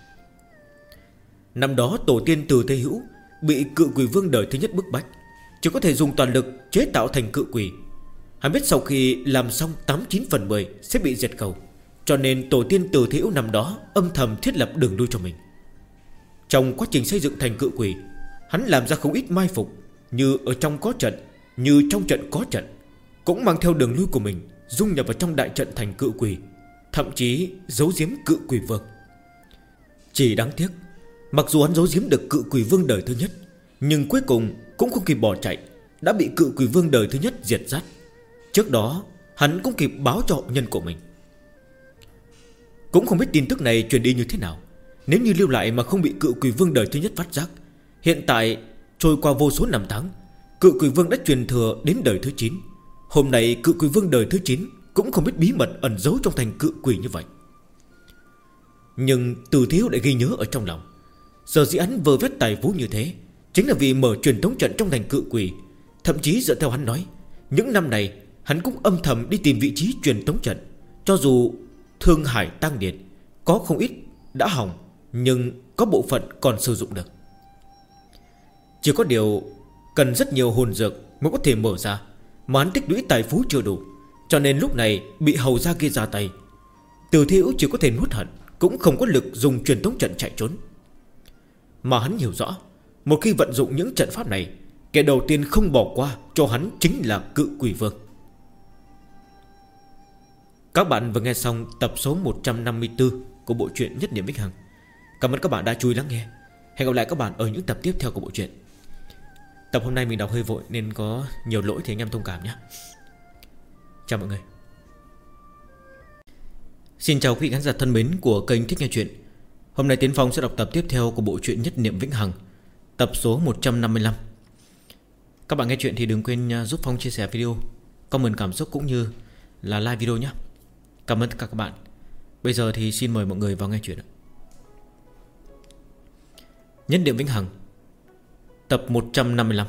Năm đó tổ tiên Từ Thế Hữu bị cự quỷ vương đời thứ nhất bức bách, chỉ có thể dùng toàn lực chế tạo thành cự quỷ. Hắn biết sau khi làm xong 89/10 sẽ bị diệt khẩu, cho nên tổ tiên Từ Thế Hữu năm đó âm thầm thiết lập đường lui cho mình. Trong quá trình xây dựng thành cự quỷ, hắn làm ra không ít mai phục, như ở trong có trận, như trong trận có trận, cũng mang theo đường lui của mình, dung nhập vào trong đại trận thành cự quỷ, thậm chí giấu giếm cự quỷ vương. Chỉ đáng tiếc, mặc dù hắn giấu giếm được cự quỷ vương đời thứ nhất, nhưng cuối cùng cũng không kịp bỏ chạy, đã bị cự quỷ vương đời thứ nhất diệt sát. Trước đó hắn cũng kịp báo cho hậu nhân của mình. Cũng không biết tin tức này truyền đi như thế nào. Nếu như lưu lại mà không bị cự quỷ vương đời thứ nhất phát giác, hiện tại trôi qua vô số năm tháng, cự quỷ vương đã truyền thừa đến đời thứ 9. Hôm nay cự quỷ vương đời thứ 9 cũng không biết bí mật ẩn giấu trong thành cự quỷ như vậy. Nhưng Từ Thế Hữu lại ghi nhớ ở trong lòng. Giờ dĩ hắn vơ vét tài phú như thế chính là vì mở truyền tống trận trong thành cự quỷ. Thậm chí dựa theo hắn nói, những năm này hắn cũng âm thầm đi tìm vị trí truyền tống trận. Cho dù Thương Hải Tăng Điền có không ít đã hỏng, nhưng có bộ phận còn sử dụng được. Chỉ có điều cần rất nhiều hồn dược mới có thể mở ra, mà hắn tích lũy tài phú chưa đủ, cho nên lúc này bị hầu gia kia ra tay. Từ Thế Hữu chỉ có thể nuốt hận, cũng không có lực dùng truyền tống trận chạy trốn. Mà hắn hiểu rõ, một khi vận dụng những trận pháp này, kẻ đầu tiên không bỏ qua cho hắn chính là cự quỷ vương. Các bạn vừa nghe xong tập số 154 của bộ truyện Nhất Niệm Vĩnh Hằng. Cảm ơn các bạn đã chú ý lắng nghe. Hẹn gặp lại các bạn ở những tập tiếp theo của bộ truyện. Tập hôm nay mình đọc hơi vội nên có nhiều lỗi thì anh em thông cảm nhé. Chào mọi người. Xin chào quý khán giả thân mến của kênh Thích Nghe Chuyện. Hôm nay Tiến Phong sẽ đọc tập tiếp theo của bộ truyện Nhất Niệm Vĩnh Hằng, tập số 155. Các bạn nghe chuyện thì đừng quên giúp Phong chia sẻ video, comment cảm xúc cũng như là like video nhé. Cảm ơn tất cả các bạn. Bây giờ thì xin mời mọi người vào nghe chuyện. Nhất Niệm Vĩnh Hằng, tập 155.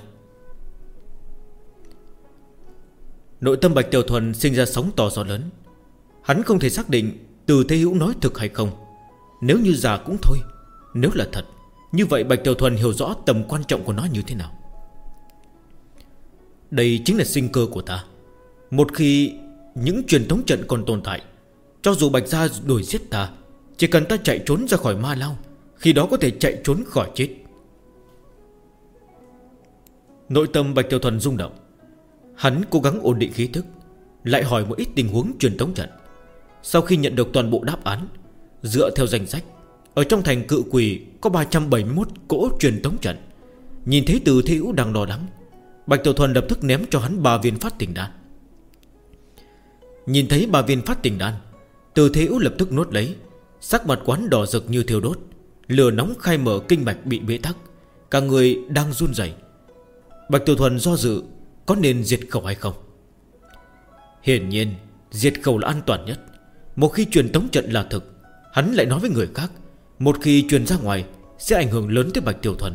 Nội tâm Bạch Tiểu Thuần sinh ra sóng to gió lớn. Hắn không thể xác định Từ Thế Hữu nói thực hay không. Nếu như giả cũng thôi, nếu là thật, như vậy Bạch Tiểu Thuần hiểu rõ tầm quan trọng của nó như thế nào. Đây chính là sinh cơ của ta. Một khi những truyền thống trận còn tồn tại, cho dù Bạch Gia đuổi giết ta, chỉ cần ta chạy trốn ra khỏi Ma Lao, khi đó có thể chạy trốn khỏi chết. Nội tâm Bạch Tiểu Thuần rung động. Hắn cố gắng ổn định khí thức, lại hỏi một ít tình huống truyền thống trận. Sau khi nhận được toàn bộ đáp án, dựa theo danh sách, ở trong thành Cự Quỷ có 371 cỗ truyền thống trận. Nhìn thấy Từ Thế Hữu đang lo lắng, Bạch Tiểu Thuần lập tức ném cho hắn 3 viên phát tỉnh đan. Nhìn thấy 3 viên phát tỉnh đan, Từ Thế Hữu lập tức nuốt lấy. Sắc mặt quán đỏ rực như thiêu đốt, lửa nóng khai mở kinh mạch bị bế tắc, cả người đang run rẩy. Bạch Tiểu Thuần do dự có nên diệt khẩu hay không. Hiển nhiên diệt khẩu là an toàn nhất. Một khi truyền tống trận là thực, hắn lại nói với người khác, một khi truyền ra ngoài sẽ ảnh hưởng lớn tới Bạch Tiểu Thuần.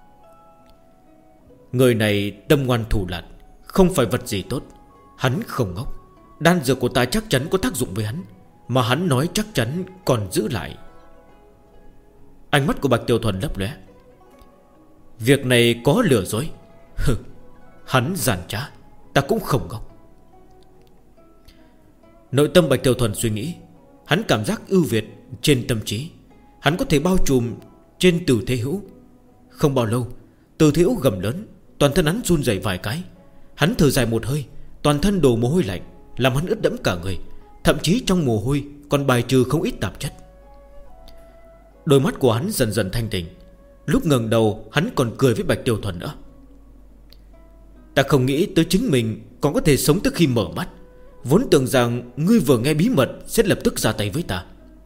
Người này tâm ngoan thủ lạn, không phải vật gì tốt. Hắn không ngốc. Đan dược của ta chắc chắn có tác dụng với hắn, mà hắn nói chắc chắn còn giữ lại. Ánh mắt của Bạch Tiểu Thuần lấp lóe. Việc này có lừa dối. Hắn giàn trá, ta cũng không ngốc. Nội tâm Bạch Tiểu Thuần suy nghĩ. Hắn cảm giác ưu việt trên tâm trí. Hắn có thể bao trùm trên Từ Thế Hữu. Không bao lâu, Từ Thế Hữu gầm lớn, toàn thân hắn run rẩy vài cái. Hắn thở dài một hơi, toàn thân đổ mồ hôi lạnh, làm hắn ướt đẫm cả người. Thậm chí trong mồ hôi còn bài trừ không ít tạp chất. Đôi mắt của hắn dần dần thanh tỉnh. Lúc ngẩng đầu hắn còn cười với Bạch Tiểu Thuần nữa. Ta không nghĩ tới chính mình còn có thể sống tới khi mở mắt. Vốn tưởng rằng ngươi vừa nghe bí mật sẽ lập tức ra tay với ta.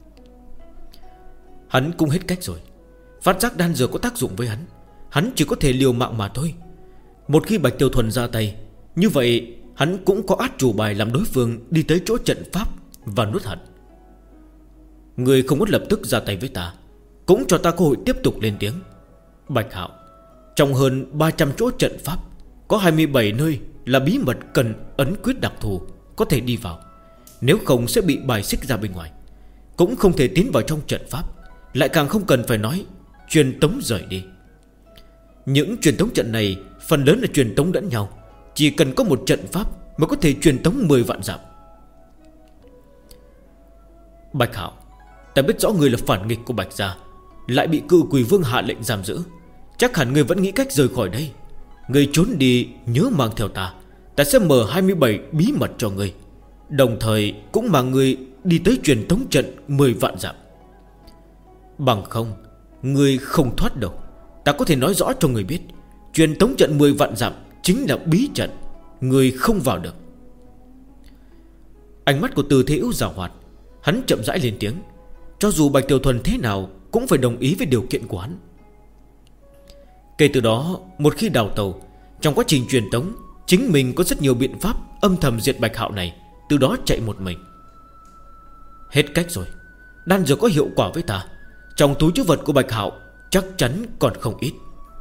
Hắn cũng hết cách rồi. Phát giác đan dược có tác dụng với hắn, hắn chỉ có thể liều mạng mà thôi. Một khi Bạch Tiểu Thuần ra tay, như vậy hắn cũng có át chủ bài làm đối phương đi tới chỗ trận pháp và nuốt hận. Ngươi không muốn lập tức ra tay với ta, cũng cho ta cơ hội tiếp tục lên tiếng. Bạch Hạo, trong hơn 300 chỗ trận pháp, có 27 nơi là bí mật cần ấn quyết đặc thù có thể đi vào. Nếu không sẽ bị bài xích ra bên ngoài, cũng không thể tiến vào trong trận pháp, lại càng không cần phải nói truyền tống rời đi. Những truyền tống trận này phần lớn là truyền tống lẫn nhau. Chỉ cần có một trận pháp mới có thể truyền tống 10 vạn dặm. Bạch Hạo, ta biết rõ người là phản nghịch của Bạch Gia, lại bị Cự Quỷ Vương hạ lệnh giam giữ. Chắc hẳn người vẫn nghĩ cách rời khỏi đây. Người trốn đi nhớ mang theo ta. Ta sẽ mở 27 bí mật cho người, đồng thời cũng mang người đi tới truyền tống trận 10 vạn dặm. Bằng không, người không thoát đâu. Ta có thể nói rõ cho người biết, truyền tống trận 10 vạn dặm chính là bí trận, người không vào được. Ánh mắt của Từ Thế Hữu giảo hoạt. Hắn chậm rãi lên tiếng. Cho dù Bạch Tiểu Thuần thế nào cũng phải đồng ý với điều kiện của hắn. Kể từ đó, một khi đào tàu, trong quá trình truyền tống, chính mình có rất nhiều biện pháp âm thầm diệt Bạch Hạo này, từ đó chạy một mình. Hết cách rồi. Đan dược có hiệu quả với ta, trong túi trữ vật của Bạch Hạo chắc chắn còn không ít.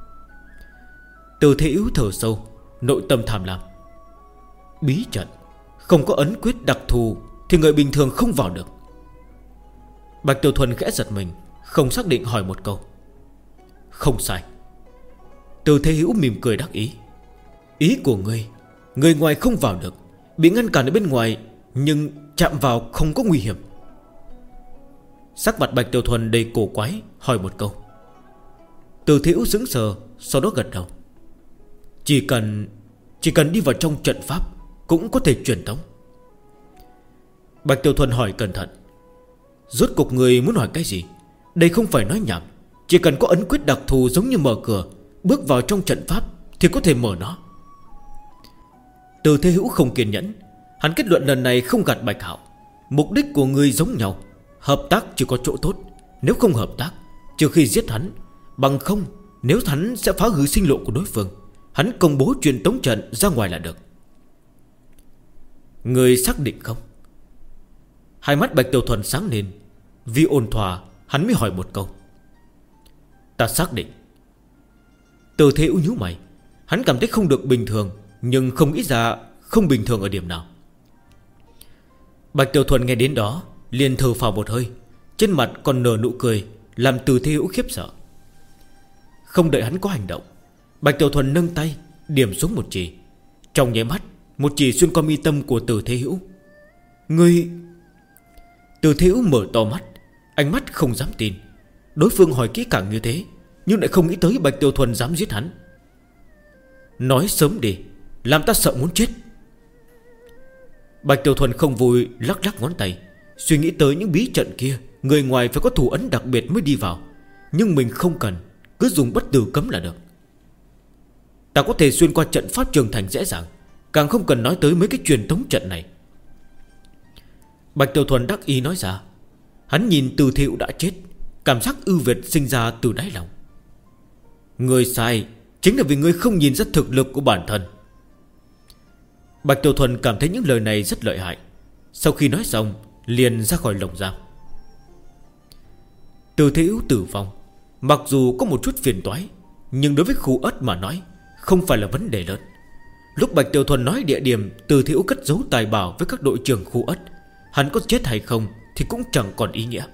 Từ Thế Hữu thở sâu, nội tâm tham lam. Bí trận không có ấn quyết đặc thù thì người bình thường không vào được. Bạch Tiểu Thuần khẽ giật mình, không xác định hỏi một câu. Không sai. Từ Thế Hữu mỉm cười đắc ý. Ý của ngươi, người ngoài không vào được, bị ngăn cản ở bên ngoài, nhưng chạm vào không có nguy hiểm. Sắc mặt Bạch Tiểu Thuần đầy cổ quái, hỏi một câu. Từ Thế Hữu sững sờ, sau đó gật đầu. Chỉ cần đi vào trong trận pháp cũng có thể truyền tống. Bạch Tiểu Thuần hỏi cẩn thận. Rốt cuộc người muốn hỏi cái gì? Đây không phải nói nhảm. Chỉ cần có ấn quyết đặc thù giống như mở cửa, bước vào trong trận pháp thì có thể mở nó. Từ Thế Hữu không kiên nhẫn. Hắn kết luận lần này không gạt Bạch Hạo. Mục đích của người giống nhau, hợp tác chỉ có chỗ tốt. Nếu không hợp tác, trừ khi giết hắn, bằng không, nếu hắn sẽ phá hư sinh lộ của đối phương, hắn công bố truyền tống trận ra ngoài là được. Người xác định không? Hai mắt Bạch Tiểu Thuần sáng lên. Vì ôn thỏa, hắn mới hỏi một câu. Ta xác định. Từ Thế Hữu nhíu mày. Hắn cảm thấy không được bình thường, nhưng không nghĩ ra không bình thường ở điểm nào. Bạch Tiểu Thuần nghe đến đó liền thở phào một hơi, trên mặt còn nở nụ cười, làm Từ Thế Hữu khiếp sợ. Không đợi hắn có hành động, Bạch Tiểu Thuần nâng tay điểm xuống một chỉ. Trong nháy mắt, một chỉ xuyên qua mi tâm của Từ Thế Hữu. Ngươi... Từ Thế Hữu mở to mắt, ánh mắt không dám tin. Đối phương hỏi kỹ càng như thế, nhưng lại không nghĩ tới Bạch Tiểu Thuần dám giết hắn. Nói sớm đi, làm ta sợ muốn chết. Bạch Tiểu Thuần không vui lắc lắc ngón tay, suy nghĩ tới những bí trận kia, người ngoài phải có thủ ấn đặc biệt mới đi vào. Nhưng mình không cần, cứ dùng bất tử cấm là được. Ta có thể xuyên qua trận pháp trường thành dễ dàng, càng không cần nói tới mấy cái truyền thống trận này. Bạch Tiểu Thuần đắc ý nói ra. Hắn nhìn Từ Thế Hữu đã chết, cảm giác ưu việt sinh ra từ đáy lòng. Người sai chính là vì người không nhìn ra thực lực của bản thân. Bạch Tiểu Thuần cảm thấy những lời này rất lợi hại. Sau khi nói xong, liền ra khỏi lồng giam. Từ Thế Hữu tử vong, mặc dù có một chút phiền toái, nhưng đối với khu ất mà nói, không phải là vấn đề lớn. Lúc Bạch Tiểu Thuần nói địa điểm Từ Thế Hữu cất giấu tài bảo với các đội trưởng khu ất, hắn có chết hay không thì cũng chẳng còn ý nghĩa.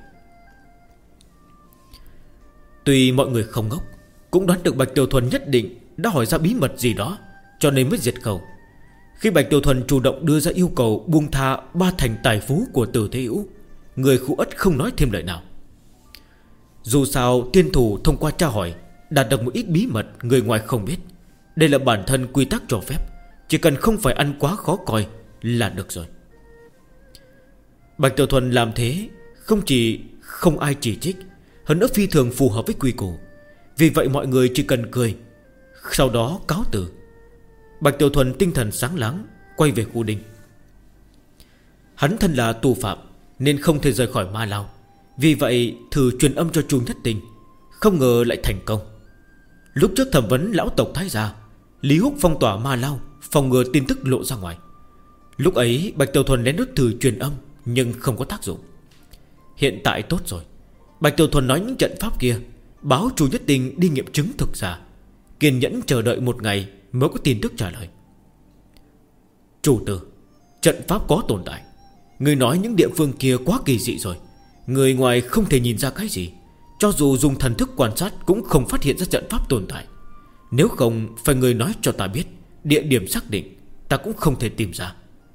Tuy mọi người không ngốc, cũng đoán được Bạch Tiểu Thuần nhất định đã hỏi ra bí mật gì đó, cho nên mới diệt khẩu. Khi Bạch Tiểu Thuần chủ động đưa ra yêu cầu buông tha 3 thành tài phú của Từ Thế Hữu, người khu ất không nói thêm lời nào. Dù sao tiên thủ thông qua tra hỏi đạt được một ít bí mật người ngoài không biết. Đây là bản thân quy tắc cho phép, chỉ cần không phải ăn quá khó coi là được rồi. Bạch Tiểu Thuần làm thế không chỉ không ai chỉ trích, hơn nữa phi thường phù hợp với quy củ. Vì vậy mọi người chỉ cần cười, sau đó cáo từ. Bạch Tiểu Thuần tinh thần sáng láng quay về khu đinh. Hắn thân là tù phạm nên không thể rời khỏi Ma Lao. Vì vậy thử truyền âm cho Chu Nhất Tinh, không ngờ lại thành công. Lúc trước thẩm vấn lão tộc Thái gia, Lý Húc phong tỏa Ma Lao, phòng ngừa tin tức lộ ra ngoài. Lúc ấy Bạch Tiểu Thuần lén lút thử truyền âm, nhưng không có tác dụng. Hiện tại tốt rồi. Bạch Tiểu Thuần nói những trận pháp kia, báo Chu Nhất Tinh đi nghiệm chứng thực giả, kiên nhẫn chờ đợi một ngày mới có tin tức trả lời. Chủ tử, trận pháp có tồn tại. Người nói những địa phương kia quá kỳ dị rồi, người ngoài không thể nhìn ra cái gì. Cho dù dùng thần thức quan sát cũng không phát hiện ra trận pháp tồn tại. Nếu không phải người nói cho ta biết địa điểm xác định, ta cũng không thể tìm ra.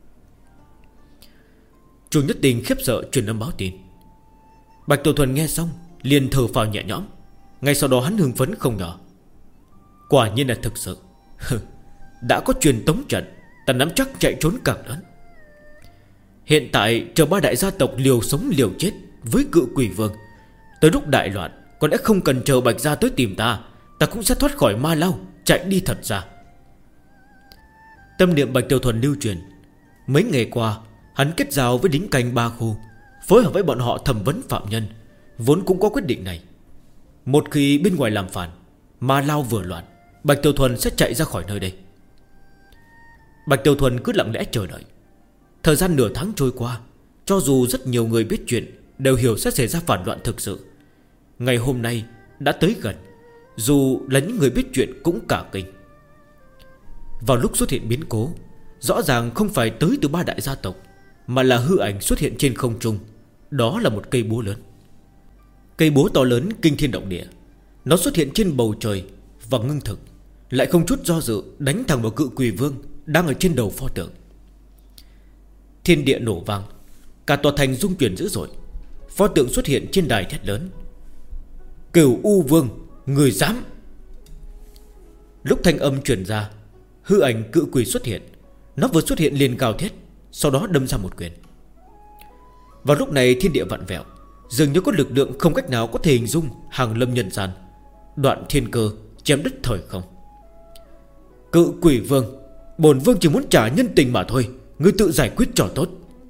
Chu Nhất Tinh khiếp sợ truyền âm báo tin. Bạch Tiểu Thuần nghe xong liền thở phào nhẹ nhõm. Ngay sau đó hắn hưng phấn không nhỏ. Quả nhiên là thực sự. Đã có truyền tống trận, ta nắm chắc chạy trốn càng lớn. Hiện tại chờ 3 đại gia tộc liều sống liều chết với Cự Quỷ Vương. Tới lúc đại loạn, có lẽ không cần chờ Bạch gia tới tìm ta, ta cũng sẽ thoát khỏi Ma Lao, chạy đi thật ra. Tâm niệm Bạch Tiểu Thuần lưu truyền. Mấy ngày qua hắn kết giao với đính canh 3 khu, phối hợp với bọn họ thẩm vấn phạm nhân, vốn cũng có quyết định này. Một khi bên ngoài làm phản, Ma Lao vừa loạn, Bạch Tiểu Thuần sẽ chạy ra khỏi nơi đây. Bạch Tiểu Thuần cứ lặng lẽ chờ đợi. Thời gian nửa tháng trôi qua, cho dù rất nhiều người biết chuyện đều hiểu sẽ xảy ra phản loạn thực sự. Ngày hôm nay đã tới gần, dù là những người biết chuyện cũng cả kinh. Vào lúc xuất hiện biến cố, rõ ràng không phải tới từ 3 đại gia tộc, mà là hư ảnh xuất hiện trên không trung. Đó là một cây búa lớn. Cây búa to lớn kinh thiên động địa. Nó xuất hiện trên bầu trời và ngưng thực, lại không chút do dự đánh thẳng vào Cự Quỷ Vương đang ở trên đầu pho tượng. Thiên địa nổ vang, cả tòa thành rung chuyển dữ dội. Pho tượng xuất hiện trên đài thét lớn: Cửu U Vương, người dám! Lúc thanh âm truyền ra, hư ảnh cự quỷ xuất hiện. Nó vừa xuất hiện liền gào thét, sau đó đâm ra một quyền. Vào lúc này thiên địa vặn vẹo, dường như có lực lượng không cách nào có thể hình dung hàng lâm nhân gian, đoạn thiên cơ, chém đứt thời không. Cự Quỷ Vương, bổn vương chỉ muốn trả nhân tình mà thôi, ngươi tự giải quyết cho tốt.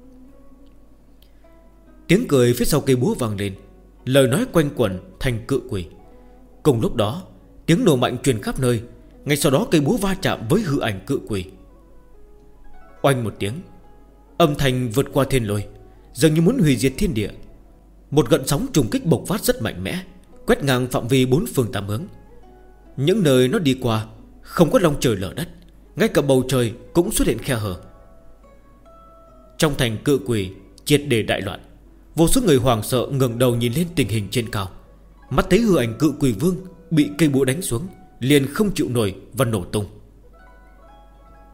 Tiếng cười phía sau cây búa vang lên, lời nói quanh quẩn thành cự quỷ. Cùng lúc đó tiếng nổ mạnh truyền khắp nơi. Ngay sau đó cây búa va chạm với hư ảnh cự quỷ. Oanh một tiếng, âm thanh vượt qua thiên lôi, dường như muốn hủy diệt thiên địa. Một gợn sóng trùng kích bộc phát rất mạnh mẽ, quét ngang phạm vi 4 phương 8 hướng. Những nơi nó đi qua không có long trời lở đất, ngay cả bầu trời cũng xuất hiện khe hở. Trong thành cự quỷ triệt để đại loạn. Vô số người hoảng sợ ngẩng đầu nhìn lên tình hình trên cao. Mắt thấy hư ảnh cự quỷ vương bị cây búa đánh xuống, liền không chịu nổi và nổ tung.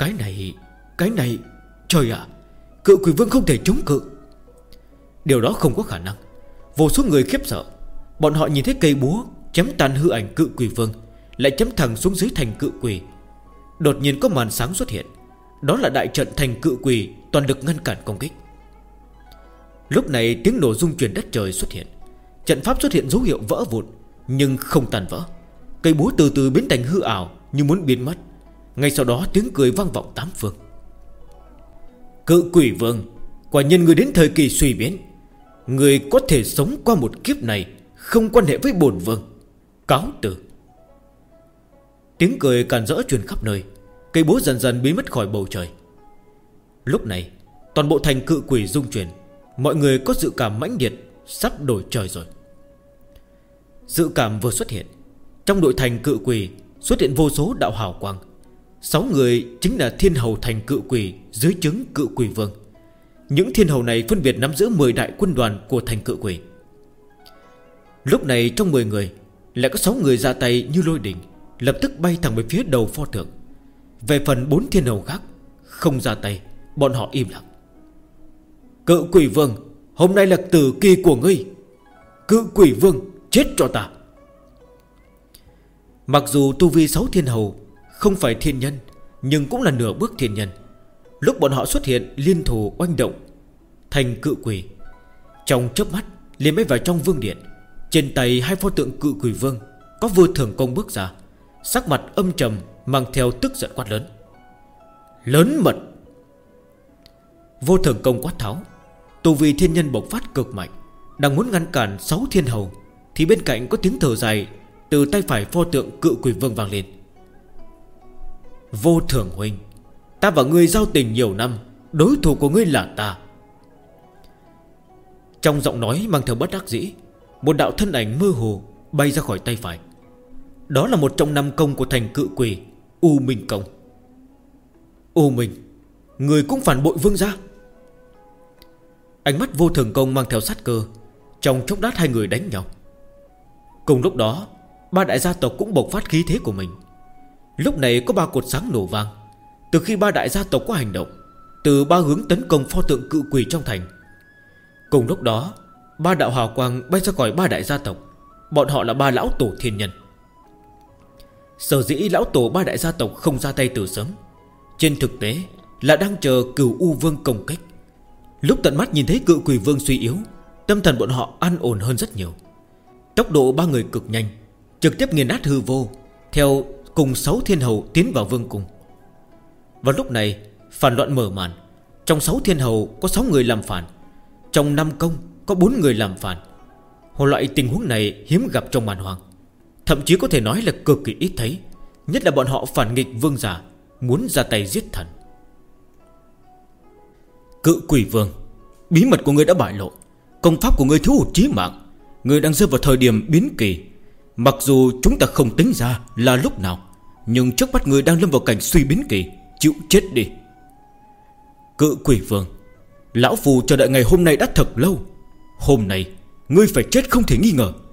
Cái này Trời ạ, Cự quỷ vương không thể chống cự. Điều đó không có khả năng. Vô số người khiếp sợ. Bọn họ nhìn thấy cây búa chém tan hư ảnh cự quỷ vương, lại chém thẳng xuống dưới thành cự quỷ. Đột nhiên có màn sáng xuất hiện. Đó là đại trận thành cự quỷ toàn lực ngăn cản công kích. Lúc này tiếng nổ rung chuyển đất trời xuất hiện. Trận pháp xuất hiện dấu hiệu vỡ vụn, nhưng không tàn vỡ. Cây búa từ từ biến thành hư ảo, như muốn biến mất. Ngay sau đó tiếng cười vang vọng tám phương. Cự quỷ vương, quả nhiên người đến thời kỳ suy biến. Người có thể sống qua một kiếp này không quan hệ với bổn vương. Cáo từ. Tiếng cười càn rỡ truyền khắp nơi. Cây búa dần dần biến mất khỏi bầu trời. Lúc này toàn bộ thành cự quỷ rung chuyển. Mọi người có dự cảm mãnh liệt sắp đổi trời rồi. Dự cảm vừa xuất hiện, trong đội thành cự quỷ xuất hiện vô số đạo hào quang. 6 người chính là thiên hầu thành cự quỷ dưới trướng cự quỷ vương. Những thiên hầu này phân biệt nắm giữ 10 đại quân đoàn của thành cự quỷ. Lúc này trong 10 người lại có 6 người ra tay như lôi đình, lập tức bay thẳng về phía đầu pho tượng. Về phần 4 thiên hầu khác không ra tay, bọn họ im lặng. Cự quỷ vương, hôm nay là tử kỳ của ngươi. Cự quỷ vương, chết cho ta. Mặc dù tu vi 6 thiên hầu không phải thiên nhân, nhưng cũng là nửa bước thiên nhân. Lúc bọn họ xuất hiện liên thủ oanh động thành cự quỷ, trong chớp mắt liền bay vào trong vương điện. Trên tay hai pho tượng cự quỷ vương có Vô Thường Công bước ra, sắc mặt âm trầm, mang theo tức giận quát lớn: lớn mật! Vô Thường Công quát tháo. Tu vi thiên nhân bộc phát cực mạnh, đang muốn ngăn cản 6 thiên hầu, thì bên cạnh có tiếng thở dài từ tay phải pho tượng cự quỷ vương vang lên: Vô Thường huynh, ta và ngươi giao tình nhiều năm, đối thủ của ngươi là ta. Trong giọng nói mang theo bất đắc dĩ, một đạo thân ảnh mơ hồ bay ra khỏi tay phải. Đó là một trong 5 công của thành cự quỷ, U Minh Công. U Minh, người cũng phản bội vương gia. Ánh mắt Vô Thường Công mang theo sát cơ. Trong chốc lát hai người đánh nhau. Cùng lúc đó 3 đại gia tộc cũng bộc phát khí thế của mình. Lúc này có 3 cột sáng nổ vang. Từ khi 3 đại gia tộc có hành động, từ 3 hướng tấn công pho tượng cự quỷ trong thành. Cùng lúc đó 3 đạo hào quang bay ra khỏi 3 đại gia tộc. Bọn họ là 3 lão tổ thiên nhân. Sở dĩ lão tổ 3 đại gia tộc không ra tay từ sớm, trên thực tế là đang chờ Cửu U Vương công kích. Lúc tận mắt nhìn thấy cự quỷ vương suy yếu, tâm thần bọn họ an ổn hơn rất nhiều. Tốc độ 3 người cực nhanh, trực tiếp nghiền nát hư vô, theo cùng 6 thiên hầu tiến vào vương cung. Vào lúc này phản loạn mở màn. Trong 6 thiên hầu có 6 người làm phản, trong 5 công có 4 người làm phản. Loại tình huống này hiếm gặp trong màn hoàng, thậm chí có thể nói là cực kỳ ít thấy. Nhất là bọn họ phản nghịch vương giả, muốn ra tay giết thần. Cự quỷ vương, bí mật của ngươi đã bại lộ. Công pháp của ngươi thiếu hụt chí mạng. Ngươi đang rơi vào thời điểm biến kỳ. Mặc dù chúng ta không tính ra là lúc nào, nhưng trước mắt ngươi đang lâm vào cảnh suy biến kỳ. Chịu chết đi. Cự quỷ vương, lão phù chờ đợi ngày hôm nay đã thật lâu. Hôm nay ngươi phải chết không thể nghi ngờ.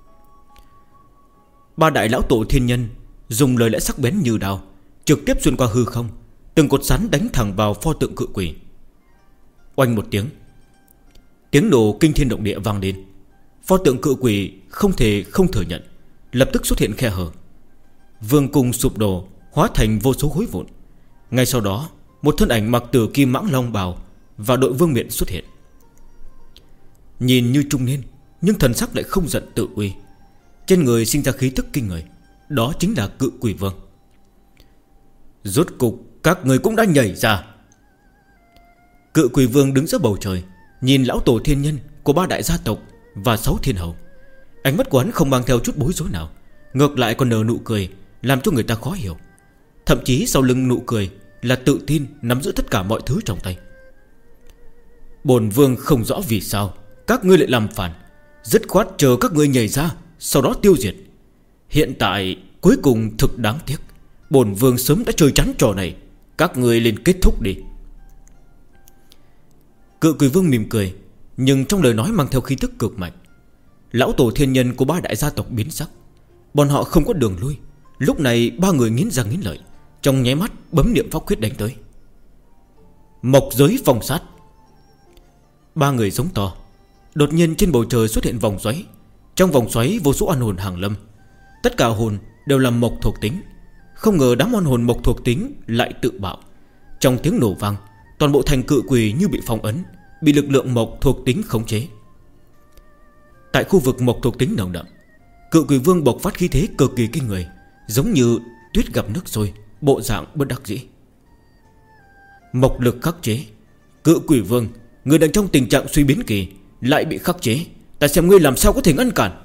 3 đại lão tổ thiên nhân dùng lời lẽ sắc bén như đao, trực tiếp xuyên qua hư không. Từng cột sắn đánh thẳng vào pho tượng cự quỷ. Oanh một tiếng, tiếng nổ kinh thiên động địa vang lên. Pho tượng cự quỷ không thể không thừa nhận, lập tức xuất hiện khe hở. Vương cung sụp đổ, hóa thành vô số khối vụn. Ngay sau đó một thân ảnh mặc từ kim mãng long bào và đội vương miện xuất hiện. Nhìn như trung niên, nhưng thần sắc lại không giận tự uy. Trên người sinh ra khí tức kinh người. Đó chính là cự quỷ vương. Rốt cục các người cũng đã nhảy ra. Cự quỷ vương đứng giữa bầu trời, nhìn lão tổ thiên nhân của 3 đại gia tộc và 6 thiên hầu. Ánh mắt của hắn không mang theo chút bối rối nào, ngược lại còn nở nụ cười, làm cho người ta khó hiểu. Thậm chí sau lưng nụ cười là tự tin nắm giữ tất cả mọi thứ trong tay. Bổn vương không rõ vì sao các ngươi lại làm phản, dứt khoát chờ các ngươi nhảy ra, sau đó tiêu diệt. Hiện tại cuối cùng thực đáng tiếc, bổn vương sớm đã chơi chán trò này. Các ngươi lên kết thúc đi. Cự quỷ vương mỉm cười, nhưng trong lời nói mang theo khí tức cực mạnh. Lão tổ thiên nhân của 3 đại gia tộc biến sắc. Bọn họ không có đường lui. Lúc này 3 người nghiến răng nghiến lợi, trong nháy mắt bấm niệm pháp quyết đánh tới. Mộc giới phong sát. Ba người giống to. Đột nhiên trên bầu trời xuất hiện vòng xoáy. Trong vòng xoáy vô số oan hồn hàng lâm. Tất cả hồn đều là mộc thuộc tính. Không ngờ đám oan hồn mộc thuộc tính lại tự bạo. Trong tiếng nổ vang, toàn bộ thành cự quỷ như bị phong ấn, bị lực lượng mộc thuộc tính khống chế. Tại khu vực mộc thuộc tính nồng đậm, cự quỷ vương bộc phát khí thế cực kỳ kinh người, giống như tuyết gặp nước sôi, bộ dạng bất đắc dĩ. Mộc lực khắc chế. Cự quỷ vương, người đang trong tình trạng suy biến kỳ, lại bị khắc chế. Ta xem ngươi làm sao có thể ngăn cản.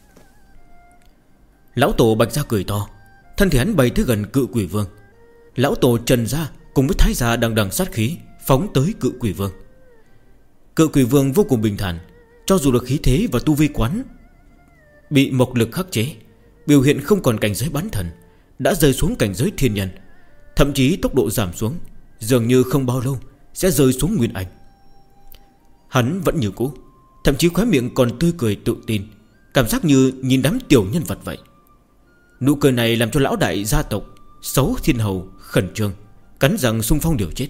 Lão tổ Bạch Gia cười to, thân thể hắn bay tới gần cự quỷ vương. Lão tổ Trần Gia cùng với Thái Gia đằng đằng sát khí phóng tới cự quỷ vương. Cự quỷ vương vô cùng bình thản, cho dù được khí thế và tu vi quán bị mộc lực khắc chế, biểu hiện không còn cảnh giới bán thần, đã rơi xuống cảnh giới thiên nhân. Thậm chí tốc độ giảm xuống, dường như không bao lâu sẽ rơi xuống nguyên anh. Hắn vẫn như cũ, thậm chí khóe miệng còn tươi cười tự tin, cảm giác như nhìn đám tiểu nhân vật vậy. Nụ cười này làm cho lão đại gia tộc Xấu Thiên Hầu khẩn trương, cắn răng xung phong điều chết.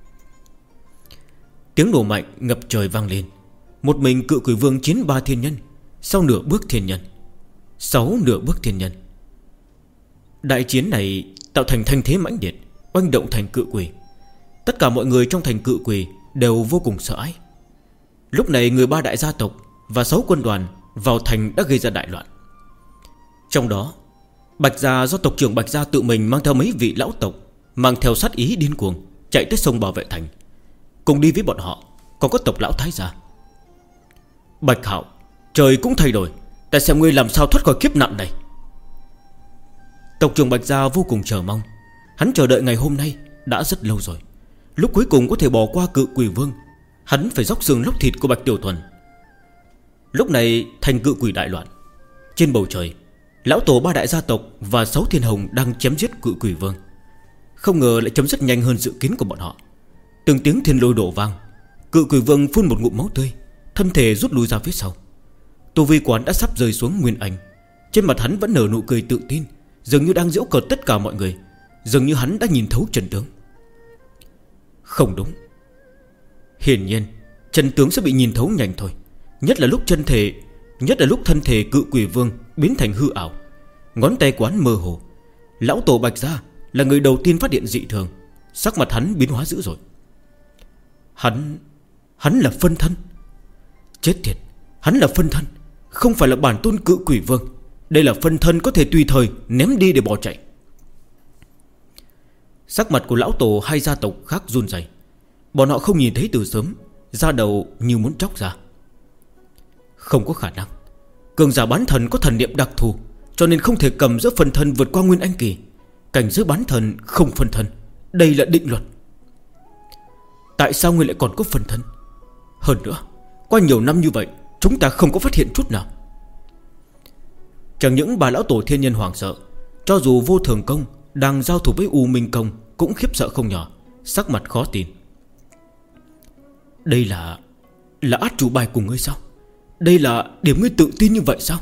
Tiếng nổ mạnh ngập trời vang lên. Một mình cự quỷ vương chiến 3 thiên nhân, sau nửa bước thiên nhân, 6 nửa bước thiên nhân. Đại chiến này tạo thành thanh thế mãnh liệt, oanh động thành cự quỷ. Tất cả mọi người trong thành cự quỷ đều vô cùng sợ hãi. Lúc này người 3 đại gia tộc và 6 quân đoàn vào thành đã gây ra đại loạn. Trong đó Bạch Gia do tộc trưởng Bạch Gia tự mình mang theo mấy vị lão tộc, mang theo sát ý điên cuồng chạy tới sông bảo vệ thành. Cùng đi với bọn họ còn có tộc lão Thái Gia. Bạch Hạo, trời cũng thay đổi, ta xem ngươi làm sao thoát khỏi kiếp nạn này. Tộc trưởng Bạch Gia vô cùng chờ mong. Hắn chờ đợi ngày hôm nay đã rất lâu rồi. Lúc cuối cùng có thể bỏ qua cự quỷ vương, hắn phải dốc xương lóc thịt của Bạch Tiểu Thuần. Lúc này thành cự quỷ đại loạn. Trên bầu trời, lão tổ 3 đại gia tộc và 6 thiên hồng đang chém giết cự quỷ vương. Không ngờ lại chấm dứt nhanh hơn dự kiến của bọn họ. Từng tiếng thiên lôi đổ vang. Cự quỷ vương phun một ngụm máu tươi, thân thể rút lui ra phía sau. Tu vi quán đã sắp rơi xuống nguyên anh. Trên mặt hắn vẫn nở nụ cười tự tin, dường như đang giễu cợt tất cả mọi người, dường như hắn đã nhìn thấu chân tướng. Không đúng. Hiển nhiên chân tướng sẽ bị nhìn thấu nhanh thôi. Nhất là lúc thân thể cự quỷ vương biến thành hư ảo, ngón tay quán mơ hồ. Lão tổ Bạch Gia là người đầu tiên phát hiện dị thường. Sắc mặt hắn biến hóa dữ rồi. Hắn là phân thân. Chết tiệt, hắn là phân thân, không phải là bản tôn cự quỷ vương. Đây là phân thân có thể tùy thời ném đi để bỏ chạy. Sắc mặt của lão tổ hai gia tộc khác run rẩy. Bọn họ không nhìn thấy từ sớm, da đầu như muốn tróc ra. Không có khả năng. Cường giả bán thần có thần niệm đặc thù, cho nên không thể cầm giữa phân thân vượt qua nguyên anh kỳ. Cảnh giới bán thần không phân thân, đây là định luật. Tại sao ngươi lại còn có phân thân? Hơn nữa, qua nhiều năm như vậy, chúng ta không có phát hiện chút nào. Chẳng những bà lão tổ thiên nhân hoảng sợ, cho dù Vô Thường Công đang giao thủ với U Minh Công cũng khiếp sợ không nhỏ, sắc mặt khó tin. Đây là át chủ bài của ngươi sao? Đây là điểm ngươi tự tin như vậy sao?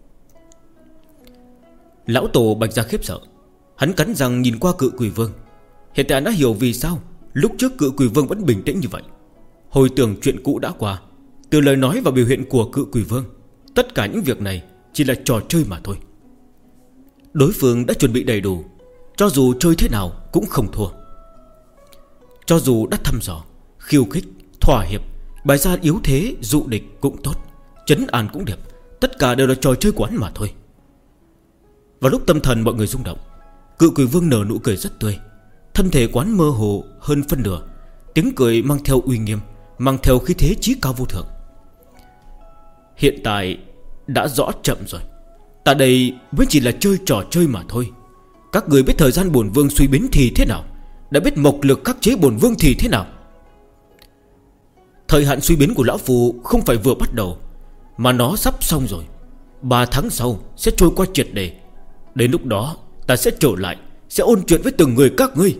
Lão tổ Bạch Gia khiếp sợ. Hắn cắn răng nhìn qua cự quỷ vương. Hiện tại đã hiểu vì sao lúc trước cự quỷ vương vẫn bình tĩnh như vậy. Hồi tưởng chuyện cũ đã qua, từ lời nói và biểu hiện của cự quỷ vương, tất cả những việc này chỉ là trò chơi mà thôi. Đối phương đã chuẩn bị đầy đủ, cho dù chơi thế nào cũng không thua. Cho dù đã thăm dò, khiêu khích, thỏa hiệp, bày ra yếu thế dụ địch cũng tốt, trấn an cũng đẹp, tất cả đều là trò chơi của hắn mà thôi. Vào lúc tâm thần mọi người rung động, cự quỷ vương nở nụ cười rất tươi. Thân thể quán mơ hồ hơn phân nửa, tiếng cười mang theo uy nghiêm, mang theo khí thế chí cao vô thượng. Hiện tại đã rõ chậm rồi. Ta đây mới chỉ là chơi trò chơi mà thôi. Các người biết thời gian bổn vương suy biến thì thế nào, đã biết mộc lực khắc chế bổn vương thì thế nào. Thời hạn suy biến của lão phù không phải vừa bắt đầu, mà nó sắp xong rồi. 3 tháng sau sẽ trôi qua triệt để. Đến lúc đó ta sẽ trở lại, sẽ ôn chuyện với từng người các ngươi.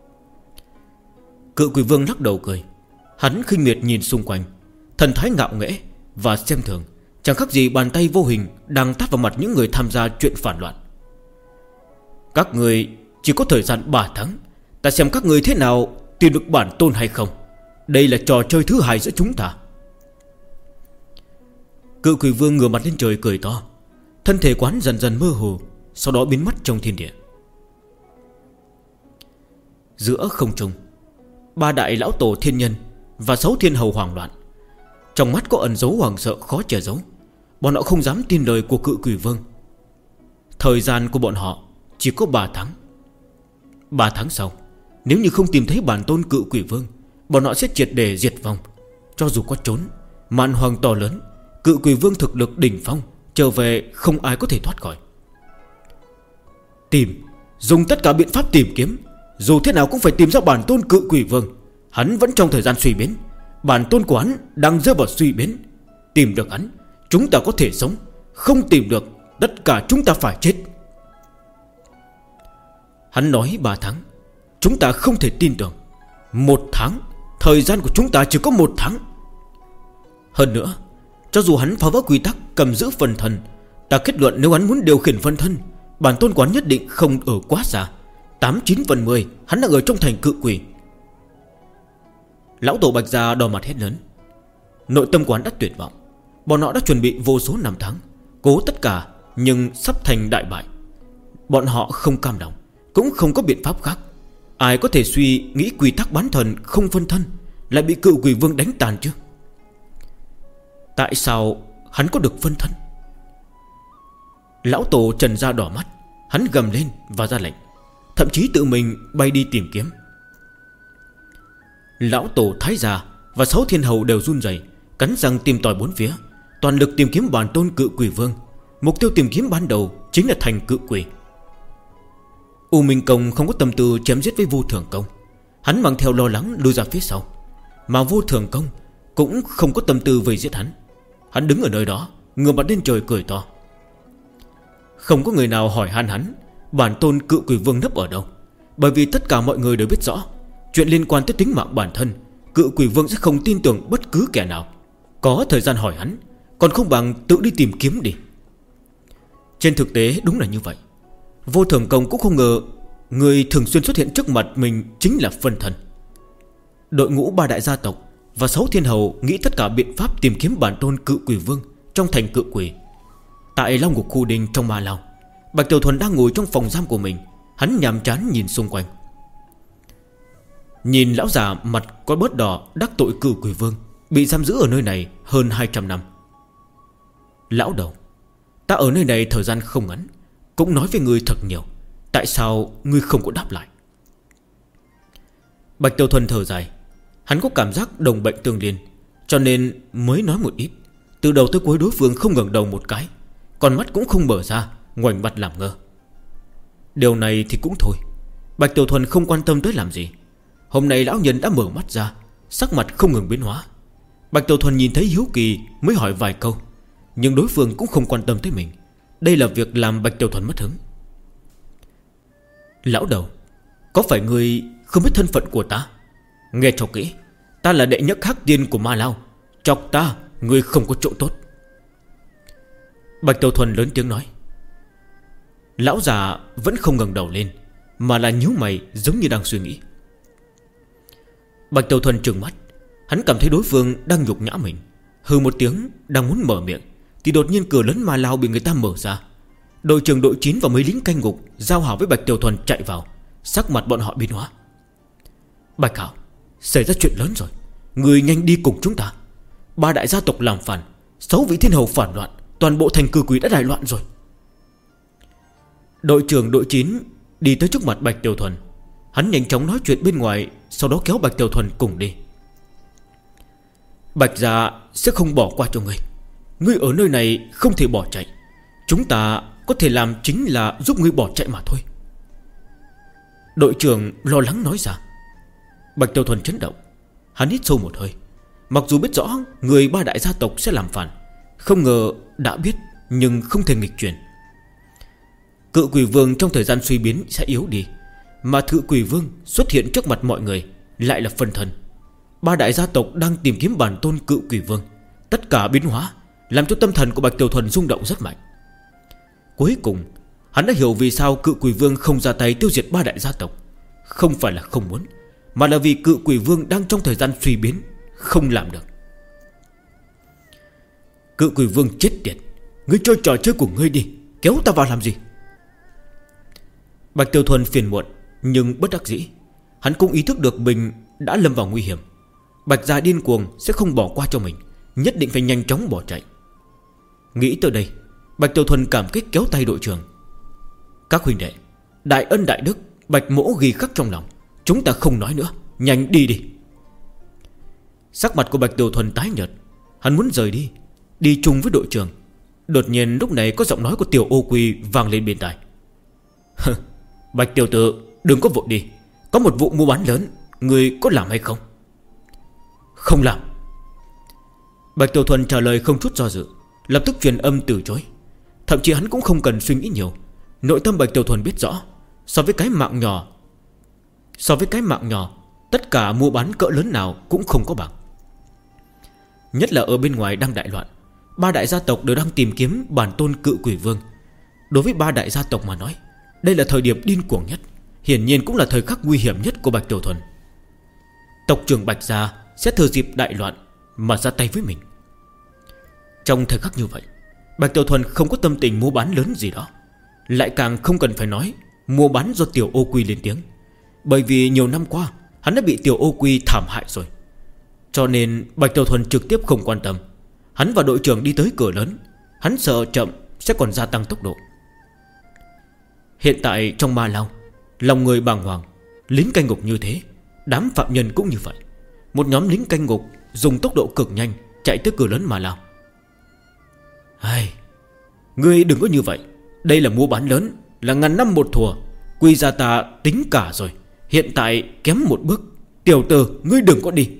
Cự quỷ vương lắc đầu cười. Hắn khinh miệt nhìn xung quanh, thần thái ngạo nghễ và xem thường, chẳng khác gì bàn tay vô hình đang tát vào mặt những người tham gia chuyện phản loạn. Các người Chỉ có thời gian 3 tháng. Ta xem các người thế nào tìm được bản tôn hay không. Đây là trò chơi thứ hai giữa chúng ta. Cự quỷ vương ngửa mặt lên trời cười to. Thân thể quán dần dần mơ hồ, sau đó biến mất trong thiên địa. Giữa không trung, 3 đại lão tổ thiên nhân và 6 thiên hầu hoảng loạn. Trong mắt có ẩn dấu hoảng sợ khó che giấu. Bọn họ không dám tin lời của cự quỷ vương. Thời gian của bọn họ chỉ có 3 tháng. 3 tháng sau, nếu như không tìm thấy bản tôn cự quỷ vương, bọn họ sẽ triệt để diệt vong. Cho dù có trốn, màn hoàng to lớn, cự quỷ vương thực lực đỉnh phong trở về không ai có thể thoát khỏi. Tìm, dùng tất cả biện pháp tìm kiếm. Dù thế nào cũng phải tìm ra bản tôn cự quỷ vương. Hắn vẫn trong thời gian suy biến. Bản tôn của hắn đang rơi vào suy biến. Tìm được hắn, chúng ta có thể sống. Không tìm được, tất cả chúng ta phải chết. Hắn nói 3 tháng. Chúng ta không thể tin tưởng. 1 tháng. Thời gian của chúng ta chỉ có 1 tháng. Hơn nữa, cho dù hắn phá vỡ quy tắc cầm giữ phân thân, ta kết luận nếu hắn muốn điều khiển phân thân, bản tôn quán nhất định không ở quá xa. 8-9 phần 10 hắn đang ở trong thành cự quỷ. Lão tổ Bạch Gia đỏ mặt hét lớn. Nội tâm quán đã tuyệt vọng. Bọn họ đã chuẩn bị vô số năm tháng, cố tất cả nhưng sắp thành đại bại. Bọn họ không cam lòng, cũng không có biện pháp khác. Ai có thể suy nghĩ quy tắc bán thần không phân thân lại bị cự quỷ vương đánh tàn chứ? Tại sao hắn có được phân thân? Lão tổ Trần Gia đỏ mắt. Hắn gầm lên và ra lệnh, thậm chí tự mình bay đi tìm kiếm. Lão tổ Thái Gia và 6 thiên hầu đều run rẩy, cắn răng tìm tòi bốn phía, toàn lực tìm kiếm bản tôn cự quỷ vương. Mục tiêu tìm kiếm ban đầu chính là thành cự quỷ. U Minh Công không có tâm tư chém giết với Vô Thường Công. Hắn mang theo lo lắng lùi ra phía sau. Mà Vô Thường Công cũng không có tâm tư vây giết hắn. Hắn đứng ở nơi đó, ngửa mặt lên trời cười to. Không có người nào hỏi han hắn bản tôn cự quỷ vương nấp ở đâu, bởi vì tất cả mọi người đều biết rõ chuyện liên quan tới tính mạng bản thân, cự quỷ vương sẽ không tin tưởng bất cứ kẻ nào. Có thời gian hỏi hắn, còn không bằng tự đi tìm kiếm đi. Trên thực tế đúng là như vậy. Vô Thường Công cũng không ngờ người thường xuyên xuất hiện trước mặt mình chính là phân thân. Đội ngũ 3 đại gia tộc và 6 thiên hầu nghĩ tất cả biện pháp tìm kiếm bản tôn cự quỷ vương trong thành cự quỷ. Tại Long Ngục Khu Đình trong Ma Lao, Bạch Tiểu Thuần đang ngồi trong phòng giam của mình. Hắn nhàm chán nhìn xung quanh. Nhìn lão già mặt có bớt đỏ đắc tội cự quỷ vương bị giam giữ ở nơi này hơn 200 năm. Lão đầu, ta ở nơi này thời gian không ngắn, cũng nói với ngươi thật nhiều. Tại sao ngươi không có đáp lại? Bạch Tiểu Thuần thở dài. Hắn có cảm giác đồng bệnh tương liên, cho nên mới nói một ít. Từ đầu tới cuối đối phương không ngẩng đầu một cái, còn mắt cũng không mở ra, ngoảnh mặt làm ngơ. Điều này thì cũng thôi, Bạch Tiểu Thuần không quan tâm tới làm gì. Hôm nay lão nhân đã mở mắt ra, sắc mặt không ngừng biến hóa. Bạch Tiểu Thuần nhìn thấy hiếu kỳ mới hỏi vài câu, nhưng đối phương cũng không quan tâm tới mình. Đây là việc làm Bạch Tiểu Thuần mất hứng. Lão đầu, có phải ngươi không biết thân phận của ta? Nghe cho kỹ, ta là đệ nhất hắc tiên của Ma Lao. Chọc ta, ngươi không có chỗ tốt. Bạch Tiểu Thuần lớn tiếng nói. Lão già vẫn không ngẩng đầu lên, mà là nhíu mày giống như đang suy nghĩ. Bạch Tiểu Thuần trừng mắt. Hắn cảm thấy đối phương đang nhục nhã mình. Hừ một tiếng đang muốn mở miệng, thì đột nhiên cửa lớn Ma Lao bị người ta mở ra. Đội trưởng đội 9 và mấy lính canh ngục giao hảo với Bạch Tiểu Thuần chạy vào. Sắc mặt bọn họ biến hóa. Bạch Hảo, xảy ra chuyện lớn rồi, người nhanh đi cùng chúng ta. 3 đại gia tộc làm phản, 6 vị thiên hầu phản loạn, toàn bộ thành cử quỷ đã đại loạn rồi. Đội trưởng đội 9 đi tới trước mặt Bạch Tiểu Thuần. Hắn nhanh chóng nói chuyện bên ngoài, sau đó kéo Bạch Tiểu Thuần cùng đi. Bạch gia sẽ không bỏ qua cho ngươi. Ngươi ở nơi này không thể bỏ chạy. Chúng ta có thể làm chính là giúp ngươi bỏ chạy mà thôi. Đội trưởng lo lắng nói ra. Bạch Tiểu Thuần chấn động. Hắn hít sâu một hơi. Mặc dù biết rõ người 3 đại gia tộc sẽ làm phản, không ngờ đã biết nhưng không thể nghịch chuyển. Cự quỷ vương trong thời gian suy biến sẽ yếu đi, mà thự quỷ vương xuất hiện trước mặt mọi người lại là phân thân. 3 đại gia tộc đang tìm kiếm bản tôn cự quỷ vương. Tất cả biến hóa làm cho tâm thần của Bạch Tiểu Thuần rung động rất mạnh. Cuối cùng Hắn đã hiểu vì sao Cự Quỷ Vương không ra tay tiêu diệt 3 đại gia tộc. Không phải là không muốn, mà là vì Cự Quỷ Vương đang trong thời gian suy biến, không làm được. Cự Quỷ Vương chết tiệt, ngươi chơi trò chơi của ngươi đi, kéo ta vào làm gì? Bạch Tiểu Thuần phiền muộn nhưng bất đắc dĩ. Hắn cũng ý thức được mình đã lâm vào nguy hiểm. Bạch gia điên cuồng sẽ không bỏ qua cho mình, nhất định phải nhanh chóng bỏ chạy. Nghĩ tới đây, Bạch Tiểu Thuần cảm kích kéo tay đội trưởng. Các huynh đệ, đại ân đại đức Bạch mỗ ghi khắc trong lòng. Chúng ta không nói nữa, nhanh đi đi. Sắc mặt của Bạch Tiểu Thuần tái nhợt. Hắn muốn rời đi, đi chung với đội trưởng. Đột nhiên lúc này có giọng nói của Tiểu Ô Quy vang lên bên tai. Bạch tiểu tử, đừng có vội đi. Có một vụ mua bán lớn, người có làm hay không? Không làm. Bạch Tiểu Thuần trả lời không chút do dự, lập tức truyền âm từ chối. Thậm chí hắn cũng không cần suy nghĩ nhiều. Nội tâm Bạch Tiểu Thuần biết rõ, so với cái mạng nhỏ, tất cả mua bán cỡ lớn nào cũng không có bằng. Nhất là ở bên ngoài đang đại loạn, 3 đại gia tộc đều đang tìm kiếm bản tôn Cự Quỷ Vương. Đối với 3 đại gia tộc mà nói, đây là thời điểm điên cuồng nhất, hiển nhiên cũng là thời khắc nguy hiểm nhất của Bạch Tiểu Thuần. Tộc trưởng Bạch gia sẽ thừa dịp đại loạn mà ra tay với mình. Trong thời khắc như vậy, Bạch Tiểu Thuần không có tâm tình mua bán lớn gì đó, lại càng không cần phải nói mua bán do Tiểu Ô Quy lên tiếng. Bởi vì nhiều năm qua hắn đã bị Tiểu Ô Quy thảm hại rồi. Cho nên Bạch Tiểu Thuần trực tiếp không quan tâm. Hắn và đội trưởng đi tới cửa lớn. Hắn sợ chậm sẽ còn gia tăng tốc độ. Hiện tại trong ma lao, lòng người bàng hoàng. Lính canh ngục như thế, đám phạm nhân cũng như vậy. Một nhóm lính canh ngục dùng tốc độ cực nhanh chạy tới cửa lớn ma lao. Ngươi đừng có như vậy. Đây là mua bán lớn, là ngàn năm một thùa. Quy gia ta tính cả rồi. Hiện tại kém một bước. Tiểu tử, ngươi đừng có đi.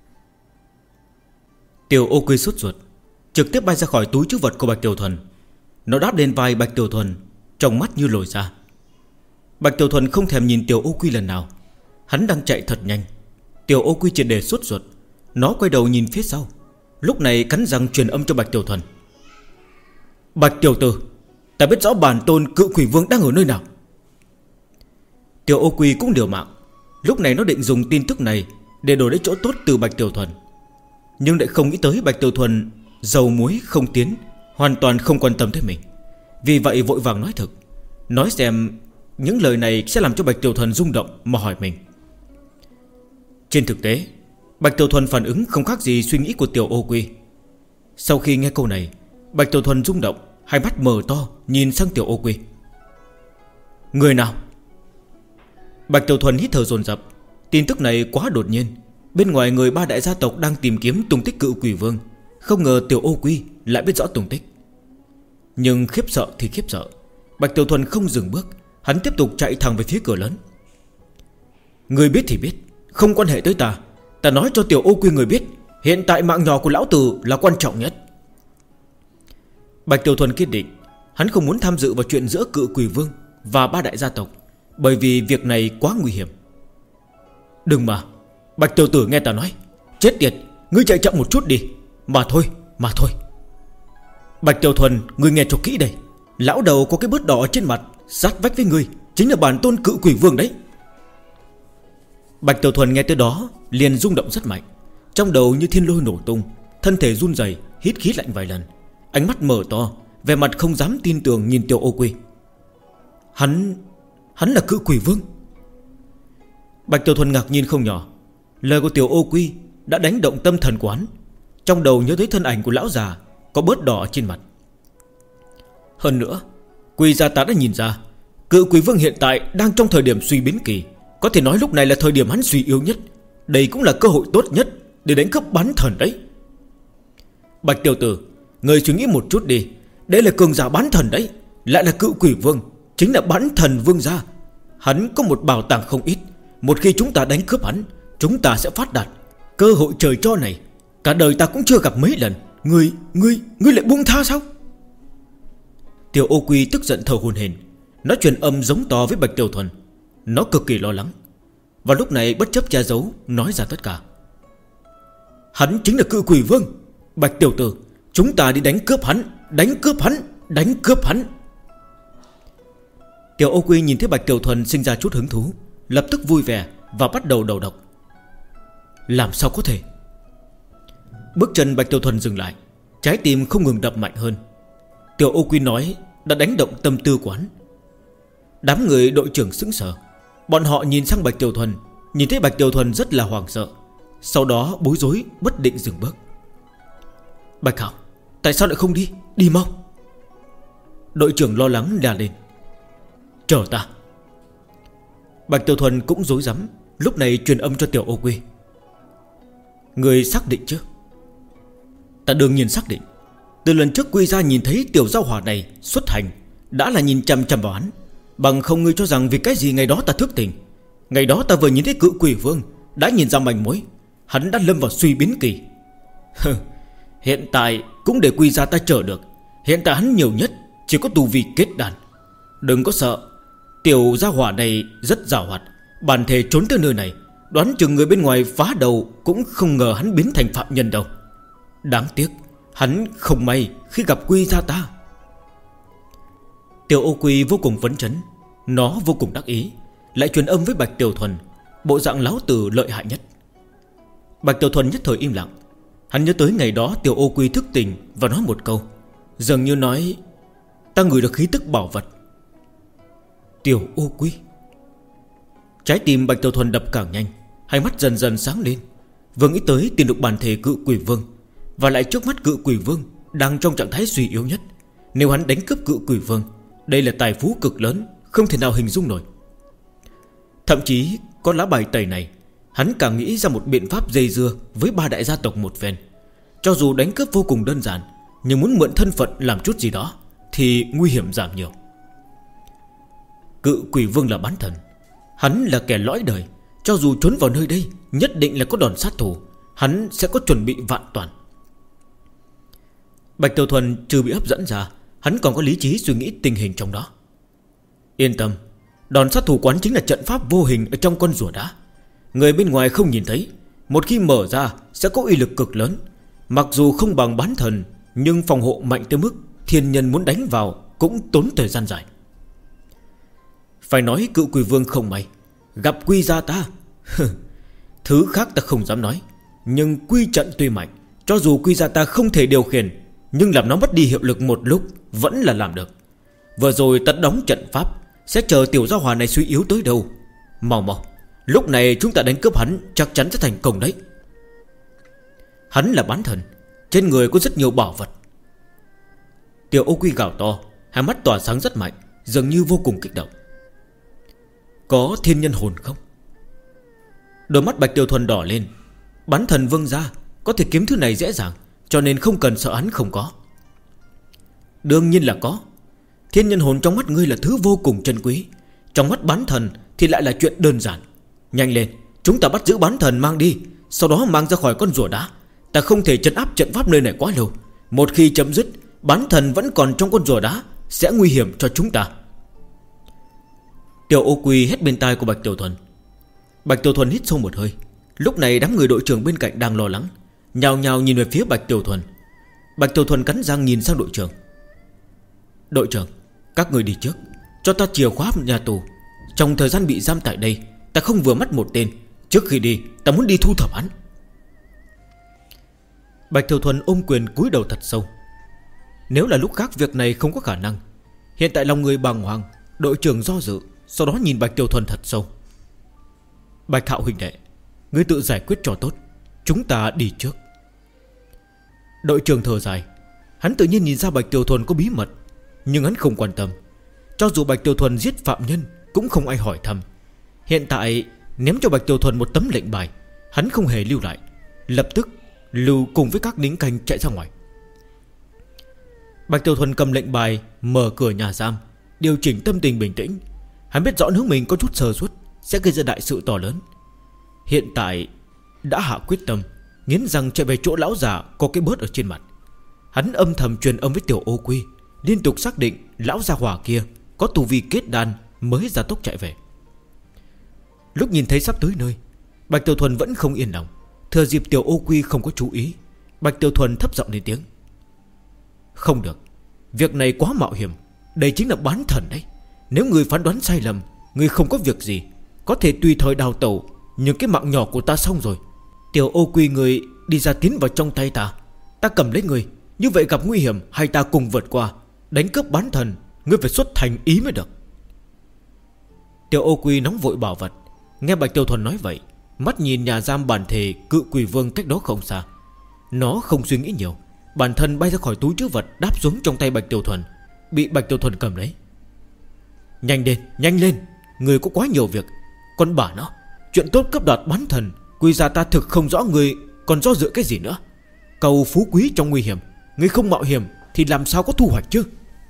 Tiểu Ô Quy sốt ruột, trực tiếp bay ra khỏi túi trữ vật của Bạch Tiểu Thuần. Nó đáp lên vai Bạch Tiểu Thuần, trong mắt như lồi ra. Bạch Tiểu Thuần không thèm nhìn Tiểu Ô Quy lần nào. Hắn đang chạy thật nhanh. Tiểu Ô Quy triệt để sốt ruột. Nó quay đầu nhìn phía sau, lúc này cắn răng truyền âm cho Bạch Tiểu Thuần. Bạch tiểu tử, ta biết rõ bản tôn Cự Quỷ Vương đang ở nơi nào. Tiểu Ô Quy cũng liều mạng. Lúc này nó định dùng tin tức này để đổi lấy chỗ tốt từ Bạch Tiểu Thuần, nhưng lại không nghĩ tới Bạch Tiểu Thuần dầu muối không tiến, hoàn toàn không quan tâm tới mình. Vì vậy vội vàng nói thật, nói xem những lời này sẽ làm cho Bạch Tiểu Thuần rung động mà hỏi mình. Trên thực tế, Bạch Tiểu Thuần phản ứng không khác gì suy nghĩ của Tiểu Ô Quy. Sau khi nghe câu này, Bạch Tiểu Thuần rung động, hai mắt mở to nhìn sang Tiểu Ô Quy. Người nào? Bạch Tiểu Thuần hít thở dồn dập. Tin tức này quá đột nhiên. Bên ngoài người 3 đại gia tộc đang tìm kiếm tung tích Cự Quỷ Vương, không ngờ Tiểu Ô Quy lại biết rõ tung tích. Nhưng khiếp sợ thì khiếp sợ, Bạch Tiểu Thuần không dừng bước. Hắn tiếp tục chạy thẳng về phía cửa lớn. Người biết thì biết, không quan hệ tới ta. Ta nói cho Tiểu Ô Quy người biết, hiện tại mạng nhỏ của lão tử là quan trọng nhất. Bạch Tiểu Thuần kiên định. Hắn không muốn tham dự vào chuyện giữa Cự Quỷ Vương và 3 đại gia tộc, bởi vì việc này quá nguy hiểm. Đừng mà, Bạch tiểu tử nghe ta nói. Chết tiệt, ngươi chạy chậm một chút đi. Mà thôi. Bạch Tiểu Thuần, ngươi nghe cho kỹ đây. Lão đầu có cái bớt đỏ trên mặt sát vách với ngươi chính là bản tôn Cự Quỷ Vương đấy. Bạch Tiểu Thuần nghe tới đó liền rung động rất mạnh. Trong đầu như thiên lôi nổ tung, thân thể run rẩy, hít khí lạnh vài lần, ánh mắt mở to, vẻ mặt không dám tin tưởng nhìn Tiểu Ô Quy. Hắn là Cự Quỷ Vương. Bạch Tiểu Thuần ngạc nhiên không nhỏ. Lời của Tiểu Ô Quy đã đánh động tâm thần của hắn. Trong đầu nhớ tới thân ảnh của lão già có bớt đỏ trên mặt. Hơn nữa, Quy gia ta đã nhìn ra Cự Quỷ Vương hiện tại đang trong thời điểm suy biến kỳ. Có thể nói lúc này là thời điểm hắn suy yếu nhất. Đây cũng là cơ hội tốt nhất để đánh cướp bán thần đấy. Bạch tiểu tử, người suy nghĩ một chút đi. Đây là cường giả bán thần đấy, lại là Cự Quỷ Vương, chính là bán thần vương gia. Hắn có một bảo tàng không ít. Một khi chúng ta đánh cướp hắn, chúng ta sẽ phát đạt. Cơ hội trời cho này cả đời ta cũng chưa gặp mấy lần. Ngươi lại buông tha sao? Tiểu Ô Quy tức giận thở hổn hển. Nó truyền âm giống to với Bạch Tiểu Thuần. Nó cực kỳ lo lắng. Và lúc này bất chấp che giấu, nói ra tất cả. Hắn chính là Cự Quỷ Vương. Bạch tiểu tử, chúng ta đi đánh cướp hắn. Đánh cướp hắn. Tiểu Ô Quy nhìn thấy Bạch Tiểu Thuần sinh ra chút hứng thú, lập tức vui vẻ và bắt đầu đầu độc. Làm sao có thể? Bước chân Bạch Tiểu Thuần dừng lại, trái tim không ngừng đập mạnh hơn. Tiểu Ô Quy nói đã đánh động tâm tư của hắn. Đám người đội trưởng sững sờ. Bọn họ nhìn sang Bạch Tiểu Thuần, nhìn thấy Bạch Tiểu Thuần rất là hoảng sợ, sau đó bối rối bất định dừng bước. Bạch Hạo, tại sao lại không đi? Đi mau. Đội trưởng lo lắng la lên. Chờ ta. Bạch Tiểu Thuần cũng rối rắm, lúc này truyền âm cho Tiểu Ô Quy. Người xác định chứ? Ta đương nhiên xác định. Từ lần trước Quy gia nhìn thấy tiểu gia hỏa này xuất hành đã là nhìn chằm chằm vào hắn. Bằng không ngươi cho rằng vì cái gì ngày đó ta thức tỉnh? Ngày đó ta vừa nhìn thấy Cự Quỷ Vương, đã nhìn ra manh mối. Hắn đã lâm vào suy biến kỳ. Hiện tại cũng để Quy gia ta chờ được. Hiện tại hắn nhiều nhất chỉ có tu vi kết đan. Đừng có sợ, tiểu gia hỏa này rất giàu hoạt, bản thể trốn tới nơi này, đoán chừng người bên ngoài phá đầu cũng không ngờ hắn biến thành phạm nhân đâu. Đáng tiếc hắn không may khi gặp Quy gia ta. Tiểu Ô Quy vô cùng phấn chấn, nó vô cùng đắc ý, lại truyền âm với Bạch Tiểu Thuần, bộ dạng láo tử lợi hại nhất. Bạch Tiểu Thuần nhất thời im lặng. Hắn nhớ tới ngày đó Tiểu Ô Quy thức tỉnh và nói một câu, dường như nói: ta ngửi được khí tức bảo vật. Tiểu Ô Quy. Trái tim Bạch Tiểu Thuần đập càng nhanh, hai mắt dần dần sáng lên. Vừa nghĩ tới tìm được bản thể Cự Quỷ Vương, và lại trước mắt Cự Quỷ Vương đang trong trạng thái suy yếu nhất. Nếu hắn đánh cướp Cự Quỷ Vương, đây là tài phú cực lớn, không thể nào hình dung nổi. Thậm chí con lá bài tẩy này, hắn càng nghĩ ra một biện pháp dây dưa với ba đại gia tộc một phen. Cho dù đánh cướp vô cùng đơn giản, nhưng muốn mượn thân phận làm chút gì đó thì nguy hiểm giảm nhiều. Cự Quỷ Vương là bán thần, hắn là kẻ lõi đời, cho dù trốn vào nơi đây nhất định là có đòn sát thủ, hắn sẽ có chuẩn bị vạn toàn. Bạch Tiểu Thuần trừ bị hấp dẫn ra, hắn còn có lý trí suy nghĩ tình hình trong đó. Yên tâm, đòn sát thủ quán chính là trận pháp vô hình ở trong con rùa đá. Người bên ngoài không nhìn thấy, một khi mở ra sẽ có uy lực cực lớn. Mặc dù không bằng bán thần, nhưng phòng hộ mạnh tới mức thiên nhân muốn đánh vào cũng tốn thời gian dài. Phải nói Cự Quỷ Vương không may gặp Quy gia ta. Thứ khác ta không dám nói, nhưng quy trận tuy mạnh, cho dù Quy gia ta không thể điều khiển, nhưng làm nó mất đi hiệu lực một lúc vẫn là làm được. Vừa rồi ta đóng trận pháp, sẽ chờ tiểu gia hỏa này suy yếu tới đâu. Mau mau, lúc này chúng ta đánh cướp hắn chắc chắn sẽ thành công đấy. Hắn là bán thần, trên người có rất nhiều bảo vật. Tiểu Ô Quy gào to, hai mắt tỏa sáng rất mạnh, dường như vô cùng kích động. Có thiên nhân hồn không? Đôi mắt Bạch Tiểu Thuần đỏ lên. Bán thần Vương gia có thể kiếm thứ này dễ dàng, cho nên không cần sợ hắn không có. Đương nhiên là có. Thiên nhân hồn trong mắt ngươi là thứ vô cùng chân quý, trong mắt bán thần thì lại là chuyện đơn giản. Nhanh lên, chúng ta bắt giữ bán thần mang đi, sau đó mang ra khỏi con rùa đá. Ta không thể trấn áp trận pháp nơi này quá lâu. Một khi chấm dứt, bán thần vẫn còn trong con rùa đá, sẽ nguy hiểm cho chúng ta. Tiểu Ô Quy hét bên tai của Bạch Tiểu Thuần. Bạch Tiểu Thuần hít sâu một hơi. Lúc này đám người đội trưởng bên cạnh đang lo lắng, nhào nhào nhìn về phía Bạch Tiểu Thuần. Bạch Tiểu Thuần cắn răng nhìn sang đội trưởng. Đội trưởng, các người đi trước, cho ta chìa khóa nhà tù. Trong thời gian bị giam tại đây, ta không vừa mắt một tên. Trước khi đi, ta muốn đi thu thập hắn. Bạch Tiểu Thuần ôm quyền cúi đầu thật sâu. Nếu là lúc khác việc này không có khả năng. Hiện tại lòng người bàng hoàng. Đội trưởng do dự, sau đó nhìn Bạch Tiểu Thuần thật sâu. Bạch Hạo huynh đệ, ngươi tự giải quyết cho tốt, chúng ta đi trước. Đội trưởng thở dài. Hắn tự nhiên nhìn ra Bạch Tiểu Thuần có bí mật, nhưng hắn không quan tâm. Cho dù Bạch Tiểu Thuần giết phạm nhân cũng không ai hỏi thăm. Hiện tại ném cho Bạch Tiểu Thuần một tấm lệnh bài, hắn không hề lưu lại, lập tức lưu cùng với các lính canh chạy ra ngoài. Bạch Tiểu Thuần cầm lệnh bài, mở cửa nhà giam, điều chỉnh tâm tình bình tĩnh. Hắn biết rõ nếu mình có chút sơ suất sẽ gây ra đại sự to lớn. Hiện tại đã hạ quyết tâm, nghiến răng chạy về chỗ lão già có cái bớt ở trên mặt. Hắn âm thầm truyền âm với Tiểu Ô Quy, liên tục xác định lão gia hỏa kia có tu vi kết đan mới ra tốc chạy về. Lúc nhìn thấy sắp tới nơi, Bạch Tiểu Thuần vẫn không yên lòng. Thừa dịp Tiểu Ô Quy không có chú ý, Bạch Tiểu Thuần thấp giọng lên tiếng. Không được, việc này quá mạo hiểm. Đây chính là bán thần đấy. Nếu người phán đoán sai lầm, người không có việc gì, có thể tùy thời đào tẩu, nhưng cái mạng nhỏ của ta xong rồi. Tiểu ô quy người đi ra tiến vào trong tay ta, ta cầm lấy người. Như vậy gặp nguy hiểm hay ta cùng vượt qua, đánh cướp bán thần, ngươi phải xuất thành ý mới được. Tiểu ô quy nóng vội bảo vật. Nghe Bạch Tiểu Thuần nói vậy, mắt nhìn nhà giam bản thể Cự Quỷ Vương cách đó không xa. Nó không suy nghĩ nhiều, bản thân bay ra khỏi túi trữ vật, đáp xuống trong tay Bạch Tiểu Thuần. Bị Bạch Tiểu Thuần cầm lấy. Nhanh lên, người có quá nhiều việc. Con bà nó, chuyện tốt cấp đoạt bán thần, quy ra ta thực không rõ người còn do dự cái gì nữa. Cầu phú quý trong nguy hiểm, người không mạo hiểm thì làm sao có thu hoạch chứ.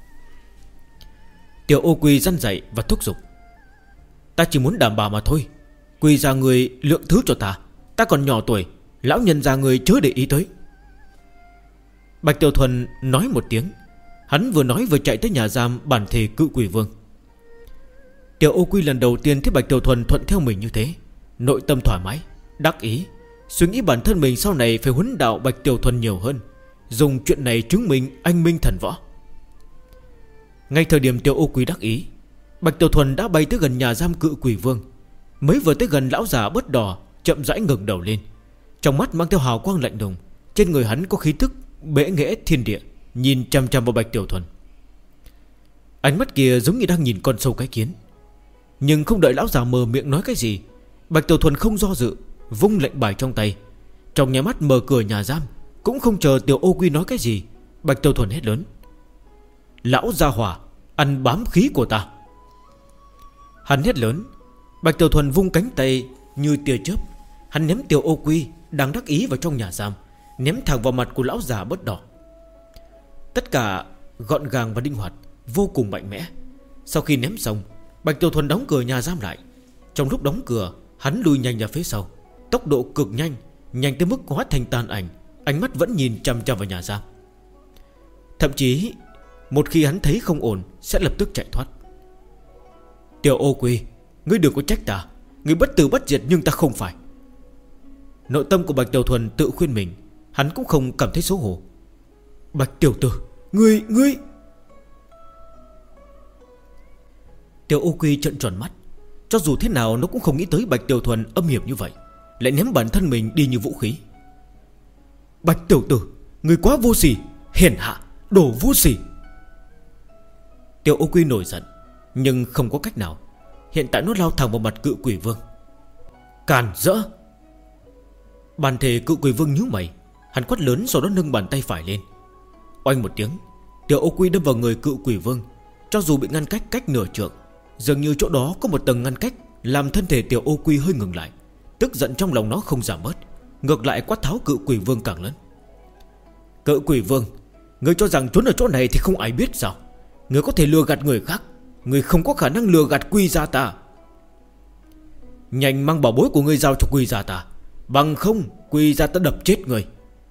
Tiểu ô quy răn dạy và thúc giục. Ta chỉ muốn đảm bảo mà thôi. Quy ra người lượng thứ cho ta, ta còn nhỏ tuổi, lão nhân già người chớ để ý tới. Bạch Tiểu Thuần nói một tiếng. Hắn vừa nói vừa chạy tới nhà giam bản thể Cự Quỷ Vương. Tiểu ô quy lần đầu tiên thấy Bạch Tiểu Thuần thuận theo mình như thế, nội tâm thoải mái, đắc ý, suy nghĩ bản thân mình sau này phải huấn đạo Bạch Tiểu Thuần nhiều hơn, dùng chuyện này chứng minh anh minh thần võ. Ngay thời điểm Tiểu ô quy đắc ý, Bạch Tiểu Thuần đã bay tới gần nhà giam Cự Quỷ Vương. Mới vừa tới gần, lão già bớt đỏ chậm rãi ngẩng đầu lên, trong mắt mang theo hào quang lạnh lùng. Trên người hắn có khí tức bệ nghệ thiên địa, nhìn chăm chăm vào Bạch Tiểu Thuần. Ánh mắt kia giống như đang nhìn con sâu cái kiến. Nhưng không đợi lão già mở miệng nói cái gì, Bạch Tiểu Thuần không do dự, vung lệnh bài trong tay, trong nháy mắt mở cửa nhà giam. Cũng không chờ Tiểu ô quy nói cái gì, Bạch Tiểu Thuần hét lớn: Lão gia hỏa, ăn bám khí của ta. Hắn hét lớn. Bạch Tiểu Thuần vung cánh tay như tia chớp, hắn ném Tiểu ô quy đang đắc ý vào trong nhà giam, ném thẳng vào mặt của lão già bớt đỏ. Tất cả gọn gàng và linh hoạt, vô cùng mạnh mẽ. Sau khi ném xong, Bạch Tiểu Thuần đóng cửa nhà giam lại. Trong lúc đóng cửa, hắn lùi nhanh ra phía sau, tốc độ cực nhanh, nhanh tới mức hóa thành tàn ảnh, ánh mắt vẫn nhìn chăm chăm vào nhà giam. Thậm chí một khi hắn thấy không ổn sẽ lập tức chạy thoát. Tiểu ô quy, ngươi đừng có trách ta, ngươi bất tử bất diệt nhưng ta không phải. Nội tâm của Bạch Tiểu Thuần tự khuyên mình. Hắn cũng không cảm thấy xấu hổ. Bạch tiểu tử, ngươi Tiểu ô quy trợn tròn mắt. Cho dù thế nào nó cũng không nghĩ tới Bạch Tiểu Thuần âm hiểm như vậy, lại ném bản thân mình đi như vũ khí. Bạch tiểu tử, ngươi quá vô sỉ, hèn hạ, đồ vô sỉ. Tiểu ô quy nổi giận, nhưng không có cách nào. Hiện tại nó lao thẳng vào mặt Cự Quỷ Vương. Càn rỡ. Bản thể Cự Quỷ Vương nhíu mày, hắn quát lớn, sau đó nâng bàn tay phải lên. Oanh một tiếng, Tiểu ô quy đâm vào người Cự Quỷ Vương. Cho dù bị ngăn cách nửa trượng, dường như chỗ đó có một tầng ngăn cách, làm thân thể Tiểu ô quy hơi ngừng lại. Tức giận trong lòng nó không giảm bớt, ngược lại quát tháo Cự Quỷ Vương càng lớn. Cự Quỷ Vương, ngươi cho rằng trốn ở chỗ này thì không ai biết sao? Ngươi có thể lừa gạt người khác, ngươi không có khả năng lừa gạt Quy gia ta. Nhanh mang bảo bối của ngươi giao cho Quy gia ta, bằng không Quy gia ta đập chết ngươi.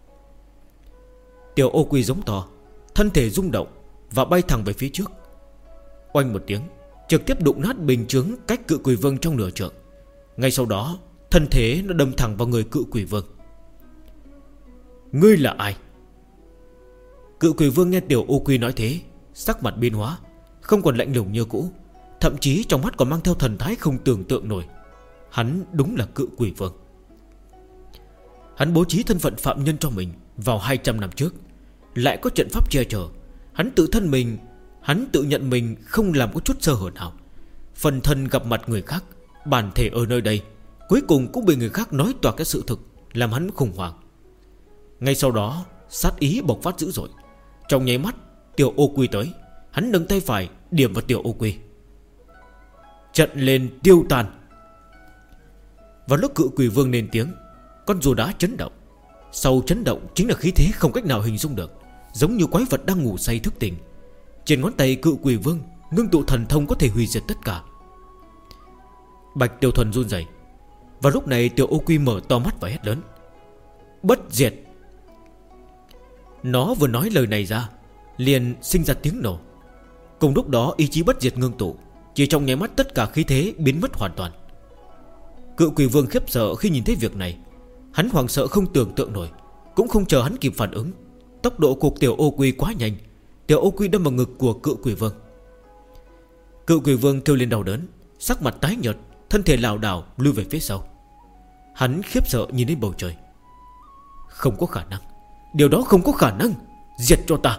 Tiểu ô quy giống to, thân thể rung động và bay thẳng về phía trước. Oanh một tiếng, trực tiếp đụng nát bình chướng cách Cự Quỷ Vương trong nửa trượng. Ngay sau đó, thân thể nó đâm thẳng vào người Cự Quỷ Vương. Ngươi là ai? Cự Quỷ Vương nghe Tiểu ô quy nói thế, sắc mặt biến hóa, không còn lạnh lùng như cũ, thậm chí trong mắt còn mang theo thần thái không tưởng tượng nổi. Hắn đúng là Cự Quỷ Vương. Hắn bố trí thân phận phạm nhân cho mình vào 200 năm trước, lại có trận pháp che chở. Hắn tự nhận mình không làm có chút sơ hở nào. Phần thân gặp mặt người khác, bản thể ở nơi đây, cuối cùng cũng bị người khác nói toạc cái sự thực, làm hắn khủng hoảng. Ngay sau đó, sát ý bộc phát dữ dội. Trong nháy mắt, Tiểu ô quy tới, hắn nâng tay phải điểm vào Tiểu ô quy. Trận lên tiêu tan. Vào lúc Cự Quỷ Vương lên tiếng, con rùa đá chấn động. Sau chấn động chính là khí thế không cách nào hình dung được, giống như quái vật đang ngủ say thức tỉnh. Trên ngón tay Cự Quỷ Vương ngưng tụ thần thông có thể hủy diệt tất cả. Bạch Tiểu Thuần run rẩy. Vào lúc này Tiểu ô quy mở to mắt và hét lớn: Bất diệt. Nó vừa nói lời này ra, liền sinh ra tiếng nổ. Cùng lúc đó ý chí bất diệt ngưng tụ, chỉ trong nháy mắt tất cả khí thế biến mất hoàn toàn. Cự Quỷ Vương khiếp sợ khi nhìn thấy việc này. Hắn hoảng sợ không tưởng tượng nổi. Cũng không chờ hắn kịp phản ứng, tốc độ của Tiểu ô quy quá nhanh. Tiểu ô quy đâm vào ngực của Cự Quỷ Vương. Cự quỷ vương kêu lên đau đớn, sắc mặt tái nhợt, thân thể lảo đảo lùi về phía sau. Hắn khiếp sợ nhìn lên bầu trời. Không có khả năng, điều đó không có khả năng. Diệt cho ta.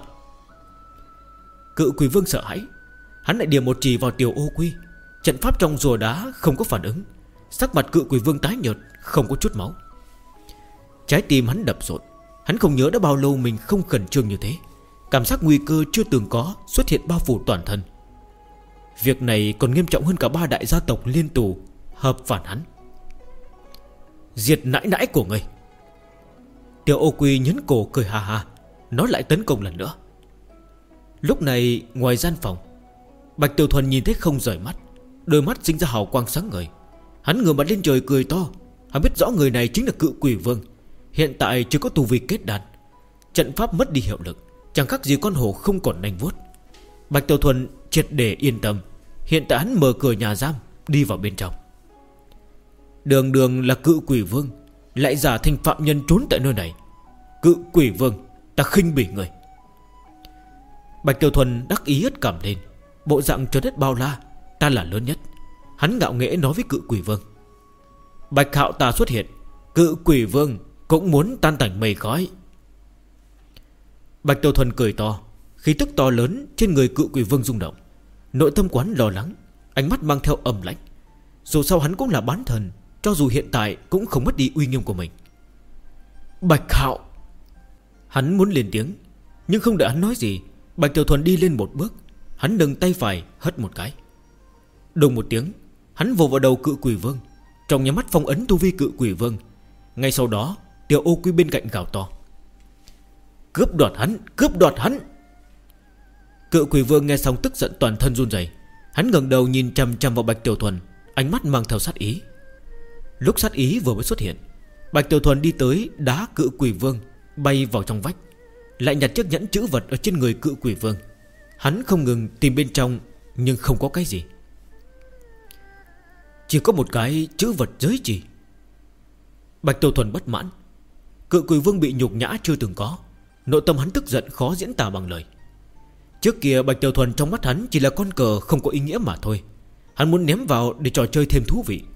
Cự quỷ vương sợ hãi. Hắn lại điểm một chỉ vào Tiểu Ô Quy. Trận pháp trong rùa đá không có phản ứng. Sắc mặt cự quỷ vương tái nhợt, không có chút máu. Trái tim hắn đập rộn. Hắn không nhớ đã bao lâu mình không khẩn trương như thế. Cảm giác nguy cơ chưa từng có xuất hiện bao phủ toàn thân. Việc này còn nghiêm trọng hơn cả 3 đại gia tộc liên tù hợp phản hắn. Diệt nãi nãi của ngươi. Tiểu Ô Quy nhấn cổ cười ha ha, nó lại tấn công lần nữa. Lúc này ngoài gian phòng, Bạch Tiểu Thuần nhìn thấy không rời mắt, đôi mắt sinh ra hào quang sáng ngời. Hắn ngửa mặt lên trời cười to. Hắn biết rõ người này chính là cự quỷ vương. Hiện tại chưa có tu vi kết đan, trận pháp mất đi hiệu lực, chẳng khác gì con hổ không còn nanh vuốt. Bạch Tiểu Thuần triệt để yên tâm. Hiện tại hắn mở cửa nhà giam, đi vào bên trong. Đường đường là cự quỷ vương, lại giả thành phạm nhân trốn tại nơi này. Cự quỷ vương, ta khinh bỉ người. Bạch Tiểu Thuần đắc ý ất cảm lên, bộ dạng trở nên bao la. Ta là lớn nhất. Hắn ngạo nghễ nói với cự quỷ vương. Bạch Hạo ta xuất hiện, cự quỷ vương cũng muốn tan tành mây khói. Bạch Tiểu Thuần cười to. Khí tức to lớn trên người cự quỷ vương rung động. Nội tâm quán lo lắng, ánh mắt mang theo âm lãnh. Dù sao hắn cũng là bán thần, cho dù hiện tại cũng không mất đi uy nghiêm của mình. Bạch Hạo. Hắn muốn lên tiếng, nhưng không đợi hắn nói gì, Bạch Tiểu Thuần đi lên một bước. Hắn nâng tay phải hất một cái. Đùng một tiếng, hắn vồ vào đầu cự quỷ vương. Trong nhà mắt phong ấn tu vi cự quỷ vương. Ngay sau đó Tiểu Ô Quy bên cạnh gào to. Cướp đoạt hắn, cướp đoạt hắn. Cự quỷ vương nghe xong tức giận toàn thân run rẩy. Hắn ngẩng đầu nhìn chằm chằm vào Bạch Tiểu Thuần, ánh mắt mang theo sát ý. Lúc sát ý vừa mới xuất hiện, Bạch Tiểu Thuần đi tới đá cự quỷ vương, bay vào trong vách, lại nhặt chiếc nhẫn chữ vật ở trên người cự quỷ vương. Hắn không ngừng tìm bên trong, nhưng không có cái gì. Chỉ có một cái chữ vật giới chỉ. Bạch Tiểu Thuần bất mãn. Cự quỷ vương bị nhục nhã chưa từng có. Nội tâm hắn tức giận khó diễn tả bằng lời. Trước kia Bạch Tiểu Thuần trong mắt hắn chỉ là con cờ không có ý nghĩa mà thôi. Hắn muốn ném vào để trò chơi thêm thú vị.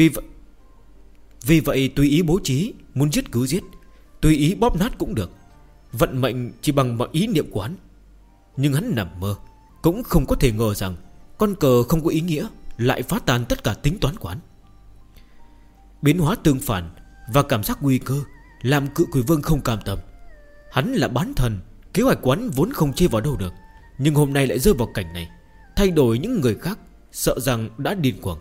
Vì vậy tùy ý bố trí, muốn giết cứ giết, tùy ý bóp nát cũng được. Vận mệnh chỉ bằng mọi ý niệm của hắn. Nhưng hắn nằm mơ, cũng không có thể ngờ rằng con cờ không có ý nghĩa lại phá tan tất cả tính toán của hắn. Biến hóa tương phản và cảm giác nguy cơ làm cự quỷ vương không cam tâm. Hắn là bán thần, kế hoạch của hắn vốn không chê vào đâu được, nhưng hôm nay lại rơi vào cảnh này. Thay đổi những người khác, sợ rằng đã điên cuồng.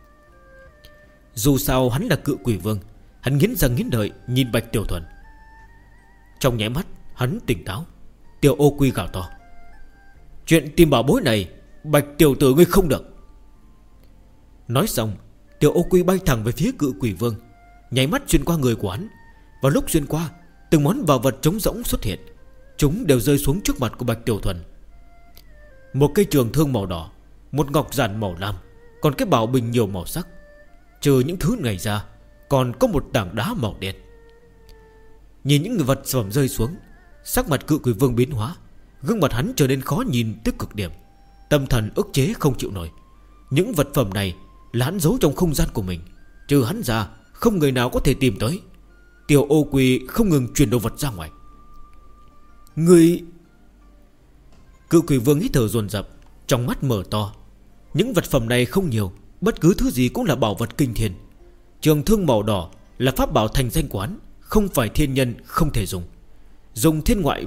Dù sao hắn là cự quỷ vương. Hắn nghiến răng nghiến lợi nhìn Bạch Tiểu Thuần. Trong nháy mắt hắn tỉnh táo. Tiểu Ô Quy gào to. Chuyện tìm bảo bối này, Bạch tiểu tử ngươi không được. Nói xong, Tiểu Ô Quy bay thẳng về phía cự quỷ vương, nháy mắt xuyên qua người của hắn. Vào lúc xuyên qua, từng món bảo vật trống rỗng xuất hiện. Chúng đều rơi xuống trước mặt của Bạch Tiểu Thuần. Một cây trường thương màu đỏ, một ngọc giản màu lam, còn cái bảo bình nhiều màu sắc. Trừ những thứ này ra, còn có một tảng đá màu đen. Nhìn những người vật phẩm rơi xuống, sắc mặt cự quỷ vương biến hóa. Gương mặt hắn trở nên khó nhìn tới cực điểm. Tâm thần ức chế không chịu nổi. Những vật phẩm này là hắn giấu trong không gian của mình. Trừ hắn ra, không người nào có thể tìm tới. Tiểu Ô Quy không ngừng truyền đồ vật ra ngoài. Người... Cự quỷ vương hít thở dồn dập, trong mắt mở to. Những vật phẩm này không nhiều, bất cứ thứ gì cũng là bảo vật kinh thiên. Trường thương màu đỏ là pháp bảo thành danh của hắn, không phải thiên nhân không thể dùng. Dùng thiên ngoại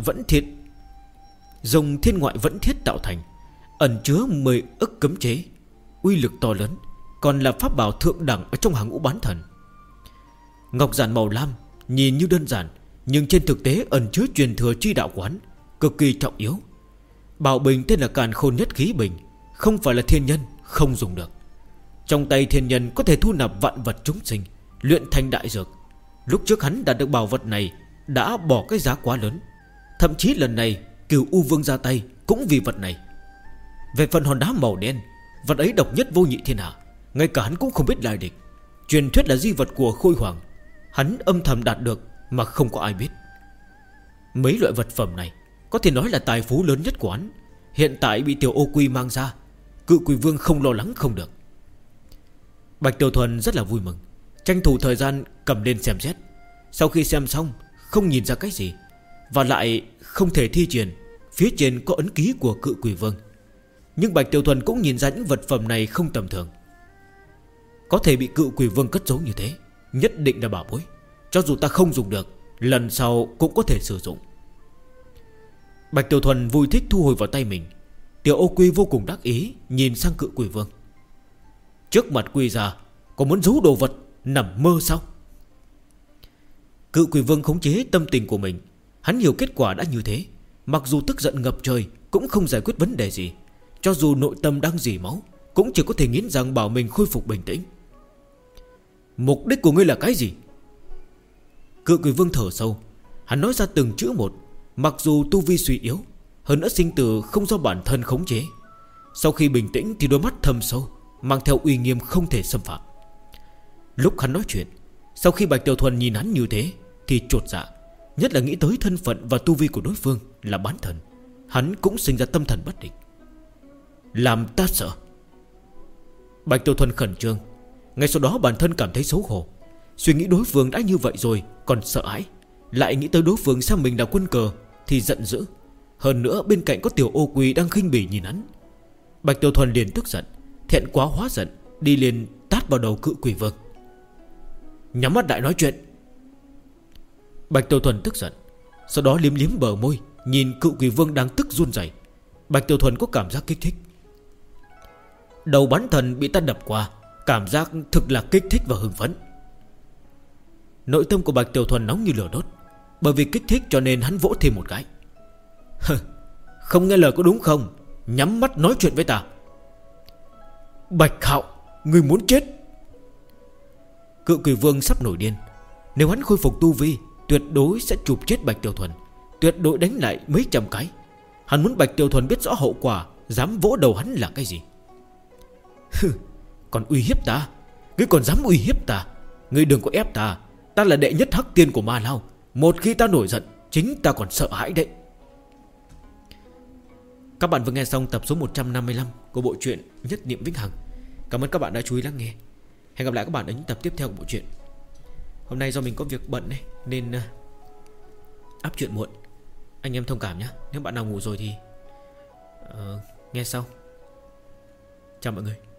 vẫn thiết tạo thành, ẩn chứa 10 ức cấm chế, uy lực to lớn, còn là pháp bảo thượng đẳng ở trong hàng ngũ bán thần. Ngọc giản màu lam nhìn như đơn giản, nhưng trên thực tế ẩn chứa truyền thừa chi đạo của hắn, cực kỳ trọng yếu. Bảo bình tên là Càn Khôn Nhất Khí Bình, không phải là thiên nhân không dùng được. Trong tay thiên nhân có thể thu nạp vạn vật chúng sinh, luyện thành đại dược. Lúc trước hắn đạt được bảo vật này đã bỏ cái giá quá lớn. Thậm chí lần này Cửu U Vương ra tay cũng vì vật này. Về phần hòn đá màu đen, vật ấy độc nhất vô nhị thiên hạ, ngay cả hắn cũng không biết lai lịch. Truyền thuyết là di vật của Khôi Hoàng, hắn âm thầm đạt được mà không có ai biết. Mấy loại vật phẩm này có thể nói là tài phú lớn nhất của hắn, hiện tại bị Tiểu Ô Quy mang ra. Cự Quỷ Vương không lo lắng không được. Bạch Tiểu Thuần rất là vui mừng, tranh thủ thời gian cầm lên xem xét. Sau khi xem xong không nhìn ra cái gì, và lại không thể thi triển. Phía trên có ấn ký của Cự Quỷ Vương. Nhưng Bạch Tiểu Thuần cũng nhìn ra những vật phẩm này không tầm thường. Có thể bị Cự Quỷ Vương cất giấu như thế, nhất định là bảo bối. Cho dù ta không dùng được, lần sau cũng có thể sử dụng. Bạch Tiểu Thuần vui thích thu hồi vào tay mình. Tiểu Ô Quy vô cùng đắc ý nhìn sang Cự Quỷ Vương. Trước mặt Quy già còn muốn giấu đồ vật, nằm mơ sao? Cự Quỷ Vương khống chế tâm tình của mình. Hắn hiểu kết quả đã như thế, mặc dù tức giận ngập trời cũng không giải quyết vấn đề gì. Cho dù nội tâm đang dì máu, cũng chỉ có thể nghiến răng bảo mình khôi phục bình tĩnh. Mục đích của ngươi là cái gì? Cự Quỷ Vương thở sâu. Hắn nói ra từng chữ một. Mặc dù tu vi suy yếu, hơn nữa sinh tử không do bản thân khống chế, sau khi bình tĩnh thì đôi mắt thâm sâu, mang theo uy nghiêm không thể xâm phạm. Lúc hắn nói chuyện, sau khi Bạch Tiểu Thuần nhìn hắn như thế thì chột dạ, nhất là nghĩ tới thân phận và tu vi của đối phương là bán thần. Hắn cũng sinh ra tâm thần bất định. Làm ta sợ. Bạch Tiểu Thuần khẩn trương. Ngay sau đó bản thân cảm thấy xấu hổ. Suy nghĩ đối phương đã như vậy rồi còn sợ hãi, lại nghĩ tới đối phương xem mình là quân cờ thì giận dữ. Hơn nữa bên cạnh có Tiểu Ô Quy đang khinh bỉ nhìn hắn. Bạch Tiểu Thuần liền tức giận, thẹn quá hóa giận, đi liền tát vào đầu Cự Quỷ Vương. Nhắm mắt lại nói chuyện. Bạch Tiểu Thuần tức giận, sau đó liếm liếm bờ môi, nhìn Cự Quỷ Vương đang tức run rẩy. Bạch Tiểu Thuần có cảm giác kích thích. Đầu bán thần bị ta đập qua, cảm giác thực là kích thích và hưng phấn. Nội tâm của Bạch Tiểu Thuần nóng như lửa đốt. Bởi vì kích thích cho nên hắn vỗ thêm một cái. Không nghe lời có đúng không? Nhắm mắt nói chuyện với ta. Bạch Hạo, người muốn chết. Cự Quỷ Vương sắp nổi điên. Nếu hắn khôi phục tu vi, tuyệt đối sẽ chụp chết Bạch Tiểu Thuần, tuyệt đối đánh lại mấy trăm cái. Hắn muốn Bạch Tiểu Thuần biết rõ hậu quả, dám vỗ đầu hắn là cái gì. Còn uy hiếp ta? Ngươi còn dám uy hiếp ta? Ngươi đừng có ép ta. Ta là đệ nhất hắc tiên của Ma Lao. Một khi ta nổi giận, chính ta còn sợ hãi đấy. Các bạn vừa nghe xong tập số 155 của bộ truyện Nhất Niệm Vĩnh Hằng. Cảm ơn các bạn đã chú ý lắng nghe. Hẹn gặp lại các bạn ở những tập tiếp theo của bộ truyện. Hôm nay do mình có việc bận này, nên up truyện muộn. Anh em thông cảm nhé. Nếu bạn nào ngủ rồi thì nghe sau. Chào mọi người.